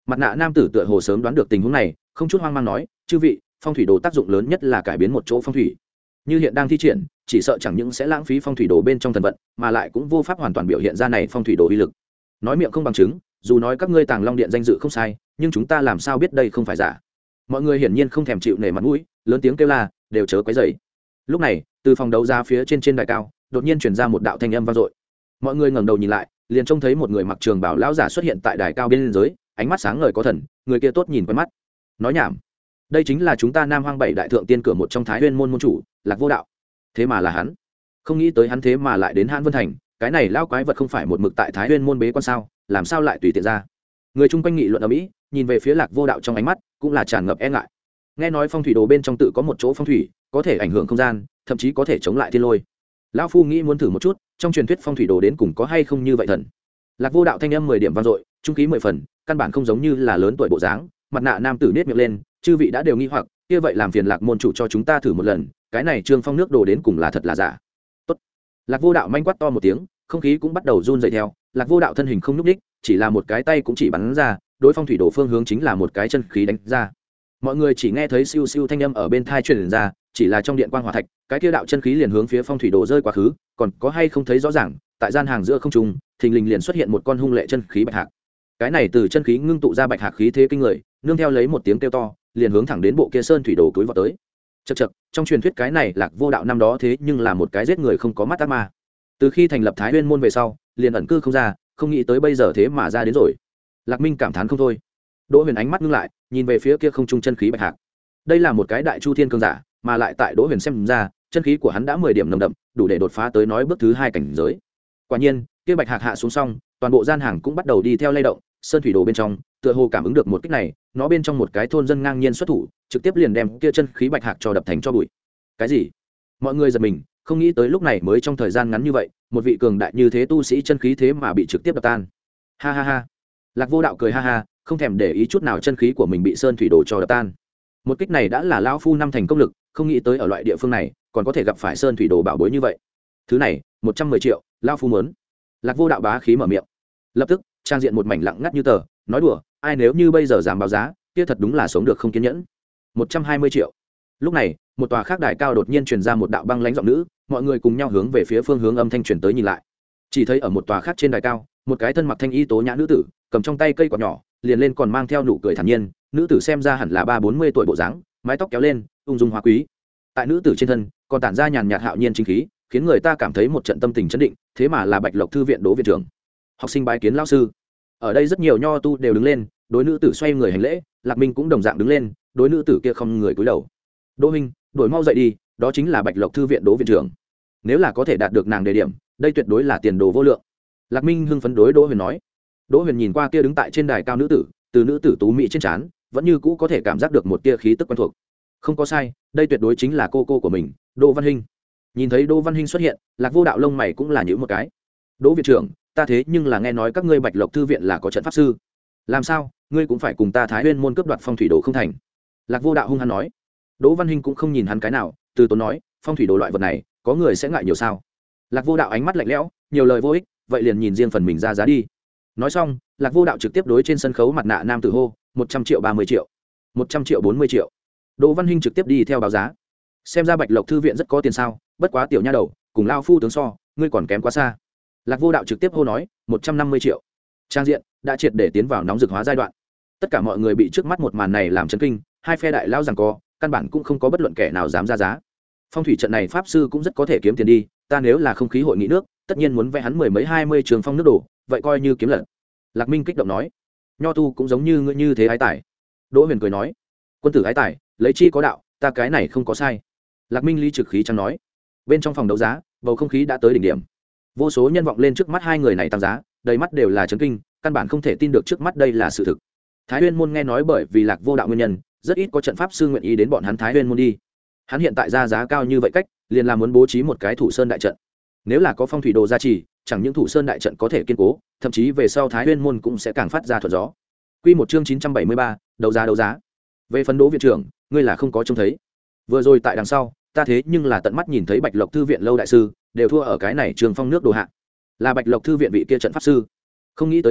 Mặt nạ nam tử tựa hồ sớm đoán được tình huống này, không chút hoang mang nói, chư vị, phong thủy đồ tác dụng lớn nhất là cải biến một chỗ phong thủy, như hiện đang thi triển, chỉ sợ chẳng những sẽ lãng phí phong thủy đồ bên trong thần vận, mà lại cũng vô pháp hoàn toàn biểu hiện ra này phong thủy đồ uy lực. Nói miệng không bằng chứng, dù nói các ngươi Tàng Long Điện danh dự không sai, nhưng chúng ta làm sao biết đây không phải giả? Mọi người hiển nhiên không thèm chịu nể mặt mũi, lớn tiếng kêu la, đều chớ quấy rầy. Lúc này, từ phòng đấu giá phía trên trên đài cao, đột nhiên truyền ra một đạo thanh âm vang dội. Mọi người ngẩng đầu nhìn lại, liền trông thấy một người mặc trường bào lão giả xuất hiện tại đài cao bên dưới, ánh mắt sáng ngời có thần, người kia tốt nhìn quen mắt. Nói nhảm, đây chính là chúng ta Nam Hoang bảy đại thượng tiên cửa một trong Thái Nguyên môn môn chủ, Lạc Vô Đạo. Thế mà là hắn. Không nghĩ tới hắn thế mà lại đến Hãn Vân Thành, cái này lão quái vật không phải một mực tại Thái Nguyên môn bế quan sao, làm sao lại tùy tiện ra? Người chung quanh nghị luận ầm ĩ, nhìn về phía Lạc Vô Đạo trong ánh mắt cũng là tràn ngập e ngại. Nghe nói phong thủy đồ bên trong tự có một chỗ phong thủy, có thể ảnh hưởng không gian, thậm chí có thể chống lại thiên lôi. Lão phu nghĩ muốn thử một chút, trong truyền thuyết phong thủy đồ đến cùng có hay không như vậy thần. Lạc Vô Đạo thanh âm mười điểm vang dội, trung khí mười phần, căn bản không giống như là lớn tuổi bộ dáng. Mặt nạ nam tử nết miệng lên, chư vị đã đều nghi hoặc, kia vậy làm phiền Lạc môn chủ cho chúng ta thử một lần, cái này Trương Phong nước đồ đến cùng là thật là giả. Tốt. Lạc Vô Đạo manh quát to một tiếng, không khí cũng bắt đầu run rẩy theo. Lạc Vô Đạo thân hình không nhúc nhích, chỉ là một cái tay cũng chỉ bắn ra, đối phong thủy đồ phương hướng chính là một cái chân khí đánh ra. Mọi người chỉ nghe thấy siêu siêu thanh âm ở bên tai truyền ra, chỉ là trong điện quang hỏa thạch, cái kia đạo chân khí liền hướng phía phong thủy đồ rơi quá khứ, còn có hay không thấy rõ ràng, tại gian hàng giữa không trung, thình lình liền xuất hiện một con hung lệ chân khí bạch hạc. Cái này từ chân khí ngưng tụ ra bạch hạc khí thế kinh người, nương theo lấy một tiếng kêu to, liền hướng thẳng đến bộ kia sơn thủy đồ túi vào tới. Chậc chậc, trong truyền thuyết cái này Lạc Vô Đạo năm đó thế nhưng là một cái giết người không có mắt ác ma. Từ khi thành lập Thái Nguyên môn về sau, liền ẩn cư không ra, không nghĩ tới bây giờ thế mà ra đến rồi. Lạc Minh cảm thán không thôi. Đỗ Huyền ánh mắt ngưng lại, nhìn về phía kia không trung chân khí bạch hạc. Đây là một cái đại chu thiên cường giả, mà lại tại Đỗ Huyền xem ra, chân khí của hắn đã mười điểm nồng đậm, đủ để đột phá tới nói bước thứ hai cảnh giới. Quả nhiên, kia bạch hạc hạ xuống xong, toàn bộ gian hàng cũng bắt đầu đi theo lay động, sơn thủy đồ bên trong, tựa hồ cảm ứng được một kích này, nó bên trong một cái thôn dân ngang nhiên xuất thủ, trực tiếp liền đem kia chân khí bạch hạc cho đập thành cho bụi. Cái gì? Mọi người giật mình, không nghĩ tới lúc này mới trong thời gian ngắn như vậy, một vị cường đại như thế tu sĩ chân khí thế mà bị trực tiếp đập tan. Ha ha ha. Lạc Vô Đạo cười ha ha, không thèm để ý chút nào chân khí của mình bị sơn thủy đồ cho đập tan. Một kích này đã là lão phu năm thành công lực, không nghĩ tới ở loại địa phương này còn có thể gặp phải sơn thủy đồ bảo bối như vậy. Thứ này, một trăm mười triệu, lão phu muốn. Lạc Vô Đạo bá khí mở miệng. Lập tức, trang diện một mảnh lặng ngắt như tờ, nói đùa, ai nếu như bây giờ dám báo giá, kia thật đúng là sống được không kiên nhẫn. một trăm hai mươi triệu. Lúc này, một tòa khác đài cao đột nhiên truyền ra một đạo băng lãnh giọng nữ, mọi người cùng nhau hướng về phía phương hướng âm thanh truyền tới nhìn lại. Chỉ thấy ở một tòa khác trên đài cao, một cái thân mặc thanh y tố nhã nữ tử, cầm trong tay cây quạt nhỏ, liền lên còn mang theo nụ cười thản nhiên, nữ tử xem ra hẳn là ba bốn mươi tuổi bộ dáng, mái tóc kéo lên, ung dung hoa quý. Tại nữ tử trên thân, còn tản ra nhàn nhạt hạo nhiên chính khí, khiến người ta cảm thấy một trận tâm tình chấn định, thế mà là Bạch Lộc thư viện Đỗ viện trưởng. Học sinh bái kiến lão sư. Ở đây rất nhiều nho tu đều đứng lên, đối nữ tử xoay người hành lễ, Lạc Minh cũng đồng dạng đứng lên, đối nữ tử kia không người cúi đầu. Đỗ Minh, đổi mau dậy đi, đó chính là Bạch Lộc thư viện Đỗ viện trưởng. Nếu là có thể đạt được nàng đề điểm, đây tuyệt đối là tiền đồ vô lượng. Lạc Minh hưng phấn đối Đỗ Huyền nói. Đỗ Huyền nhìn qua kia đứng tại trên đài cao nữ tử, từ nữ tử tú mỹ trên trán, vẫn như cũ có thể cảm giác được một tia khí tức quen thuộc. Không có sai, đây tuyệt đối chính là cô cô của mình, Đỗ Văn Hinh. Nhìn thấy Đỗ Văn Hinh xuất hiện, Lạc Vô Đạo lông mày cũng là nhíu một cái. Đỗ viện trưởng, ta thế nhưng là nghe nói các ngươi Bạch Lộc thư viện là có trận pháp sư. Làm sao, ngươi cũng phải cùng ta Thái Nguyên môn cướp đoạt phong thủy đồ không thành? Lạc Vô Đạo hung hăng nói. Đỗ Văn Hinh cũng không nhìn hắn cái nào, từ tốn nói, phong thủy đồ loại vật này, có người sẽ ngại nhiều sao? Lạc Vô Đạo ánh mắt lạnh lẽo, nhiều lời vô ích, vậy liền nhìn riêng phần mình ra giá đi. Nói xong, Lạc Vô Đạo trực tiếp đối trên sân khấu mặt nạ nam tử hô, một trăm triệu ba mươi triệu, một trăm triệu bốn mươi triệu. Đỗ Văn Hinh trực tiếp đi theo báo giá. Xem ra Bạch Lộc thư viện rất có tiền sao, bất quá tiểu nha đầu, cùng lao phu tướng so, ngươi còn kém quá xa. Lạc Vô Đạo trực tiếp hô nói, một trăm năm mươi triệu. Trang diện đã triệt để tiến vào nóng rực hóa giai đoạn. Tất cả mọi người bị trước mắt một màn này làm chấn kinh, hai phe đại lao giằng co, căn bản cũng không có bất luận kẻ nào dám ra giá. Phong thủy trận này pháp sư cũng rất có thể kiếm tiền đi, ta nếu là không khí hội nghị nước, tất nhiên muốn vẽ hắn mười mấy hai mươi trường phong nước đổ, vậy coi như kiếm lận. Lạc Minh kích động nói, nho tu cũng giống như ngươi như thế ái tài. Đỗ Huyền cười nói, quân tử ái tài, lấy chi có đạo, ta cái này không có sai. Lạc Minh lý trực khí chẳng nói. Bên trong phòng đấu giá, bầu không khí đã tới đỉnh điểm. Vô số nhân vọng lên trước mắt hai người này tăng giá, đầy mắt đều là chấn kinh, căn bản không thể tin được trước mắt đây là sự thực. Thái Nguyên môn nghe nói bởi vì Lạc Vô Đạo nguyên nhân, rất ít có trận pháp sư nguyện ý đến bọn hắn Thái Nguyên môn đi. Hắn hiện tại ra giá cao như vậy cách, liền là muốn bố trí một cái thủ sơn đại trận. Nếu là có phong thủy đồ gia trì, chẳng những thủ sơn đại trận có thể kiên cố, thậm chí về sau Thái Nguyên môn cũng sẽ càng phát ra thuận gió. Quy một chương chín trăm bảy mươi ba, đấu giá đấu giá. Về phần Đỗ viện trưởng, ngươi là không có trông thấy. Vừa rồi tại đằng sau, ta thế nhưng là tận mắt nhìn thấy Bạch Lộc thư viện lâu đại sư đều thua ở cái này Trường Phong nước đồ hạ. Là Bạch Lộc thư viện vị kia trận pháp sư. Không nghĩ tới à,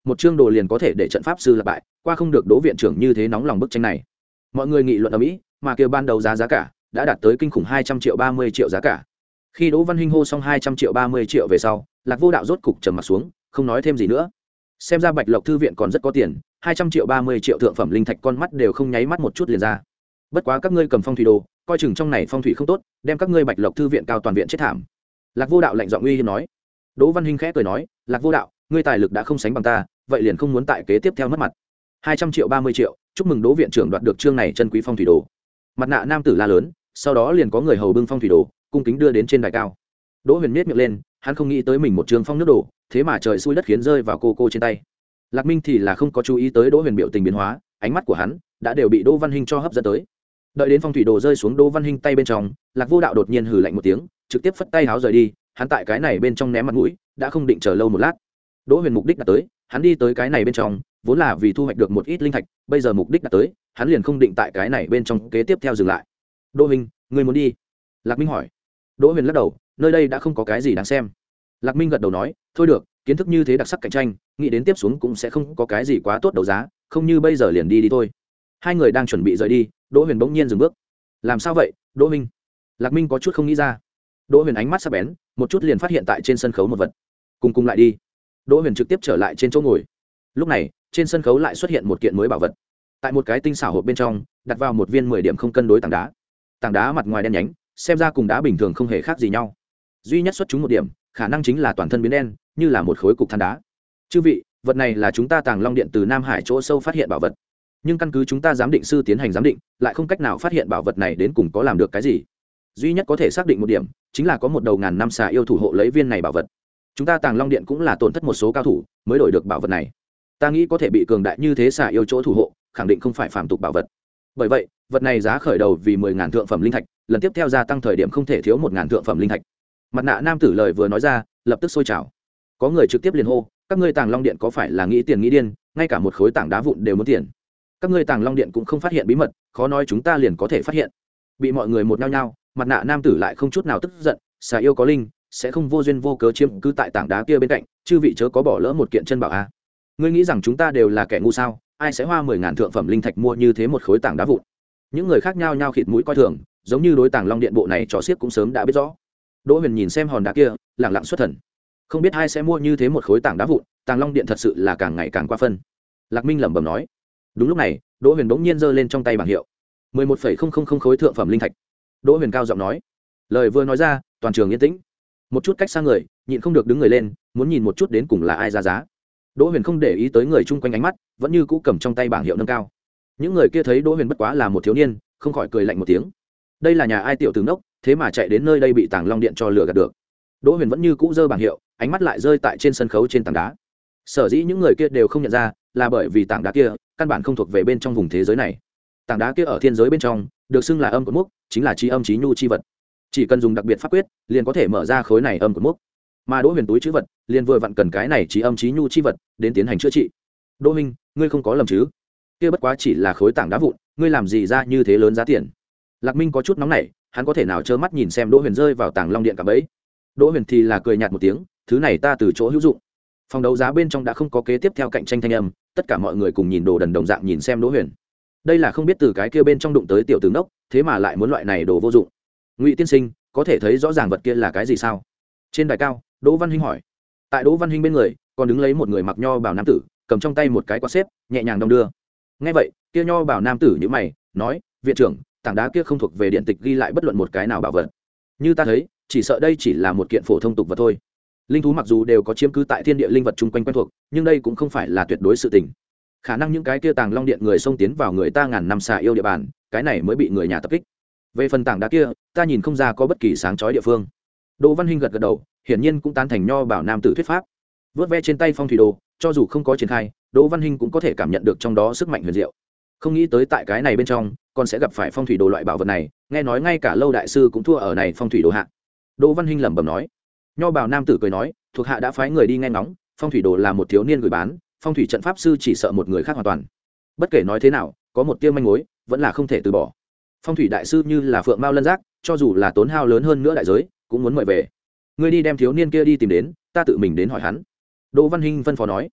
một chương đồ liền có thể để trận pháp sư lập bại, qua không được Đỗ viện trưởng như thế nóng lòng bức tranh này. Mọi người nghị luận ở mỹ, mà kia ban đầu giá giá cả đã đạt tới kinh khủng hai trăm triệu ba mươi triệu giá cả. Khi Đỗ Văn Hinh hô xong hai trăm triệu ba mươi triệu về sau, Lạc Vô Đạo rốt cục trầm mặt xuống, không nói thêm gì nữa. Xem ra Bạch Lộc thư viện còn rất có tiền, hai trăm triệu ba mươi triệu thượng phẩm linh thạch, con mắt đều không nháy mắt một chút liền ra. Bất quá các ngươi cầm phong thủy đồ, coi chừng trong này phong thủy không tốt, đem các ngươi Bạch Lộc thư viện cao toàn viện chết thảm. Lạc Vô Đạo lạnh giọng uy hiếp nói. Đỗ Văn Hinh khẽ cười nói, Lạc Vô Đạo, ngươi tài lực đã không sánh bằng ta, vậy liền không muốn tại kế tiếp theo mất mặt. hai trăm triệu ba mươi triệu, chúc mừng Đỗ viện trưởng đoạt được chương này chân quý phong thủy đồ. Mặt nạ nam tử la lớn, sau đó liền có người hầu bưng phong thủy đồ, cung kính đưa đến trên đài cao. Đỗ Huyền nhếch miệng lên, hắn không nghĩ tới mình một trường phong nước đồ, thế mà trời xui đất khiến rơi vào cô cô trên tay. Lạc Minh thì là không có chú ý tới Đỗ Huyền biểu tình biến hóa, ánh mắt của hắn đã đều bị Đỗ Văn Hinh cho hấp dẫn tới. Đợi đến phong thủy đồ rơi xuống Đỗ Văn Hinh tay bên trong, Lạc Vô Đạo đột nhiên hừ lạnh một tiếng, trực tiếp phất tay háo rời đi, hắn tại cái này bên trong ném mặt mũi, đã không định chờ lâu một lát. Đỗ Huyền mục đích đã tới, hắn đi tới cái này bên trong, vốn là vì thu hoạch được một ít linh thạch, bây giờ mục đích đã tới, hắn liền không định tại cái này bên trong kế tiếp theo dừng lại. Đỗ Minh, ngươi muốn đi? Lạc Minh hỏi. Đỗ Huyền lắc đầu, nơi đây đã không có cái gì đáng xem. Lạc Minh gật đầu nói, thôi được, kiến thức như thế đặc sắc cạnh tranh, nghĩ đến tiếp xuống cũng sẽ không có cái gì quá tốt đấu giá, không như bây giờ liền đi đi thôi. Hai người đang chuẩn bị rời đi, Đỗ Huyền bỗng nhiên dừng bước. Làm sao vậy, Đỗ Minh? Lạc Minh có chút không nghĩ ra. Đỗ Huyền ánh mắt sắc bén, một chút liền phát hiện tại trên sân khấu một vật. Cùng cùng lại đi. Đỗ Huyền trực tiếp trở lại trên chỗ ngồi. Lúc này, trên sân khấu lại xuất hiện một kiện mới bảo vật. Tại một cái tinh xảo hộp bên trong, đặt vào một viên mười điểm không cân đối tảng đá. Tảng đá mặt ngoài đen nhánh, xem ra cùng đá bình thường không hề khác gì nhau. Duy nhất xuất chúng một điểm, khả năng chính là toàn thân biến đen, như là một khối cục than đá. Chư vị, vật này là chúng ta Tàng Long Điện từ Nam Hải chỗ sâu phát hiện bảo vật. Nhưng căn cứ chúng ta giám định sư tiến hành giám định, lại không cách nào phát hiện bảo vật này đến cùng có làm được cái gì. Duy nhất có thể xác định một điểm, chính là có một đầu ngàn năm xà yêu thủ hộ lấy viên này bảo vật. Chúng ta Tàng Long Điện cũng là tổn thất một số cao thủ mới đổi được bảo vật này. Ta nghĩ có thể bị cường đại như thế xà yêu chỗ thủ hộ, khẳng định không phải phàm tục bảo vật. Bởi vậy, vật này giá khởi đầu vì mười ngàn thượng phẩm linh thạch, lần tiếp theo gia tăng thời điểm không thể thiếu một ngàn thượng phẩm linh thạch. Mặt nạ nam tử lời vừa nói ra, lập tức sôi trào. Có người trực tiếp liền hô, các ngươi Tàng Long Điện có phải là nghĩ tiền nghĩ điên, ngay cả một khối tảng đá vụn đều muốn tiền. Các ngươi Tàng Long Điện cũng không phát hiện bí mật, khó nói chúng ta liền có thể phát hiện. Bị mọi người một nhao nhao, mặt nạ nam tử lại không chút nào tức giận, xà yêu có linh, sẽ không vô duyên vô cớ chiếm cứ tại tảng đá kia bên cạnh, chư vị chớ có bỏ lỡ một kiện chân bảo a. Ngươi nghĩ rằng chúng ta đều là kẻ ngu sao? Ai sẽ hoa mười ngàn thượng phẩm linh thạch mua như thế một khối tảng đá vụn? Những người khác nhao nhao khịt mũi coi thường, giống như đối Tàng Long Điện bộ này trò xiếc cũng sớm đã biết rõ. Đỗ Huyền nhìn xem hòn đá kia, lặng lặng xuất thần. Không biết ai sẽ mua như thế một khối tảng đá vụn, Tàng Long Điện thật sự là càng ngày càng qua phân. Lạc Minh lẩm bẩm nói. Đúng lúc này, Đỗ Huyền bỗng nhiên giơ lên trong tay bảng hiệu. mười một phẩy không không không khối thượng phẩm linh thạch. Đỗ Huyền cao giọng nói. Lời vừa nói ra, toàn trường yên tĩnh. Một chút cách xa người, nhịn không được đứng người lên, muốn nhìn một chút đến cùng là ai ra giá. Đỗ Huyền không để ý tới người chung quanh ánh mắt, vẫn như cũ cầm trong tay bảng hiệu nâng cao. Những người kia thấy Đỗ Huyền bất quá là một thiếu niên, không khỏi cười lạnh một tiếng. Đây là nhà ai tiểu tử ngốc, thế mà chạy đến nơi đây bị Tàng Long Điện cho lừa gạt được. Đỗ Huyền vẫn như cũ giơ bảng hiệu, ánh mắt lại rơi tại trên sân khấu trên tảng đá. Sở dĩ những người kia đều không nhận ra, là bởi vì tảng đá kia căn bản không thuộc về bên trong vùng thế giới này. Tảng đá kia ở thiên giới bên trong, được xưng là âm cột mốc, chính là chi âm chí nhu chi vật. Chỉ cần dùng đặc biệt pháp quyết, liền có thể mở ra khối này âm cột mốc. Mà Đỗ Huyền túi chữ vật, liền vừa vặn cần cái này chí âm chí nhu chi vật đến tiến hành chữa trị. Đỗ Minh, ngươi không có lầm chứ? Kia bất quá chỉ là khối tảng đá vụn, ngươi làm gì ra như thế lớn giá tiền? Lạc Minh có chút nóng nảy, hắn có thể nào trơ mắt nhìn xem Đỗ Huyền rơi vào Tàng Long Điện cả bấy. Đỗ Huyền thì là cười nhạt một tiếng, thứ này ta từ chỗ hữu dụng. Phòng đấu giá bên trong đã không có kế tiếp theo cạnh tranh thanh âm, tất cả mọi người cùng nhìn đồ đần đồng dạng nhìn xem Đỗ Huyền. Đây là không biết từ cái kia bên trong đụng tới tiểu tướng đốc, thế mà lại muốn loại này đồ vô dụng. Ngụy tiên sinh, có thể thấy rõ ràng vật kia là cái gì sao? Trên đài cao, Đỗ Văn Hinh hỏi. Tại Đỗ Văn Hinh bên người, còn đứng lấy một người mặc nho bảo nam tử, cầm trong tay một cái quạt xếp, nhẹ nhàng đong đưa. Nghe vậy, kia nho bảo nam tử nhíu mày, nói: "Viện trưởng, tảng đá kia không thuộc về điện tịch ghi lại bất luận một cái nào bảo vật. Như ta thấy, chỉ sợ đây chỉ là một kiện phổ thông tục vật thôi. Linh thú mặc dù đều có chiếm cứ tại thiên địa linh vật chung quanh quen thuộc, nhưng đây cũng không phải là tuyệt đối sự tình. Khả năng những cái kia Tàng Long Điện người xông tiến vào người ta ngàn năm xà yêu địa bàn, cái này mới bị người nhà tập kích. Về phần tảng đá kia, ta nhìn không ra có bất kỳ sáng chói địa phương." Đỗ Văn Hinh gật gật đầu, hiển nhiên cũng tán thành nho bảo nam tử thuyết pháp. Vớt ve trên tay phong thủy đồ, cho dù không có triển khai, Đỗ Văn Hinh cũng có thể cảm nhận được trong đó sức mạnh huyền diệu. Không nghĩ tới tại cái này bên trong, còn sẽ gặp phải phong thủy đồ loại bảo vật này, nghe nói ngay cả Lâu đại sư cũng thua ở này phong thủy đồ hạ. Đỗ Văn Hinh lẩm bẩm nói. Nho bảo nam tử cười nói, thuộc hạ đã phái người đi nghe ngóng, phong thủy đồ là một thiếu niên gửi bán, phong thủy trận pháp sư chỉ sợ một người khác hoàn toàn. Bất kể nói thế nào, có một tia manh mối, vẫn là không thể từ bỏ. Phong thủy đại sư như là phượng mao lân giác, cho dù là tốn hao lớn hơn nữa đại giới, cũng muốn mời về. Ngươi đi đem thiếu niên kia đi tìm đến, ta tự mình đến hỏi hắn. Đỗ Văn Hinh phân phó nói.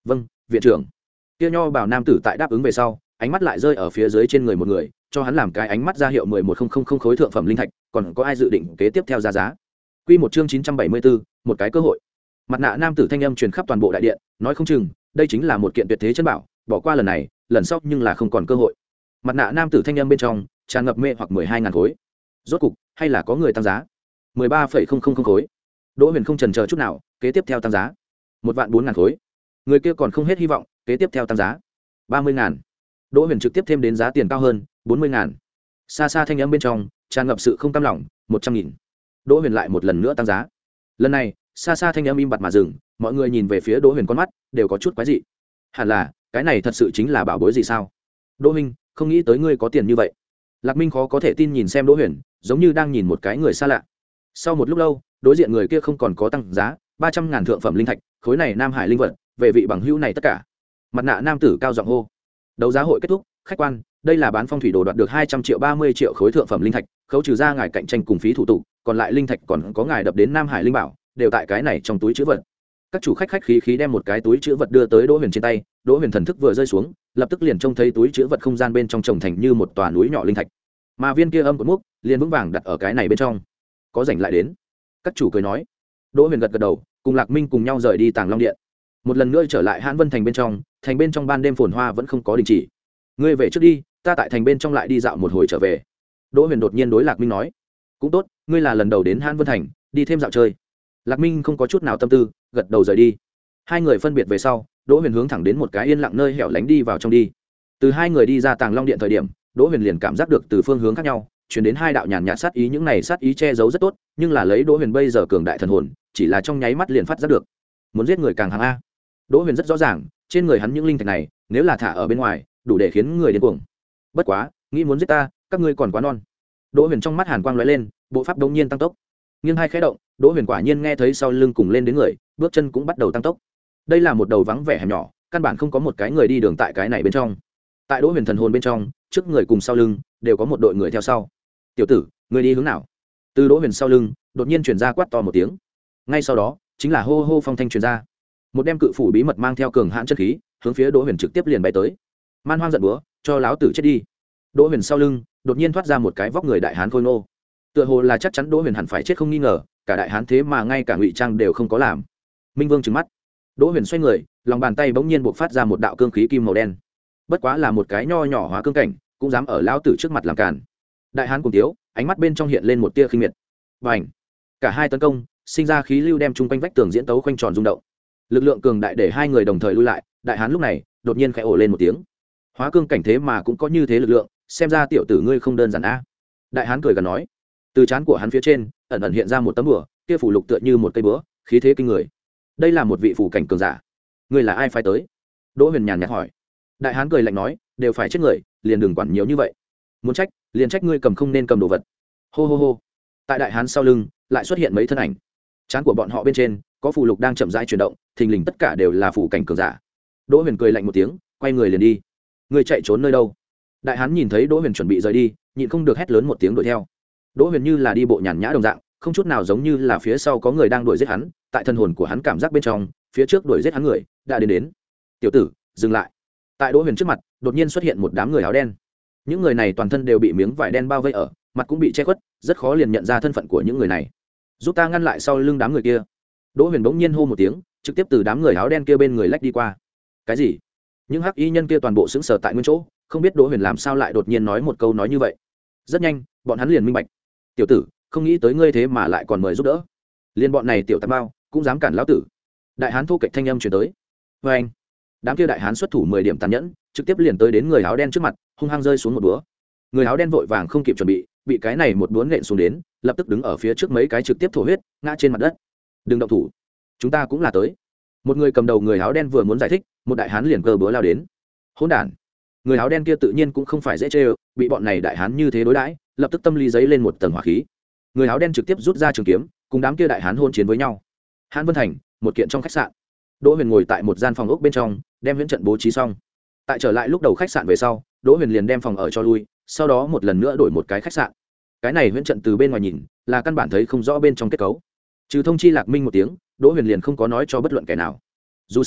vâng viện trưởng. Kia nho bảo nam tử tại đáp ứng về sau ánh mắt lại rơi ở phía dưới trên người một người, cho hắn làm cái ánh mắt ra hiệu mười một nghìn khối thượng phẩm linh thạch, còn có ai dự định kế tiếp theo ra giá. Quy một chương chín trăm bảy mươi bốn, một cái cơ hội. Mặt nạ nam tử thanh âm truyền khắp toàn bộ đại điện, nói không chừng đây chính là một kiện tuyệt thế chân bảo, bỏ qua lần này lần sau nhưng là không còn cơ hội. Mặt nạ nam tử thanh âm bên trong tràn ngập mê hoặc mười hai ngàn khối. Rốt cục hay là có người tăng giá. mười ba phẩy không không không khối. Đỗ Huyền không chần chờ chút nào, kế tiếp theo tăng giá. một vạn bốn ngàn khối. Người kia còn không hết hy vọng, kế tiếp theo tăng giá. ba mươi ngàn. Đỗ Huyền trực tiếp thêm đến giá tiền cao hơn, bốn mươi ngàn. Xa xa thanh âm bên trong tràn ngập sự không cam lòng, một trăm nghìn. Đỗ Huyền lại một lần nữa tăng giá. Lần này, xa xa thanh âm im bặt mà dừng, mọi người nhìn về phía Đỗ Huyền con mắt đều có chút quái dị. Hẳn là, cái này thật sự chính là bảo bối gì sao? Đỗ Minh, không nghĩ tới ngươi có tiền như vậy. Lạc Minh khó có thể tin nhìn xem Đỗ Huyền, giống như đang nhìn một cái người xa lạ. Sau một lúc lâu, đối diện người kia không còn có tăng giá, ba trăm ngàn thượng phẩm linh thạch, khối này Nam Hải linh vật, về vị bằng hữu này tất cả. Mặt nạ nam tử cao giọng hô. Đấu giá hội kết thúc, khách quan, đây là bán phong thủy đồ đoạt được hai trăm triệu ba mươi triệu khối thượng phẩm linh thạch, khấu trừ ra ngài cạnh tranh cùng phí thủ tục, còn lại linh thạch còn có ngài đập đến Nam Hải linh bảo, đều tại cái này trong túi trữ vật. Các chủ khách khách khí khí đem một cái túi trữ vật đưa tới Đỗ Huyền trên tay, Đỗ Huyền thần thức vừa rơi xuống, lập tức liền trông thấy túi trữ vật không gian bên trong trồng thành như một tòa núi nhỏ linh thạch. Mà viên kia âm cột mốc liền vững vàng đặt ở cái này bên trong. Có rảnh lại đến. Các chủ cười nói. Đỗ Huyền gật gật đầu, cùng Lạc Minh cùng nhau rời đi Tàng Long Điện. Một lần nữa trở lại Hãn Vân thành bên trong, thành bên trong ban đêm phồn hoa vẫn không có đình chỉ. Ngươi về trước đi, ta tại thành bên trong lại đi dạo một hồi trở về. Đỗ Huyền đột nhiên đối Lạc Minh nói. Cũng tốt, ngươi là lần đầu đến Hãn Vân thành, đi thêm dạo chơi. Lạc Minh không có chút nào tâm tư, gật đầu rời đi. Hai người phân biệt về sau, Đỗ Huyền hướng thẳng đến một cái yên lặng nơi hẻo lánh đi vào trong đi. Từ hai người đi ra Tàng Long Điện thời điểm, Đỗ Huyền liền cảm giác được từ phương hướng khác nhau truyền đến hai đạo nhàn nhạt sát ý, những này sát ý che giấu rất tốt, nhưng là lấy Đỗ Huyền bây giờ cường đại thần hồn, chỉ là trong nháy mắt liền phát giác được. Muốn giết người càng hàng a. Đỗ Huyền rất rõ ràng, trên người hắn những linh thạch này, nếu là thả ở bên ngoài, đủ để khiến người điên cuồng. Bất quá, nghĩ muốn giết ta, các ngươi còn quá non. Đỗ Huyền trong mắt hàn quang lóe lên, bộ pháp đống nhiên tăng tốc. Nghiêng hai khẽ động, Đỗ Huyền quả nhiên nghe thấy sau lưng cùng lên đến người, bước chân cũng bắt đầu tăng tốc. Đây là một đầu vắng vẻ hẻm nhỏ, căn bản không có một cái người đi đường tại cái này bên trong. Tại Đỗ Huyền thần hồn bên trong, trước người cùng sau lưng đều có một đội người theo sau. "Tiểu tử, ngươi đi hướng nào?" Từ Đỗ Huyền sau lưng, đột nhiên truyền ra quát to một tiếng. Ngay sau đó, chính là hô hô phong thanh truyền ra. Một đem cự phủ bí mật mang theo cường hãn chân khí, hướng phía Đỗ Huyền trực tiếp liền bay tới. Man hoang giận búa, cho láo tử chết đi. Đỗ Huyền sau lưng, đột nhiên thoát ra một cái vóc người đại hán khôi ngô. Tựa hồ là chắc chắn Đỗ Huyền hẳn phải chết không nghi ngờ, cả đại hán thế mà ngay cả ngụy trang đều không có làm. Minh Vương trừng mắt. Đỗ Huyền xoay người, lòng bàn tay bỗng nhiên bộc phát ra một đạo cương khí kim màu đen. Bất quá là một cái nho nhỏ hóa cương cảnh, cũng dám ở lão tử trước mặt làm càn. Đại hán cùng tiếu, ánh mắt bên trong hiện lên một tia khinh miệt. Bành! Cả hai tấn công, sinh ra khí lưu đem chung quanh vách tường diễn tấu khoanh tròn rung động. Lực lượng cường đại để hai người đồng thời lui lại, đại hán lúc này đột nhiên khẽ ồ lên một tiếng. Hóa cương cảnh thế mà cũng có như thế lực lượng, xem ra tiểu tử ngươi không đơn giản a. Đại hán cười gần nói. Từ trán của hắn phía trên, ẩn ẩn hiện ra một tấm bùa, kia phủ lục tựa như một cây búa, khí thế kinh người. Đây là một vị phủ cảnh cường giả. Ngươi là ai phái tới? Đỗ Huyền nhàn nhạt hỏi. Đại hán cười lạnh nói, đều phải chết người, liền đừng quản nhiều như vậy. Muốn trách, liền trách ngươi cầm không nên cầm đồ vật. Hô hô hô. Tại đại hán sau lưng, lại xuất hiện mấy thân ảnh. Trán của bọn họ bên trên, có phù lục đang chậm rãi chuyển động, thình lình tất cả đều là phủ cảnh cường giả. Đỗ Huyền cười lạnh một tiếng, quay người liền đi. Ngươi chạy trốn nơi đâu? Đại hán nhìn thấy Đỗ Huyền chuẩn bị rời đi, nhịn không được hét lớn một tiếng đuổi theo. Đỗ Huyền như là đi bộ nhàn nhã đồng dạng, không chút nào giống như là phía sau có người đang đuổi giết hắn, tại thân hồn của hắn cảm giác bên trong, phía trước đuổi giết hắn người đã đến đến. "Tiểu tử, dừng lại." Tại Đỗ Huyền trước mặt, đột nhiên xuất hiện một đám người áo đen. Những người này toàn thân đều bị miếng vải đen bao vây ở, mặt cũng bị che khuất, rất khó liền nhận ra thân phận của những người này. "Giúp ta ngăn lại sau lưng đám người kia." Đỗ Huyền bỗng nhiên hô một tiếng, trực tiếp từ đám người áo đen kia bên người lách đi qua. "Cái gì?" Những hắc y nhân kia toàn bộ sững sờ tại nguyên chỗ, không biết Đỗ Huyền làm sao lại đột nhiên nói một câu nói như vậy. Rất nhanh, bọn hắn liền minh bạch. "Tiểu tử, không nghĩ tới ngươi thế mà lại còn mời giúp đỡ. Liên bọn này tiểu tạp bao cũng dám cản lão tử." Đại hán thu kịch thanh âm truyền tới. Và anh, đám kia đại hán xuất thủ mười điểm tàn nhẫn, trực tiếp liền tới đến người áo đen trước mặt, hung hăng rơi xuống một búa. Người áo đen vội vàng không kịp chuẩn bị, bị cái này một búa nện xuống đến, lập tức đứng ở phía trước mấy cái trực tiếp thổ huyết, ngã trên mặt đất. "Đừng động thủ, chúng ta cũng là tới." Một người cầm đầu người áo đen vừa muốn giải thích, một đại hán liền cơ búa lao đến. Hỗn đản! Người áo đen kia tự nhiên cũng không phải dễ chơi, bị bọn này đại hán như thế đối đãi, lập tức tâm lý giấy lên một tầng hỏa khí. Người áo đen trực tiếp rút ra trường kiếm, cùng đám kia đại hán hôn chiến với nhau. Hãn Vân thành, một kiện trong khách sạn. Đỗ Huyền ngồi tại một gian phòng ốc bên trong, đem huyễn trận bố trí xong. Tại trở lại lúc đầu khách sạn về sau, Đỗ Huyền liền đem phòng ở cho lui, sau đó một lần nữa đổi một cái khách sạn. Cái này huyễn trận từ bên ngoài nhìn, là căn bản thấy không rõ bên trong kết cấu. Trừ thông chi Lạc Minh một tiếng, Đỗ Huyền liền không có nói cho bất luận kẻ nào. Dù sao,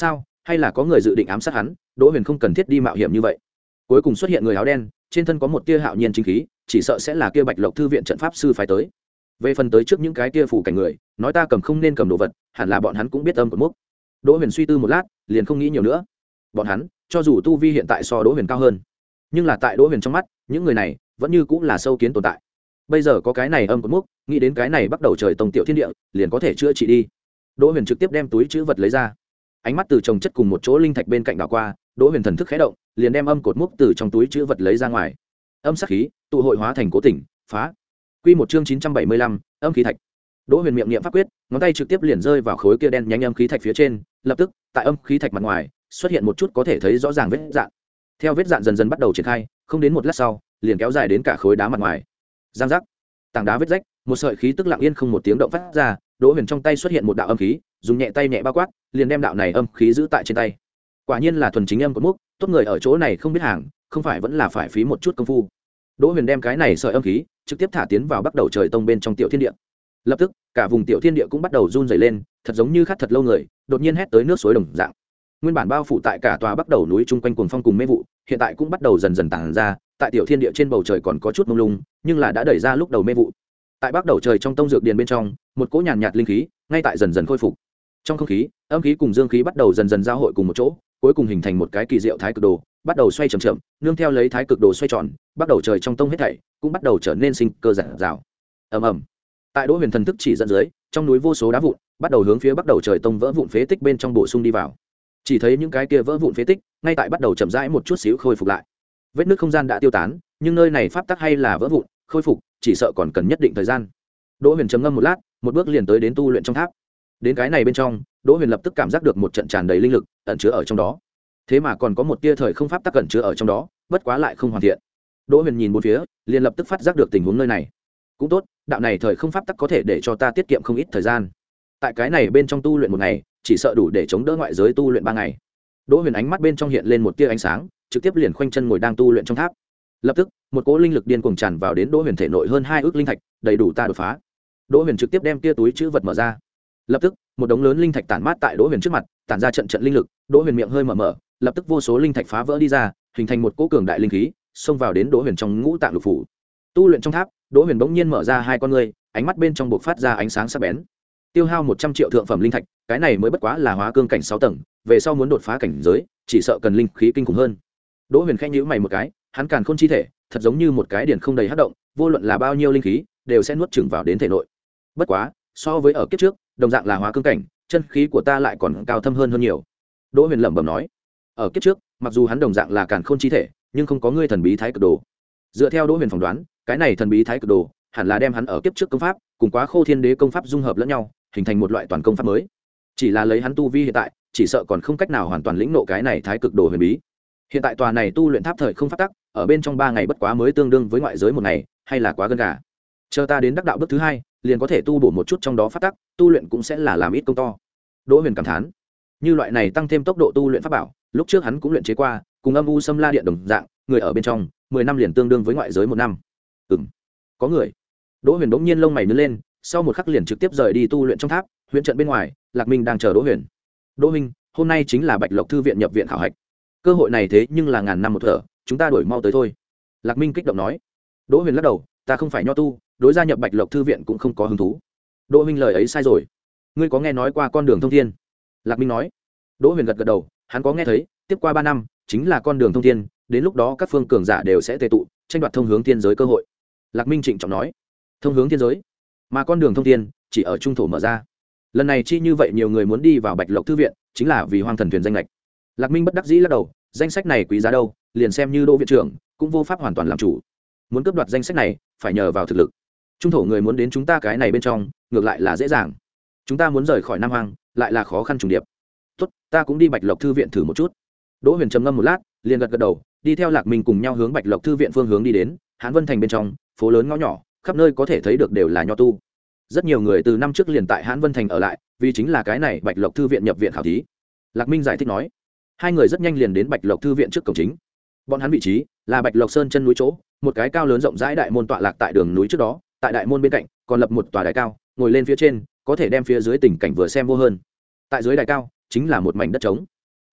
hay là có người dự định ám sát hắn, Đỗ Huyền không cần thiết đi mạo hiểm như vậy. Cuối cùng xuất hiện người áo đen, trên thân có một tia hạo nhiên chính khí, chỉ sợ sẽ là kia Bạch Lộc thư viện trận pháp sư phái tới. Về phần tới trước những cái kia phủ cảnh người, nói ta cầm không nên cầm đồ vật, hẳn là bọn hắn cũng biết âm cột mốc. Đỗ Huyền suy tư một lát, liền không nghĩ nhiều nữa. Bọn hắn, cho dù tu vi hiện tại so Đỗ Huyền cao hơn, nhưng là tại Đỗ Huyền trong mắt, những người này vẫn như cũng là sâu kiến tồn tại. Bây giờ có cái này âm cột mốc, nghĩ đến cái này bắt đầu trời tông tiểu thiên địa, liền có thể chữa trị đi. Đỗ Huyền trực tiếp đem túi trữ vật lấy ra, ánh mắt từ trồng chất cùng một chỗ linh thạch bên cạnh đảo qua, Đỗ Huyền thần thức khẽ động, liền đem âm cột mốc từ trong túi trữ vật lấy ra ngoài. Âm sắc khí tụ hội hóa thành cố tỉnh, phá. Quy một chương chín trăm bảy mươi lăm, âm khí thạch. Đỗ Huyền miệng niệm pháp quyết, ngón tay trực tiếp liền rơi vào khối kia đen nhánh âm khí thạch phía trên, lập tức, tại âm khí thạch mặt ngoài, xuất hiện một chút có thể thấy rõ ràng vết dạn. Theo vết dạn dần dần bắt đầu triển khai, không đến một lát sau, liền kéo dài đến cả khối đá mặt ngoài. Giang giác. Tảng đá vết rách, một sợi khí tức lặng yên không một tiếng động phát ra, Đỗ Huyền trong tay xuất hiện một đạo âm khí, dùng nhẹ tay nhẹ bao quát, liền đem đạo này âm khí giữ tại trên tay. Quả nhiên là thuần chính âm cột mốc, tốt người ở chỗ này không biết hàng, không phải vẫn là phải phí một chút công phu. Đỗ Huyền đem cái này sợi âm khí trực tiếp thả tiến vào bắt đầu trời tông bên trong tiểu thiên địa. Lập tức, cả vùng tiểu thiên địa cũng bắt đầu run rẩy lên, thật giống như khát thật lâu người, đột nhiên hét tới nước suối đồng dạng. Nguyên bản bao phủ tại cả tòa bắt đầu núi chung quanh cuồng phong cùng mê vụ, hiện tại cũng bắt đầu dần dần tản ra, tại tiểu thiên địa trên bầu trời còn có chút mông lung, nhưng là đã đẩy ra lúc đầu mê vụ. Tại bắt đầu trời trong tông dược điền bên trong, một cỗ nhàn nhạt linh khí ngay tại dần dần khôi phục. Trong không khí, âm khí cùng dương khí bắt đầu dần dần giao hội cùng một chỗ, cuối cùng hình thành một cái kỳ diệu thái cực đồ, bắt đầu xoay chậm chậm, nương theo lấy thái cực đồ xoay tròn, bắt đầu trời trong tông hết thảy cũng bắt đầu trở nên sinh cơ giản rào. Ầm ầm. Tại Đỗ Huyền thần thức chỉ dẫn dưới, trong núi vô số đá vụn bắt đầu hướng phía bắt đầu trời tông vỡ vụn phế tích bên trong bổ sung đi vào. Chỉ thấy những cái kia vỡ vụn phế tích ngay tại bắt đầu chậm rãi một chút xíu khôi phục lại. Vết nứt không gian đã tiêu tán, nhưng nơi này pháp tắc hay là vỡ vụn, khôi phục chỉ sợ còn cần nhất định thời gian. Đỗ Huyền trầm ngâm một lát, một bước liền tới đến tu luyện trong tháp. Đến cái này bên trong, Đỗ Huyền lập tức cảm giác được một trận tràn đầy linh lực ẩn chứa ở trong đó. Thế mà còn có một tia thời không pháp tắc ẩn chứa ở trong đó, bất quá lại không hoàn thiện. Đỗ Huyền nhìn bốn phía, liền lập tức phát giác được tình huống nơi này. Cũng tốt, đạo này thời không pháp tắc có thể để cho ta tiết kiệm không ít thời gian. Tại cái này bên trong tu luyện một ngày, chỉ sợ đủ để chống đỡ ngoại giới tu luyện ba ngày. Đỗ Huyền ánh mắt bên trong hiện lên một tia ánh sáng, trực tiếp liền khoanh chân ngồi đang tu luyện trong tháp. Lập tức, một cỗ linh lực điên cuồng tràn vào đến Đỗ Huyền thể nội hơn hai ước linh thạch, đầy đủ ta đột phá. Đỗ Huyền trực tiếp đem tia túi trữ vật mở ra. Lập tức, một đống lớn linh thạch tản mát tại Đỗ Huyền trước mặt, tản ra trận trận linh lực, Đỗ Huyền miệng hơi mở mở, lập tức vô số linh thạch phá vỡ đi ra, hình thành một cỗ cường đại linh khí, xông vào đến Đỗ Huyền trong ngũ tạng lục phủ. Tu luyện trong tháp, Đỗ Huyền bỗng nhiên mở ra hai con ngươi, ánh mắt bên trong bộc phát ra ánh sáng sắc bén. Tiêu hao một trăm triệu thượng phẩm linh thạch, cái này mới bất quá là hóa cương cảnh sáu tầng, về sau muốn đột phá cảnh giới, chỉ sợ cần linh khí kinh khủng hơn. Đỗ Huyền khẽ nhíu mày một cái, hắn càn khôn chi thể, thật giống như một cái điển không đầy hấp động, vô luận là bao nhiêu linh khí, đều sẽ nuốt chửng vào đến thể nội. Bất quá, so với ở kiếp trước, đồng dạng là hóa cương cảnh, chân khí của ta lại còn cao thâm hơn hơn nhiều. Đỗ Huyền lẩm bẩm nói, ở kiếp trước, mặc dù hắn đồng dạng là càn khôn chi thể, nhưng không có ngươi thần bí thái cực đồ. Dựa theo Đỗ Huyền phỏng đoán, cái này thần bí thái cực đồ, hẳn là đem hắn ở kiếp trước công pháp, cùng Quá Khô Thiên Đế công pháp dung hợp lẫn nhau, hình thành một loại toàn công pháp mới. Chỉ là lấy hắn tu vi hiện tại, chỉ sợ còn không cách nào hoàn toàn lĩnh ngộ cái này thái cực đồ huyền bí. Hiện tại tòa này tu luyện tháp thời không pháp tắc, ở bên trong ba ngày bất quá mới tương đương với ngoại giới một ngày, hay là quá gần gà. Chờ ta đến đắc đạo bước thứ hai, liền có thể tu bổ một chút trong đó pháp tắc, tu luyện cũng sẽ là làm ít công to. Đỗ Huyền cảm thán, như loại này tăng thêm tốc độ tu luyện pháp bảo, lúc trước hắn cũng luyện chế qua, cùng âm u xâm la điện đồng dạng, người ở bên trong, mười năm liền tương đương với ngoại giới một năm. Ừm, có người. Đỗ Huyền bỗng nhiên lông mày nhướng lên, sau một khắc liền trực tiếp rời đi tu luyện trong tháp, huyện trận bên ngoài, Lạc Minh đang chờ Đỗ Huyền. Đỗ Minh, hôm nay chính là Bạch Lộc thư viện nhập viện khảo hạch. Cơ hội này thế nhưng là ngàn năm một thở, chúng ta đổi mau tới thôi. Lạc Minh kích động nói. Đỗ Huyền lắc đầu, ta không phải nho tu, đối gia nhập Bạch Lộc thư viện cũng không có hứng thú. Đỗ Minh lời ấy sai rồi. Ngươi có nghe nói qua con đường thông thiên? Lạc Minh nói. Đỗ Huyền gật gật đầu, hắn có nghe thấy, tiếp qua ba năm, chính là con đường thông thiên, đến lúc đó các phương cường giả đều sẽ tề tụ, tranh đoạt thông hướng thiên giới cơ hội. Lạc Minh trịnh trọng nói. Thông hướng thiên giới, mà con đường thông thiên chỉ ở trung thổ mở ra. Lần này chi như vậy nhiều người muốn đi vào Bạch Lộc thư viện, chính là vì Hoang Thần thuyền danh lệch. Lạc Minh bất đắc dĩ lắc đầu, danh sách này quý giá đâu, liền xem như Đỗ viện trưởng cũng vô pháp hoàn toàn làm chủ. Muốn cướp đoạt danh sách này, phải nhờ vào thực lực. Trung thổ người muốn đến chúng ta cái này bên trong, ngược lại là dễ dàng. Chúng ta muốn rời khỏi Nam Hoang, lại là khó khăn trùng điệp. Tốt, ta cũng đi Bạch Lộc thư viện thử một chút. Đỗ Huyền trầm ngâm một lát, liền gật gật đầu, đi theo Lạc Minh cùng nhau hướng Bạch Lộc thư viện phương hướng đi đến. Hán Vân thành bên trong, phố lớn ngõ nhỏ, khắp nơi có thể thấy được đều là nho tu. Rất nhiều người từ năm trước liền tại Hán Vân thành ở lại, vì chính là cái này Bạch Lộc thư viện nhập viện khảo thí. Lạc Minh giải thích nói. Hai người rất nhanh liền đến Bạch Lộc thư viện trước cổng chính. Bọn hắn vị trí là Bạch Lộc Sơn chân núi chỗ, một cái cao lớn rộng rãi đại môn tọa lạc tại đường núi trước đó, tại đại môn bên cạnh còn lập một tòa đài cao, ngồi lên phía trên, có thể đem phía dưới tình cảnh vừa xem vô hơn. Tại dưới đài cao chính là một mảnh đất trống.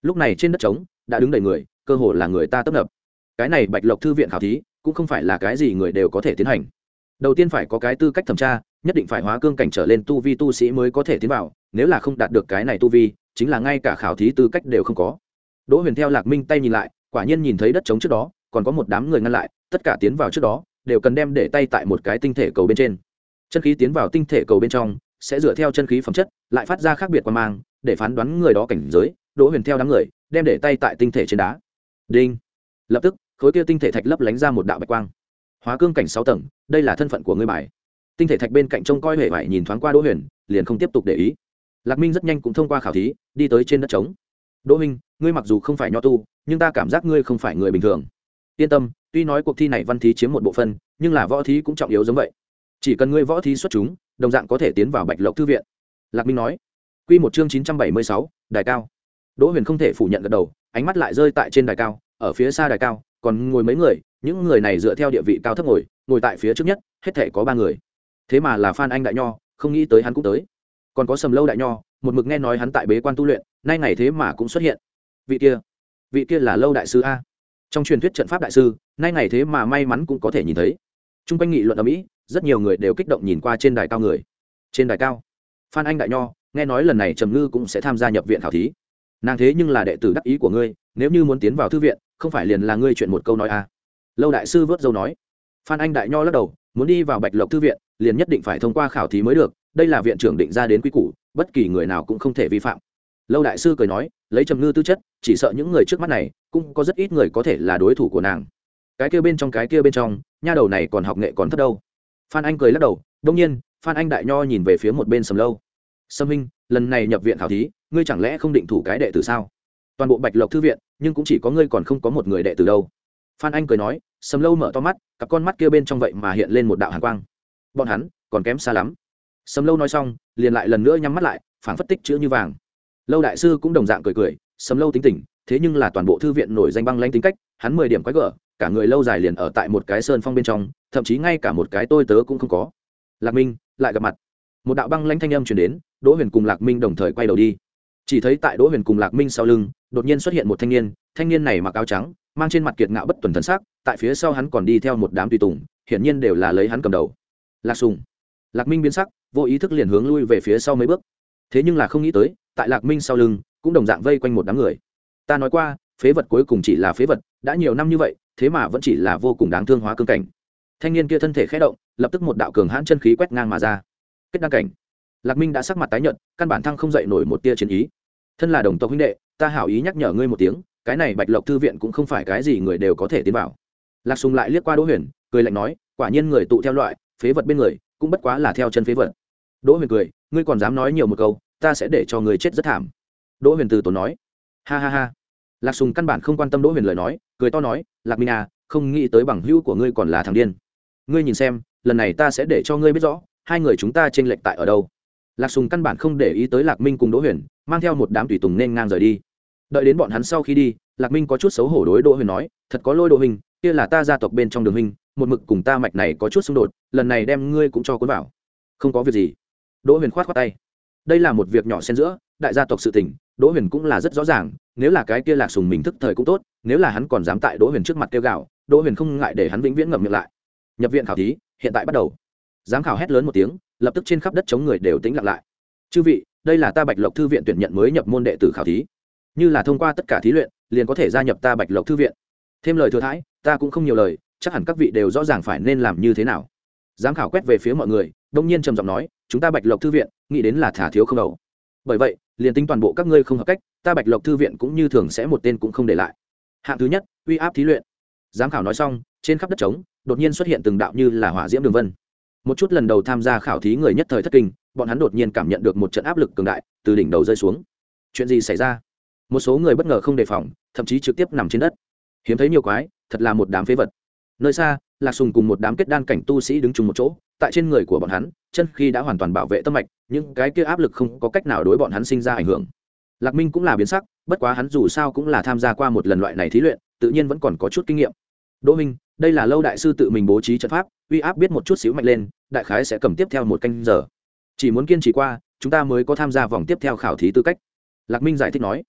lúc này trên đất trống đã đứng đầy người, cơ hồ là người ta tấp nập. Cái này Bạch Lộc thư viện khảo thí cũng không phải là cái gì người đều có thể tiến hành. Đầu tiên phải có cái tư cách thẩm tra, nhất định phải hóa cương cảnh trở lên tu vi tu sĩ mới có thể tiến vào, nếu là không đạt được cái này tu vi, chính là ngay cả khảo thí tư cách đều không có. Đỗ Huyền theo Lạc Minh tay nhìn lại, quả nhiên nhìn thấy đất trống trước đó còn có một đám người ngăn lại, tất cả tiến vào trước đó đều cần đem để tay tại một cái tinh thể cầu bên trên. Chân khí tiến vào tinh thể cầu bên trong sẽ dựa theo chân khí phẩm chất lại phát ra khác biệt quang mang, để phán đoán người đó cảnh giới. Đỗ Huyền theo đám người đem để tay tại tinh thể trên đá. Đinh. Lập tức, khối kia tinh thể thạch lấp lánh ra một đạo bạch quang. Hóa cương cảnh sáu tầng, đây là thân phận của ngươi bài. Tinh thể thạch bên cạnh trông coi hề vải nhìn thoáng qua Đỗ Huyền, liền không tiếp tục để ý. Lạc Minh rất nhanh cũng thông qua khảo thí, đi tới trên đất trống. Đỗ Minh, ngươi mặc dù không phải nho tu, nhưng ta cảm giác ngươi không phải người bình thường. Yên tâm, tuy nói cuộc thi này văn thí chiếm một bộ phận, nhưng là võ thí cũng trọng yếu giống vậy. Chỉ cần ngươi võ thí xuất chúng, đồng dạng có thể tiến vào Bạch Lộc thư viện. Lạc Minh nói. Quy một chương chín trăm bảy mươi sáu, đài cao. Đỗ Huyền không thể phủ nhận gật đầu, ánh mắt lại rơi tại trên đài cao, ở phía xa đài cao còn ngồi mấy người, những người này dựa theo địa vị cao thấp ngồi, ngồi tại phía trước nhất, hết thảy có ba người. Thế mà là Phan Anh đại nho, không nghĩ tới hắn cũng tới. Còn có Sầm Lâu đại nho, một mực nghe nói hắn tại bế quan tu luyện, nay ngày thế mà cũng xuất hiện. Vị kia, vị kia là Lâu đại sư a. Trong truyền thuyết trận pháp đại sư, nay ngày thế mà may mắn cũng có thể nhìn thấy. Trung quanh nghị luận ầm ĩ, rất nhiều người đều kích động nhìn qua trên đài cao người. Trên đài cao, Phan Anh đại nho, nghe nói lần này Trầm Ngư cũng sẽ tham gia nhập viện khảo thí. Nàng thế nhưng là đệ tử đắc ý của ngươi, nếu như muốn tiến vào thư viện, không phải liền là ngươi chuyện một câu nói a. Lâu đại sư vớt dâu nói. Phan Anh đại nho lắc đầu, muốn đi vào Bạch Lộc thư viện, liền nhất định phải thông qua khảo thí mới được, đây là viện trưởng định ra đến quy củ, bất kỳ người nào cũng không thể vi phạm. Lâu đại sư cười nói, lấy Trầm Ngư tư chất, chỉ sợ những người trước mắt này cũng có rất ít người có thể là đối thủ của nàng. Cái kia bên trong cái kia bên trong, nha đầu này còn học nghệ còn thấp đâu. Phan Anh cười lắc đầu, đương nhiên, Phan Anh đại nho nhìn về phía một bên Sầm Lâu. Sâm Minh, lần này nhập viện khảo thí, ngươi chẳng lẽ không định thủ cái đệ tử sao? Toàn bộ Bạch Lộc thư viện, nhưng cũng chỉ có ngươi còn không có một người đệ tử đâu. Phan Anh cười nói, Sầm Lâu mở to mắt, cặp con mắt kia bên trong vậy mà hiện lên một đạo hàn quang. Bọn hắn còn kém xa lắm. Sầm Lâu nói xong, liền lại lần nữa nhắm mắt lại, phảng phất tích chữ như vàng. Lâu đại sư cũng đồng dạng cười cười, Sầm Lâu tính tình, thế nhưng là toàn bộ thư viện nổi danh băng lãnh tính cách, hắn mười điểm quái gở, cả người lâu dài liền ở tại một cái sơn phong bên trong, thậm chí ngay cả một cái tôi tớ cũng không có. Lạc Minh lại gặp mặt. Một đạo băng lãnh thanh âm truyền đến, Đỗ Huyền cùng Lạc Minh đồng thời quay đầu đi. Chỉ thấy tại Đỗ Huyền cùng Lạc Minh sau lưng, đột nhiên xuất hiện một thanh niên, thanh niên này mặc áo trắng, mang trên mặt kiệt ngạo bất tuần thần sắc, tại phía sau hắn còn đi theo một đám tùy tùng, hiển nhiên đều là lấy hắn cầm đầu. Lạc Sùng. Lạc Minh biến sắc, vô ý thức liền hướng lui về phía sau mấy bước. Thế nhưng là không nghĩ tới, tại Lạc Minh sau lưng, cũng đồng dạng vây quanh một đám người. Ta nói qua, phế vật cuối cùng chỉ là phế vật, đã nhiều năm như vậy, thế mà vẫn chỉ là vô cùng đáng thương hóa cương cảnh. Thanh niên kia thân thể khẽ động, lập tức một đạo cường hãn chân khí quét ngang mà ra. Kết đăng cảnh. Lạc Minh đã sắc mặt tái nhợt, căn bản thăng không dậy nổi một tia chiến ý. Thân là đồng tộc huynh đệ, ta hảo ý nhắc nhở ngươi một tiếng, cái này Bạch Lộc thư viện cũng không phải cái gì người đều có thể tiến vào. Lạc Sùng lại liếc qua Đỗ Huyền, cười lạnh nói, quả nhiên người tụ theo loại, phế vật bên người, cũng bất quá là theo chân phế vật. Đỗ Huyền cười, ngươi còn dám nói nhiều một câu, ta sẽ để cho ngươi chết rất thảm. Đỗ Huyền từ tốn nói, ha ha ha. Lạc Sùng căn bản không quan tâm Đỗ Huyền lời nói, cười to nói, Lạc Minh à, không nghĩ tới bằng hữu của ngươi còn là thằng điên. Ngươi nhìn xem, lần này ta sẽ để cho ngươi biết rõ, hai người chúng ta chênh lệch tại ở đâu. Lạc Sùng căn bản không để ý tới Lạc Minh cùng Đỗ Huyền, mang theo một đám tùy tùng nên ngang rời đi. Đợi đến bọn hắn sau khi đi, Lạc Minh có chút xấu hổ đối Đỗ Huyền nói, thật có lỗi Đỗ huynh, kia là ta gia tộc bên trong Đường huynh, một mực cùng ta mạch này có chút xung đột, lần này đem ngươi cũng cho cuốn vào. Không có việc gì. Đỗ Huyền khoát khoát tay. Đây là một việc nhỏ xen giữa, đại gia tộc sự tình, Đỗ Huyền cũng là rất rõ ràng, nếu là cái kia Lạc Sùng mình thức thời cũng tốt, nếu là hắn còn dám tại Đỗ Huyền trước mặt kêu gào, Đỗ Huyền không ngại để hắn vĩnh viễn ngậm miệng lại. Nhập viện khảo thí, hiện tại bắt đầu. Giám khảo hét lớn một tiếng, lập tức trên khắp đất chống người đều tĩnh lặng lại. Chư vị, đây là ta Bạch Lộc thư viện tuyển nhận mới nhập môn đệ tử khảo thí. Như là thông qua tất cả thí luyện, liền có thể gia nhập ta Bạch Lộc thư viện. Thêm lời thừa thãi, ta cũng không nhiều lời, chắc hẳn các vị đều rõ ràng phải nên làm như thế nào. Giám khảo quét về phía mọi người, đông nhiên trầm giọng nói, chúng ta Bạch Lộc thư viện, nghĩ đến là thả thiếu không đầu. Bởi vậy, liền tính toàn bộ các ngươi không hợp cách, ta Bạch Lộc thư viện cũng như thường sẽ một tên cũng không để lại. Hạng thứ nhất, uy áp thí luyện. Giám khảo nói xong, trên khắp đất trống, đột nhiên xuất hiện từng đạo như là hỏa diễm đường vân. Một chút lần đầu tham gia khảo thí người nhất thời thất kinh, bọn hắn đột nhiên cảm nhận được một trận áp lực cường đại từ đỉnh đầu rơi xuống. Chuyện gì xảy ra? Một số người bất ngờ không đề phòng, thậm chí trực tiếp nằm trên đất. Hiếm thấy nhiều quái, thật là một đám phế vật. Nơi xa, Lạc Sùng cùng một đám kết đan cảnh tu sĩ đứng chung một chỗ, tại trên người của bọn hắn, chân khí đã hoàn toàn bảo vệ tâm mạch, những cái kia áp lực không có cách nào đối bọn hắn sinh ra ảnh hưởng. Lạc Minh cũng là biến sắc, bất quá hắn dù sao cũng là tham gia qua một lần loại này thí luyện, tự nhiên vẫn còn có chút kinh nghiệm. Đỗ Minh, đây là Lâu đại sư tự mình bố trí trận pháp, uy áp biết một chút xíu mạnh lên, đại khái sẽ cầm tiếp theo một canh giờ. Chỉ muốn kiên trì qua, chúng ta mới có tham gia vòng tiếp theo khảo thí tư cách. Lạc Minh giải thích nói.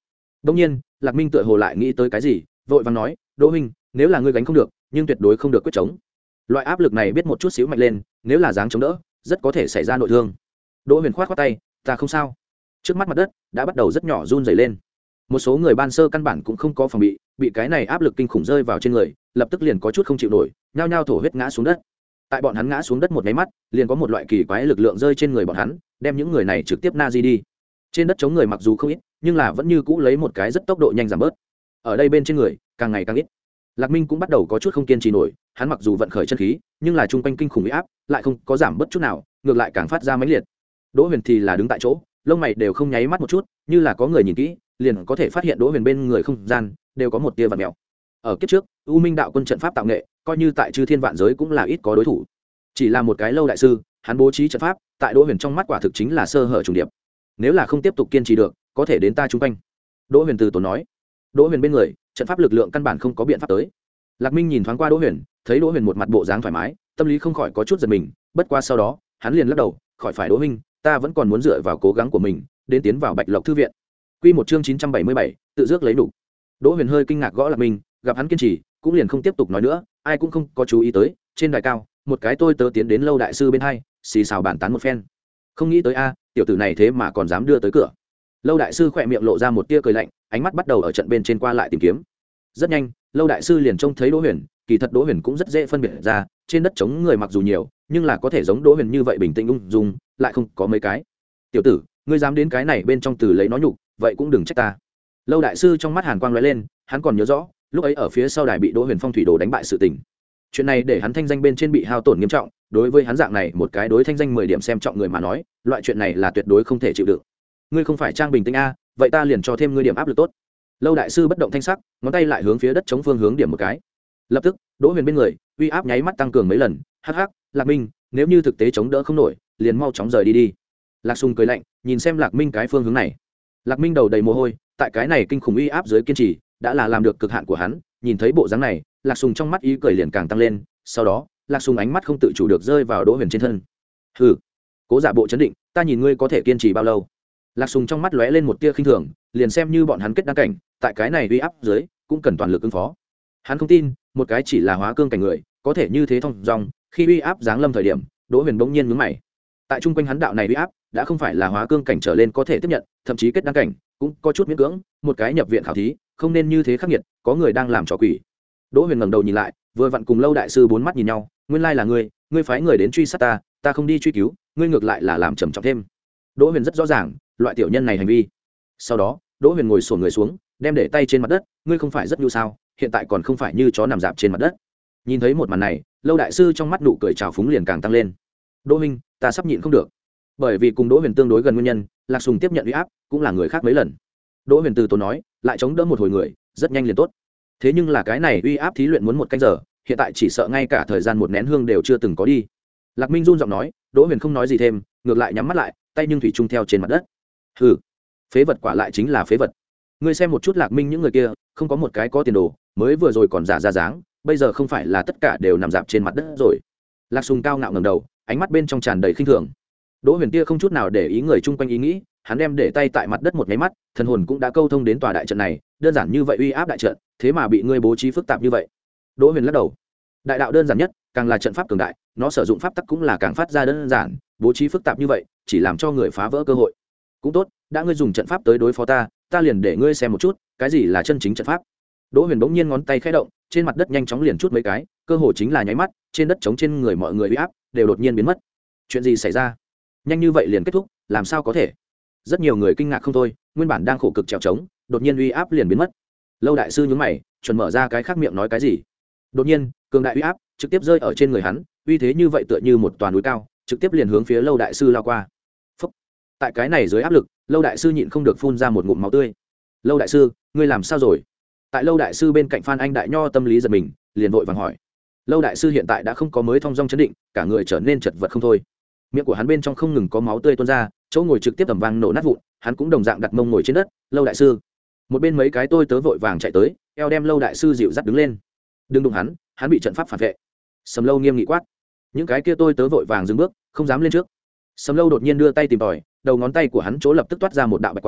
Đông nhiên Lạc Minh tựa hồ lại nghĩ tới cái gì, vội vàng nói, Đỗ huynh, nếu là ngươi gánh không được nhưng tuyệt đối không được quyết chống. Loại áp lực này biết một chút xíu mạnh lên, nếu là dáng chống đỡ rất có thể xảy ra nội thương. Đỗ huyền khoát khoát tay, ta không sao. Trước mắt mặt đất đã bắt đầu rất nhỏ run rẩy lên. Một số người ban sơ căn bản cũng không có phòng bị, bị cái này áp lực kinh khủng rơi vào trên người, lập tức liền có chút không chịu nổi, nhao nhao thổ huyết ngã xuống đất. Tại bọn hắn ngã xuống đất một máy mắt, liền có một loại kỳ quái lực lượng rơi trên người bọn hắn, đem những người này trực tiếp na di đi. Trên đất chống người mặc dù không ít, nhưng là vẫn như cũ lấy một cái rất tốc độ nhanh giảm bớt. Ở đây bên trên người càng ngày càng ít. Lạc Minh cũng bắt đầu có chút không kiên trì nổi, hắn mặc dù vận khởi chân khí, nhưng là trung quanh kinh khủng uy áp lại không có giảm bớt chút nào, ngược lại càng phát ra mãnh liệt. Đỗ Huyền thì là đứng tại chỗ, lông mày đều không nháy mắt một chút, như là có người nhìn kỹ, liền có thể phát hiện Đỗ Huyền bên người không gian đều có một tia vặn mèo. Ở kiếp trước, U Minh đạo quân trận pháp tạo nghệ, coi như tại chư thiên vạn giới cũng là ít có đối thủ. Chỉ là một cái lâu đại sư, hắn bố trí trận pháp, tại Đỗ Huyền trong mắt quả thực chính là sơ hở trùng điệp. Nếu là không tiếp tục kiên trì được, có thể đến ta trung quanh. Đỗ Huyền từ tốn nói. Đỗ Huyền bên người, trận pháp lực lượng căn bản không có biện pháp tới. Lạc Minh nhìn thoáng qua Đỗ Huyền, thấy Đỗ Huyền một mặt bộ dáng thoải mái, tâm lý không khỏi có chút giật mình, bất qua sau đó, hắn liền lắc đầu, khỏi phải Đỗ huynh, ta vẫn còn muốn dựa vào cố gắng của mình, đến tiến vào Bạch Lộc thư viện. Quy một chương chín trăm bảy mươi bảy, tự dước lấy đủ. Đỗ Huyền hơi kinh ngạc gõ Lạc Minh, gặp hắn kiên trì, cũng liền không tiếp tục nói nữa, ai cũng không có chú ý tới, trên đài cao, một cái tôi tớ tiến đến lâu đại sư bên hai, xì xào bàn tán một phen. Không nghĩ tới a, tiểu tử này thế mà còn dám đưa tới cửa. Lâu đại sư khỏe miệng lộ ra một tia cười lạnh, ánh mắt bắt đầu ở trận bên trên qua lại tìm kiếm. Rất nhanh, lâu đại sư liền trông thấy Đỗ Huyền, kỳ thật Đỗ Huyền cũng rất dễ phân biệt ra, trên đất chống người mặc dù nhiều, nhưng là có thể giống Đỗ Huyền như vậy bình tĩnh ung dung, lại không có mấy cái. Tiểu tử, ngươi dám đến cái này bên trong từ lấy nó nhục, vậy cũng đừng trách ta. Lâu đại sư trong mắt hàn quang lóe lên, hắn còn nhớ rõ, lúc ấy ở phía sau đài bị Đỗ Huyền phong thủy đồ đánh bại sự tình. Chuyện này để hắn thanh danh bên trên bị hao tổn nghiêm trọng, đối với hắn dạng này một cái đối thanh danh mười điểm xem trọng người mà nói, loại chuyện này là tuyệt đối không thể chịu đựng. Ngươi không phải trang bình tĩnh a, vậy ta liền cho thêm ngươi điểm áp lực tốt. Lâu đại sư bất động thanh sắc, ngón tay lại hướng phía đất chống phương hướng điểm một cái. Lập tức, Đỗ Huyền bên người, uy áp nháy mắt tăng cường mấy lần, hắc hắc, Lạc Minh, nếu như thực tế chống đỡ không nổi, liền mau chóng rời đi đi. Lạc Sùng cười lạnh, nhìn xem Lạc Minh cái phương hướng này. Lạc Minh đầu đầy mồ hôi, tại cái này kinh khủng uy áp dưới kiên trì, đã là làm được cực hạn của hắn, nhìn thấy bộ dáng này, Lạc Sùng trong mắt ý cười liền càng tăng lên, sau đó, Lạc Sùng ánh mắt không tự chủ được rơi vào Đỗ Huyền trên thân. Hừ, cố giả bộ chấn định, ta nhìn ngươi có thể kiên trì bao lâu. Lạc Sùng trong mắt lóe lên một tia khinh thường, liền xem như bọn hắn kết đăng cảnh, tại cái này uy áp dưới, cũng cần toàn lực ứng phó. Hắn không tin, một cái chỉ là hóa cương cảnh người, có thể như thế thông dong, khi uy áp giáng lâm thời điểm, Đỗ Huyền bỗng nhiên nhướng mày. Tại trung quanh hắn đạo này uy áp, đã không phải là hóa cương cảnh trở lên có thể tiếp nhận, thậm chí kết đăng cảnh, cũng có chút miễn cưỡng, một cái nhập viện khảo thí, không nên như thế khắc nghiệt, có người đang làm trò quỷ. Đỗ Huyền ngẩng đầu nhìn lại, vừa vặn cùng lâu đại sư bốn mắt nhìn nhau, nguyên lai là ngươi, ngươi phái người đến truy sát ta, ta không đi truy cứu, ngươi ngược lại là làm trầm trọng thêm. Đỗ Huyền rất rõ ràng, loại tiểu nhân này hành vi. Sau đó, Đỗ Huyền ngồi xổm người xuống, đem để tay trên mặt đất, ngươi không phải rất nhu sao, hiện tại còn không phải như chó nằm dạp trên mặt đất. Nhìn thấy một màn này, lâu đại sư trong mắt nụ cười trào phúng liền càng tăng lên. Đỗ huynh, ta sắp nhịn không được. Bởi vì cùng Đỗ Huyền tương đối gần nguyên nhân, Lạc Sùng tiếp nhận uy áp, cũng là người khác mấy lần. Đỗ Huyền từ tốn nói, lại chống đỡ một hồi người, rất nhanh liền tốt. Thế nhưng là cái này uy áp thí luyện muốn một canh giờ, hiện tại chỉ sợ ngay cả thời gian một nén hương đều chưa từng có đi. Lạc Minh run giọng nói, Đỗ Huyền không nói gì thêm, ngược lại nhắm mắt lại, tay nhưng thủy chung theo trên mặt đất. Hừ, phế vật quả lại chính là phế vật. Ngươi xem một chút Lạc Minh những người kia, không có một cái có tiền đồ, mới vừa rồi còn giả ra dáng, bây giờ không phải là tất cả đều nằm dạp trên mặt đất rồi. Lạc Sùng cao ngạo ngẩng đầu, ánh mắt bên trong tràn đầy khinh thường. Đỗ Huyền tia không chút nào để ý người chung quanh ý nghĩ, hắn đem để tay tại mặt đất một cái mắt, thần hồn cũng đã câu thông đến tòa đại trận này, đơn giản như vậy uy áp đại trận, thế mà bị ngươi bố trí phức tạp như vậy. Đỗ Huyền lắc đầu. Đại đạo đơn giản nhất, càng là trận pháp cường đại, nó sử dụng pháp tắc cũng là càng phát ra đơn giản, bố trí phức tạp như vậy, chỉ làm cho người phá vỡ cơ hội. Cũng tốt, đã ngươi dùng trận pháp tới đối phó ta, ta liền để ngươi xem một chút, cái gì là chân chính trận pháp. Đỗ Huyền bỗng nhiên ngón tay khẽ động, trên mặt đất nhanh chóng liền chút mấy cái, cơ hồ chính là nháy mắt, trên đất trống trên người mọi người uy áp đều đột nhiên biến mất. Chuyện gì xảy ra? Nhanh như vậy liền kết thúc, làm sao có thể? Rất nhiều người kinh ngạc không thôi, nguyên bản đang khổ cực trèo trống, đột nhiên uy áp liền biến mất. Lâu đại sư nhướng mày, chuẩn mở ra cái khác miệng nói cái gì. Đột nhiên, cường đại uy áp trực tiếp rơi ở trên người hắn, uy thế như vậy tựa như một toàn núi cao, trực tiếp liền hướng phía Lâu đại sư lao qua. Phúc. Tại cái này dưới áp lực, Lâu đại sư nhịn không được phun ra một ngụm máu tươi. Lâu đại sư, ngươi làm sao rồi? Tại Lâu đại sư bên cạnh Phan Anh đại nho tâm lý giật mình, liền vội vàng hỏi. Lâu đại sư hiện tại đã không có mới thong dong chấn định, cả người trở nên chật vật không thôi. Miệng của hắn bên trong không ngừng có máu tươi tuôn ra, chỗ ngồi trực tiếp tầm vang nổ nát vụn, hắn cũng đồng dạng đặt mông ngồi trên đất. Lâu đại sư. Một bên mấy cái tôi tớ vội vàng chạy tới, eo đem Lâu đại sư dịu dắt đứng lên. Đừng đụng hắn, hắn bị trận pháp phản vệ. Sầm Lâu nghiêm nghị quát. Những cái kia tôi tớ vội vàng dừng bước, không dám lên trước. Sầm Lâu đột nhiên đưa tay tìm tòi, đầu ngón tay của hắn chỗ lập tức toát ra một đạo bạch quang,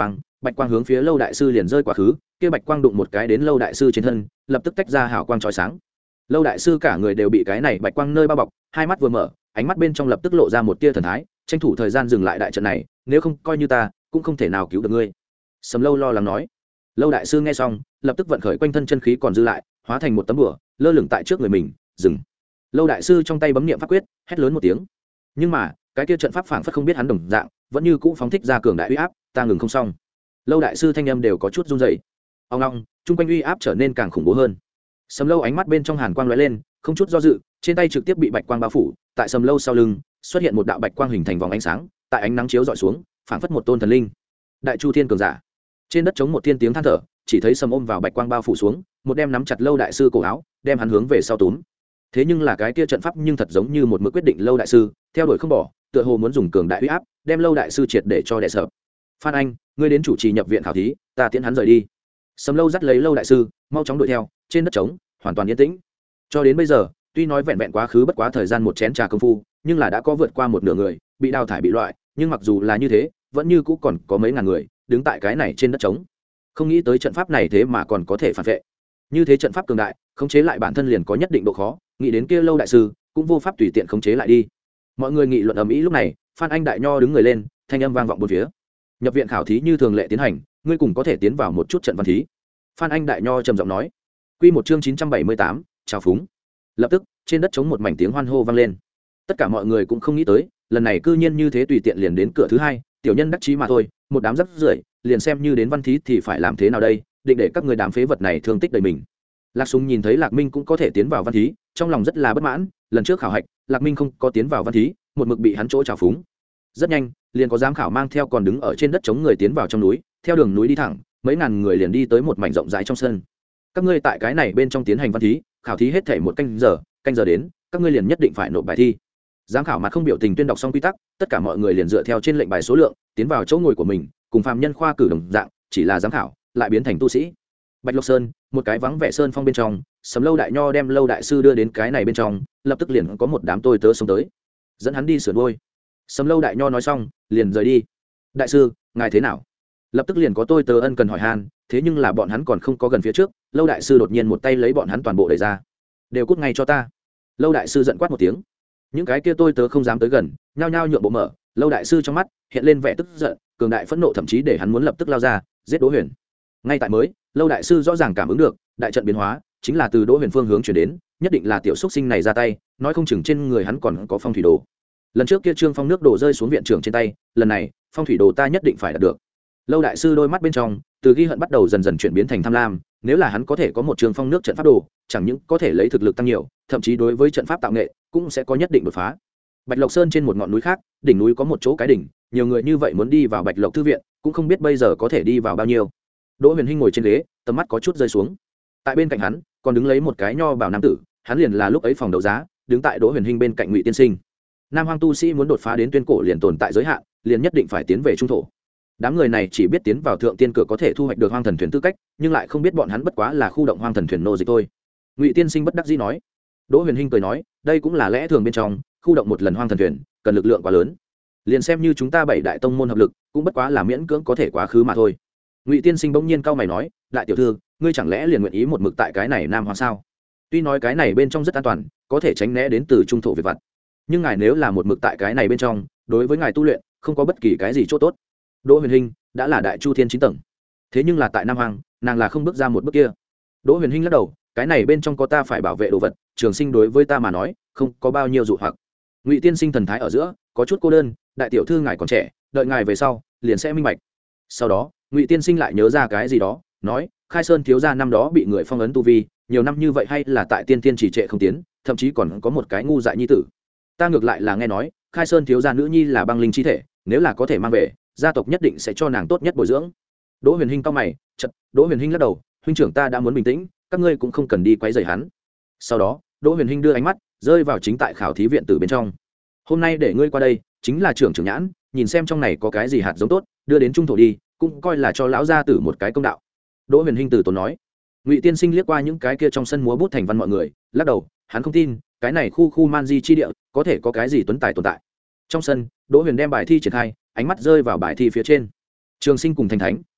bạch quang hướng phía lâu đại sư liền rơi quá khứ, kia bạch quang đụng một cái đến lâu đại sư trên thân, lập tức tách ra hào quang chói sáng. Lâu đại sư cả người đều bị cái này bạch quang nơi bao bọc, hai mắt vừa mở, ánh mắt bên trong lập tức lộ ra một tia thần thái, tranh thủ thời gian dừng lại đại trận này, nếu không coi như ta cũng không thể nào cứu được ngươi. Sầm Lâu lo lắng nói. Lâu đại sư nghe xong, lập tức vận khởi quanh thân chân khí còn dư lại, hóa thành một tấm bùa, lơ lửng tại trước người mình, dừng. Lâu đại sư trong tay bấm niệm pháp quyết, hét lớn một tiếng. Nhưng mà, cái kia trận pháp phảng phất không biết hắn đồng dạng, vẫn như cũ phóng thích ra cường đại uy áp, ta ngừng không xong. Lâu đại sư thanh âm đều có chút run rẩy. Ông long, trung quanh uy áp trở nên càng khủng bố hơn. Sầm Lâu ánh mắt bên trong hàn quang lóe lên, không chút do dự, trên tay trực tiếp bị bạch quang bao phủ, tại Sầm Lâu sau lưng xuất hiện một đạo bạch quang hình thành vòng ánh sáng, tại ánh nắng chiếu dọi xuống, phảng phất một tôn thần linh. Đại Chu Thiên cường giả. Trên đất chống một thiên tiếng than thở, chỉ thấy Sầm ôm vào bạch quang bao phủ xuống, một đem nắm chặt Lâu đại sư cổ áo, đem hắn hướng về sau túm. Thế nhưng là cái kia trận pháp nhưng thật giống như một mực quyết định Lâu đại sư, theo đuổi không bỏ, tựa hồ muốn dùng cường đại uy áp, đem Lâu đại sư triệt để cho đè sập. Phan Anh, ngươi đến chủ trì nhập viện khảo thí, ta tiễn hắn rời đi. Sầm Lâu dắt lấy Lâu đại sư, mau chóng đuổi theo, trên đất trống hoàn toàn yên tĩnh. Cho đến bây giờ, tuy nói vẹn vẹn quá khứ bất quá thời gian một chén trà công phu, nhưng là đã có vượt qua một nửa người bị đào thải bị loại, nhưng mặc dù là như thế, vẫn như cũ còn có mấy ngàn người đứng tại cái này trên đất trống. Không nghĩ tới trận pháp này thế mà còn có thể phản vệ. Như thế trận pháp cường đại, khống chế lại bản thân liền có nhất định độ khó, nghĩ đến kia Lâu đại sư, cũng vô pháp tùy tiện khống chế lại đi. Mọi người nghị luận ầm ĩ lúc này, Phan Anh đại nho đứng người lên, thanh âm vang vọng bốn phía. Nhập viện khảo thí như thường lệ tiến hành, ngươi cùng có thể tiến vào một chút trận văn thí. Phan Anh đại nho trầm giọng nói. Quy một chương chín trăm bảy mươi tám, chào phúng. Lập tức, trên đất trống một mảnh tiếng hoan hô vang lên. Tất cả mọi người cũng không nghĩ tới, lần này cư nhiên như thế tùy tiện liền đến cửa thứ hai, tiểu nhân đắc chí mà thôi, một đám rắc rưởi, liền xem như đến văn thí thì phải làm thế nào đây, định để các người đám phế vật này thương tích đầy mình. Lạc Súng nhìn thấy Lạc Minh cũng có thể tiến vào văn thí, trong lòng rất là bất mãn, lần trước khảo hạch, Lạc Minh không có tiến vào văn thí, một mực bị hắn chỗ chào phúng. Rất nhanh, liền có giám khảo mang theo còn đứng ở trên đất trống người tiến vào trong núi, theo đường núi đi thẳng, mấy ngàn người liền đi tới một mảnh rộng rãi trong sân. Các ngươi tại cái này bên trong tiến hành văn thí, khảo thí hết thể một canh giờ, canh giờ đến, các ngươi liền nhất định phải nộp bài thi. Giám khảo mặt không biểu tình tuyên đọc xong quy tắc, tất cả mọi người liền dựa theo trên lệnh bài số lượng, tiến vào chỗ ngồi của mình, cùng phàm nhân khoa cử đồng dạng, chỉ là giám khảo, lại biến thành tu sĩ. Bạch Lộc Sơn, một cái vắng vẻ sơn phong bên trong, Sầm Lâu đại nho đem Lâu đại sư đưa đến cái này bên trong, lập tức liền có một đám tôi tớ xông tới, dẫn hắn đi sửa đuôi. Sầm Lâu đại nho nói xong, liền rời đi. Đại sư, ngài thế nào? Lập tức liền có tôi tớ ân cần hỏi han, thế nhưng là bọn hắn còn không có gần phía trước, Lâu đại sư đột nhiên một tay lấy bọn hắn toàn bộ đẩy ra. Đều cút ngay cho ta. Lâu đại sư giận quát một tiếng. Những cái kia tôi tớ không dám tới gần, nhao nhao nhượng bộ mở. Lâu đại sư trong mắt hiện lên vẻ tức giận, cường đại phẫn nộ, thậm chí để hắn muốn lập tức lao ra giết Đỗ Huyền. Ngay tại mới, Lâu đại sư rõ ràng cảm ứng được đại trận biến hóa chính là từ Đỗ Huyền phương hướng chuyển đến, nhất định là tiểu xúc sinh này ra tay, nói không chừng trên người hắn còn có phong thủy đồ. Lần trước kia trương phong nước đổ rơi xuống viện trưởng trên tay, lần này phong thủy đồ ta nhất định phải đạt được. Lâu đại sư đôi mắt bên trong từ ghi hận bắt đầu dần dần chuyển biến thành tham lam, nếu là hắn có thể có một trường phong nước trận pháp đồ, chẳng những có thể lấy thực lực tăng nhiều, thậm chí đối với trận pháp tạo nghệ cũng sẽ có nhất định đột phá. Bạch Lộc Sơn trên một ngọn núi khác, đỉnh núi có một chỗ cái đỉnh, nhiều người như vậy muốn đi vào Bạch Lộc thư viện, cũng không biết bây giờ có thể đi vào bao nhiêu. Đỗ Huyền Hinh ngồi trên ghế, tầm mắt có chút rơi xuống. Tại bên cạnh hắn, còn đứng lấy một cái nho bảo nam tử, hắn liền là lúc ấy phòng đấu giá, đứng tại Đỗ Huyền Hinh bên cạnh Ngụy Tiên Sinh. Nam Hoang tu sĩ muốn đột phá đến tuyên cổ liền tồn tại giới hạn, liền nhất định phải tiến về trung thổ. Đám người này chỉ biết tiến vào thượng tiên cửa có thể thu hoạch được hoang thần thuyền tư cách, nhưng lại không biết bọn hắn bất quá là khu động hoang thần thuyền nô dịch thôi. Ngụy Tiên Sinh bất đắc dĩ nói. Đỗ Huyền Hinh cười nói, đây cũng là lẽ thường bên trong, khu động một lần hoang thần thuyền cần lực lượng quá lớn, liền xem như chúng ta bảy đại tông môn hợp lực cũng bất quá là miễn cưỡng có thể quá khứ mà thôi. Ngụy Tiên Sinh bỗng nhiên cau mày nói, đại tiểu thư, ngươi chẳng lẽ liền nguyện ý một mực tại cái này Nam Hoang sao? Tuy nói cái này bên trong rất an toàn, có thể tránh né đến từ trung thổ việc vặt, nhưng ngài nếu là một mực tại cái này bên trong, đối với ngài tu luyện không có bất kỳ cái gì chỗ tốt. Đỗ Huyền Hinh đã là đại chu thiên chín tầng, thế nhưng là tại Nam Hoang, nàng là không bước ra một bước kia. Đỗ Huyền Hinh lắc đầu, cái này bên trong có ta phải bảo vệ đồ vật, trường sinh đối với ta mà nói không có bao nhiêu dụ hoặc. Ngụy Tiên Sinh thần thái ở giữa có chút cô đơn, đại tiểu thư ngài còn trẻ, đợi ngài về sau liền sẽ minh bạch. Sau đó Ngụy Tiên Sinh lại nhớ ra cái gì đó, nói, Khai Sơn thiếu gia năm đó bị người phong ấn tu vi, nhiều năm như vậy hay là tại tiên tiên chỉ trệ không tiến, thậm chí còn có một cái ngu dại nhi tử. Ta ngược lại là nghe nói, Khai Sơn thiếu gia nữ nhi là băng linh chi thể, nếu là có thể mang về, gia tộc nhất định sẽ cho nàng tốt nhất bồi dưỡng. Đỗ Huyền Hinh cau mày, chợt, Đỗ Huyền Hinh lắc đầu, huynh trưởng ta đã muốn bình tĩnh, các ngươi cũng không cần đi quấy rầy hắn. Sau đó, Đỗ Huyền Hinh đưa ánh mắt rơi vào chính tại khảo thí viện tử bên trong. Hôm nay để ngươi qua đây, chính là trưởng trưởng nhãn, nhìn xem trong này có cái gì hạt giống tốt, đưa đến trung thổ đi, cũng coi là cho lão gia tử một cái công đạo. Đỗ Huyền Hinh từ tốn nói. Ngụy Tiên Sinh liếc qua những cái kia trong sân múa bút thành văn mọi người, lắc đầu, hắn không tin, cái này khu khu man di chi địa có thể có cái gì tuấn tài tồn tại. Trong sân, Đỗ Huyền đem bài thi triển khai, ánh mắt rơi vào bài thi phía trên. Trường Sinh cùng Thành Thánh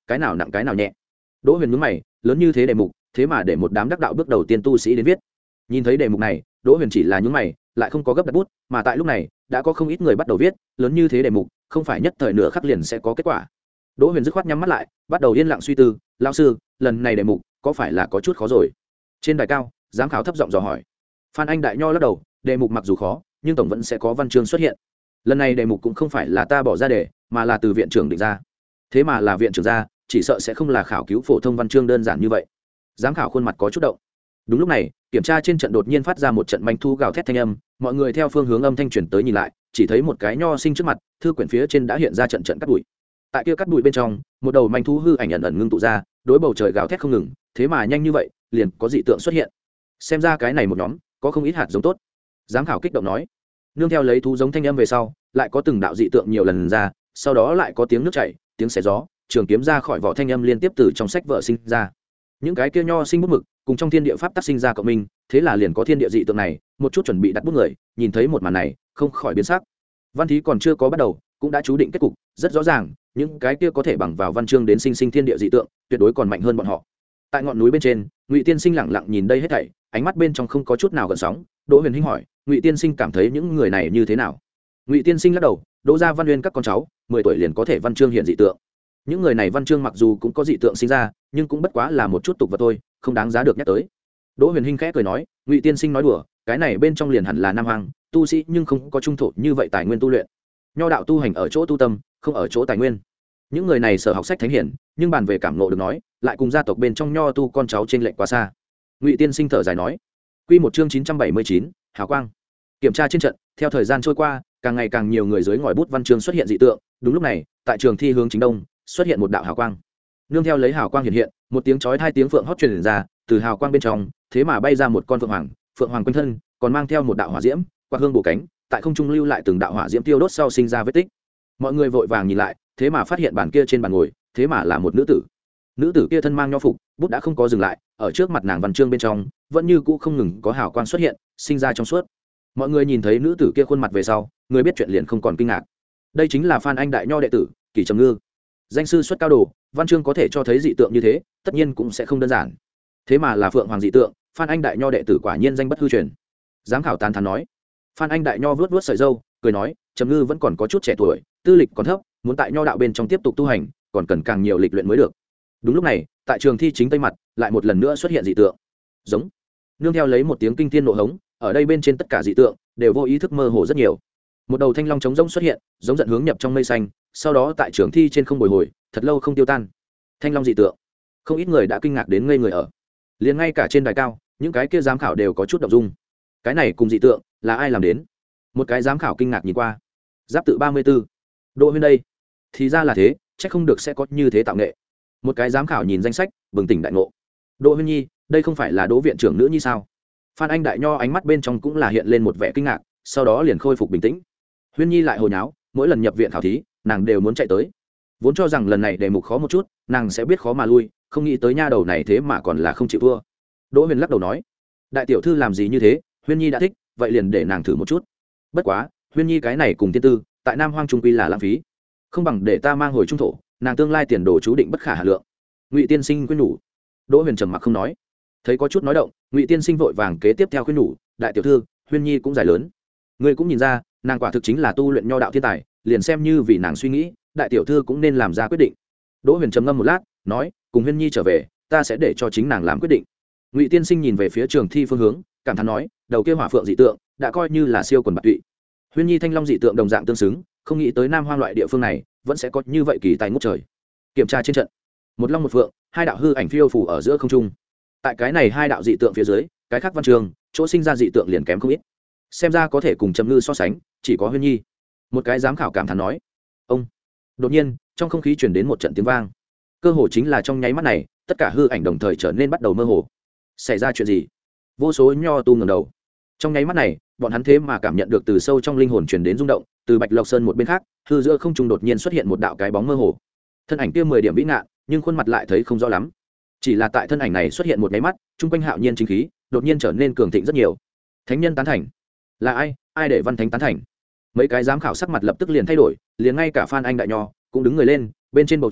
cái nào nặng cái nào nhẹ. Đỗ Huyền nhướng mày, lớn như thế đề mục, thế mà để một đám đắc đạo bước đầu tiên tu sĩ đến viết. Nhìn thấy đề mục này, Đỗ Huyền chỉ là nhướng mày, lại không có gấp đặt bút, mà tại lúc này đã có không ít người bắt đầu viết, lớn như thế đề mục, không phải nhất thời nửa khắc liền sẽ có kết quả. Đỗ Huyền dứt khoát nhắm mắt lại, bắt đầu yên lặng suy tư. Lão sư, lần này đề mục có phải là có chút khó rồi? Trên đài cao, giám khảo thấp giọng dò hỏi. Phan Anh Đại Nho lắc đầu, đề mục mặc dù khó, nhưng tổng vẫn sẽ có văn chương xuất hiện. Lần này đề mục cũng không phải là ta bỏ ra đề, mà là từ viện trưởng định ra. Thế mà là viện trưởng ra, chỉ sợ sẽ không là khảo cứu phổ thông văn chương đơn giản như vậy. Giám khảo khuôn mặt có chút động. Đúng lúc này, kiểm tra trên trận đột nhiên phát ra một trận manh thu gào thét thanh âm, mọi người theo phương hướng âm thanh truyền tới nhìn lại, chỉ thấy một cái nho sinh trước mặt, thư quyển phía trên đã hiện ra trận trận cắt bụi. Tại kia cắt bụi bên trong, một đầu manh thu hư ảnh ẩn ẩn ngưng tụ ra, đối bầu trời gào thét không ngừng, thế mà nhanh như vậy, liền có dị tượng xuất hiện. Xem ra cái này một nhóm, có không ít hạt giống tốt. Giám khảo kích động nói. Nương theo lấy thú giống thanh âm về sau, lại có từng đạo dị tượng nhiều lần ra, sau đó lại có tiếng nước chảy, tiếng xé gió, trường kiếm ra khỏi vỏ thanh âm liên tiếp từ trong sách vở sinh ra. Những cái kia nho sinh bút mực, cùng trong thiên địa pháp tác sinh ra cộng minh, thế là liền có thiên địa dị tượng này, một chút chuẩn bị đặt bút người, nhìn thấy một màn này, không khỏi biến sắc. Văn thí còn chưa có bắt đầu, cũng đã chú định kết cục, rất rõ ràng, những cái kia có thể bằng vào văn chương đến sinh sinh thiên địa dị tượng, tuyệt đối còn mạnh hơn bọn họ. Tại ngọn núi bên trên, Ngụy Tiên Sinh lặng lặng nhìn đây hết thảy, ánh mắt bên trong không có chút nào gợn sóng. Đỗ Huyền Hinh hỏi, Ngụy Tiên Sinh cảm thấy những người này như thế nào? Ngụy Tiên Sinh lắc đầu, Đỗ gia Văn Nguyên các con cháu, mười tuổi liền có thể văn chương hiện dị tượng. Những người này văn chương mặc dù cũng có dị tượng sinh ra, nhưng cũng bất quá là một chút tục vật thôi, không đáng giá được nhắc tới. Đỗ Huyền Hinh khẽ cười nói, Ngụy Tiên Sinh nói đùa, cái này bên trong liền hẳn là nam hoàng tu sĩ, nhưng không có trung thổ như vậy tài nguyên tu luyện. Nho đạo tu hành ở chỗ tu tâm, không ở chỗ tài nguyên. Những người này sở học sách thánh hiển, nhưng bàn về cảm ngộ được nói, lại cùng gia tộc bên trong nho tu con cháu trên lệnh quá xa. Ngụy Tiên Sinh thở dài nói. Quy một chương chín trăm bảy mươi chín, hào quang. Kiểm tra trên trận, theo thời gian trôi qua, càng ngày càng nhiều người dưới ngòi bút văn chương xuất hiện dị tượng. Đúng lúc này, tại trường thi hướng chính đông, xuất hiện một đạo hào quang. Nương theo lấy hào quang hiện hiện, một tiếng chói hai tiếng phượng hót truyền ra, từ hào quang bên trong, thế mà bay ra một con phượng hoàng, phượng hoàng quanh thân còn mang theo một đạo hỏa diễm, qua hương bổ cánh, tại không trung lưu lại từng đạo hỏa diễm tiêu đốt sau sinh ra vết tích. Mọi người vội vàng nhìn lại, thế mà phát hiện bàn kia trên bàn ngồi, thế mà là một nữ tử. Nữ tử kia thân mang nho phục, bút đã không có dừng lại, ở trước mặt nàng văn chương bên trong, vẫn như cũ không ngừng có hào quang xuất hiện, sinh ra trong suốt. Mọi người nhìn thấy nữ tử kia khuôn mặt về sau, người biết chuyện liền không còn kinh ngạc. Đây chính là Phan Anh Đại Nho đệ tử, Kỳ Trầm Ngư. Danh sư xuất cao đồ, văn chương có thể cho thấy dị tượng như thế, tất nhiên cũng sẽ không đơn giản. Thế mà là phượng hoàng dị tượng, Phan Anh Đại Nho đệ tử quả nhiên danh bất hư truyền. Giám khảo tán thán nói. Phan Anh Đại Nho vuốt vuốt sợi râu, cười nói, Trầm Ngư vẫn còn có chút trẻ tuổi, tư lịch còn thấp, muốn tại nho đạo bên trong tiếp tục tu hành, còn cần càng nhiều lịch luyện mới được. Đúng lúc này, tại trường thi chính tây mặt, lại một lần nữa xuất hiện dị tượng. Giống. Nương theo lấy một tiếng kinh thiên nộ hống, ở đây bên trên tất cả dị tượng đều vô ý thức mơ hồ rất nhiều. Một đầu thanh long trống rỗng xuất hiện, giống giận hướng nhập trong mây xanh, sau đó tại trường thi trên không bồi hồi, thật lâu không tiêu tan. Thanh long dị tượng, không ít người đã kinh ngạc đến ngây người ở. Liền ngay cả trên đài cao, những cái kia giám khảo đều có chút động dung. Cái này cùng dị tượng, là ai làm đến? Một cái giám khảo kinh ngạc nhìn qua. Giáp tự ba mươi b ố. Đỗ Huyên đây. Thì ra là thế, chắc không được sẽ có như thế tạo nghệ. Một cái giám khảo nhìn danh sách, bừng tỉnh đại ngộ. Đỗ Huyên nhi, đây không phải là Đỗ viện trưởng nữ nhi sao? Phan Anh Đại Nho ánh mắt bên trong cũng là hiện lên một vẻ kinh ngạc, sau đó liền khôi phục bình tĩnh. Huyên nhi lại hồi nháo, mỗi lần nhập viện khảo thí, nàng đều muốn chạy tới. Vốn cho rằng lần này đề mục khó một chút, nàng sẽ biết khó mà lui, không nghĩ tới nha đầu này thế mà còn là không chịu thua. Đỗ Huyền lắc đầu nói, đại tiểu thư làm gì như thế, Huyên nhi đã thích, vậy liền để nàng thử một chút. Bất quá, Huyên nhi cái này cùng tiên tư, tại Nam Hoang trung quy là lãng phí, không bằng để ta mang hồi trung thổ, nàng tương lai tiền đồ chú định bất khả hà lượng. Ngụy tiên sinh khuyên nhủ. Đỗ Huyền trầm mặc không nói, thấy có chút nói động, Ngụy tiên sinh vội vàng kế tiếp theo khuyên nhủ, đại tiểu thư, Huyên nhi cũng dài lớn, ngươi cũng nhìn ra, nàng quả thực chính là tu luyện nho đạo thiên tài, liền xem như vì nàng suy nghĩ, đại tiểu thư cũng nên làm ra quyết định. Đỗ Huyền trầm ngâm một lát, nói, cùng Huyên nhi trở về, ta sẽ để cho chính nàng làm quyết định. Ngụy tiên sinh nhìn về phía trường thi phương hướng, cảm thán nói, đầu kia hỏa phượng dị tượng đã coi như là siêu quần bạc tụy. Huyên nhi thanh long dị tượng đồng dạng tương xứng, không nghĩ tới Nam Hoang loại địa phương này vẫn sẽ có như vậy kỳ tài ngút trời. Kiểm tra trên trận, một long một phượng, hai đạo hư ảnh phiêu phù ở giữa không trung. Tại cái này hai đạo dị tượng phía dưới, cái khác văn trường chỗ sinh ra dị tượng liền kém không ít. Xem ra có thể cùng Trầm Ngư so sánh, chỉ có Huyên nhi. Một cái giám khảo cảm thán nói. Ông. Đột nhiên, trong không khí truyền đến một trận tiếng vang. Cơ hồ chính là trong nháy mắt này, tất cả hư ảnh đồng thời trở nên bắt đầu mơ hồ. Xảy ra chuyện gì? Vô số nho tu ngẩng đầu. Trong nháy mắt này, bọn hắn thế mà cảm nhận được từ sâu trong linh hồn truyền đến rung động, từ Bạch Lộc Sơn một bên khác, hư giữa không trung đột nhiên xuất hiện một đạo cái bóng mơ hồ. Thân ảnh kia mười điểm vĩ ngạn, nhưng khuôn mặt lại thấy không rõ lắm. Chỉ là tại thân ảnh này xuất hiện một cái mắt, trung quanh hạo nhiên chính khí đột nhiên trở nên cường thịnh rất nhiều. Thánh nhân tán thành. Là ai? Ai để văn thánh tán thành? Mấy cái giám khảo sắc mặt lập tức liền thay đổi, liền ngay cả Phan Anh Đại Nho cũng đứng người lên, bên trên bầu trời,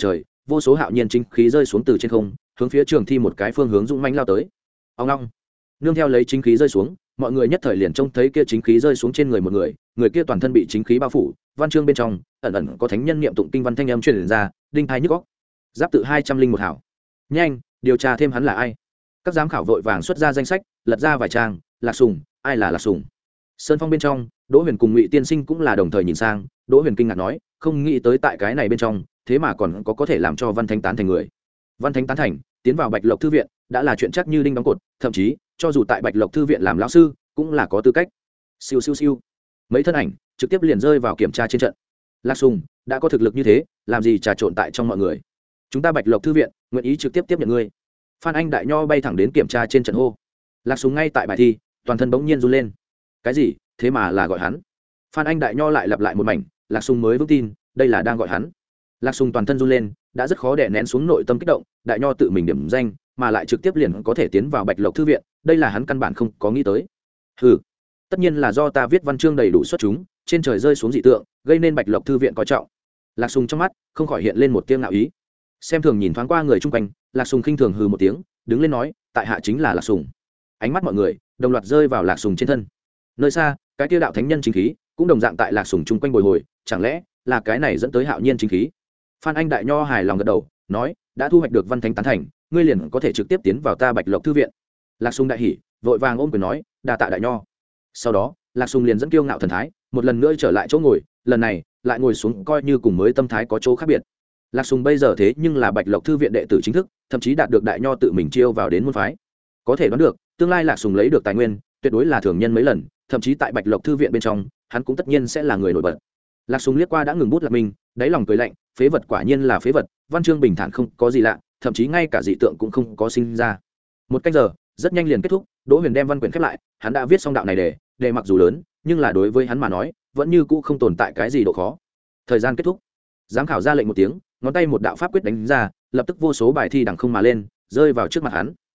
vô số hạo nhiên chính khí rơi xuống từ trên không, hướng phía trường thi một cái phương hướng dũng mãnh lao tới. Ông long, nương theo lấy chính khí rơi xuống, mọi người nhất thời liền trông thấy kia chính khí rơi xuống trên người một người, người kia toàn thân bị chính khí bao phủ, văn chương bên trong ẩn ẩn có thánh nhân niệm tụng kinh văn thanh âm truyền ra, đinh tai nhức óc. Giáp tự hai trăm linh một hảo. Nhanh, điều tra thêm hắn là ai. Các giám khảo vội vàng xuất ra danh sách, lật ra vài trang. Lạc Sùng, ai là Lạc Sùng? Sơn Phong bên trong, Đỗ Huyền cùng Ngụy Tiên Sinh cũng là đồng thời nhìn sang. Đỗ Huyền kinh ngạc nói, không nghĩ tới tại cái này bên trong, thế mà còn có có thể làm cho Văn Thánh tán thành người. Văn Thánh tán thành, tiến vào Bạch Lộc thư viện, đã là chuyện chắc như đinh đóng cột, thậm chí, cho dù tại Bạch Lộc thư viện làm lão sư, cũng là có tư cách. Siêu siêu siêu. Mấy thân ảnh trực tiếp liền rơi vào kiểm tra trên trận. Lạc Sùng đã có thực lực như thế, làm gì trà trộn tại trong mọi người? Chúng ta Bạch Lộc thư viện nguyện ý trực tiếp tiếp nhận ngươi. Phan Anh Đại Nho bay thẳng đến kiểm tra trên trận hô. Lạc Sùng ngay tại bài thi, toàn thân bỗng nhiên run lên. Cái gì? Thế mà là gọi hắn? Phan Anh Đại Nho lại lặp lại một mảnh, Lạc Sùng mới vững tin, đây là đang gọi hắn. Lạc Sùng toàn thân run lên, đã rất khó đè nén xuống nội tâm kích động, Đại Nho tự mình điểm danh, mà lại trực tiếp liền có thể tiến vào Bạch Lộc thư viện, đây là hắn căn bản không có nghĩ tới. Hừ, tất nhiên là do ta viết văn chương đầy đủ xuất chúng, trên trời rơi xuống dị tượng, gây nên Bạch Lộc thư viện coi trọng. Lạc Sùng trong mắt không khỏi hiện lên một tia ngạo ý. Xem thường nhìn thoáng qua người chung quanh, Lạc Sùng khinh thường hừ một tiếng, đứng lên nói, tại hạ chính là Lạc Sùng. Ánh mắt mọi người đồng loạt rơi vào Lạc Sùng trên thân. Nơi xa, cái tiêu đạo thánh nhân chính khí cũng đồng dạng tại Lạc Sùng chung quanh bồi hồi, chẳng lẽ là cái này dẫn tới hạo nhiên chính khí? Phan Anh Đại Nho hài lòng gật đầu, nói, đã thu hoạch được Văn Thánh tán thành, ngươi liền có thể trực tiếp tiến vào ta Bạch Lộc thư viện. Lạc Sùng đại hỉ, vội vàng ôm quyền nói, đa tạ Đại Nho. Sau đó, Lạc Sùng liền dẫn kiêu ngạo thần thái, một lần nữa trở lại chỗ ngồi, lần này lại ngồi xuống coi như cùng mới tâm thái có chỗ khác biệt. Lạc Sùng bây giờ thế nhưng là Bạch Lộc thư viện đệ tử chính thức, thậm chí đạt được Đại Nho tự mình chiêu vào đến môn phái. Có thể đoán được, tương lai Lạc Sùng lấy được tài nguyên, tuyệt đối là thường nhân mấy lần, thậm chí tại Bạch Lộc thư viện bên trong, hắn cũng tất nhiên sẽ là người nổi bật. Lạc Sùng liếc qua đã ngừng bút Lạc Minh, đáy lòng cười lạnh, phế vật quả nhiên là phế vật, văn chương bình thản không có gì lạ, thậm chí ngay cả dị tượng cũng không có sinh ra. Một canh giờ, rất nhanh liền kết thúc, Đỗ Huyền đem văn quyển khép lại, hắn đã viết xong đạo này đề, đề mặc dù lớn, nhưng là đối với hắn mà nói, vẫn như cũ không tồn tại cái gì độ khó. Thời gian kết thúc. Giám khảo ra lệnh một tiếng, ngón tay một đạo pháp quyết đánh ra, lập tức vô số bài thi đằng không mà lên, rơi vào trước mặt hắn.